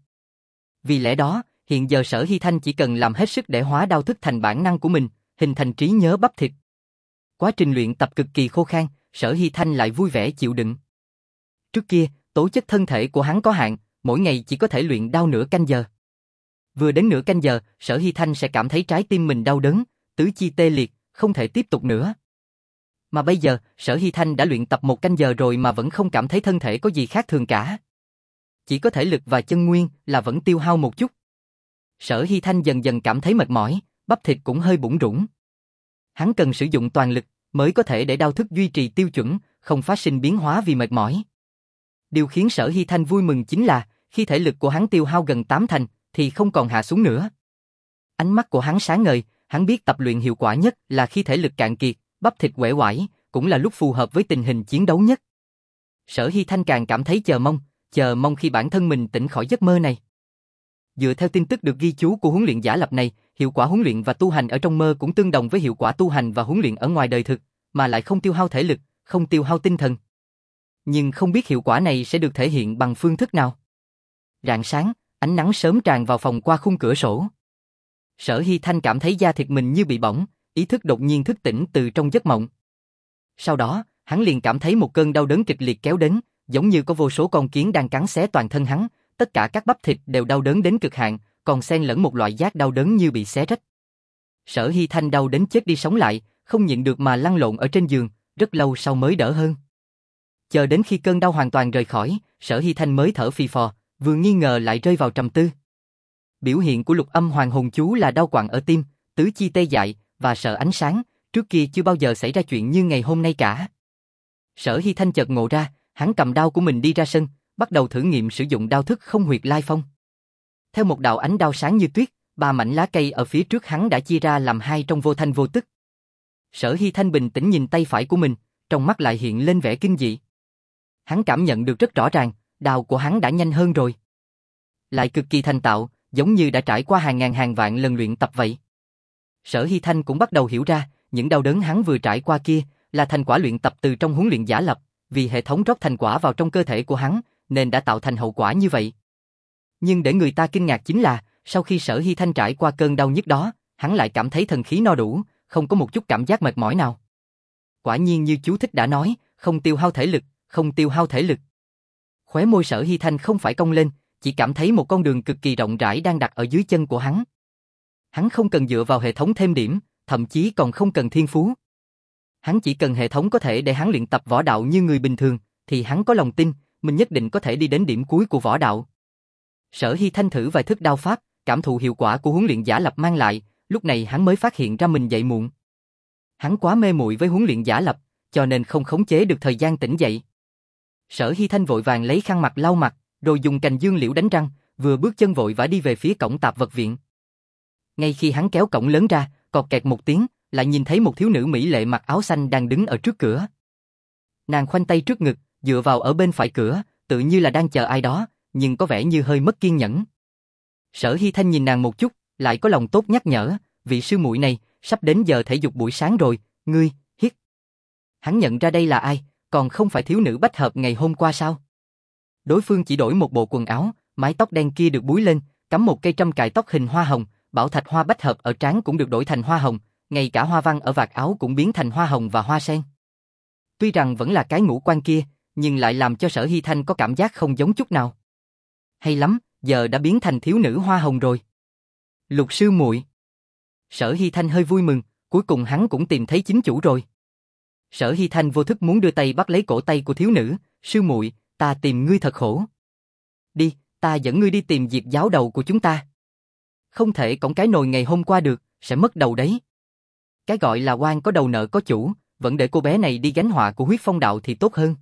[SPEAKER 1] Vì lẽ đó, hiện giờ Sở Hy Thanh chỉ cần làm hết sức để hóa đao thức thành bản năng của mình, hình thành trí nhớ bắp thịt. Quá trình luyện tập cực kỳ khô khan, Sở Hy Thanh lại vui vẻ chịu đựng. Trước kia, tố chất thân thể của hắn có hạn, mỗi ngày chỉ có thể luyện đao nửa canh giờ. Vừa đến nửa canh giờ, Sở Hy Thanh sẽ cảm thấy trái tim mình đau đớn, tứ chi tê liệt, không thể tiếp tục nữa. Mà bây giờ, Sở Hy Thanh đã luyện tập một canh giờ rồi mà vẫn không cảm thấy thân thể có gì khác thường cả. Chỉ có thể lực và chân nguyên là vẫn tiêu hao một chút. Sở Hy Thanh dần dần cảm thấy mệt mỏi, bắp thịt cũng hơi bủn rủn. Hắn cần sử dụng toàn lực mới có thể để đao thức duy trì tiêu chuẩn, không phát sinh biến hóa vì mệt mỏi. Điều khiến Sở Hy Thanh vui mừng chính là, khi thể lực của hắn tiêu hao gần tám thành, thì không còn hạ xuống nữa. Ánh mắt của hắn sáng ngời, hắn biết tập luyện hiệu quả nhất là khi thể lực cạn kiệt, bắp thịt uể oải, cũng là lúc phù hợp với tình hình chiến đấu nhất. Sở Hy Thanh càng cảm thấy chờ mong, chờ mong khi bản thân mình tỉnh khỏi giấc mơ này. Dựa theo tin tức được ghi chú của huấn luyện giả lập này, hiệu quả huấn luyện và tu hành ở trong mơ cũng tương đồng với hiệu quả tu hành và huấn luyện ở ngoài đời thực, mà lại không tiêu hao thể lực, không tiêu hao tinh thần. Nhưng không biết hiệu quả này sẽ được thể hiện bằng phương thức nào. Rạng sáng, ánh nắng sớm tràn vào phòng qua khung cửa sổ. Sở Hy Thanh cảm thấy da thịt mình như bị bỏng, ý thức đột nhiên thức tỉnh từ trong giấc mộng. Sau đó, hắn liền cảm thấy một cơn đau đớn kịch liệt kéo đến, giống như có vô số con kiến đang cắn xé toàn thân hắn, tất cả các bắp thịt đều đau đớn đến cực hạn, còn xen lẫn một loại giác đau đớn như bị xé rách. Sở Hy Thanh đau đến chết đi sống lại, không nhịn được mà lăn lộn ở trên giường, rất lâu sau mới đỡ hơn. Chờ đến khi cơn đau hoàn toàn rời khỏi, Sở Hy Thanh mới thở phì phò, vừa nghi ngờ lại rơi vào trầm tư. Biểu hiện của Lục Âm Hoàng Hồn Chú là đau quặn ở tim, tứ chi tê dại và sợ ánh sáng, trước kia chưa bao giờ xảy ra chuyện như ngày hôm nay cả. Sở Hy Thanh chợt ngộ ra, hắn cầm đao của mình đi ra sân, bắt đầu thử nghiệm sử dụng đao thức không huyệt lai phong. Theo một đạo ánh đao sáng như tuyết, ba mảnh lá cây ở phía trước hắn đã chia ra làm hai trong vô thanh vô tức. Sở Hy Thanh bình tĩnh nhìn tay phải của mình, trong mắt lại hiện lên vẻ kinh dị. Hắn cảm nhận được rất rõ ràng, đao của hắn đã nhanh hơn rồi. Lại cực kỳ thành tạo, giống như đã trải qua hàng ngàn hàng vạn lần luyện tập vậy. Sở Hy Thanh cũng bắt đầu hiểu ra, những đau đớn hắn vừa trải qua kia là thành quả luyện tập từ trong huấn luyện giả lập, vì hệ thống rót thành quả vào trong cơ thể của hắn, nên đã tạo thành hậu quả như vậy. Nhưng để người ta kinh ngạc chính là, sau khi Sở Hy Thanh trải qua cơn đau nhức đó, hắn lại cảm thấy thần khí no đủ, không có một chút cảm giác mệt mỏi nào. Quả nhiên như chú thích đã nói, không tiêu hao thể lực, không tiêu hao thể lực. Khóe môi Sở Hy Thanh không phải cong lên, chỉ cảm thấy một con đường cực kỳ rộng rãi đang đặt ở dưới chân của hắn. Hắn không cần dựa vào hệ thống thêm điểm, thậm chí còn không cần thiên phú. Hắn chỉ cần hệ thống có thể để hắn luyện tập võ đạo như người bình thường, thì hắn có lòng tin, mình nhất định có thể đi đến điểm cuối của võ đạo. Sở Hy Thanh thử vài thức đao pháp, cảm thụ hiệu quả của huấn luyện giả lập mang lại, lúc này hắn mới phát hiện ra mình dậy muộn. Hắn quá mê muội với huấn luyện giả lập, cho nên không khống chế được thời gian tỉnh dậy. Sở Hy Thanh vội vàng lấy khăn mặt lau mặt, rồi dùng cành dương liễu đánh răng, vừa bước chân vội vã đi về phía cổng tạp vật viện. Ngay khi hắn kéo cổng lớn ra, cọt kẹt một tiếng, lại nhìn thấy một thiếu nữ mỹ lệ mặc áo xanh đang đứng ở trước cửa. Nàng khoanh tay trước ngực, dựa vào ở bên phải cửa, tự như là đang chờ ai đó, nhưng có vẻ như hơi mất kiên nhẫn. Sở Hy Thanh nhìn nàng một chút, lại có lòng tốt nhắc nhở, vị sư muội này, sắp đến giờ thể dục buổi sáng rồi, ngươi, hiết. Hắn nhận ra đây là ai, còn không phải thiếu nữ bách hợp ngày hôm qua sao? Đối phương chỉ đổi một bộ quần áo, mái tóc đen kia được búi lên, cắm một cây trâm cài tóc hình hoa hồng, bảo thạch hoa bách hợp ở trán cũng được đổi thành hoa hồng, ngay cả hoa văn ở vạt áo cũng biến thành hoa hồng và hoa sen. Tuy rằng vẫn là cái ngũ quan kia, nhưng lại làm cho Sở Hy Thanh có cảm giác không giống chút nào. Hay lắm, giờ đã biến thành thiếu nữ hoa hồng rồi. Lục sư muội. Sở Hy Thanh hơi vui mừng, cuối cùng hắn cũng tìm thấy chính chủ rồi. Sở Hy Thanh vô thức muốn đưa tay bắt lấy cổ tay của thiếu nữ, sư muội, ta tìm ngươi thật khổ. Đi, ta dẫn ngươi đi tìm Diệp giáo đầu của chúng ta. Không thể cõng cái nồi ngày hôm qua được, sẽ mất đầu đấy. Cái gọi là oan có đầu nợ có chủ, vẫn để cô bé này đi gánh họa của huyết phong đạo thì tốt hơn.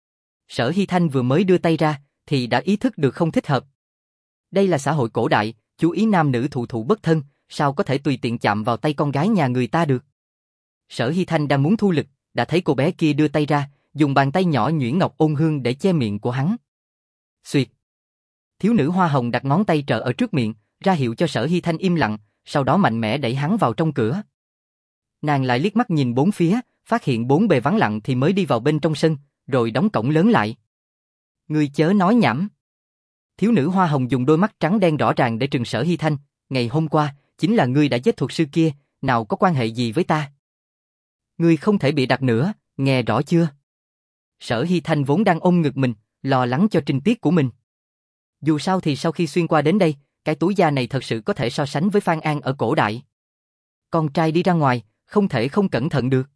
[SPEAKER 1] Sở Hy Thanh vừa mới đưa tay ra, thì đã ý thức được không thích hợp. Đây là xã hội cổ đại, chú ý nam nữ thụ thụ bất thân, sao có thể tùy tiện chạm vào tay con gái nhà người ta được. Sở Hy Thanh đang muốn thu lực, đã thấy cô bé kia đưa tay ra, dùng bàn tay nhỏ nhuyễn ngọc ôn hương để che miệng của hắn. Xuyệt. Thiếu nữ hoa hồng đặt ngón tay trợ ở trước miệng, ra hiệu cho Sở Hy Thanh im lặng, sau đó mạnh mẽ đẩy hắn vào trong cửa. Nàng lại liếc mắt nhìn bốn phía, phát hiện bốn bề vắng lặng thì mới đi vào bên trong sân, rồi đóng cổng lớn lại. Ngươi chớ nói nhảm. Thiếu nữ hoa hồng dùng đôi mắt trắng đen rõ ràng để trừng Sở Hy Thanh, ngày hôm qua, chính là ngươi đã giết thuật sư kia, nào có quan hệ gì với ta. Ngươi không thể bị đặt nữa, nghe rõ chưa? Sở Hy Thanh vốn đang ôm ngực mình, lo lắng cho trinh tiết của mình. Dù sao thì sau khi xuyên qua đến đây, cái túi da này thật sự có thể so sánh với Phan An ở cổ đại. Con trai đi ra ngoài, không thể không cẩn thận được.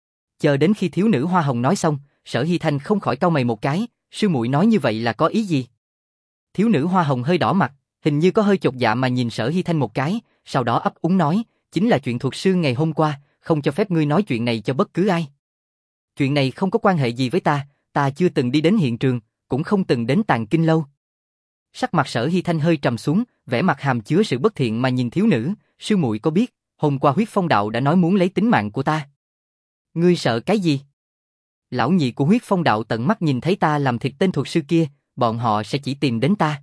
[SPEAKER 1] Chờ đến khi thiếu nữ hoa hồng nói xong, Sở Hy Thanh không khỏi cau mày một cái, sư muội nói như vậy là có ý gì? Thiếu nữ hoa hồng hơi đỏ mặt, hình như có hơi chột dạ mà nhìn Sở Hy Thanh một cái, sau đó ấp úng nói, chính là chuyện thuật sư ngày hôm qua, không cho phép ngươi nói chuyện này cho bất cứ ai. Chuyện này không có quan hệ gì với ta, ta chưa từng đi đến hiện trường, cũng không từng đến Tàng Kinh lâu. Sắc mặt Sở Hy Thanh hơi trầm xuống, vẻ mặt hàm chứa sự bất thiện mà nhìn thiếu nữ, sư muội có biết, hôm qua huyết phong đạo đã nói muốn lấy tính mạng của ta. Ngươi sợ cái gì? Lão nhị của huyết phong đạo tận mắt nhìn thấy ta làm thịt tên thuật sư kia, bọn họ sẽ chỉ tìm đến ta.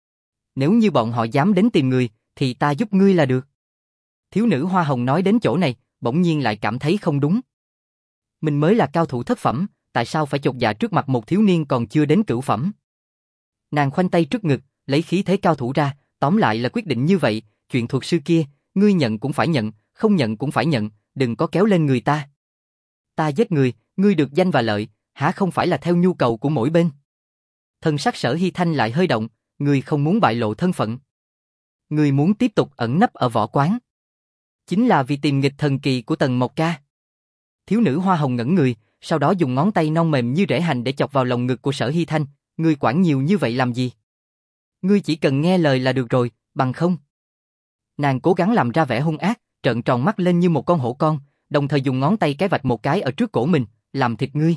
[SPEAKER 1] Nếu như bọn họ dám đến tìm người, thì ta giúp ngươi là được. Thiếu nữ hoa hồng nói đến chỗ này, bỗng nhiên lại cảm thấy không đúng. Mình mới là cao thủ thất phẩm, tại sao phải chột dạ trước mặt một thiếu niên còn chưa đến cửu phẩm? Nàng khoanh tay trước ngực, lấy khí thế cao thủ ra, tóm lại là quyết định như vậy, chuyện thuật sư kia, ngươi nhận cũng phải nhận, không nhận cũng phải nhận, đừng có kéo lên người ta. Ta giết người, ngươi được danh và lợi, hả không phải là theo nhu cầu của mỗi bên? Thân sắc Sở Hy Thanh lại hơi động, ngươi không muốn bại lộ thân phận. Ngươi muốn tiếp tục ẩn nấp ở võ quán. Chính là vì tìm nghịch thần kỳ của Tần Mộc Ca. Thiếu nữ hoa hồng ngẩn người, sau đó dùng ngón tay non mềm như rễ hành để chọc vào lồng ngực của Sở Hy Thanh, ngươi quản nhiều như vậy làm gì? Ngươi chỉ cần nghe lời là được rồi, bằng không? Nàng cố gắng làm ra vẻ hung ác, trợn tròn mắt lên như một con hổ con, đồng thời dùng ngón tay cái vạch một cái ở trước cổ mình, làm thịt ngươi.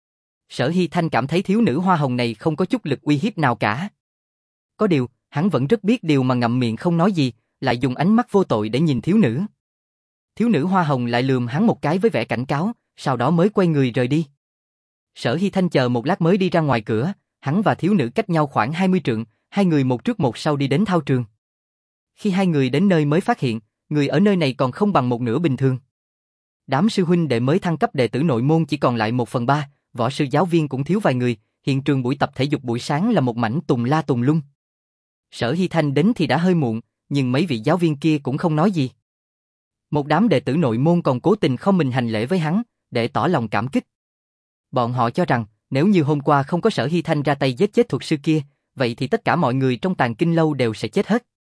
[SPEAKER 1] Sở Hy Thanh cảm thấy thiếu nữ hoa hồng này không có chút lực uy hiếp nào cả. Có điều, hắn vẫn rất biết điều mà ngậm miệng không nói gì, lại dùng ánh mắt vô tội để nhìn thiếu nữ. Thiếu nữ hoa hồng lại lườm hắn một cái với vẻ cảnh cáo, sau đó mới quay người rời đi. Sở Hy Thanh chờ một lát mới đi ra ngoài cửa, hắn và thiếu nữ cách nhau khoảng hai mươi trượng, hai người một trước một sau đi đến thao trường. Khi hai người đến nơi mới phát hiện, người ở nơi này còn không bằng một nửa bình thường. Đám sư huynh đệ mới thăng cấp đệ tử nội môn chỉ còn lại một phần ba, võ sư giáo viên cũng thiếu vài người, hiện trường buổi tập thể dục buổi sáng là một mảnh tùng la tùng lung. Sở Hy Thanh đến thì đã hơi muộn, nhưng mấy vị giáo viên kia cũng không nói gì. Một đám đệ tử nội môn còn cố tình không mình hành lễ với hắn, để tỏ lòng cảm kích. Bọn họ cho rằng, nếu như hôm qua không có Sở Hy Thanh ra tay giết chết thuật sư kia, vậy thì tất cả mọi người trong Tàng Kinh lâu đều sẽ chết hết.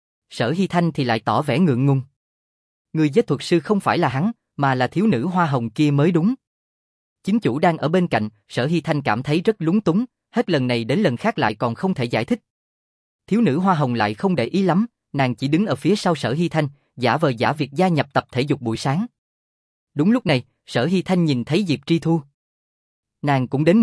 [SPEAKER 1] Sở Hy Thanh thì lại tỏ vẻ ngượng ngùng. Người giết thuật sư không phải là hắn, mà là thiếu nữ hoa hồng kia mới đúng. Chính chủ đang ở bên cạnh, Sở Hy Thanh cảm thấy rất lúng túng, hết lần này đến lần khác lại còn không thể giải thích. Thiếu nữ hoa hồng lại không để ý lắm, nàng chỉ đứng ở phía sau Sở Hy Thanh, giả vờ giả việc gia nhập tập thể dục buổi sáng. Đúng lúc này, Sở Hy Thanh nhìn thấy Diệp Tri Thu. Nàng cũng đến muộn,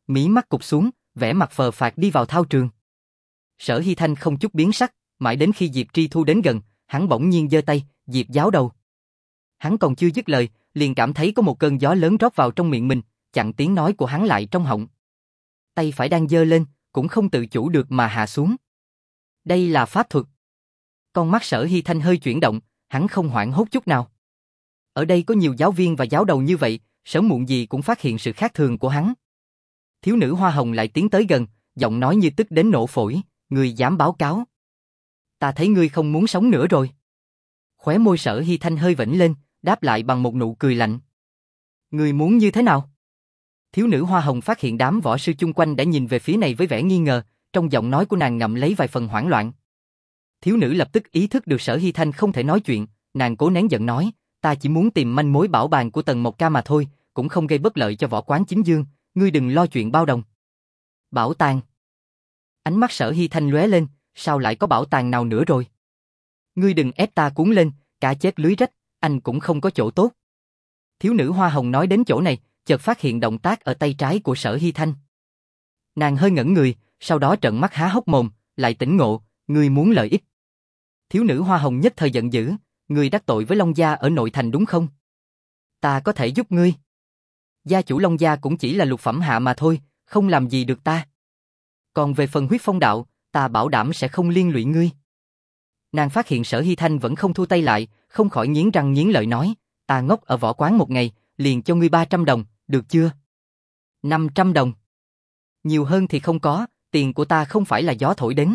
[SPEAKER 1] mí mắt cụp xuống, vẻ mặt phờ phạc đi vào thao trường. Sở Hy Thanh không chút biến sắc, mãi đến khi Diệp Tri Thu đến gần, hắn bỗng nhiên giơ tay, Diệp giáo đầu. Hắn còn chưa dứt lời, liền cảm thấy có một cơn gió lớn rót vào trong miệng mình, chặn tiếng nói của hắn lại trong họng. Tay phải đang giơ lên, cũng không tự chủ được mà hạ xuống. Đây là pháp thuật. Con mắt Sở Hy Thanh hơi chuyển động, hắn không hoảng hốt chút nào. Ở đây có nhiều giáo viên và giáo đầu như vậy, sớm muộn gì cũng phát hiện sự khác thường của hắn. Thiếu nữ hoa hồng lại tiến tới gần, giọng nói như tức đến nổ phổi, ngươi dám báo cáo. Ta thấy ngươi không muốn sống nữa rồi. Khóe môi Sở Hy Thanh hơi vểnh lên, đáp lại bằng một nụ cười lạnh. Ngươi muốn như thế nào? Thiếu nữ hoa hồng phát hiện đám võ sư chung quanh đã nhìn về phía này với vẻ nghi ngờ, trong giọng nói của nàng ngậm lấy vài phần hoảng loạn. Thiếu nữ lập tức ý thức được Sở Hy Thanh không thể nói chuyện, nàng cố nén giận nói, ta chỉ muốn tìm manh mối bảo bàn của Tần Mộc Ca mà thôi, cũng không gây bất lợi cho võ quán Chính Dương, ngươi đừng lo chuyện bao đồng. Bảo tàng. Ánh mắt Sở Hy Thanh lóe lên, sao lại có bảo tàng nào nữa rồi? Ngươi đừng ép ta cuốn lên, cá chết lưới rách, anh cũng không có chỗ tốt. Thiếu nữ hoa hồng nói đến chỗ này, chợt phát hiện động tác ở tay trái của Sở Hy Thanh. Nàng hơi ngẩn người, sau đó trợn mắt há hốc mồm, lại tỉnh ngộ, ngươi muốn lợi ích. Thiếu nữ hoa hồng nhất thời giận dữ, ngươi đắc tội với Long Gia ở nội thành đúng không? Ta có thể giúp ngươi. Gia chủ Long Gia cũng chỉ là lục phẩm hạ mà thôi, không làm gì được ta. Còn về phần huyết phong đạo, ta bảo đảm sẽ không liên lụy ngươi. Nàng phát hiện Sở Hy Thanh vẫn không thu tay lại, không khỏi nghiến răng nghiến lợi nói, ta ngốc ở võ quán một ngày, liền cho ngươi ba trăm đồng, được chưa? năm trăm đồng. Nhiều hơn thì không có, tiền của ta không phải là gió thổi đến.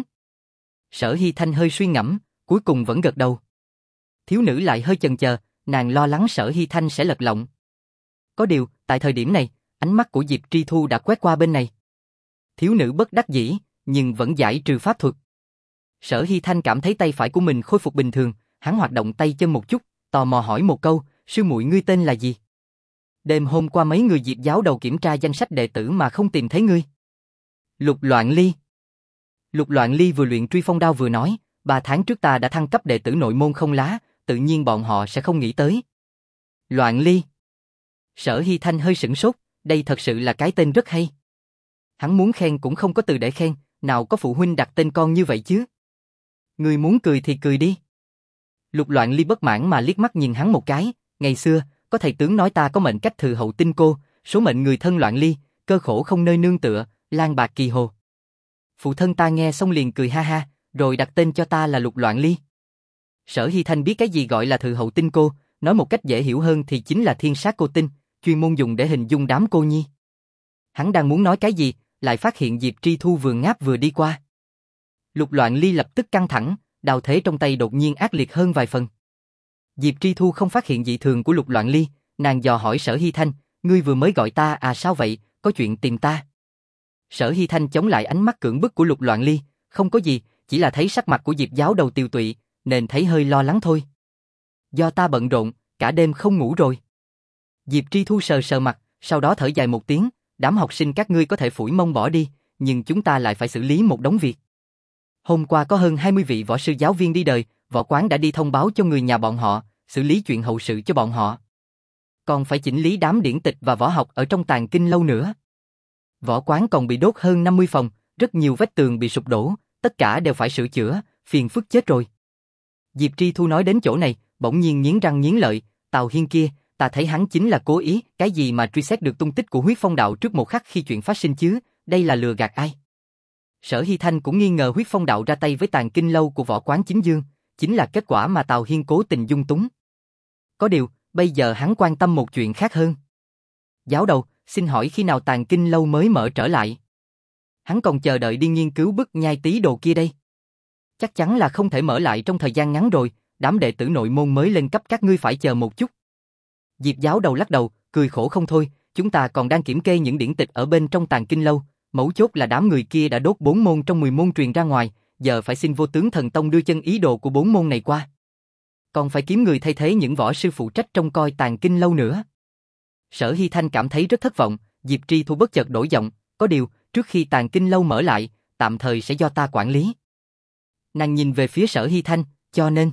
[SPEAKER 1] Sở Hy Thanh hơi suy ngẫm, cuối cùng vẫn gật đầu. Thiếu nữ lại hơi chần chờ, nàng lo lắng Sở Hy Thanh sẽ lật lọng. Có điều, tại thời điểm này, ánh mắt của Diệp Tri Thu đã quét qua bên này. Thiếu nữ bất đắc dĩ, nhưng vẫn giải trừ pháp thuật. Sở Hy Thanh cảm thấy tay phải của mình khôi phục bình thường, hắn hoạt động tay chân một chút, tò mò hỏi một câu, sư muội ngươi tên là gì? Đêm hôm qua mấy người Diệp giáo đầu kiểm tra danh sách đệ tử mà không tìm thấy ngươi. Lục Loạn Ly. Lục Loạn Ly vừa luyện truy phong đao vừa nói, ba tháng trước ta đã thăng cấp đệ tử nội môn không lá, tự nhiên bọn họ sẽ không nghĩ tới. Loạn Ly. Sở Hy Thanh hơi sửng sốt, đây thật sự là cái tên rất hay. Hắn muốn khen cũng không có từ để khen, nào có phụ huynh đặt tên con như vậy chứ. Ngươi muốn cười thì cười đi. Lục Loạn Ly bất mãn mà liếc mắt nhìn hắn một cái, ngày xưa, có thầy tướng nói ta có mệnh cách thừa hậu tinh cô, số mệnh người thân Loạn Ly, cơ khổ không nơi nương tựa, lang bạc kỳ hồ. Phụ thân ta nghe xong liền cười ha ha, rồi đặt tên cho ta là Lục Loạn Ly. Sở Hy Thanh biết cái gì gọi là thừa hậu tinh cô, nói một cách dễ hiểu hơn thì chính là thiên sát cô tinh, chuyên môn dùng để hình dung đám cô nhi. Hắn đang muốn nói cái gì, lại phát hiện Diệp Tri Thu vừa ngáp vừa đi qua. Lục Loạn Ly lập tức căng thẳng, đao thế trong tay đột nhiên ác liệt hơn vài phần. Diệp Tri Thu không phát hiện dị thường của Lục Loạn Ly, nàng dò hỏi Sở Hy Thanh, ngươi vừa mới gọi ta à sao vậy, có chuyện tìm ta. Sở Hy Thanh chống lại ánh mắt cưỡng bức của Lục Loạn Ly, không có gì, chỉ là thấy sắc mặt của Diệp giáo đầu tiều tụy, nên thấy hơi lo lắng thôi. Do ta bận rộn, cả đêm không ngủ rồi. Diệp Tri Thu sờ sờ mặt, sau đó thở dài một tiếng, đám học sinh các ngươi có thể phủi mông bỏ đi, nhưng chúng ta lại phải xử lý một đống việc. Hôm qua có hơn hai mươi vị võ sư giáo viên đi đời, võ quán đã đi thông báo cho người nhà bọn họ, xử lý chuyện hậu sự cho bọn họ. Còn phải chỉnh lý đám điển tịch và võ học ở trong tàng kinh lâu nữa. Võ quán còn bị đốt hơn năm mươi phòng, rất nhiều vách tường bị sụp đổ, tất cả đều phải sửa chữa, phiền phức chết rồi. Diệp Tri Thu nói đến chỗ này, bỗng nhiên nghiến răng nghiến lợi, Tào Hiên kia, ta thấy hắn chính là cố ý, cái gì mà truy xét được tung tích của huyết phong đạo trước một khắc khi chuyện phát sinh chứ, đây là lừa gạt ai? Sở Hy Thanh cũng nghi ngờ huyết phong đạo ra tay với tàng kinh lâu của võ quán Chính Dương, chính là kết quả mà Tào Hiên cố tình dung túng. Có điều, bây giờ hắn quan tâm một chuyện khác hơn. Giáo đầu, xin hỏi khi nào tàng kinh lâu mới mở trở lại? Hắn còn chờ đợi đi nghiên cứu bức nhai tí đồ kia đây. Chắc chắn là không thể mở lại trong thời gian ngắn rồi, đám đệ tử nội môn mới lên cấp các ngươi phải chờ một chút. Diệp giáo đầu lắc đầu, cười khổ không thôi, chúng ta còn đang kiểm kê những điển tịch ở bên trong tàng kinh lâu, mấu chốt là đám người kia đã đốt bốn môn trong mười môn truyền ra ngoài, giờ phải xin Vô Tướng Thần Tông đưa chân ý đồ của bốn môn này qua. Còn phải kiếm người thay thế những võ sư phụ trách trông coi tàng kinh lâu nữa. Sở Hy Thanh cảm thấy rất thất vọng, Diệp Tri Thu bất chợt đổi giọng, có điều, trước khi tàng kinh lâu mở lại, tạm thời sẽ do ta quản lý. Nàng nhìn về phía Sở Hy Thanh, cho nên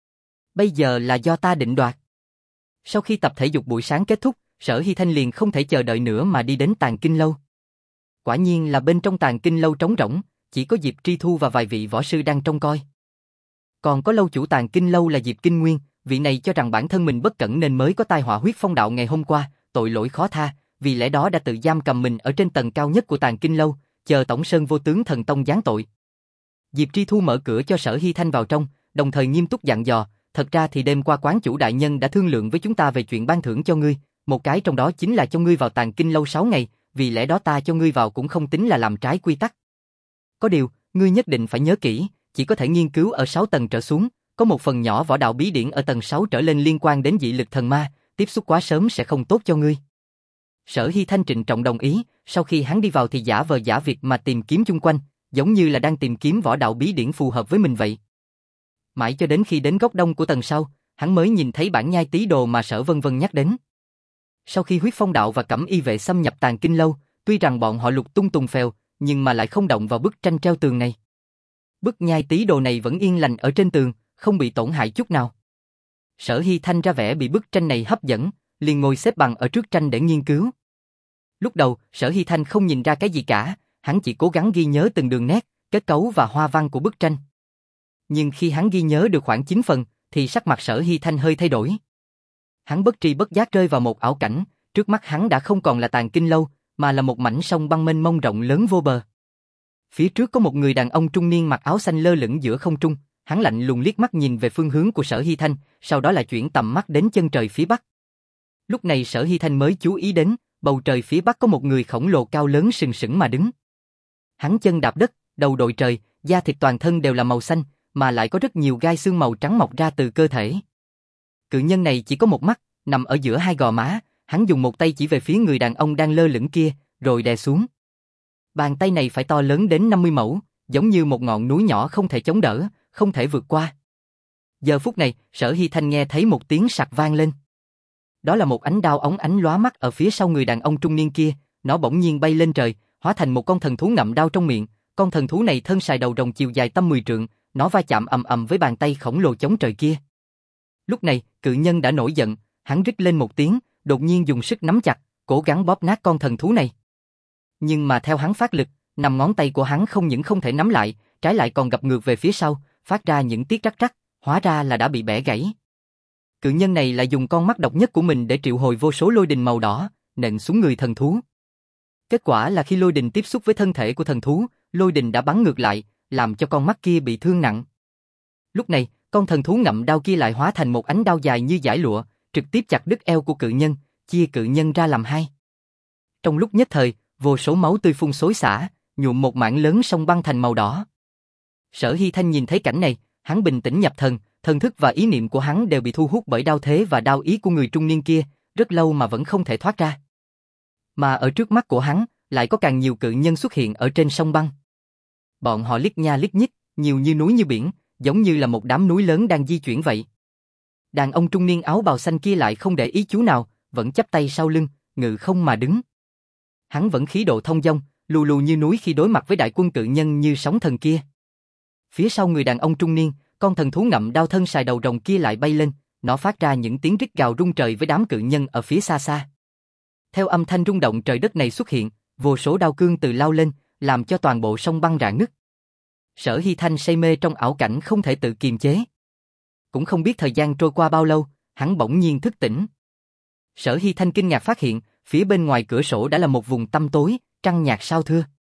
[SPEAKER 1] bây giờ là do ta định đoạt. Sau khi tập thể dục buổi sáng kết thúc, Sở Hy Thanh liền không thể chờ đợi nữa mà đi đến tàng kinh lâu. quả nhiên là bên trong tàng kinh lâu trống rỗng, chỉ có Diệp Tri Thu và vài vị võ sư đang trông coi. Còn có lâu chủ tàng kinh lâu là Diệp Kinh Nguyên, vị này cho rằng bản thân mình bất cẩn nên mới có tai họa huyết phong đạo ngày hôm qua, tội lỗi khó tha, vì lẽ đó đã tự giam cầm mình ở trên tầng cao nhất của tàng kinh lâu, chờ Tổng Sơn Vô Tướng Thần Tông giáng tội. Diệp Tri Thu mở cửa cho Sở Hy Thanh vào trong, đồng thời nghiêm túc dặn dò, thật ra thì đêm qua quán chủ đại nhân đã thương lượng với chúng ta về chuyện ban thưởng cho ngươi, một cái trong đó chính là cho ngươi vào tàng kinh lâu sáu ngày, vì lẽ đó ta cho ngươi vào cũng không tính là làm trái quy tắc. Có điều, ngươi nhất định phải nhớ kỹ, chỉ có thể nghiên cứu ở sáu tầng trở xuống, có một phần nhỏ võ đạo bí điển ở tầng sáu trở lên liên quan đến dị lực thần ma, tiếp xúc quá sớm sẽ không tốt cho ngươi. Sở Hy Thanh trịnh trọng đồng ý, sau khi hắn đi vào thì giả vờ giả việc mà tìm kiếm chung quanh, giống như là đang tìm kiếm võ đạo bí điển phù hợp với mình vậy. Mãi cho đến khi đến góc đông của tầng sau, hắn mới nhìn thấy bản nhai tí đồ mà Sở Vân Vân nhắc đến. Sau khi huyết phong đạo và cẩm y vệ xâm nhập tàng kinh lâu, tuy rằng bọn họ lục tung tùng phèo, nhưng mà lại không động vào bức tranh treo tường này. Bức nhai tí đồ này vẫn yên lành ở trên tường, không bị tổn hại chút nào. Sở Hy Thanh ra vẻ bị bức tranh này hấp dẫn, liền ngồi xếp bằng ở trước tranh để nghiên cứu. Lúc đầu, Sở Hy Thanh không nhìn ra cái gì cả, hắn chỉ cố gắng ghi nhớ từng đường nét, kết cấu và hoa văn của bức tranh. Nhưng khi hắn ghi nhớ được khoảng chín phần, thì sắc mặt Sở Hy Thanh hơi thay đổi. Hắn bất tri bất giác rơi vào một ảo cảnh, trước mắt hắn đã không còn là tàng kinh lâu, mà là một mảnh sông băng mênh mông rộng lớn vô bờ. Phía trước có một người đàn ông trung niên mặc áo xanh lơ lửng giữa không trung, hắn lạnh lùng liếc mắt nhìn về phương hướng của Sở Hy Thanh, sau đó là chuyển tầm mắt đến chân trời phía bắc. Lúc này Sở Hy Thanh mới chú ý đến, bầu trời phía bắc có một người khổng lồ cao lớn sừng sững mà đứng. Hắn chân đạp đất, đầu đội trời, da thịt toàn thân đều là màu xanh, mà lại có rất nhiều gai xương màu trắng mọc ra từ cơ thể. Cự nhân này chỉ có một mắt, nằm ở giữa hai gò má, hắn dùng một tay chỉ về phía người đàn ông đang lơ lửng kia, rồi đè xuống. Bàn tay này phải to lớn đến năm mươi mẫu, giống như một ngọn núi nhỏ không thể chống đỡ, không thể vượt qua. Giờ phút này, Sở Hy Thanh nghe thấy một tiếng sặc vang lên. Đó là một ánh đao óng ánh lóa mắt ở phía sau người đàn ông trung niên kia, nó bỗng nhiên bay lên trời, hóa thành một con thần thú ngậm đao trong miệng. Con thần thú này thân sài đầu rồng chiều dài tầm mười trượng, nó va chạm ầm ầm với bàn tay khổng lồ chống trời kia. Lúc này, cự nhân đã nổi giận, hắn rít lên một tiếng, đột nhiên dùng sức nắm chặt, cố gắng bóp nát con thần thú này. Nhưng mà theo hắn phát lực, năm ngón tay của hắn không những không thể nắm lại, trái lại còn gập ngược về phía sau, phát ra những tiếng rắc rắc, hóa ra là đã bị bẻ gãy. Cự nhân này lại dùng con mắt độc nhất của mình để triệu hồi vô số lôi đình màu đỏ, nện xuống người thần thú. Kết quả là khi lôi đình tiếp xúc với thân thể của thần thú, lôi đình đã bắn ngược lại, làm cho con mắt kia bị thương nặng. Lúc này, con thần thú ngậm đao kia lại hóa thành một ánh đao dài như dải lụa, trực tiếp chặt đứt eo của cự nhân, chia cự nhân ra làm hai. Trong lúc nhất thời, vô số máu tươi phun xối xả, nhuộm một mảng lớn sông băng thành màu đỏ. Sở Hy Thanh nhìn thấy cảnh này, hắn bình tĩnh nhập thần, thần thức và ý niệm của hắn đều bị thu hút bởi đao thế và đao ý của người trung niên kia, rất lâu mà vẫn không thể thoát ra. Mà ở trước mắt của hắn, lại có càng nhiều cự nhân xuất hiện ở trên sông băng. Bọn họ liếc nha liếc nhích, nhiều như núi như biển, giống như là một đám núi lớn đang di chuyển vậy. Đàn ông trung niên áo bào xanh kia lại không để ý chú nào, vẫn chắp tay sau lưng, ngự không mà đứng. Hắn vẫn khí độ thông dong, lù lù như núi khi đối mặt với đại quân cự nhân như sóng thần kia. Phía sau người đàn ông trung niên, con thần thú ngậm đao thân sài đầu rồng kia lại bay lên, nó phát ra những tiếng rít gào rung trời với đám cự nhân ở phía xa xa. Theo âm thanh rung động trời đất này xuất hiện, vô số đao cương từ lao lên, làm cho toàn bộ sông băng rạn nứt. Sở Hy Thanh say mê trong ảo cảnh không thể tự kiềm chế. Cũng không biết thời gian trôi qua bao lâu, hắn bỗng nhiên thức tỉnh. Sở Hy Thanh kinh ngạc phát hiện, phía bên ngoài cửa sổ đã là một vùng tăm tối, trăng nhạt sao thưa.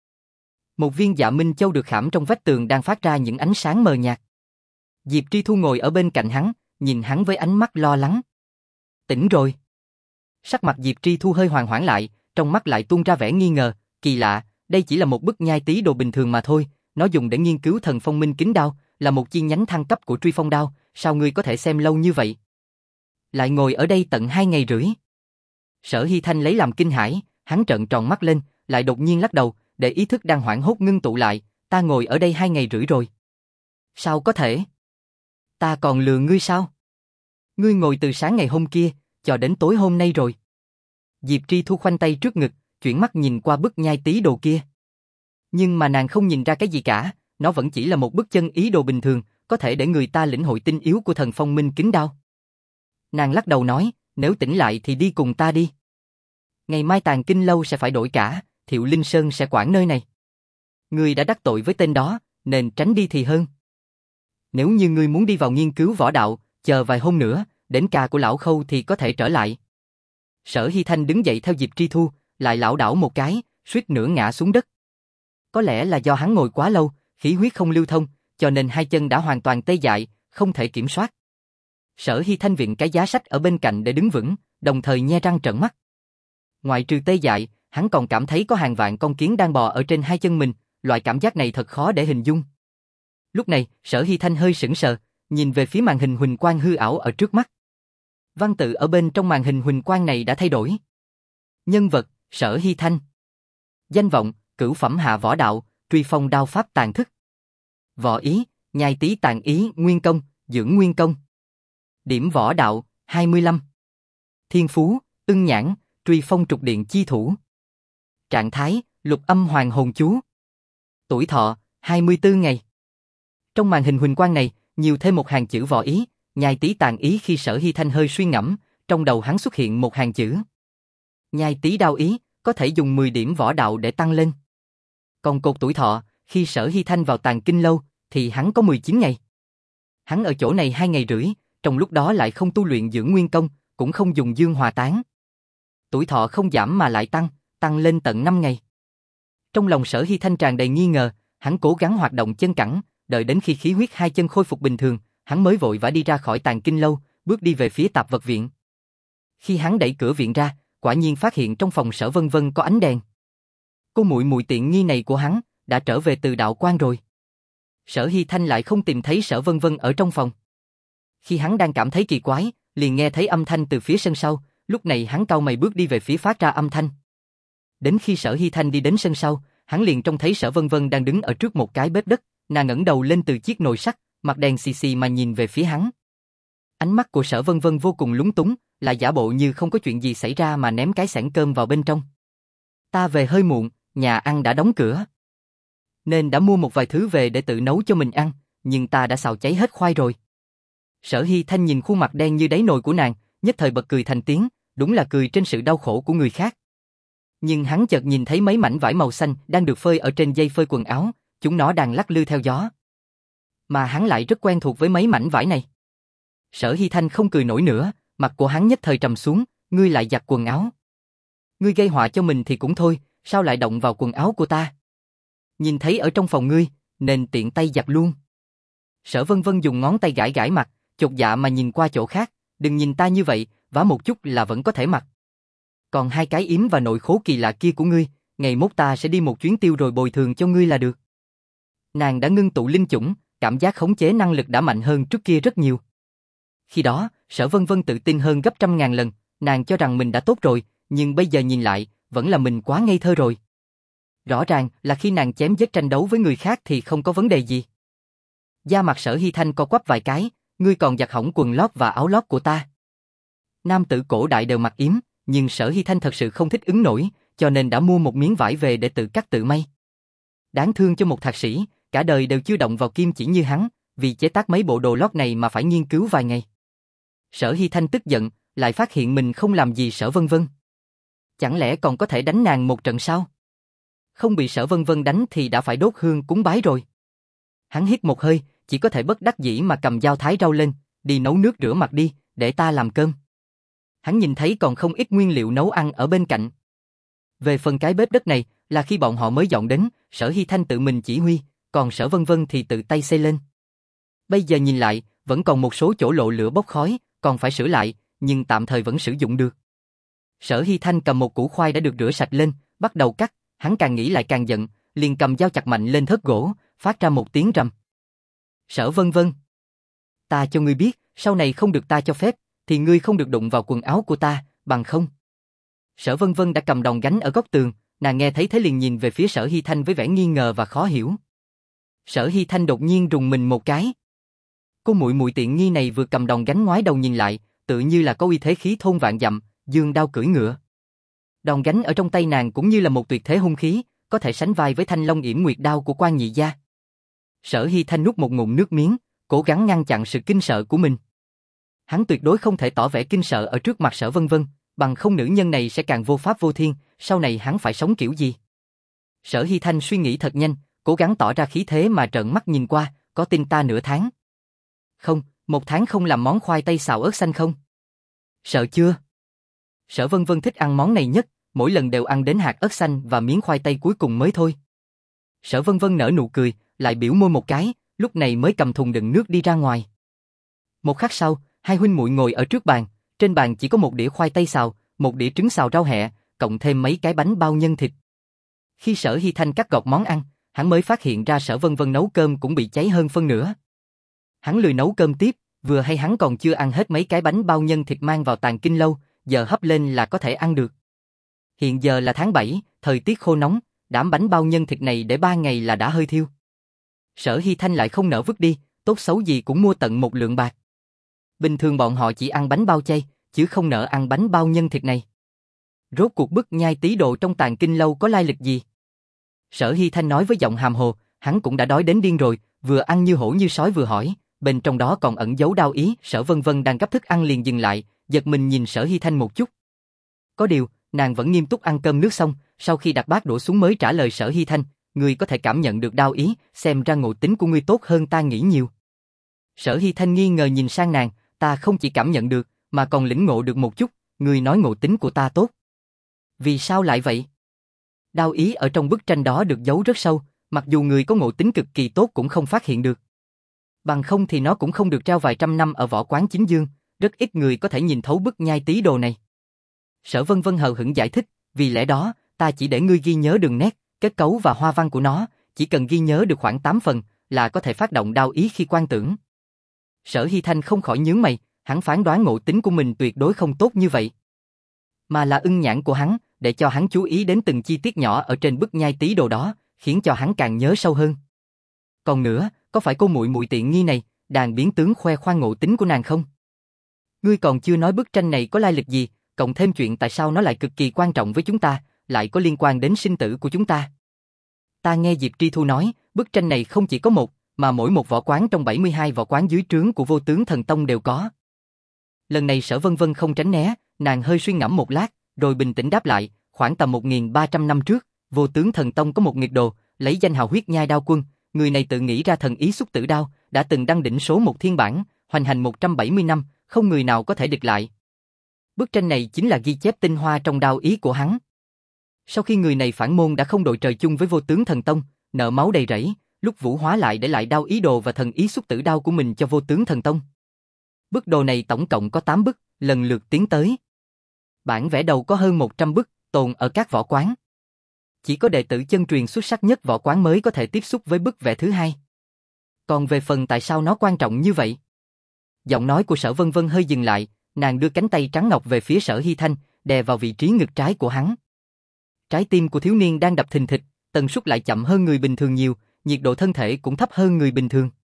[SPEAKER 1] Một viên Dạ Minh Châu được khảm trong vách tường đang phát ra những ánh sáng mờ nhạt. Diệp Tri Thu ngồi ở bên cạnh hắn, nhìn hắn với ánh mắt lo lắng. Tỉnh rồi. Sắc mặt Diệp Tri Thu hơi hoàng hoảng lại, trong mắt lại tuôn ra vẻ nghi ngờ, kỳ lạ, đây chỉ là một bức nhai tí đồ bình thường mà thôi, nó dùng để nghiên cứu thần phong minh kính đao, là một chi nhánh thăng cấp của truy phong đao, sao ngươi có thể xem lâu như vậy? Lại ngồi ở đây tận hai ngày rưỡi. Sở Hy Thanh lấy làm kinh hãi, hắn trợn tròn mắt lên, lại đột nhiên lắc đầu, để ý thức đang hoảng hốt ngưng tụ lại, ta ngồi ở đây hai ngày rưỡi rồi. Sao có thể? Ta còn lừa ngươi sao? Ngươi ngồi từ sáng ngày hôm kia, cho đến tối hôm nay rồi. Diệp Tri Thu khoanh tay trước ngực, chuyển mắt nhìn qua bức nhai tí đồ kia. Nhưng mà nàng không nhìn ra cái gì cả, nó vẫn chỉ là một bức chân ý đồ bình thường, có thể để người ta lĩnh hội tinh yếu của thần phong minh kính đao. Nàng lắc đầu nói, nếu tỉnh lại thì đi cùng ta đi. Ngày mai tàng kinh lâu sẽ phải đổi cả, Thiệu Linh Sơn sẽ quản nơi này. Ngươi đã đắc tội với tên đó, nên tránh đi thì hơn. Nếu như ngươi muốn đi vào nghiên cứu võ đạo, chờ vài hôm nữa, đến ca của lão Khâu thì có thể trở lại. Sở Hy Thanh đứng dậy theo Diệp Tri Thu, lại lảo đảo một cái, suýt nữa ngã xuống đất. Có lẽ là do hắn ngồi quá lâu, khí huyết không lưu thông, cho nên hai chân đã hoàn toàn tê dại, không thể kiểm soát. Sở Hy Thanh viện cái giá sách ở bên cạnh để đứng vững, đồng thời nhe răng trợn mắt. Ngoại trừ tê dại, hắn còn cảm thấy có hàng vạn con kiến đang bò ở trên hai chân mình, loại cảm giác này thật khó để hình dung. Lúc này, Sở Hy Thanh hơi sững sờ, nhìn về phía màn hình huỳnh quang hư ảo ở trước mắt. Văn tự ở bên trong màn hình huỳnh quang này đã thay đổi. Nhân vật, Sở Hy Thanh. Danh vọng, cửu phẩm hạ võ đạo, truy phong đao pháp tàn thức. Võ ý, nhai tí tàn ý, nguyên công, dưỡng nguyên công. Điểm võ đạo, hai mươi lăm. Thiên phú, ưng nhãn, truy phong trục điện chi thủ. Trạng thái, lục âm hoàng hồn chú. Tuổi thọ, hai mươi tư ngày. Trong màn hình huỳnh quang này, nhiều thêm một hàng chữ võ ý, nhai tí tàn ý. Khi Sở Hy Thanh hơi suy ngẫm, trong đầu hắn xuất hiện một hàng chữ. Nhai tí đao ý, có thể dùng mười điểm võ đạo để tăng lên. Còn cột tuổi thọ, khi Sở Hy Thanh vào Tàng Kinh Lâu, thì hắn có mười chín ngày. Hắn ở chỗ này hai ngày rưỡi, trong lúc đó lại không tu luyện dưỡng nguyên công, cũng không dùng dương hòa tán. Tuổi thọ không giảm mà lại tăng, tăng lên tận năm ngày. Trong lòng Sở Hy Thanh tràn đầy nghi ngờ, hắn cố gắng hoạt động chân cẳng, đợi đến khi khí huyết hai chân khôi phục bình thường, hắn mới vội vã đi ra khỏi Tàng Kinh Lâu, bước đi về phía tạp vật viện. Khi hắn đẩy cửa viện ra, quả nhiên phát hiện trong phòng Sở Vân Vân có ánh đèn. Cô muội muội tiện nghi này của hắn đã trở về từ đạo quan rồi. Sở Hy Thanh lại không tìm thấy Sở Vân Vân ở trong phòng. Khi hắn đang cảm thấy kỳ quái, liền nghe thấy âm thanh từ phía sân sau, lúc này hắn cau mày bước đi về phía phát ra âm thanh. Đến khi Sở Hy Thanh đi đến sân sau, hắn liền trông thấy Sở Vân Vân đang đứng ở trước một cái bếp đất, nàng ngẩng đầu lên từ chiếc nồi sắt, mặt đen xì xì mà nhìn về phía hắn. Ánh mắt của Sở Vân Vân vô cùng lúng túng, lại giả bộ như không có chuyện gì xảy ra mà ném cái xẻng cơm vào bên trong. Ta về hơi muộn, nhà ăn đã đóng cửa. Nên đã mua một vài thứ về để tự nấu cho mình ăn, nhưng ta đã xào cháy hết khoai rồi. Sở Hy Thanh nhìn khuôn mặt đen như đáy nồi của nàng, nhất thời bật cười thành tiếng, đúng là cười trên sự đau khổ của người khác. Nhưng hắn chợt nhìn thấy mấy mảnh vải màu xanh đang được phơi ở trên dây phơi quần áo, chúng nó đang lắc lư theo gió. Mà hắn lại rất quen thuộc với mấy mảnh vải này. Sở Hy Thanh không cười nổi nữa, mặt của hắn nhất thời trầm xuống, ngươi lại giặt quần áo. Ngươi gây họa cho mình thì cũng thôi, sao lại động vào quần áo của ta? Nhìn thấy ở trong phòng ngươi, nên tiện tay giặt luôn. Sở Vân Vân dùng ngón tay gãi gãi mặt, chột dạ mà nhìn qua chỗ khác, đừng nhìn ta như vậy, vá một chút là vẫn có thể mặc. Còn hai cái yếm và nội khố kỳ lạ kia của ngươi, ngày mốt ta sẽ đi một chuyến tiêu rồi bồi thường cho ngươi là được. Nàng đã ngưng tụ linh chủng, cảm giác khống chế năng lực đã mạnh hơn trước kia rất nhiều. Khi đó, Sở Vân Vân tự tin hơn gấp trăm ngàn lần, nàng cho rằng mình đã tốt rồi, nhưng bây giờ nhìn lại, vẫn là mình quá ngây thơ rồi. Rõ ràng là khi nàng chém giết tranh đấu với người khác thì không có vấn đề gì. Da mặt Sở Hy Thanh co quắp vài cái, ngươi còn giặt hỏng quần lót và áo lót của ta. Nam tử cổ đại đều mặc yếm, nhưng Sở Hy Thanh thật sự không thích ứng nổi, cho nên đã mua một miếng vải về để tự cắt tự may. Đáng thương cho một thạc sĩ, cả đời đều chưa động vào kim chỉ như hắn, vì chế tác mấy bộ đồ lót này mà phải nghiên cứu vài ngày. Sở Hy Thanh tức giận, lại phát hiện mình không làm gì Sở Vân Vân. Chẳng lẽ còn có thể đánh nàng một trận sao? Không bị Sở Vân Vân đánh thì đã phải đốt hương cúng bái rồi. Hắn hít một hơi, chỉ có thể bất đắc dĩ mà cầm dao thái rau lên, đi nấu nước rửa mặt đi, để ta làm cơm. Hắn nhìn thấy còn không ít nguyên liệu nấu ăn ở bên cạnh. Về phần cái bếp đất này, là khi bọn họ mới dọn đến, Sở Hy Thanh tự mình chỉ huy, còn Sở Vân Vân thì tự tay xây lên. Bây giờ nhìn lại, vẫn còn một số chỗ lộ lửa bốc khói, còn phải sửa lại, nhưng tạm thời vẫn sử dụng được. Sở Hy Thanh cầm một củ khoai đã được rửa sạch lên, bắt đầu cắt, hắn càng nghĩ lại càng giận, liền cầm dao chặt mạnh lên thớt gỗ, phát ra một tiếng rầm. Sở Vân Vân, ta cho ngươi biết, sau này không được ta cho phép, thì ngươi không được đụng vào quần áo của ta, bằng không. Sở Vân Vân đã cầm đòn gánh ở góc tường, nàng nghe thấy thế liền nhìn về phía Sở Hy Thanh với vẻ nghi ngờ và khó hiểu. Sở Hy Thanh đột nhiên rùng mình một cái. Cô muội muội tiện nghi này vừa cầm đòn gánh ngoái đầu nhìn lại, tự như là có uy thế khí thôn vạn dặm, dương đao cưỡi ngựa. Đòn gánh ở trong tay nàng cũng như là một tuyệt thế hung khí, có thể sánh vai với thanh long yểm nguyệt đao của Quan nhị gia. Sở Hy Thanh nuốt một ngụm nước miếng, cố gắng ngăn chặn sự kinh sợ của mình. Hắn tuyệt đối không thể tỏ vẻ kinh sợ ở trước mặt Sở Vân Vân, bằng không nữ nhân này sẽ càng vô pháp vô thiên, sau này hắn phải sống kiểu gì? Sở Hy Thanh suy nghĩ thật nhanh, cố gắng tỏ ra khí thế mà trợn mắt nhìn qua, có tin ta nửa tháng? Không, một tháng không làm món khoai tây xào ớt xanh không? Sợ chưa? Sở Vân Vân thích ăn món này nhất, mỗi lần đều ăn đến hạt ớt xanh và miếng khoai tây cuối cùng mới thôi. Sở Vân Vân nở nụ cười, lại biểu môi một cái, lúc này mới cầm thùng đựng nước đi ra ngoài. Một khắc sau, hai huynh muội ngồi ở trước bàn, trên bàn chỉ có một đĩa khoai tây xào, một đĩa trứng xào rau hẹ, cộng thêm mấy cái bánh bao nhân thịt. Khi Sở Hy Thanh cắt gọt món ăn, hắn mới phát hiện ra Sở Vân Vân nấu cơm cũng bị cháy hơn phân nửa. Hắn lười nấu cơm tiếp, vừa hay hắn còn chưa ăn hết mấy cái bánh bao nhân thịt mang vào Tàng Kinh lâu, giờ hấp lên là có thể ăn được. Hiện giờ là tháng bảy, thời tiết khô nóng, đám bánh bao nhân thịt này để ba ngày là đã hơi thiêu. Sở Hy Thanh lại không nỡ vứt đi, tốt xấu gì cũng mua tận một lượng bạc. Bình thường bọn họ chỉ ăn bánh bao chay, chứ không nỡ ăn bánh bao nhân thịt này. Rốt cuộc bức nhai tí độ trong Tàng Kinh lâu có lai lịch gì? Sở Hy Thanh nói với giọng hàm hồ, hắn cũng đã đói đến điên rồi, vừa ăn như hổ như sói vừa hỏi, bên trong đó còn ẩn giấu đao ý. Sở Vân Vân đang gấp thức ăn liền dừng lại, giật mình nhìn Sở Hy Thanh một chút. Có điều, nàng vẫn nghiêm túc ăn cơm nước xong, sau khi đặt bát đổ xuống mới trả lời Sở Hy Thanh, ngươi có thể cảm nhận được đao ý, xem ra ngộ tính của ngươi tốt hơn ta nghĩ nhiều. Sở Hy Thanh nghi ngờ nhìn sang nàng, ta không chỉ cảm nhận được, mà còn lĩnh ngộ được một chút, ngươi nói ngộ tính của ta tốt. Vì sao lại vậy? Đao ý ở trong bức tranh đó được giấu rất sâu, mặc dù người có ngộ tính cực kỳ tốt cũng không phát hiện được. Bằng không thì nó cũng không được treo vài trăm năm ở võ quán chính dương, rất ít người có thể nhìn thấu bức nhai tí đồ này. Sở Vân Vân hờ hững giải thích, vì lẽ đó, ta chỉ để ngươi ghi nhớ đường nét, kết cấu và hoa văn của nó, chỉ cần ghi nhớ được khoảng tám phần, là có thể phát động đao ý khi quan tưởng. Sở Hy Thanh không khỏi nhướng mày, hắn phán đoán ngộ tính của mình tuyệt đối không tốt như vậy. Mà là ưng nhãn của hắn, để cho hắn chú ý đến từng chi tiết nhỏ ở trên bức nhai tí đồ đó, khiến cho hắn càng nhớ sâu hơn. Còn nữa, có phải cô muội muội tiện nghi này, đàn biến tướng khoe khoang ngộ tính của nàng không? Ngươi còn chưa nói bức tranh này có lai lịch gì, cộng thêm chuyện tại sao nó lại cực kỳ quan trọng với chúng ta, lại có liên quan đến sinh tử của chúng ta. Ta nghe Diệp Tri Thu nói, bức tranh này không chỉ có một, mà mỗi một võ quán trong bảy mươi hai võ quán dưới trướng của Vô Tướng Thần Tông đều có. Lần này Sở Vân Vân không tránh né, nàng hơi suy ngẫm một lát, rồi bình tĩnh đáp lại, khoảng tầm một nghìn ba trăm năm trước, Vô Tướng Thần Tông có một nghiệt đồ, lấy danh hào huyết nhai đao quân, người này tự nghĩ ra thần ý xúc tử đao, đã từng đăng đỉnh số một thiên bản, hoành hành một trăm bảy mươi năm, không người nào có thể địch lại. Bức tranh này chính là ghi chép tinh hoa trong đao ý của hắn. Sau khi người này phản môn đã không đội trời chung với Vô Tướng Thần Tông, nợ máu đầy rẫy, lúc vũ hóa lại để lại đao ý đồ và thần ý xúc tử đao của mình cho Vô Tướng Thần Tông. Bức đồ này tổng cộng có tám bức, lần lượt tiến tới. Bản vẽ đầu có hơn một trăm bức, tồn ở các võ quán. Chỉ có đệ tử chân truyền xuất sắc nhất võ quán mới có thể tiếp xúc với bức vẽ thứ hai. Còn về phần tại sao nó quan trọng như vậy? Giọng nói của Sở Vân Vân hơi dừng lại, nàng đưa cánh tay trắng ngọc về phía Sở Hy Thanh, đè vào vị trí ngực trái của hắn. Trái tim của thiếu niên đang đập thình thịch, tần suất lại chậm hơn người bình thường nhiều, nhiệt độ thân thể cũng thấp hơn người bình thường.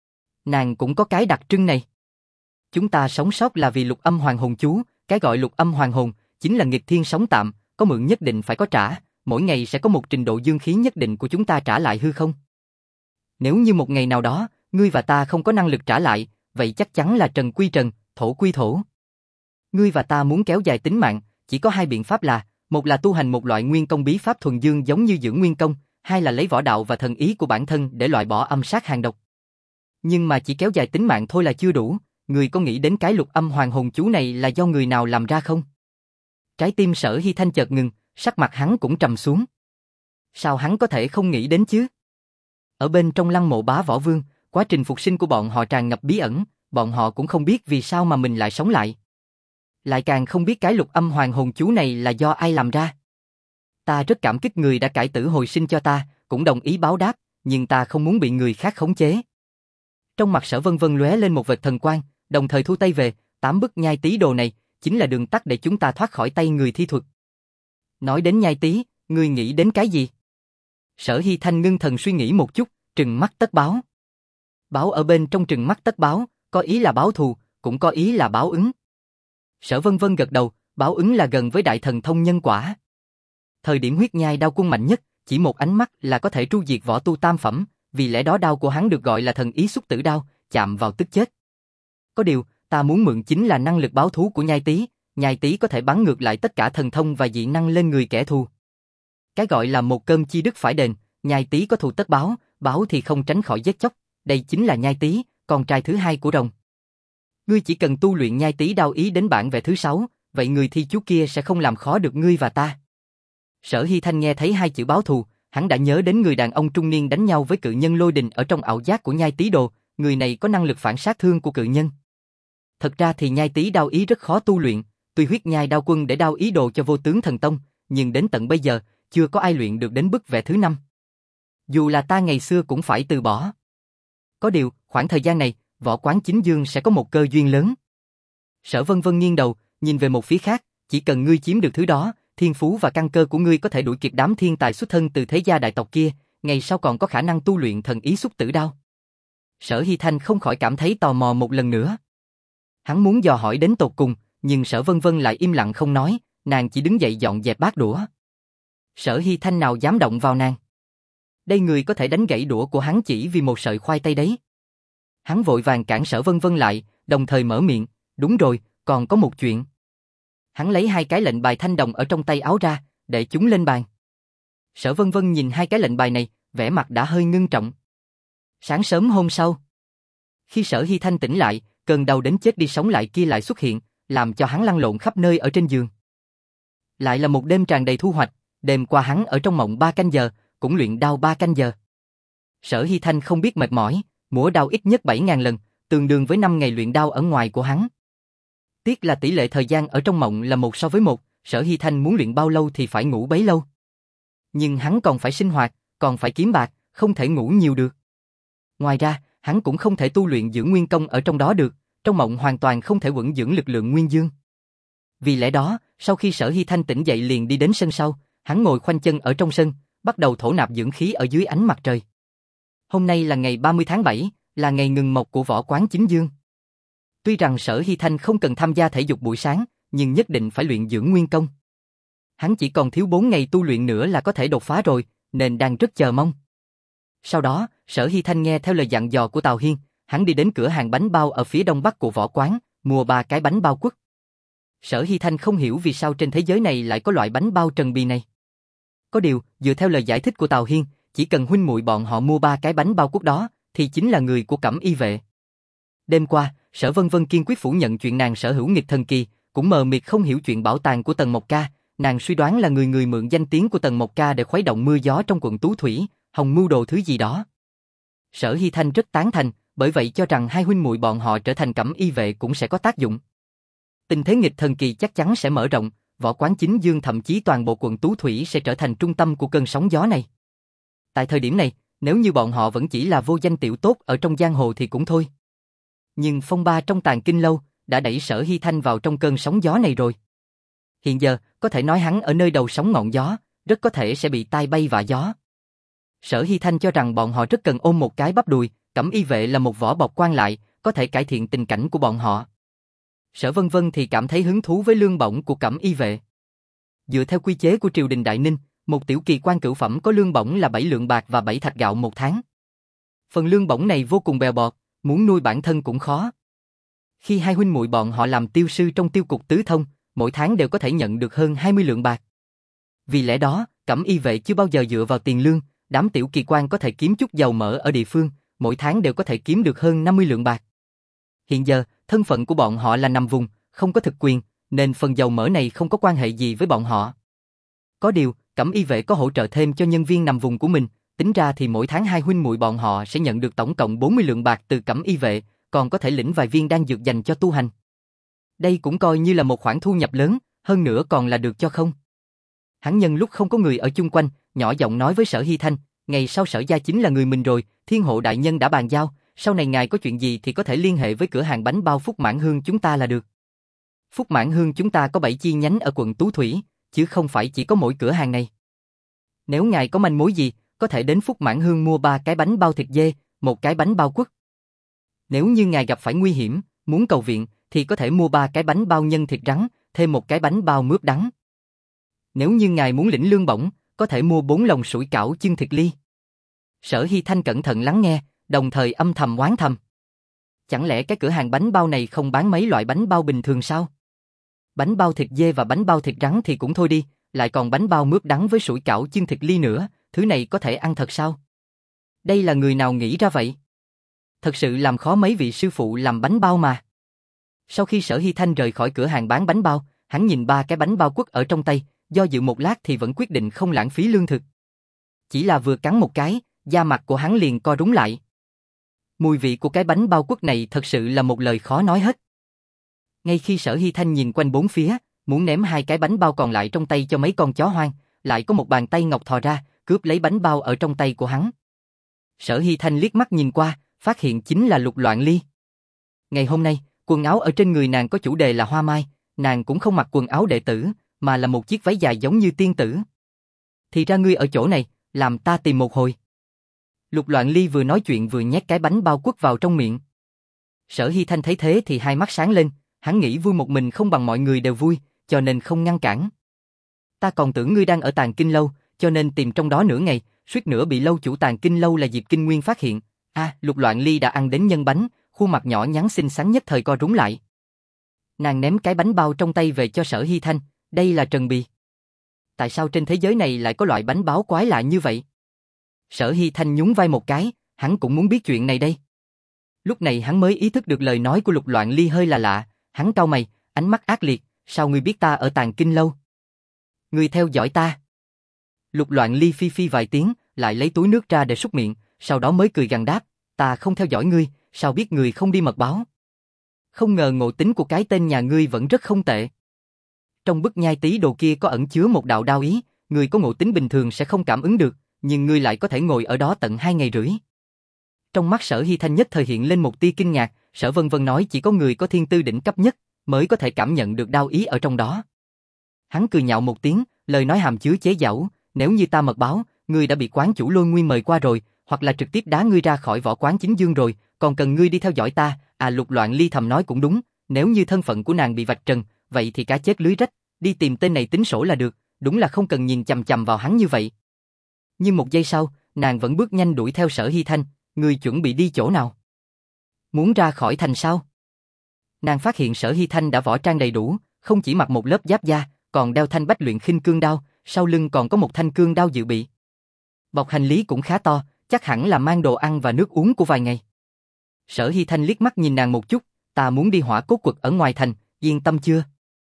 [SPEAKER 1] Nàng cũng có cái đặc trưng này. Chúng ta sống sót là vì lục âm hoàng hồn chú, cái gọi lục âm hoàng hồn, chính là nghịch thiên sống tạm, có mượn nhất định phải có trả, mỗi ngày sẽ có một trình độ dương khí nhất định của chúng ta trả lại hư không. Nếu như một ngày nào đó, ngươi và ta không có năng lực trả lại, vậy chắc chắn là trần quy trần, thổ quy thổ. Ngươi và ta muốn kéo dài tính mạng, chỉ có hai biện pháp là, một là tu hành một loại nguyên công bí pháp thuần dương giống như dưỡng nguyên công, hai là lấy võ đạo và thần ý của bản thân để loại bỏ âm sát hàng độc. Nhưng mà chỉ kéo dài tính mạng thôi là chưa đủ, người có nghĩ đến cái lục âm hoàng hồn chú này là do người nào làm ra không? Trái tim Sở Hy Thanh chợt ngừng, sắc mặt hắn cũng trầm xuống. Sao hắn có thể không nghĩ đến chứ? Ở bên trong lăng mộ Bá Võ Vương, quá trình phục sinh của bọn họ tràn ngập bí ẩn, bọn họ cũng không biết vì sao mà mình lại sống lại. Lại càng không biết cái lục âm hoàng hồn chú này là do ai làm ra. Ta rất cảm kích người đã cải tử hồi sinh cho ta, cũng đồng ý báo đáp, nhưng ta không muốn bị người khác khống chế. Trong mặt Sở Vân Vân lóe lên một vệt thần quang, đồng thời thu tay về, tám bức nhai tí đồ này, chính là đường tắt để chúng ta thoát khỏi tay người thi thuật. Nói đến nhai tí, ngươi nghĩ đến cái gì? Sở Hy Thanh ngưng thần suy nghĩ một chút, trừng mắt tất báo. Báo ở bên trong trừng mắt tất báo, có ý là báo thù, cũng có ý là báo ứng. Sở Vân Vân gật đầu, báo ứng là gần với đại thần thông nhân quả. Thời điểm huyết nhai đao quân mạnh nhất, chỉ một ánh mắt là có thể tru diệt võ tu tam phẩm, vì lẽ đó đao của hắn được gọi là thần ý xúc tử đao, chạm vào tức chết. Có điều, ta muốn mượn chính là năng lực báo thú của nhai tí, nhai tí có thể bắn ngược lại tất cả thần thông và dị năng lên người kẻ thù. Cái gọi là một cơm chi đức phải đền, Nhai Tý có thù tất báo, báo thì không tránh khỏi giết chóc, đây chính là Nhai Tý, con trai thứ hai của rồng. Ngươi chỉ cần tu luyện Nhai Tý đao ý đến bản vẽ thứ sáu, vậy người thi chú kia sẽ không làm khó được ngươi và ta. Sở Hy Thanh nghe thấy hai chữ báo thù, hắn đã nhớ đến người đàn ông trung niên đánh nhau với cự nhân lôi đình ở trong ảo giác của Nhai Tý Đồ, người này có năng lực phản sát thương của cự nhân. Thật ra thì Nhai Tý đao ý rất khó tu luyện, tuy huyết nhai đao quân để đao ý đồ cho vô tướng thần tông, nhưng đến tận bây giờ, chưa có ai luyện được đến bức vẽ thứ năm. Dù là ta ngày xưa cũng phải từ bỏ. Có điều, khoảng thời gian này, Võ Quán Chính Dương sẽ có một cơ duyên lớn. Sở Vân Vân nghiêng đầu, nhìn về một phía khác, chỉ cần ngươi chiếm được thứ đó, thiên phú và căn cơ của ngươi có thể đuổi kịp đám thiên tài xuất thân từ thế gia đại tộc kia, ngày sau còn có khả năng tu luyện thần ý xúc tử đao. Sở Hy Thanh không khỏi cảm thấy tò mò một lần nữa. Hắn muốn dò hỏi đến tột cùng, nhưng Sở Vân Vân lại im lặng không nói, nàng chỉ đứng dậy dọn dẹp bát đũa. Sở Hy Thanh nào dám động vào nàng. Đây người có thể đánh gãy đũa của hắn chỉ vì một sợi khoai tây đấy. Hắn vội vàng cản Sở Vân Vân lại, đồng thời mở miệng, đúng rồi, còn có một chuyện. Hắn lấy hai cái lệnh bài thanh đồng ở trong tay áo ra, để chúng lên bàn. Sở Vân Vân nhìn hai cái lệnh bài này, vẻ mặt đã hơi ngưng trọng. Sáng sớm hôm sau, khi Sở Hy Thanh tỉnh lại, cơn đau đến chết đi sống lại kia lại xuất hiện, làm cho hắn lăn lộn khắp nơi ở trên giường. Lại là một đêm tràn đầy thu hoạch, đêm qua hắn ở trong mộng ba canh giờ, cũng luyện đao ba canh giờ. Sở Hy Thanh không biết mệt mỏi, múa đao ít nhất bảy ngàn lần, tương đương với năm ngày luyện đao ở ngoài của hắn. Tiếc là tỷ lệ thời gian ở trong mộng là một so với một, Sở Hy Thanh muốn luyện bao lâu thì phải ngủ bấy lâu. Nhưng hắn còn phải sinh hoạt, còn phải kiếm bạc, không thể ngủ nhiều được. Ngoài ra, hắn cũng không thể tu luyện dưỡng nguyên công ở trong đó được, trong mộng hoàn toàn không thể vững dưỡng lực lượng nguyên dương. Vì lẽ đó, sau khi Sở Hy Thanh tỉnh dậy liền đi đến sân sau, hắn ngồi khoanh chân ở trong sân, bắt đầu thổ nạp dưỡng khí ở dưới ánh mặt trời. Hôm nay là ngày ba mươi tháng bảy, là ngày ngừng mộc của Võ Quán Chính Dương. Tuy rằng Sở Hy Thanh không cần tham gia thể dục buổi sáng, nhưng nhất định phải luyện dưỡng nguyên công. Hắn chỉ còn thiếu bốn ngày tu luyện nữa là có thể đột phá rồi, nên đang rất chờ mong. Sau đó, Sở Hy Thanh nghe theo lời dặn dò của Tào Hiên, hắn đi đến cửa hàng bánh bao ở phía đông bắc của Võ Quán, mua ba cái bánh bao quất. Sở Hy Thanh không hiểu vì sao trên thế giới này lại có loại bánh bao trần bì này. Có điều, dựa theo lời giải thích của Tào Hiên, chỉ cần huynh muội bọn họ mua ba cái bánh bao quất đó, thì chính là người của Cẩm Y vệ. Đêm qua, Sở Vân Vân kiên quyết phủ nhận chuyện nàng sở hữu nghịch thần kỳ, cũng mờ mịt không hiểu chuyện bảo tàng của Tần Mộc Ca, nàng suy đoán là người người mượn danh tiếng của Tần Mộc Ca để khuấy động mưa gió trong quận Tú Thủy, hòng mưu đồ thứ gì đó. Sở Hy Thanh rất tán thành, bởi vậy cho rằng hai huynh muội bọn họ trở thành Cẩm Y vệ cũng sẽ có tác dụng. Tình thế nghịch thần kỳ chắc chắn sẽ mở rộng, Võ Quán Chính Dương thậm chí toàn bộ quận Tú Thủy sẽ trở thành trung tâm của cơn sóng gió này. Tại thời điểm này, nếu như bọn họ vẫn chỉ là vô danh tiểu tốt ở trong giang hồ thì cũng thôi. Nhưng phong ba trong Tàng Kinh Lâu đã đẩy Sở Hy Thanh vào trong cơn sóng gió này rồi. Hiện giờ, có thể nói hắn ở nơi đầu sóng ngọn gió, rất có thể sẽ bị tai bay vạ gió. Sở Hy Thanh cho rằng bọn họ rất cần ôm một cái bắp đùi, Cẩm Y vệ là một vỏ bọc quan lại, có thể cải thiện tình cảnh của bọn họ. Sở Vân Vân thì cảm thấy hứng thú với lương bổng của Cẩm Y vệ. Dựa theo quy chế của triều đình Đại Ninh, một tiểu kỳ quan cửu phẩm có lương bổng là bảy lượng bạc và bảy thạch gạo một tháng. Phần lương bổng này vô cùng bèo bọt, muốn nuôi bản thân cũng khó. Khi hai huynh muội bọn họ làm tiêu sư trong tiêu cục tứ thông, mỗi tháng đều có thể nhận được hơn hai mươi lượng bạc. Vì lẽ đó, Cẩm Y vệ chưa bao giờ dựa vào tiền lương, đám tiểu kỳ quan có thể kiếm chút dầu mỡ ở địa phương, mỗi tháng đều có thể kiếm được hơn năm mươi lượng bạc. Hiện giờ, thân phận của bọn họ là nằm vùng, không có thực quyền, nên phần dầu mỡ này không có quan hệ gì với bọn họ. Có điều, Cẩm Y vệ có hỗ trợ thêm cho nhân viên nằm vùng của mình, tính ra thì mỗi tháng hai huynh muội bọn họ sẽ nhận được tổng cộng bốn mươi lượng bạc từ Cẩm Y vệ, còn có thể lĩnh vài viên đan dược dành cho tu hành. Đây cũng coi như là một khoản thu nhập lớn, hơn nữa còn là được cho không. Hắn nhân lúc không có người ở chung quanh, nhỏ giọng nói với Sở Hy Thanh, ngày sau Sở gia chính là người mình rồi, Thiên Hộ đại nhân đã bàn giao, sau này ngài có chuyện gì thì có thể liên hệ với cửa hàng bánh bao Phúc Mãn Hương chúng ta là được. Phúc Mãn Hương chúng ta có bảy chi nhánh ở quận Tú Thủy, chứ không phải chỉ có mỗi cửa hàng này. Nếu ngài có manh mối gì, có thể đến Phúc Mãn Hương mua ba cái bánh bao thịt dê, một cái bánh bao quất. Nếu như ngài gặp phải nguy hiểm, muốn cầu viện, thì có thể mua ba cái bánh bao nhân thịt rắn, thêm một cái bánh bao mướp đắng. Nếu như ngài muốn lĩnh lương bổng, có thể mua bốn lồng sủi cảo chưng thịt ly. Sở Hy Thanh cẩn thận lắng nghe, đồng thời âm thầm oán thầm. Chẳng lẽ cái cửa hàng bánh bao này không bán mấy loại bánh bao bình thường sao? Bánh bao thịt dê và bánh bao thịt rắn thì cũng thôi đi, lại còn bánh bao mướp đắng với sủi cảo chiên thịt ly nữa, thứ này có thể ăn thật sao? Đây là người nào nghĩ ra vậy? Thật sự làm khó mấy vị sư phụ làm bánh bao mà. Sau khi Sở Hy Thanh rời khỏi cửa hàng bán bánh bao, hắn nhìn ba cái bánh bao quất ở trong tay, do dự một lát thì vẫn quyết định không lãng phí lương thực. Chỉ là vừa cắn một cái, da mặt của hắn liền co rúm lại. Mùi vị của cái bánh bao quất này thật sự là một lời khó nói hết. Ngay khi Sở Hy Thanh nhìn quanh bốn phía, muốn ném hai cái bánh bao còn lại trong tay cho mấy con chó hoang, lại có một bàn tay ngọc thò ra, cướp lấy bánh bao ở trong tay của hắn. Sở Hy Thanh liếc mắt nhìn qua, phát hiện chính là Lục Loạn Ly. Ngày hôm nay, quần áo ở trên người nàng có chủ đề là hoa mai, nàng cũng không mặc quần áo đệ tử, mà là một chiếc váy dài giống như tiên tử. Thì ra ngươi ở chỗ này, làm ta tìm một hồi. Lục Loạn Ly vừa nói chuyện vừa nhét cái bánh bao quất vào trong miệng. Sở Hy Thanh thấy thế thì hai mắt sáng lên, hắn nghĩ vui một mình không bằng mọi người đều vui, cho nên không ngăn cản. Ta còn tưởng ngươi đang ở Tàng Kinh Lâu, cho nên tìm trong đó nửa ngày, suýt nữa bị lâu chủ Tàng Kinh Lâu là Diệp Kinh Nguyên phát hiện. A, à, Lục Loạn Ly đã ăn đến nhân bánh, khuôn mặt nhỏ nhắn xinh xắn nhất thời co rúm lại. Nàng ném cái bánh bao trong tay về cho Sở Hy Thanh, đây là Trần Bì. Tại sao trên thế giới này lại có loại bánh báo quái lạ như vậy? Sở Hy Thanh nhún vai một cái, hắn cũng muốn biết chuyện này đây. Lúc này hắn mới ý thức được lời nói của Lục Loạn Ly hơi là lạ, hắn cau mày, ánh mắt ác liệt, sao ngươi biết ta ở Tàng Kinh Lâu? Ngươi theo dõi ta. Lục Loạn Ly phi phi vài tiếng, lại lấy túi nước ra để súc miệng, sau đó mới cười gằn đáp, ta không theo dõi ngươi, sao biết người không đi mật báo? Không ngờ ngộ tính của cái tên nhà ngươi vẫn rất không tệ. Trong bức nhai tí đồ kia có ẩn chứa một đạo đao ý, người có ngộ tính bình thường sẽ không cảm ứng được, nhưng ngươi lại có thể ngồi ở đó tận hai ngày rưỡi. Trong mắt Sở Hy Thanh nhất thời hiện lên một tia kinh ngạc, Sở Vân Vân nói chỉ có người có thiên tư đỉnh cấp nhất mới có thể cảm nhận được đao ý ở trong đó. Hắn cười nhạo một tiếng, lời nói hàm chứa chế giễu, nếu như ta mật báo, ngươi đã bị quán chủ Lôi Nguyên mời qua rồi, hoặc là trực tiếp đá ngươi ra khỏi võ quán chính dương rồi, còn cần ngươi đi theo dõi ta. À, Lục Loạn Ly thầm nói cũng đúng, nếu như thân phận của nàng bị vạch trần, vậy thì cá chết lưới rách, đi tìm tên này tính sổ là được, đúng là không cần nhìn chằm chằm vào hắn như vậy. Nhưng một giây sau, nàng vẫn bước nhanh đuổi theo Sở Hy Thanh, ngươi chuẩn bị đi chỗ nào? Muốn ra khỏi thành sao? Nàng phát hiện Sở Hy Thanh đã võ trang đầy đủ, không chỉ mặc một lớp giáp da, còn đeo thanh bách luyện khinh cương đao, sau lưng còn có một thanh cương đao dự bị. Bọc hành lý cũng khá to, chắc hẳn là mang đồ ăn và nước uống của vài ngày. Sở Hy Thanh liếc mắt nhìn nàng một chút, ta muốn đi Hỏa Cốt Quật ở ngoài thành, yên tâm chưa?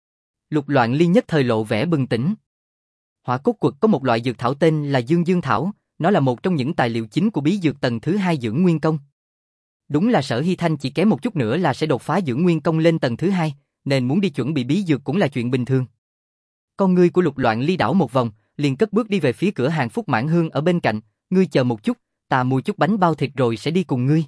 [SPEAKER 1] Lục Loạn Ly nhất thời lộ vẻ bừng tỉnh. Hỏa Cốt Quật có một loại dược thảo tên là Dương Dương Thảo, nó là một trong những tài liệu chính của bí dược tầng thứ hai dưỡng nguyên công. Đúng là Sở Hy Thanh chỉ kém một chút nữa là sẽ đột phá dưỡng nguyên công lên tầng thứ hai, nên muốn đi chuẩn bị bí dược cũng là chuyện bình thường. Con ngươi của Lục Loạn Ly đảo một vòng, liền cất bước đi về phía cửa hàng Phúc Mãn Hương ở bên cạnh, ngươi chờ một chút, ta mua chút bánh bao thịt rồi sẽ đi cùng ngươi.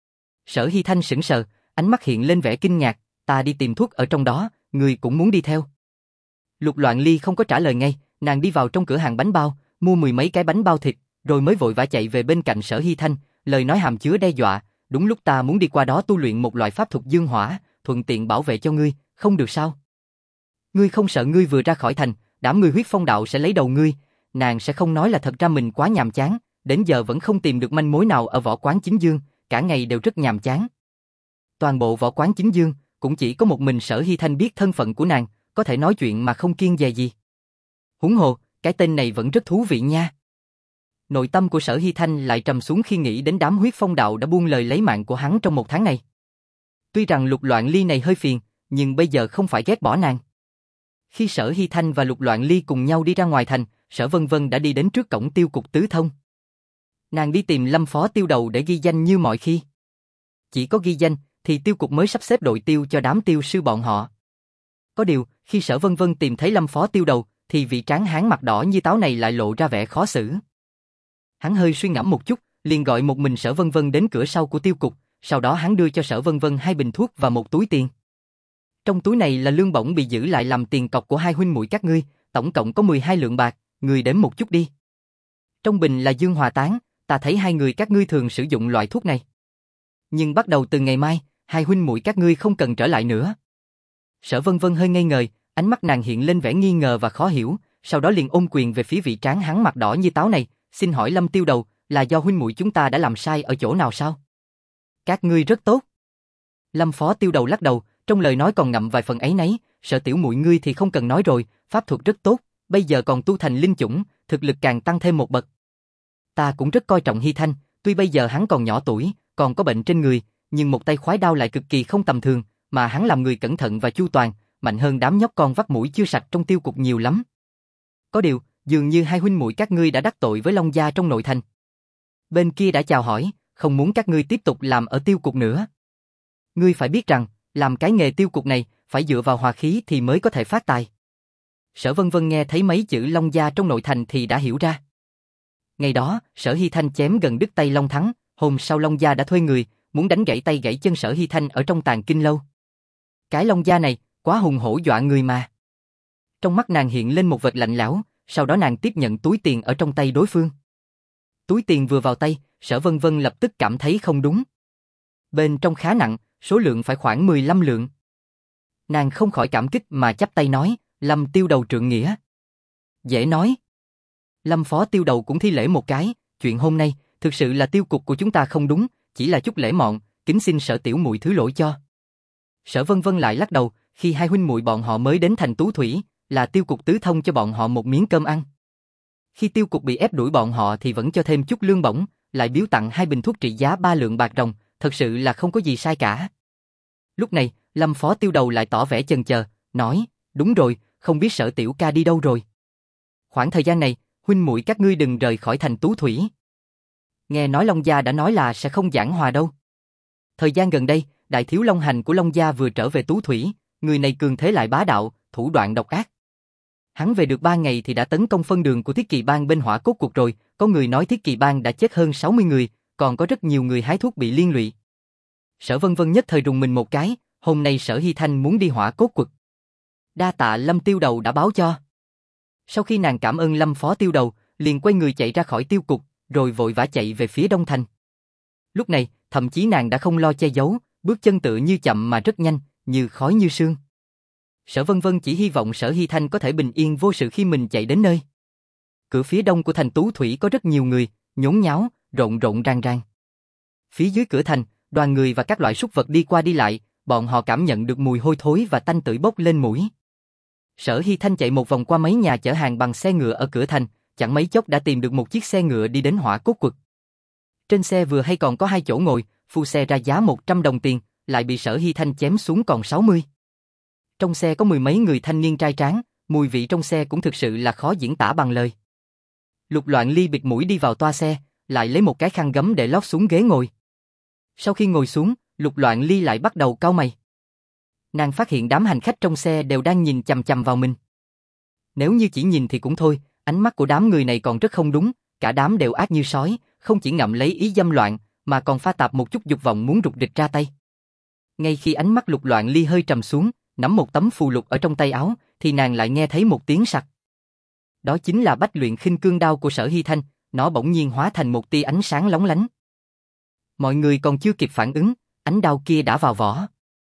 [SPEAKER 1] Sở Hy Thanh sững sờ, ánh mắt hiện lên vẻ kinh ngạc, ta đi tìm thuốc ở trong đó, ngươi cũng muốn đi theo. Lục Loạn Ly không có trả lời ngay, nàng đi vào trong cửa hàng bánh bao, mua mười mấy cái bánh bao thịt, rồi mới vội vã chạy về bên cạnh Sở Hy Thanh, lời nói hàm chứa đe dọa, đúng lúc ta muốn đi qua đó tu luyện một loại pháp thuật dương hỏa, thuận tiện bảo vệ cho ngươi, không được sao? Ngươi không sợ ngươi vừa ra khỏi thành, đám người huyết phong đạo sẽ lấy đầu ngươi? Nàng sẽ không nói là thật ra mình quá nhàm chán, đến giờ vẫn không tìm được manh mối nào ở võ quán chính dương, cả ngày đều rất nhàm chán. Toàn bộ võ quán chính dương, cũng chỉ có một mình Sở Hy Thanh biết thân phận của nàng, có thể nói chuyện mà không kiêng dè gì. Huống hồ, cái tên này vẫn rất thú vị nha. Nội tâm của Sở Hy Thanh lại trầm xuống khi nghĩ đến đám huyết phong đạo đã buông lời lấy mạng của hắn trong một tháng này. Tuy rằng Lục Loạn Ly này hơi phiền, nhưng bây giờ không phải ghét bỏ nàng. Khi Sở Hy Thanh và Lục Loạn Ly cùng nhau đi ra ngoài thành, Sở Vân Vân đã đi đến trước cổng tiêu cục Tứ Thông. Nàng đi tìm Lâm Phó Tiêu Đầu để ghi danh như mọi khi. Chỉ có ghi danh, thì tiêu cục mới sắp xếp đội tiêu cho đám tiêu sư bọn họ. Có điều, khi Sở Vân Vân tìm thấy Lâm Phó Tiêu Đầu, thì vị tráng hán mặt đỏ như táo này lại lộ ra vẻ khó xử. Hắn hơi suy ngẫm một chút, liền gọi một mình Sở Vân Vân đến cửa sau của tiêu cục, sau đó hắn đưa cho Sở Vân Vân hai bình thuốc và một túi tiền. Trong túi này là lương bổng bị giữ lại làm tiền cọc của hai huynh muội các ngươi, tổng cộng có mười hai lượng bạc, ngươi đếm một chút đi. Trong bình là Dương Hòa Tán, ta thấy hai người các ngươi thường sử dụng loại thuốc này. Nhưng bắt đầu từ ngày mai, hai huynh muội các ngươi không cần trở lại nữa. Sở Vân Vân hơi ngây ngời, ánh mắt nàng hiện lên vẻ nghi ngờ và khó hiểu, sau đó liền ôm quyền về phía vị tráng hán mặt đỏ như táo này, xin hỏi Lâm Tiêu Đầu, là do huynh muội chúng ta đã làm sai ở chỗ nào sao? Các ngươi rất tốt. Lâm Phó Tiêu Đầu lắc đầu, trong lời nói còn ngậm vài phần áy náy, Sở tiểu muội ngươi thì không cần nói rồi, pháp thuật rất tốt, bây giờ còn tu thành linh chủng, thực lực càng tăng thêm một bậc. Ta cũng rất coi trọng Hy Thanh, tuy bây giờ hắn còn nhỏ tuổi, còn có bệnh trên người, nhưng một tay khoái đao lại cực kỳ không tầm thường, mà hắn làm người cẩn thận và chu toàn, mạnh hơn đám nhóc con vắt mũi chưa sạch trong tiêu cục nhiều lắm. Có điều, dường như hai huynh muội các ngươi đã đắc tội với Long gia trong nội thành. Bên kia đã chào hỏi, không muốn các ngươi tiếp tục làm ở tiêu cục nữa. Ngươi phải biết rằng, làm cái nghề tiêu cục này, phải dựa vào hòa khí thì mới có thể phát tài. Sở Vân Vân nghe thấy mấy chữ Long gia trong nội thành thì đã hiểu ra. Ngày đó, Sở Hy Thanh chém gần đứt tay Long Thắng, hôm sau Long gia đã thuê người, muốn đánh gãy tay gãy chân Sở Hy Thanh ở trong Tàng Kinh lâu. Cái Long gia này, quá hùng hổ dọa người mà. Trong mắt nàng hiện lên một vệt lạnh lẽo, sau đó nàng tiếp nhận túi tiền ở trong tay đối phương. Túi tiền vừa vào tay, Sở Vân Vân lập tức cảm thấy không đúng. Bên trong khá nặng, số lượng phải khoảng mười lăm lượng. Nàng không khỏi cảm kích mà chắp tay nói, Lâm tiêu đầu trượng nghĩa. Dễ nói. Lâm phó tiêu đầu cũng thi lễ một cái, chuyện hôm nay, thực sự là tiêu cục của chúng ta không đúng, chỉ là chút lễ mọn, kính xin Sở tiểu muội thứ lỗi cho. Sở Vân Vân lại lắc đầu, khi hai huynh muội bọn họ mới đến thành Tú Thủy, là tiêu cục tứ thông cho bọn họ một miếng cơm ăn. Khi tiêu cục bị ép đuổi bọn họ thì vẫn cho thêm chút lương bổng, lại biếu tặng hai bình thuốc trị giá ba lượng bạc ròng, thật sự là không có gì sai cả. Lúc này, Lâm phó tiêu đầu lại tỏ vẻ chần chờ, nói, đúng rồi, không biết Sở tiểu ca đi đâu rồi. Khoảng thời gian này, huynh muội các ngươi đừng rời khỏi thành Tú Thủy. Nghe nói Long gia đã nói là sẽ không giảng hòa đâu. Thời gian gần đây, đại thiếu Long Hành của Long gia vừa trở về Tú Thủy, người này cường thế lại bá đạo, thủ đoạn độc ác. Hắn về được ba ngày thì đã tấn công phân đường của Thiết Kỳ Bang bên Hỏa Cốt Cuộc rồi, có người nói Thiết Kỳ Bang đã chết hơn sáu mươi người, còn có rất nhiều người hái thuốc bị liên lụy. Sở Vân Vân nhất thời rùng mình một cái, hôm nay Sở Hy Thanh muốn đi Hỏa Cốt Cuộc. Đa tạ Lâm tiêu đầu đã báo cho. Sau khi nàng cảm ơn Lâm phó tiêu đầu, liền quay người chạy ra khỏi tiêu cục, rồi vội vã chạy về phía Đông Thành. Lúc này, thậm chí nàng đã không lo che giấu, bước chân tựa như chậm mà rất nhanh, như khói như sương. Sở Vân Vân chỉ hy vọng Sở Hy Thanh có thể bình yên vô sự khi mình chạy đến nơi. Cửa phía đông của thành Tú Thủy có rất nhiều người, nhốn nháo, rộn rộn ràng ràng. Phía dưới cửa thành, đoàn người và các loại súc vật đi qua đi lại, bọn họ cảm nhận được mùi hôi thối và tanh tưởi bốc lên mũi. Sở Hy Thanh chạy một vòng qua mấy nhà chở hàng bằng xe ngựa ở cửa thành, chẳng mấy chốc đã tìm được một chiếc xe ngựa đi đến Hỏa Cốt Quật. Trên xe vừa hay còn có hai chỗ ngồi, phu xe ra giá một trăm đồng tiền, lại bị Sở Hy Thanh chém xuống còn sáu mươi. Trong xe có mười mấy người thanh niên trai tráng, mùi vị trong xe cũng thực sự là khó diễn tả bằng lời. Lục Loạn Ly bịt mũi đi vào toa xe, lại lấy một cái khăn gấm để lót xuống ghế ngồi. Sau khi ngồi xuống, Lục Loạn Ly lại bắt đầu cau mày. Nàng phát hiện đám hành khách trong xe đều đang nhìn chằm chằm vào mình. Nếu như chỉ nhìn thì cũng thôi, ánh mắt của đám người này còn rất không đúng, cả đám đều ác như sói, không chỉ ngậm lấy ý dâm loạn, mà còn pha tạp một chút dục vọng muốn rục rịch ra tay. Ngay khi ánh mắt Lục Loạn Ly hơi trầm xuống, nắm một tấm phù lục ở trong tay áo, thì nàng lại nghe thấy một tiếng sặc. Đó chính là bách luyện khinh cương đao của Sở Hy Thanh, nó bỗng nhiên hóa thành một tia ánh sáng lóng lánh. Mọi người còn chưa kịp phản ứng, ánh đao kia đã vào vỏ.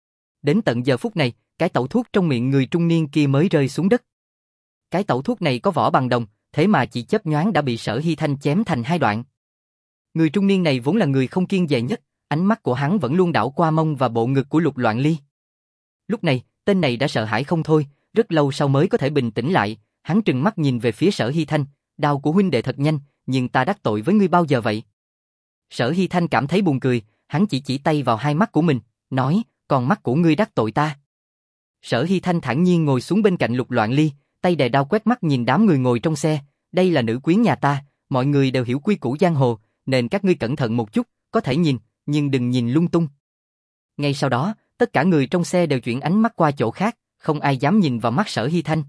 [SPEAKER 1] Đến tận giờ phút này, cái tẩu thuốc trong miệng người trung niên kia mới rơi xuống đất. Cái tẩu thuốc này có vỏ bằng đồng, thế mà chỉ chớp nhoáng đã bị Sở Hy Thanh chém thành hai đoạn. Người trung niên này vốn là người không kiêng dè nhất, ánh mắt của hắn vẫn luôn đảo qua mông và bộ ngực của Lục Loạn Ly. Lúc này, tên này đã sợ hãi không thôi, rất lâu sau mới có thể bình tĩnh lại, hắn trừng mắt nhìn về phía Sở Hy Thanh, đao của huynh đệ thật nhanh, nhưng ta đắc tội với ngươi bao giờ vậy? Sở Hy Thanh cảm thấy buồn cười, hắn chỉ chỉ tay vào hai mắt của mình, nói, còn mắt của ngươi đắc tội ta. Sở Hy Thanh thản nhiên ngồi xuống bên cạnh Lục Loạn Ly, tay đè đao quét mắt nhìn đám người ngồi trong xe, đây là nữ quyến nhà ta, mọi người đều hiểu quy củ giang hồ, nên các ngươi cẩn thận một chút, có thể nhìn, nhưng đừng nhìn lung tung. Ngay sau đó, tất cả người trong xe đều chuyển ánh mắt qua chỗ khác, không ai dám nhìn vào mắt Sở Hy Thanh.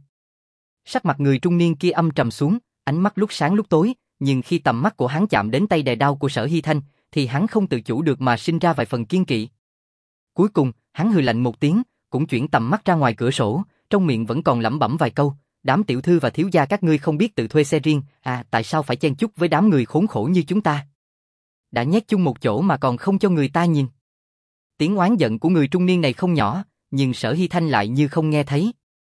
[SPEAKER 1] Sắc mặt người trung niên kia âm trầm xuống, ánh mắt lúc sáng lúc tối, nhưng khi tầm mắt của hắn chạm đến tay đè đao của Sở Hy Thanh, thì hắn không tự chủ được mà sinh ra vài phần kiêng kỵ. Cuối cùng, hắn hừ lạnh một tiếng, cũng chuyển tầm mắt ra ngoài cửa sổ, trong miệng vẫn còn lẩm bẩm vài câu, đám tiểu thư và thiếu gia các ngươi không biết tự thuê xe riêng, à tại sao phải chen chúc với đám người khốn khổ như chúng ta? Đã nhét chung một chỗ mà còn không cho người ta nhìn. Tiếng oán giận của người trung niên này không nhỏ, nhưng Sở Hy Thanh lại như không nghe thấy.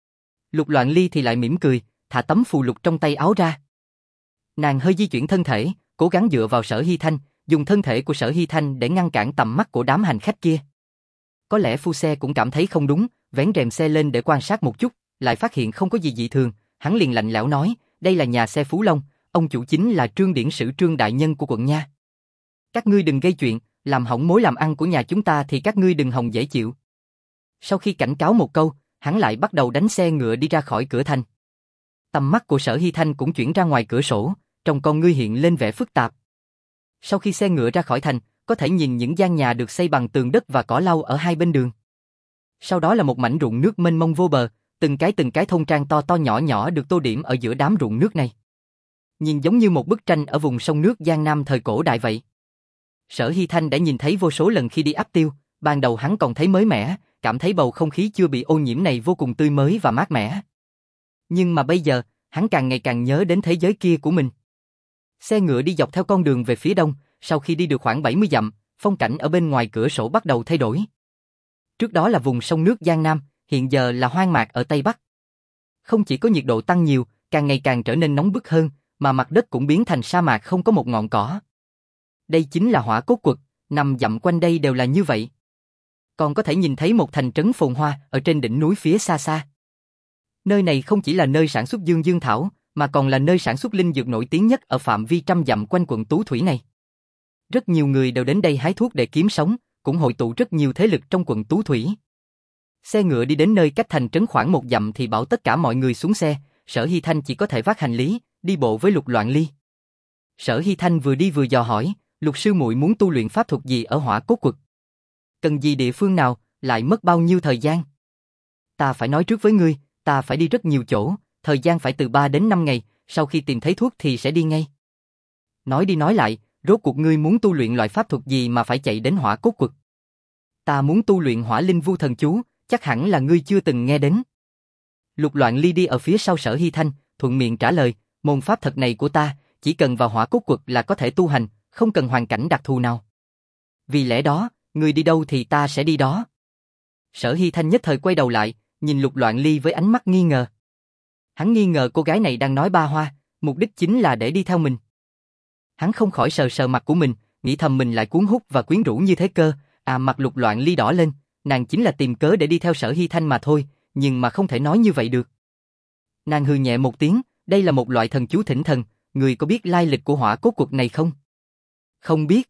[SPEAKER 1] Lục Loạn Ly thì lại mỉm cười, thả tấm phù lục trong tay áo ra. Nàng hơi di chuyển thân thể, cố gắng dựa vào Sở Hy Thanh, dùng thân thể của Sở Hy Thanh để ngăn cản tầm mắt của đám hành khách kia. Có lẽ phu xe cũng cảm thấy không đúng, vén rèm xe lên để quan sát một chút, lại phát hiện không có gì dị thường, hắn liền lạnh lẽo nói, đây là nhà xe Phú Long, ông chủ chính là Trương Điển Sử Trương đại nhân của quận nha. Các ngươi đừng gây chuyện, làm hỏng mối làm ăn của nhà chúng ta thì các ngươi đừng hòng dễ chịu. Sau khi cảnh cáo một câu, hắn lại bắt đầu đánh xe ngựa đi ra khỏi cửa thành. Tầm mắt của Sở Hy Thanh cũng chuyển ra ngoài cửa sổ, trong con ngươi hiện lên vẻ phức tạp. Sau khi xe ngựa ra khỏi thành, có thể nhìn những gian nhà được xây bằng tường đất và cỏ lau ở hai bên đường. Sau đó là một mảnh ruộng nước mênh mông vô bờ, từng cái từng cái thôn trang to to nhỏ nhỏ được tô điểm ở giữa đám ruộng nước này. Nhìn giống như một bức tranh ở vùng sông nước Giang Nam thời cổ đại vậy. Sở Hy Thanh đã nhìn thấy vô số lần khi đi áp tiêu, ban đầu hắn còn thấy mới mẻ, cảm thấy bầu không khí chưa bị ô nhiễm này vô cùng tươi mới và mát mẻ. Nhưng mà bây giờ, hắn càng ngày càng nhớ đến thế giới kia của mình. Xe ngựa đi dọc theo con đường về phía đông, sau khi đi được khoảng bảy mươi dặm, phong cảnh ở bên ngoài cửa sổ bắt đầu thay đổi. Trước đó là vùng sông nước Giang Nam, hiện giờ là hoang mạc ở Tây Bắc. Không chỉ có nhiệt độ tăng nhiều, càng ngày càng trở nên nóng bức hơn, mà mặt đất cũng biến thành sa mạc không có một ngọn cỏ. Đây chính là Hỏa Cốt Quật, nằm dặm quanh đây đều là như vậy. Còn có thể nhìn thấy một thành trấn phồn hoa ở trên đỉnh núi phía xa xa. Nơi này không chỉ là nơi sản xuất dương dương thảo, mà còn là nơi sản xuất linh dược nổi tiếng nhất ở phạm vi trăm dặm quanh quận Tú Thủy này. Rất nhiều người đều đến đây hái thuốc để kiếm sống, cũng hội tụ rất nhiều thế lực trong quận Tú Thủy. Xe ngựa đi đến nơi cách thành trấn khoảng một dặm thì bảo tất cả mọi người xuống xe, Sở Hy Thanh chỉ có thể vác hành lý, đi bộ với Lục Loạn Ly. Sở Hy Thanh vừa đi vừa dò hỏi, Lục sư muội muốn tu luyện pháp thuật gì ở Hỏa Cốt Quật? Cần gì địa phương nào, lại mất bao nhiêu thời gian? Ta phải nói trước với ngươi, ta phải đi rất nhiều chỗ, thời gian phải từ ba đến năm ngày, sau khi tìm thấy thuốc thì sẽ đi ngay. Nói đi nói lại, rốt cuộc ngươi muốn tu luyện loại pháp thuật gì mà phải chạy đến Hỏa Cốt Quật? Ta muốn tu luyện Hỏa Linh Vu Thần Chú, chắc hẳn là ngươi chưa từng nghe đến. Lục Loạn Ly đi ở phía sau Sở Hy Thanh, thuận miệng trả lời, môn pháp thuật này của ta, chỉ cần vào Hỏa Cốt Quật là có thể tu hành, không cần hoàn cảnh đặc thù nào. Vì lẽ đó, ngươi đi đâu thì ta sẽ đi đó. Sở Hy Thanh nhất thời quay đầu lại, nhìn Lục Loạn Ly với ánh mắt nghi ngờ. Hắn nghi ngờ cô gái này đang nói ba hoa, mục đích chính là để đi theo mình. Hắn không khỏi sờ sờ mặt của mình, nghĩ thầm mình lại cuốn hút và quyến rũ như thế cơ, à mặt Lục Loạn Ly đỏ lên, nàng chính là tìm cớ để đi theo Sở Hy Thanh mà thôi, nhưng mà không thể nói như vậy được. Nàng hừ nhẹ một tiếng, đây là một loại thần chú thỉnh thần, người có biết lai lịch của Hỏa Cốt Quật này không? Không biết.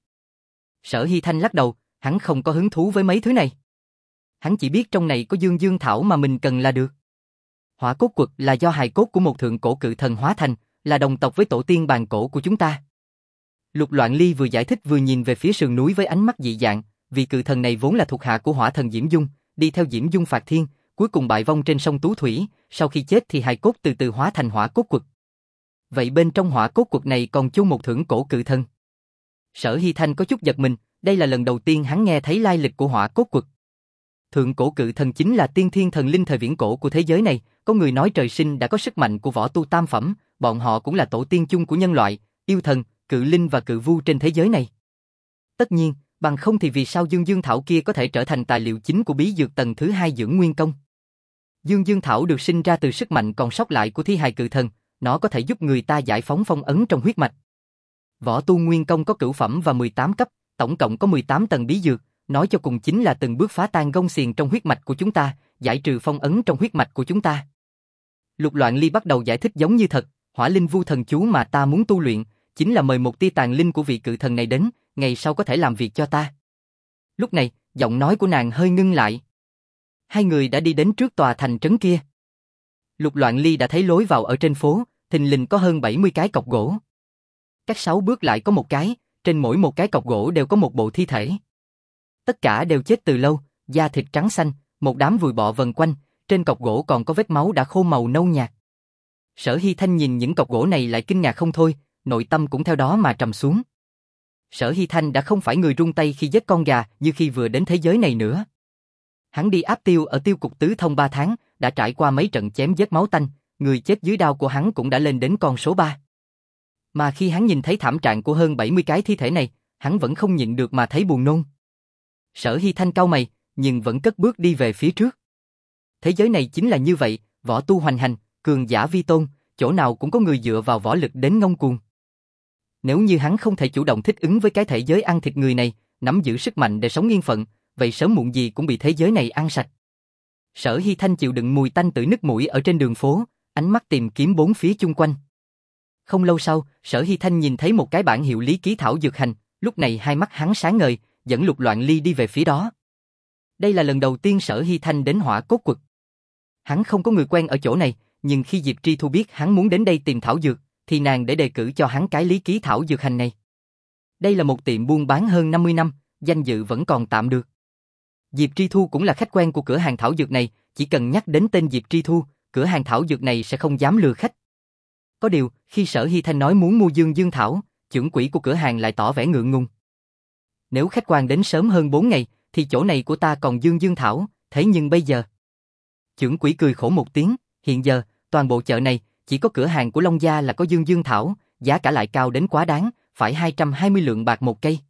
[SPEAKER 1] Sở Hy Thanh lắc đầu, hắn không có hứng thú với mấy thứ này. Hắn chỉ biết trong này có dương dương thảo mà mình cần là được. Hỏa Cốt Quật là do hài cốt của một thượng cổ cự thần hóa thành, là đồng tộc với tổ tiên bàn cổ của chúng ta. Lục Loạn Ly vừa giải thích vừa nhìn về phía sườn núi với ánh mắt dị dạng, vì cự thần này vốn là thuộc hạ của hỏa thần Diễm Dung, đi theo Diễm Dung phạt thiên, cuối cùng bại vong trên sông Tú Thủy, sau khi chết thì hài cốt từ từ hóa thành Hỏa Cốt Quật. Vậy bên trong Hỏa Cốt Quật này còn chôn một thượng cổ cự thần. Sở Hy Thanh có chút giật mình, đây là lần đầu tiên hắn nghe thấy lai lịch của Hỏa Cốt Quật. Thượng cổ cự thần chính là tiên thiên thần linh thời viễn cổ của thế giới này, có người nói trời sinh đã có sức mạnh của võ tu tam phẩm, bọn họ cũng là tổ tiên chung của nhân loại, yêu thần, cự linh và cự vu trên thế giới này. Tất nhiên, bằng không thì vì sao Dương Dương Thảo kia có thể trở thành tài liệu chính của bí dược tầng thứ hai dưỡng nguyên công. Dương Dương Thảo được sinh ra từ sức mạnh còn sót lại của thi hài cự thần, nó có thể giúp người ta giải phóng phong ấn trong huyết mạch. Võ tu nguyên công có cửu phẩm và mười tám cấp, tổng cộng có mười tám tầng bí dược, nói cho cùng chính là từng bước phá tan gông xiềng trong huyết mạch của chúng ta, giải trừ phong ấn trong huyết mạch của chúng ta. Lục Loạn Ly bắt đầu giải thích giống như thật, Hỏa Linh Vu Thần Chú mà ta muốn tu luyện, chính là mời một tia tàn linh của vị cự thần này đến, ngày sau có thể làm việc cho ta. Lúc này, giọng nói của nàng hơi ngưng lại. Hai người đã đi đến trước tòa thành trấn kia. Lục Loạn Ly đã thấy lối vào ở trên phố, thình lình có hơn bảy mươi cái cọc gỗ. Cách sáu bước lại có một cái, trên mỗi một cái cọc gỗ đều có một bộ thi thể. Tất cả đều chết từ lâu, da thịt trắng xanh, một đám vùi bọ vần quanh, trên cọc gỗ còn có vết máu đã khô màu nâu nhạt. Sở Hy Thanh nhìn những cọc gỗ này lại kinh ngạc không thôi, nội tâm cũng theo đó mà trầm xuống. Sở Hy Thanh đã không phải người run tay khi giết con gà như khi vừa đến thế giới này nữa. Hắn đi áp tiêu ở tiêu cục tứ thông ba tháng, đã trải qua mấy trận chém giết máu tanh, người chết dưới đao của hắn cũng đã lên đến con số ba. Mà khi hắn nhìn thấy thảm trạng của hơn bảy mươi cái thi thể này, hắn vẫn không nhịn được mà thấy buồn nôn. Sở Hy Thanh cau mày, nhưng vẫn cất bước đi về phía trước. Thế giới này chính là như vậy, võ tu hoành hành, cường giả vi tôn, chỗ nào cũng có người dựa vào võ lực đến ngông cuồng. Nếu như hắn không thể chủ động thích ứng với cái thể giới ăn thịt người này, nắm giữ sức mạnh để sống yên phận, vậy sớm muộn gì cũng bị thế giới này ăn sạch. Sở Hy Thanh chịu đựng mùi tanh từ nứt mũi ở trên đường phố, ánh mắt tìm kiếm bốn phía chung quanh. Không lâu sau, Sở Hy Thanh nhìn thấy một cái bảng hiệu lý ký thảo dược hành, lúc này hai mắt hắn sáng ngời, dẫn Lục Loạn Ly đi về phía đó. Đây là lần đầu tiên Sở Hy Thanh đến Hỏa Cốt Quật. Hắn không có người quen ở chỗ này, nhưng khi Diệp Tri Thu biết hắn muốn đến đây tìm thảo dược, thì nàng để đề cử cho hắn cái lý ký thảo dược hành này. Đây là một tiệm buôn bán hơn năm mươi năm, danh dự vẫn còn tạm được. Diệp Tri Thu cũng là khách quen của cửa hàng thảo dược này, chỉ cần nhắc đến tên Diệp Tri Thu, cửa hàng thảo dược này sẽ không dám lừa khách. Có điều, khi Sở Hy Thanh nói muốn mua Dương Dương thảo, trưởng quỹ của cửa hàng lại tỏ vẻ ngượng ngùng. Nếu khách quan đến sớm hơn bốn ngày, thì chỗ này của ta còn Dương Dương thảo, thế nhưng bây giờ... Trưởng quỹ cười khổ một tiếng, hiện giờ, toàn bộ chợ này, chỉ có cửa hàng của Long Gia là có Dương Dương thảo, giá cả lại cao đến quá đáng, phải hai trăm hai mươi lượng bạc một cây.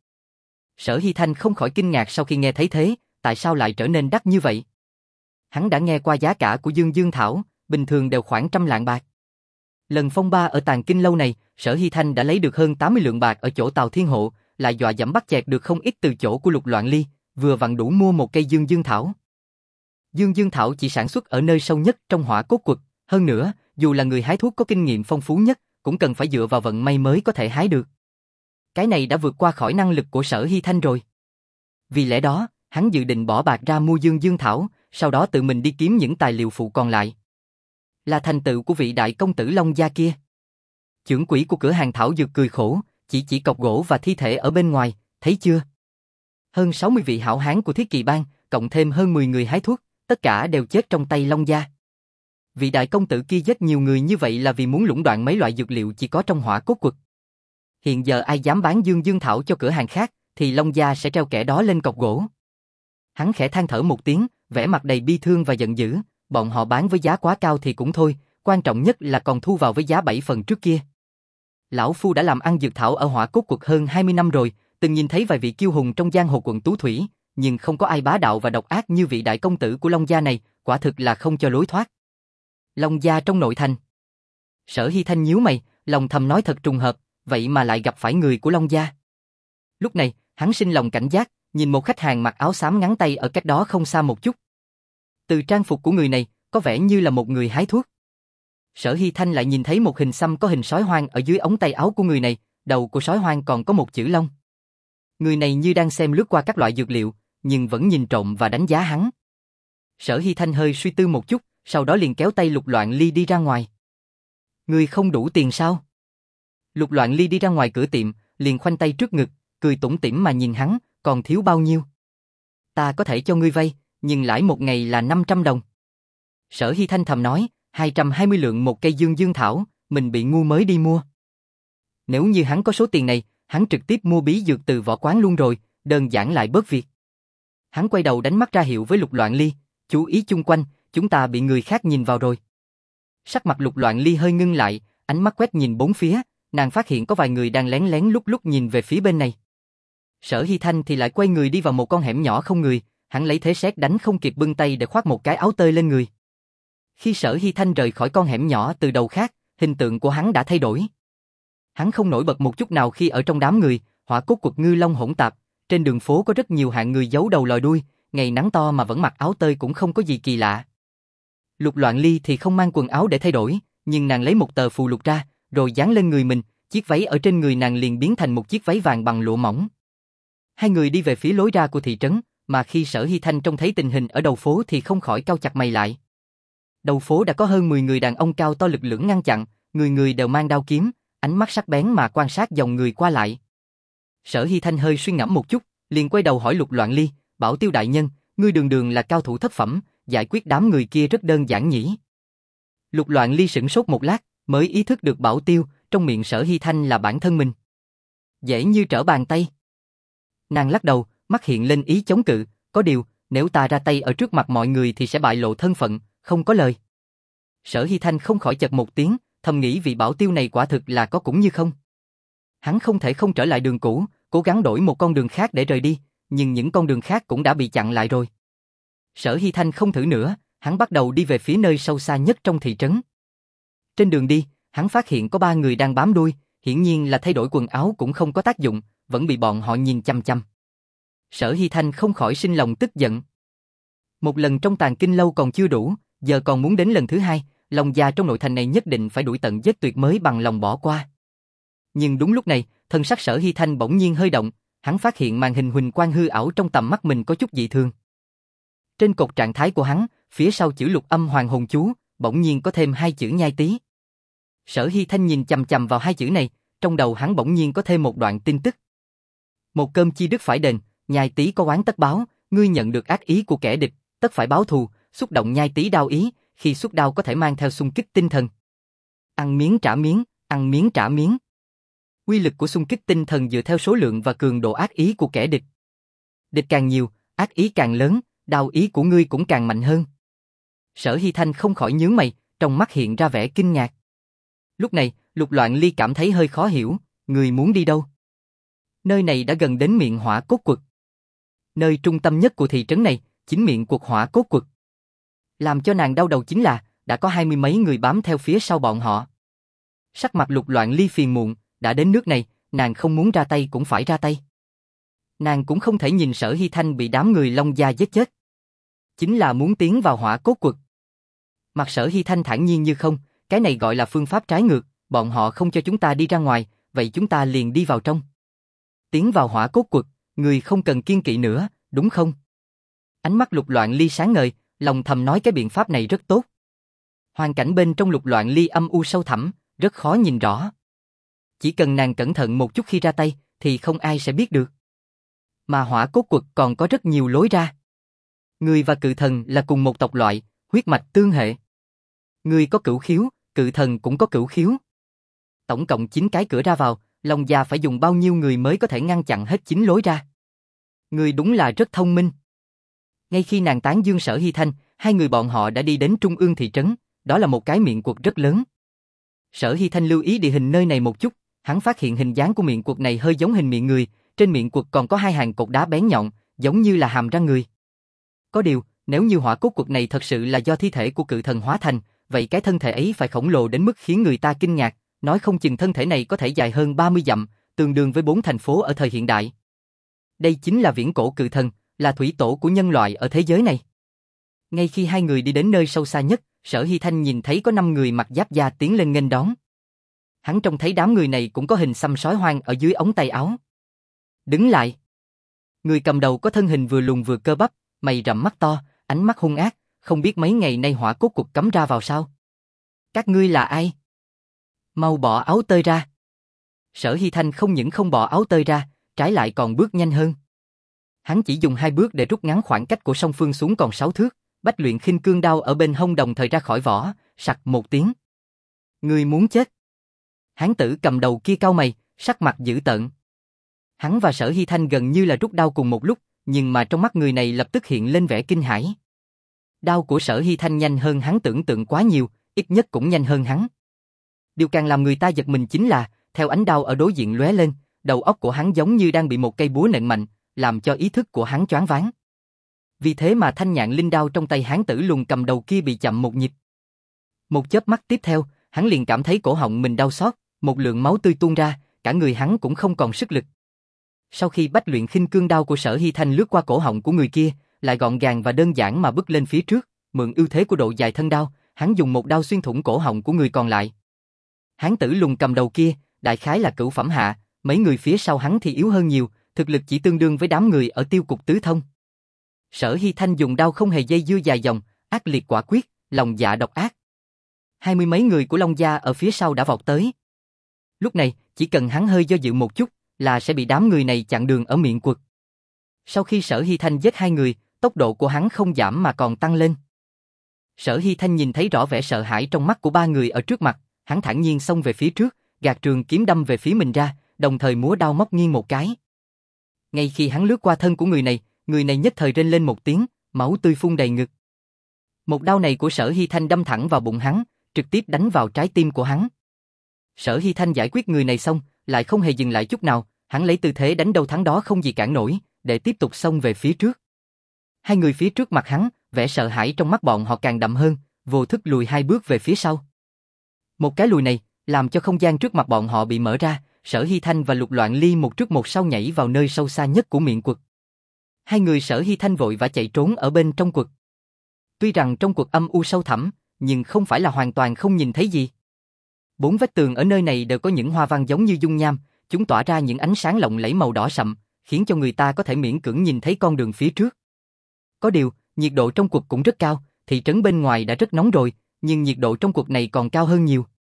[SPEAKER 1] Sở Hy Thanh không khỏi kinh ngạc sau khi nghe thấy thế, tại sao lại trở nên đắt như vậy? Hắn đã nghe qua giá cả của Dương Dương thảo, bình thường đều khoảng trăm lạng bạc. Lần phong ba ở Tàng Kinh lâu này, Sở Hy Thanh đã lấy được hơn tám mươi lượng bạc ở chỗ Tào Thiên Hộ, lại dọa dẫm bắt chẹt được không ít từ chỗ của Lục Loạn Ly, vừa vặn đủ mua một cây Dương Dương thảo. Dương Dương thảo chỉ sản xuất ở nơi sâu nhất trong Hỏa Cốt Quật, hơn nữa, dù là người hái thuốc có kinh nghiệm phong phú nhất, cũng cần phải dựa vào vận may mới có thể hái được. Cái này đã vượt qua khỏi năng lực của Sở Hy Thanh rồi. Vì lẽ đó, hắn dự định bỏ bạc ra mua Dương Dương thảo, sau đó tự mình đi kiếm những tài liệu phụ còn lại. Là thành tựu của vị đại công tử Long Gia kia. Trưởng quỹ của cửa hàng thảo dược cười khổ, chỉ chỉ cọc gỗ và thi thể ở bên ngoài, thấy chưa? Hơn sáu mươi vị hảo hán của Thiết Kỵ Bang, cộng thêm hơn mười người hái thuốc, tất cả đều chết trong tay Long Gia. Vị đại công tử kia giết nhiều người như vậy là vì muốn lũng đoạn mấy loại dược liệu chỉ có trong Hỏa Cốt Quật. Hiện giờ ai dám bán Dương Dương thảo cho cửa hàng khác, thì Long Gia sẽ treo kẻ đó lên cọc gỗ. Hắn khẽ than thở một tiếng, vẻ mặt đầy bi thương và giận dữ, bọn họ bán với giá quá cao thì cũng thôi, quan trọng nhất là còn thu vào với giá bảy phần trước kia. Lão Phu đã làm ăn dược thảo ở Hỏa Cốt Quật hơn hai mươi năm rồi, từng nhìn thấy vài vị kiêu hùng trong giang hồ quận Tú Thủy, nhưng không có ai bá đạo và độc ác như vị đại công tử của Long Gia này, quả thực là không cho lối thoát. Long Gia trong nội thành. Sở Hy Thanh nhíu mày, lòng thầm nói thật trùng hợp, vậy mà lại gặp phải người của Long Gia. Lúc này, hắn sinh lòng cảnh giác, nhìn một khách hàng mặc áo xám ngắn tay ở cách đó không xa một chút. Từ trang phục của người này, có vẻ như là một người hái thuốc. Sở Hy Thanh lại nhìn thấy một hình xăm có hình sói hoang ở dưới ống tay áo của người này, đầu của sói hoang còn có một chữ Long. Người này như đang xem lướt qua các loại dược liệu, nhưng vẫn nhìn trộm và đánh giá hắn. Sở Hy Thanh hơi suy tư một chút, sau đó liền kéo tay Lục Loạn Ly đi ra ngoài. Ngươi không đủ tiền sao? Lục Loạn Ly đi ra ngoài cửa tiệm, liền khoanh tay trước ngực, cười tủm tỉm mà nhìn hắn, còn thiếu bao nhiêu? Ta có thể cho ngươi vay, nhưng lãi một ngày là năm trăm đồng. Sở Hy Thanh thầm nói, hai trăm hai mươi lượng một cây Dương Dương thảo, mình bị ngu mới đi mua. Nếu như hắn có số tiền này, hắn trực tiếp mua bí dược từ võ quán luôn rồi, đơn giản lại bớt việc. Hắn quay đầu đánh mắt ra hiệu với Lục Loạn Ly, chú ý chung quanh, chúng ta bị người khác nhìn vào rồi. Sắc mặt Lục Loạn Ly hơi ngưng lại, ánh mắt quét nhìn bốn phía, nàng phát hiện có vài người đang lén lén lúc lúc nhìn về phía bên này. Sở Hy Thanh thì lại quay người đi vào một con hẻm nhỏ không người, hắn lấy thế sét đánh không kịp bưng tay để khoác một cái áo tơi lên người. Khi Sở Hy Thanh rời khỏi con hẻm nhỏ từ đầu khác, hình tượng của hắn đã thay đổi. Hắn không nổi bật một chút nào khi ở trong đám người, Hỏa Cốt Quật ngư long hỗn tạp, trên đường phố có rất nhiều hạng người giấu đầu lòi đuôi, ngày nắng to mà vẫn mặc áo tơi cũng không có gì kỳ lạ. Lục Loạn Ly thì không mang quần áo để thay đổi, nhưng nàng lấy một tờ phù lục ra, rồi dán lên người mình, chiếc váy ở trên người nàng liền biến thành một chiếc váy vàng bằng lụa mỏng. Hai người đi về phía lối ra của thị trấn, mà khi Sở Hy Thanh trông thấy tình hình ở đầu phố thì không khỏi cau chặt mày lại. Đầu phố đã có hơn mười người đàn ông cao to lực lưỡng ngăn chặn, người người đều mang đao kiếm, ánh mắt sắc bén mà quan sát dòng người qua lại. Sở Hy Thanh hơi suy ngẫm một chút, liền quay đầu hỏi Lục Loạn Ly, Bảo Tiêu đại nhân, ngươi đường đường là cao thủ thất phẩm, giải quyết đám người kia rất đơn giản nhỉ? Lục Loạn Ly sửng sốt một lát, mới ý thức được Bảo Tiêu, trong miệng Sở Hy Thanh là bản thân mình. Dễ như trở bàn tay. Nàng lắc đầu, mắt hiện lên ý chống cự, có điều, nếu ta ra tay ở trước mặt mọi người thì sẽ bại lộ thân phận, không có lời. Sở Hy Thanh không khỏi chật một tiếng, thầm nghĩ vị Bảo Tiêu này quả thực là có cũng như không. Hắn không thể không trở lại đường cũ, cố gắng đổi một con đường khác để rời đi, nhưng những con đường khác cũng đã bị chặn lại rồi. Sở Hy Thanh không thử nữa, hắn bắt đầu đi về phía nơi sâu xa nhất trong thị trấn. Trên đường đi, hắn phát hiện có ba người đang bám đuôi, hiển nhiên là thay đổi quần áo cũng không có tác dụng, vẫn bị bọn họ nhìn chăm chăm. Sở Hy Thanh không khỏi sinh lòng tức giận. Một lần trong Tàng Kinh lâu còn chưa đủ, giờ còn muốn đến lần thứ hai, Long gia trong nội thành này nhất định phải đuổi tận giết tuyệt mới bằng lòng bỏ qua. Nhưng đúng lúc này, thân sắc Sở Hy Thanh bỗng nhiên hơi động, hắn phát hiện màn hình huỳnh quang hư ảo trong tầm mắt mình có chút dị thường. Trên cột trạng thái của hắn, phía sau chữ Lục Âm Hoàng Hồn Chú, bỗng nhiên có thêm hai chữ Nhai Tý. Sở Hy Thanh nhìn chằm chằm vào hai chữ này, trong đầu hắn bỗng nhiên có thêm một đoạn tin tức. Một cơm chi đức phải đền, Nhai Tý có oán tất báo, ngươi nhận được ác ý của kẻ địch, tất phải báo thù, xúc động Nhai Tý đao ý, khi xuất đao có thể mang theo xung kích tinh thần. Ăn miếng trả miếng, ăn miếng trả miếng. Quy lực của xung kích tinh thần dựa theo số lượng và cường độ ác ý của kẻ địch. Địch càng nhiều, ác ý càng lớn, đao ý của ngươi cũng càng mạnh hơn. Sở Hy Thanh không khỏi nhướng mày, trong mắt hiện ra vẻ kinh ngạc. Lúc này, Lục Loạn Ly cảm thấy hơi khó hiểu, người muốn đi đâu? Nơi này đã gần đến miệng Hỏa Cốt Quật. Nơi trung tâm nhất của thị trấn này, chính miệng cuộc Hỏa Cốt Quật. Làm cho nàng đau đầu chính là, đã có hai mươi mấy người bám theo phía sau bọn họ. Sắc mặt Lục Loạn Ly phiền muộn, đã đến nước này, nàng không muốn ra tay cũng phải ra tay. Nàng cũng không thể nhìn Sở Hy Thanh bị đám người Long gia giết chết. Chính là muốn tiến vào Hỏa Cốt Quật. Mặt Sở Hy Thanh thản nhiên như không, cái này gọi là phương pháp trái ngược, bọn họ không cho chúng ta đi ra ngoài, vậy chúng ta liền đi vào trong. Tiến vào Hỏa Cốt Quật, người không cần kiêng kỵ nữa, đúng không? Ánh mắt Lục Loạn Ly sáng ngời, lòng thầm nói cái biện pháp này rất tốt. Hoàn cảnh bên trong Lục Loạn Ly âm u sâu thẳm, rất khó nhìn rõ. Chỉ cần nàng cẩn thận một chút khi ra tay, thì không ai sẽ biết được. Mà Hỏa Cốt Quật còn có rất nhiều lối ra. Người và cự thần là cùng một tộc loại, huyết mạch tương hệ. Người có cửu khiếu, cự thần cũng có cửu khiếu. Tổng cộng chín cái cửa ra vào, Long gia phải dùng bao nhiêu người mới có thể ngăn chặn hết chín lối ra. Người đúng là rất thông minh. Ngay khi nàng tán dương Sở Hy Thanh, hai người bọn họ đã đi đến trung ương thị trấn, đó là một cái miệng cuộc rất lớn. Sở Hy Thanh lưu ý địa hình nơi này một chút, hắn phát hiện hình dáng của miệng cuộc này hơi giống hình miệng người, trên miệng cuộc còn có hai hàng cột đá bén nhọn, giống như là hàm răng người. Có điều, nếu như Hỏa Cốt Quật này thật sự là do thi thể của cự thần hóa thành, vậy cái thân thể ấy phải khổng lồ đến mức khiến người ta kinh ngạc, nói không chừng thân thể này có thể dài hơn ba mươi dặm, tương đương với bốn thành phố ở thời hiện đại. Đây chính là viễn cổ cự thần, là thủy tổ của nhân loại ở thế giới này. Ngay khi hai người đi đến nơi sâu xa nhất, Sở Hy Thanh nhìn thấy có năm người mặc giáp da tiến lên nghênh đón. Hắn trông thấy đám người này cũng có hình xăm sói hoang ở dưới ống tay áo. Đứng lại. Người cầm đầu có thân hình vừa lùn vừa cơ bắp, mày rậm mắt to, ánh mắt hung ác, không biết mấy ngày nay Hỏa Cốt Quật cấm ra vào sao. Các ngươi là ai? Mau bỏ áo tơi ra. Sở Hy Thanh không những không bỏ áo tơi ra, trái lại còn bước nhanh hơn. Hắn chỉ dùng hai bước để rút ngắn khoảng cách của song phương xuống còn sáu thước, Bách Luyện Khinh Cương đao ở bên hông đồng thời ra khỏi vỏ, sặc một tiếng. Ngươi muốn chết. Hán tử cầm đầu kia cau mày, sắc mặt dữ tợn. Hắn và Sở Hy Thanh gần như là rút đao cùng một lúc, nhưng mà trong mắt người này lập tức hiện lên vẻ kinh hãi. Đao của Sở Hy Thanh nhanh hơn hắn tưởng tượng quá nhiều, ít nhất cũng nhanh hơn hắn. Điều càng làm người ta giật mình chính là, theo ánh đao ở đối diện lóe lên, đầu óc của hắn giống như đang bị một cây búa nện mạnh, làm cho ý thức của hắn choáng váng. Vì thế mà thanh nhạn linh đao trong tay hán tử lùn cầm đầu kia bị chậm một nhịp. Một chớp mắt tiếp theo, hắn liền cảm thấy cổ họng mình đau xót, một lượng máu tươi tuôn ra, cả người hắn cũng không còn sức lực. Sau khi Bách Luyện Khinh Cương đao của Sở Hy Thanh lướt qua cổ họng của người kia, lại gọn gàng và đơn giản mà bước lên phía trước, mượn ưu thế của độ dài thân đao, hắn dùng một đao xuyên thủng cổ họng của người còn lại. Hán tử lùn cầm đầu kia, đại khái là cửu phẩm hạ, mấy người phía sau hắn thì yếu hơn nhiều, thực lực chỉ tương đương với đám người ở tiêu cục tứ thông. Sở Hy Thanh dùng đao không hề dây dưa dài dòng, ác liệt quả quyết, lòng dạ độc ác. Hai mươi mấy người của Long gia ở phía sau đã vọt tới. Lúc này, chỉ cần hắn hơi do dự một chút, là sẽ bị đám người này chặn đường ở miệng quật. Sau khi Sở Hy Thanh giết hai người, tốc độ của hắn không giảm mà còn tăng lên. Sở Hy Thanh nhìn thấy rõ vẻ sợ hãi trong mắt của ba người ở trước mặt, hắn thản nhiên xông về phía trước, gạt trường kiếm đâm về phía mình ra, đồng thời múa đao móc nghiêng một cái. Ngay khi hắn lướt qua thân của người này, người này nhất thời rên lên một tiếng, máu tươi phun đầy ngực. Một đao này của Sở Hy Thanh đâm thẳng vào bụng hắn, trực tiếp đánh vào trái tim của hắn. Sở Hy Thanh giải quyết người này xong, lại không hề dừng lại chút nào, hắn lấy tư thế đánh đâu thắng đó không gì cản nổi, để tiếp tục xông về phía trước. Hai người phía trước mặt hắn, vẻ sợ hãi trong mắt bọn họ càng đậm hơn, vô thức lùi hai bước về phía sau. Một cái lùi này, làm cho không gian trước mặt bọn họ bị mở ra, Sở Hy Thanh và Lục Loạn Ly một trước một sau nhảy vào nơi sâu xa nhất của miệng quật. Hai người Sở Hy Thanh vội vã chạy trốn ở bên trong quật. Tuy rằng trong quật âm u sâu thẳm, nhưng không phải là hoàn toàn không nhìn thấy gì. Bốn vách tường ở nơi này đều có những hoa văn giống như dung nham, chúng tỏa ra những ánh sáng lộng lẫy màu đỏ sậm, khiến cho người ta có thể miễn cưỡng nhìn thấy con đường phía trước. Có điều, nhiệt độ trong cuộc cũng rất cao, thị trấn bên ngoài đã rất nóng rồi, nhưng nhiệt độ trong cuộc này còn cao hơn nhiều.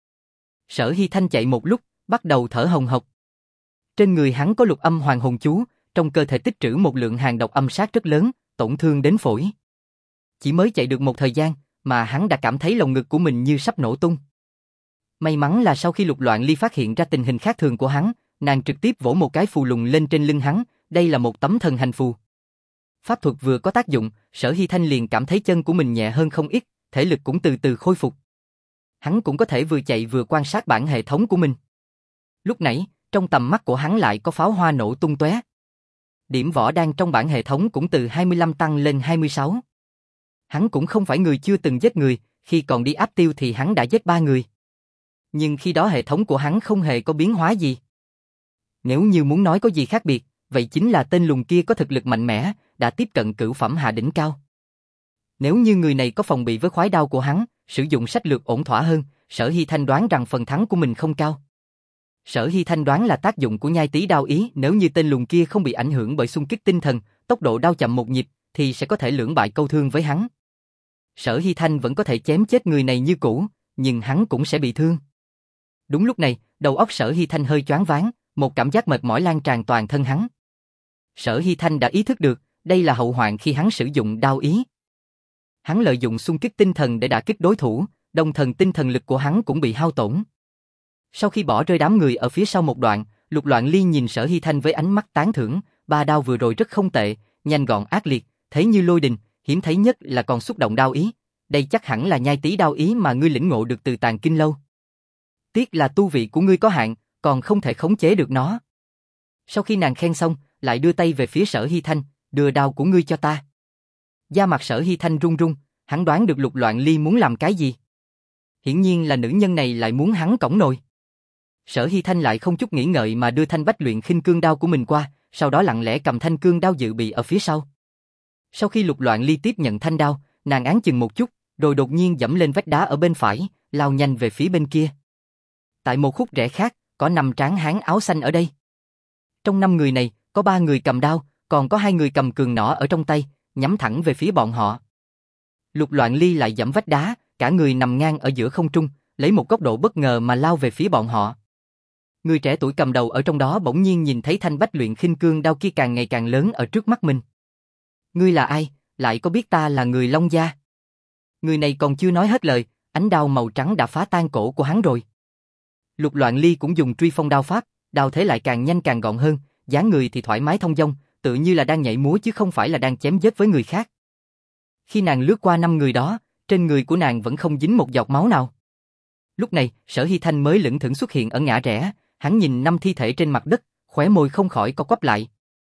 [SPEAKER 1] Sở Hy Thanh chạy một lúc, bắt đầu thở hồng hộc. Trên người hắn có lục âm hoàng hồn chú, trong cơ thể tích trữ một lượng hàng độc âm sát rất lớn, tổn thương đến phổi. Chỉ mới chạy được một thời gian, mà hắn đã cảm thấy lồng ngực của mình như sắp nổ tung. May mắn là sau khi Lục Loạn Ly phát hiện ra tình hình khác thường của hắn, nàng trực tiếp vỗ một cái phù lùng lên trên lưng hắn, đây là một tấm thần hành phù. Pháp thuật vừa có tác dụng, Sở Hy Thanh liền cảm thấy chân của mình nhẹ hơn không ít, thể lực cũng từ từ khôi phục. Hắn cũng có thể vừa chạy vừa quan sát bản hệ thống của mình. Lúc nãy, trong tầm mắt của hắn lại có pháo hoa nổ tung tóe. Điểm võ đan trong bản hệ thống cũng từ hai mươi lăm tăng lên hai mươi sáu. Hắn cũng không phải người chưa từng giết người, khi còn đi áp tiêu thì hắn đã giết ba người. Nhưng khi đó hệ thống của hắn không hề có biến hóa gì. Nếu như muốn nói có gì khác biệt, vậy chính là tên lùn kia có thực lực mạnh mẽ, đã tiếp cận cửu phẩm hạ đỉnh cao. Nếu như người này có phòng bị với khoái đao của hắn, sử dụng sách lược ổn thỏa hơn, Sở Hy Thanh đoán rằng phần thắng của mình không cao. Sở Hy Thanh đoán là tác dụng của nhai tí đao ý, nếu như tên lùn kia không bị ảnh hưởng bởi xung kích tinh thần, tốc độ đao chậm một nhịp, thì sẽ có thể lưỡng bại câu thương với hắn. Sở Hy Thanh vẫn có thể chém chết người này như cũ, nhưng hắn cũng sẽ bị thương. Đúng lúc này, đầu óc Sở Hy Thanh hơi choáng váng, một cảm giác mệt mỏi lan tràn toàn thân hắn. Sở Hy Thanh đã ý thức được, đây là hậu hoạn khi hắn sử dụng đao ý. Hắn lợi dụng xung kích tinh thần để đả kích đối thủ, đồng thần tinh thần lực của hắn cũng bị hao tổn. Sau khi bỏ rơi đám người ở phía sau một đoạn, Lục Loạn Ly nhìn Sở Hy Thanh với ánh mắt tán thưởng, ba đao vừa rồi rất không tệ, nhanh gọn ác liệt, thế như lôi đình, hiếm thấy nhất là còn xúc động đao ý, đây chắc hẳn là nhai tí đao ý mà ngươi lĩnh ngộ được từ Tàn Kinh Lâu. Tiếc là tu vị của ngươi có hạn, còn không thể khống chế được nó. Sau khi nàng khen xong, lại đưa tay về phía Sở Hy Thanh, đưa đao của ngươi cho ta. Da mặt Sở Hy Thanh run run, hắn đoán được Lục Loạn Ly muốn làm cái gì. Hiển nhiên là nữ nhân này lại muốn hắn cõng nồi. Sở Hy Thanh lại không chút nghĩ ngợi mà đưa thanh bách luyện khinh cương đao của mình qua, sau đó lặng lẽ cầm thanh cương đao dự bị ở phía sau. Sau khi Lục Loạn Ly tiếp nhận thanh đao, nàng áng chừng một chút, rồi đột nhiên giẫm lên vách đá ở bên phải, lao nhanh về phía bên kia. Tại một khúc rẽ khác, có năm tráng hán áo xanh ở đây. Trong năm người này, có ba người cầm đao, còn có hai người cầm cường nỏ ở trong tay, nhắm thẳng về phía bọn họ. Lục Loạn Ly lại giẫm vách đá, cả người nằm ngang ở giữa không trung, lấy một góc độ bất ngờ mà lao về phía bọn họ. Người trẻ tuổi cầm đầu ở trong đó bỗng nhiên nhìn thấy thanh bách luyện khinh cương đao kia càng ngày càng lớn ở trước mắt mình. Ngươi là ai, lại có biết ta là người Long Gia? Người này còn chưa nói hết lời, ánh đao màu trắng đã phá tan cổ của hắn rồi. Lục Loạn Ly cũng dùng truy phong đao pháp, đao thế lại càng nhanh càng gọn hơn, dáng người thì thoải mái thông dong, tự như là đang nhảy múa chứ không phải là đang chém giết với người khác. Khi nàng lướt qua năm người đó, trên người của nàng vẫn không dính một giọt máu nào. Lúc này, Sở Hy Thanh mới lững thững xuất hiện ở ngã rẽ, hắn nhìn năm thi thể trên mặt đất, khóe môi không khỏi co quắp lại.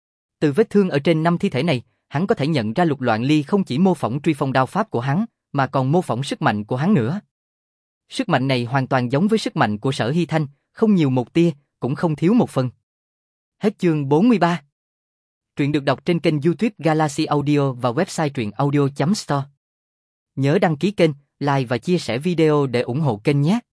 [SPEAKER 1] Từ vết thương ở trên năm thi thể này, hắn có thể nhận ra Lục Loạn Ly không chỉ mô phỏng truy phong đao pháp của hắn, mà còn mô phỏng sức mạnh của hắn nữa. Sức mạnh này hoàn toàn giống với sức mạnh của Sở Hy Thanh, không nhiều một tia, cũng không thiếu một phần. Hết chương bốn mươi ba. Truyện được đọc trên kênh YouTube Galaxy Audio và website truyện audio chấm store. Nhớ đăng ký kênh, like và chia sẻ video để ủng hộ kênh nhé.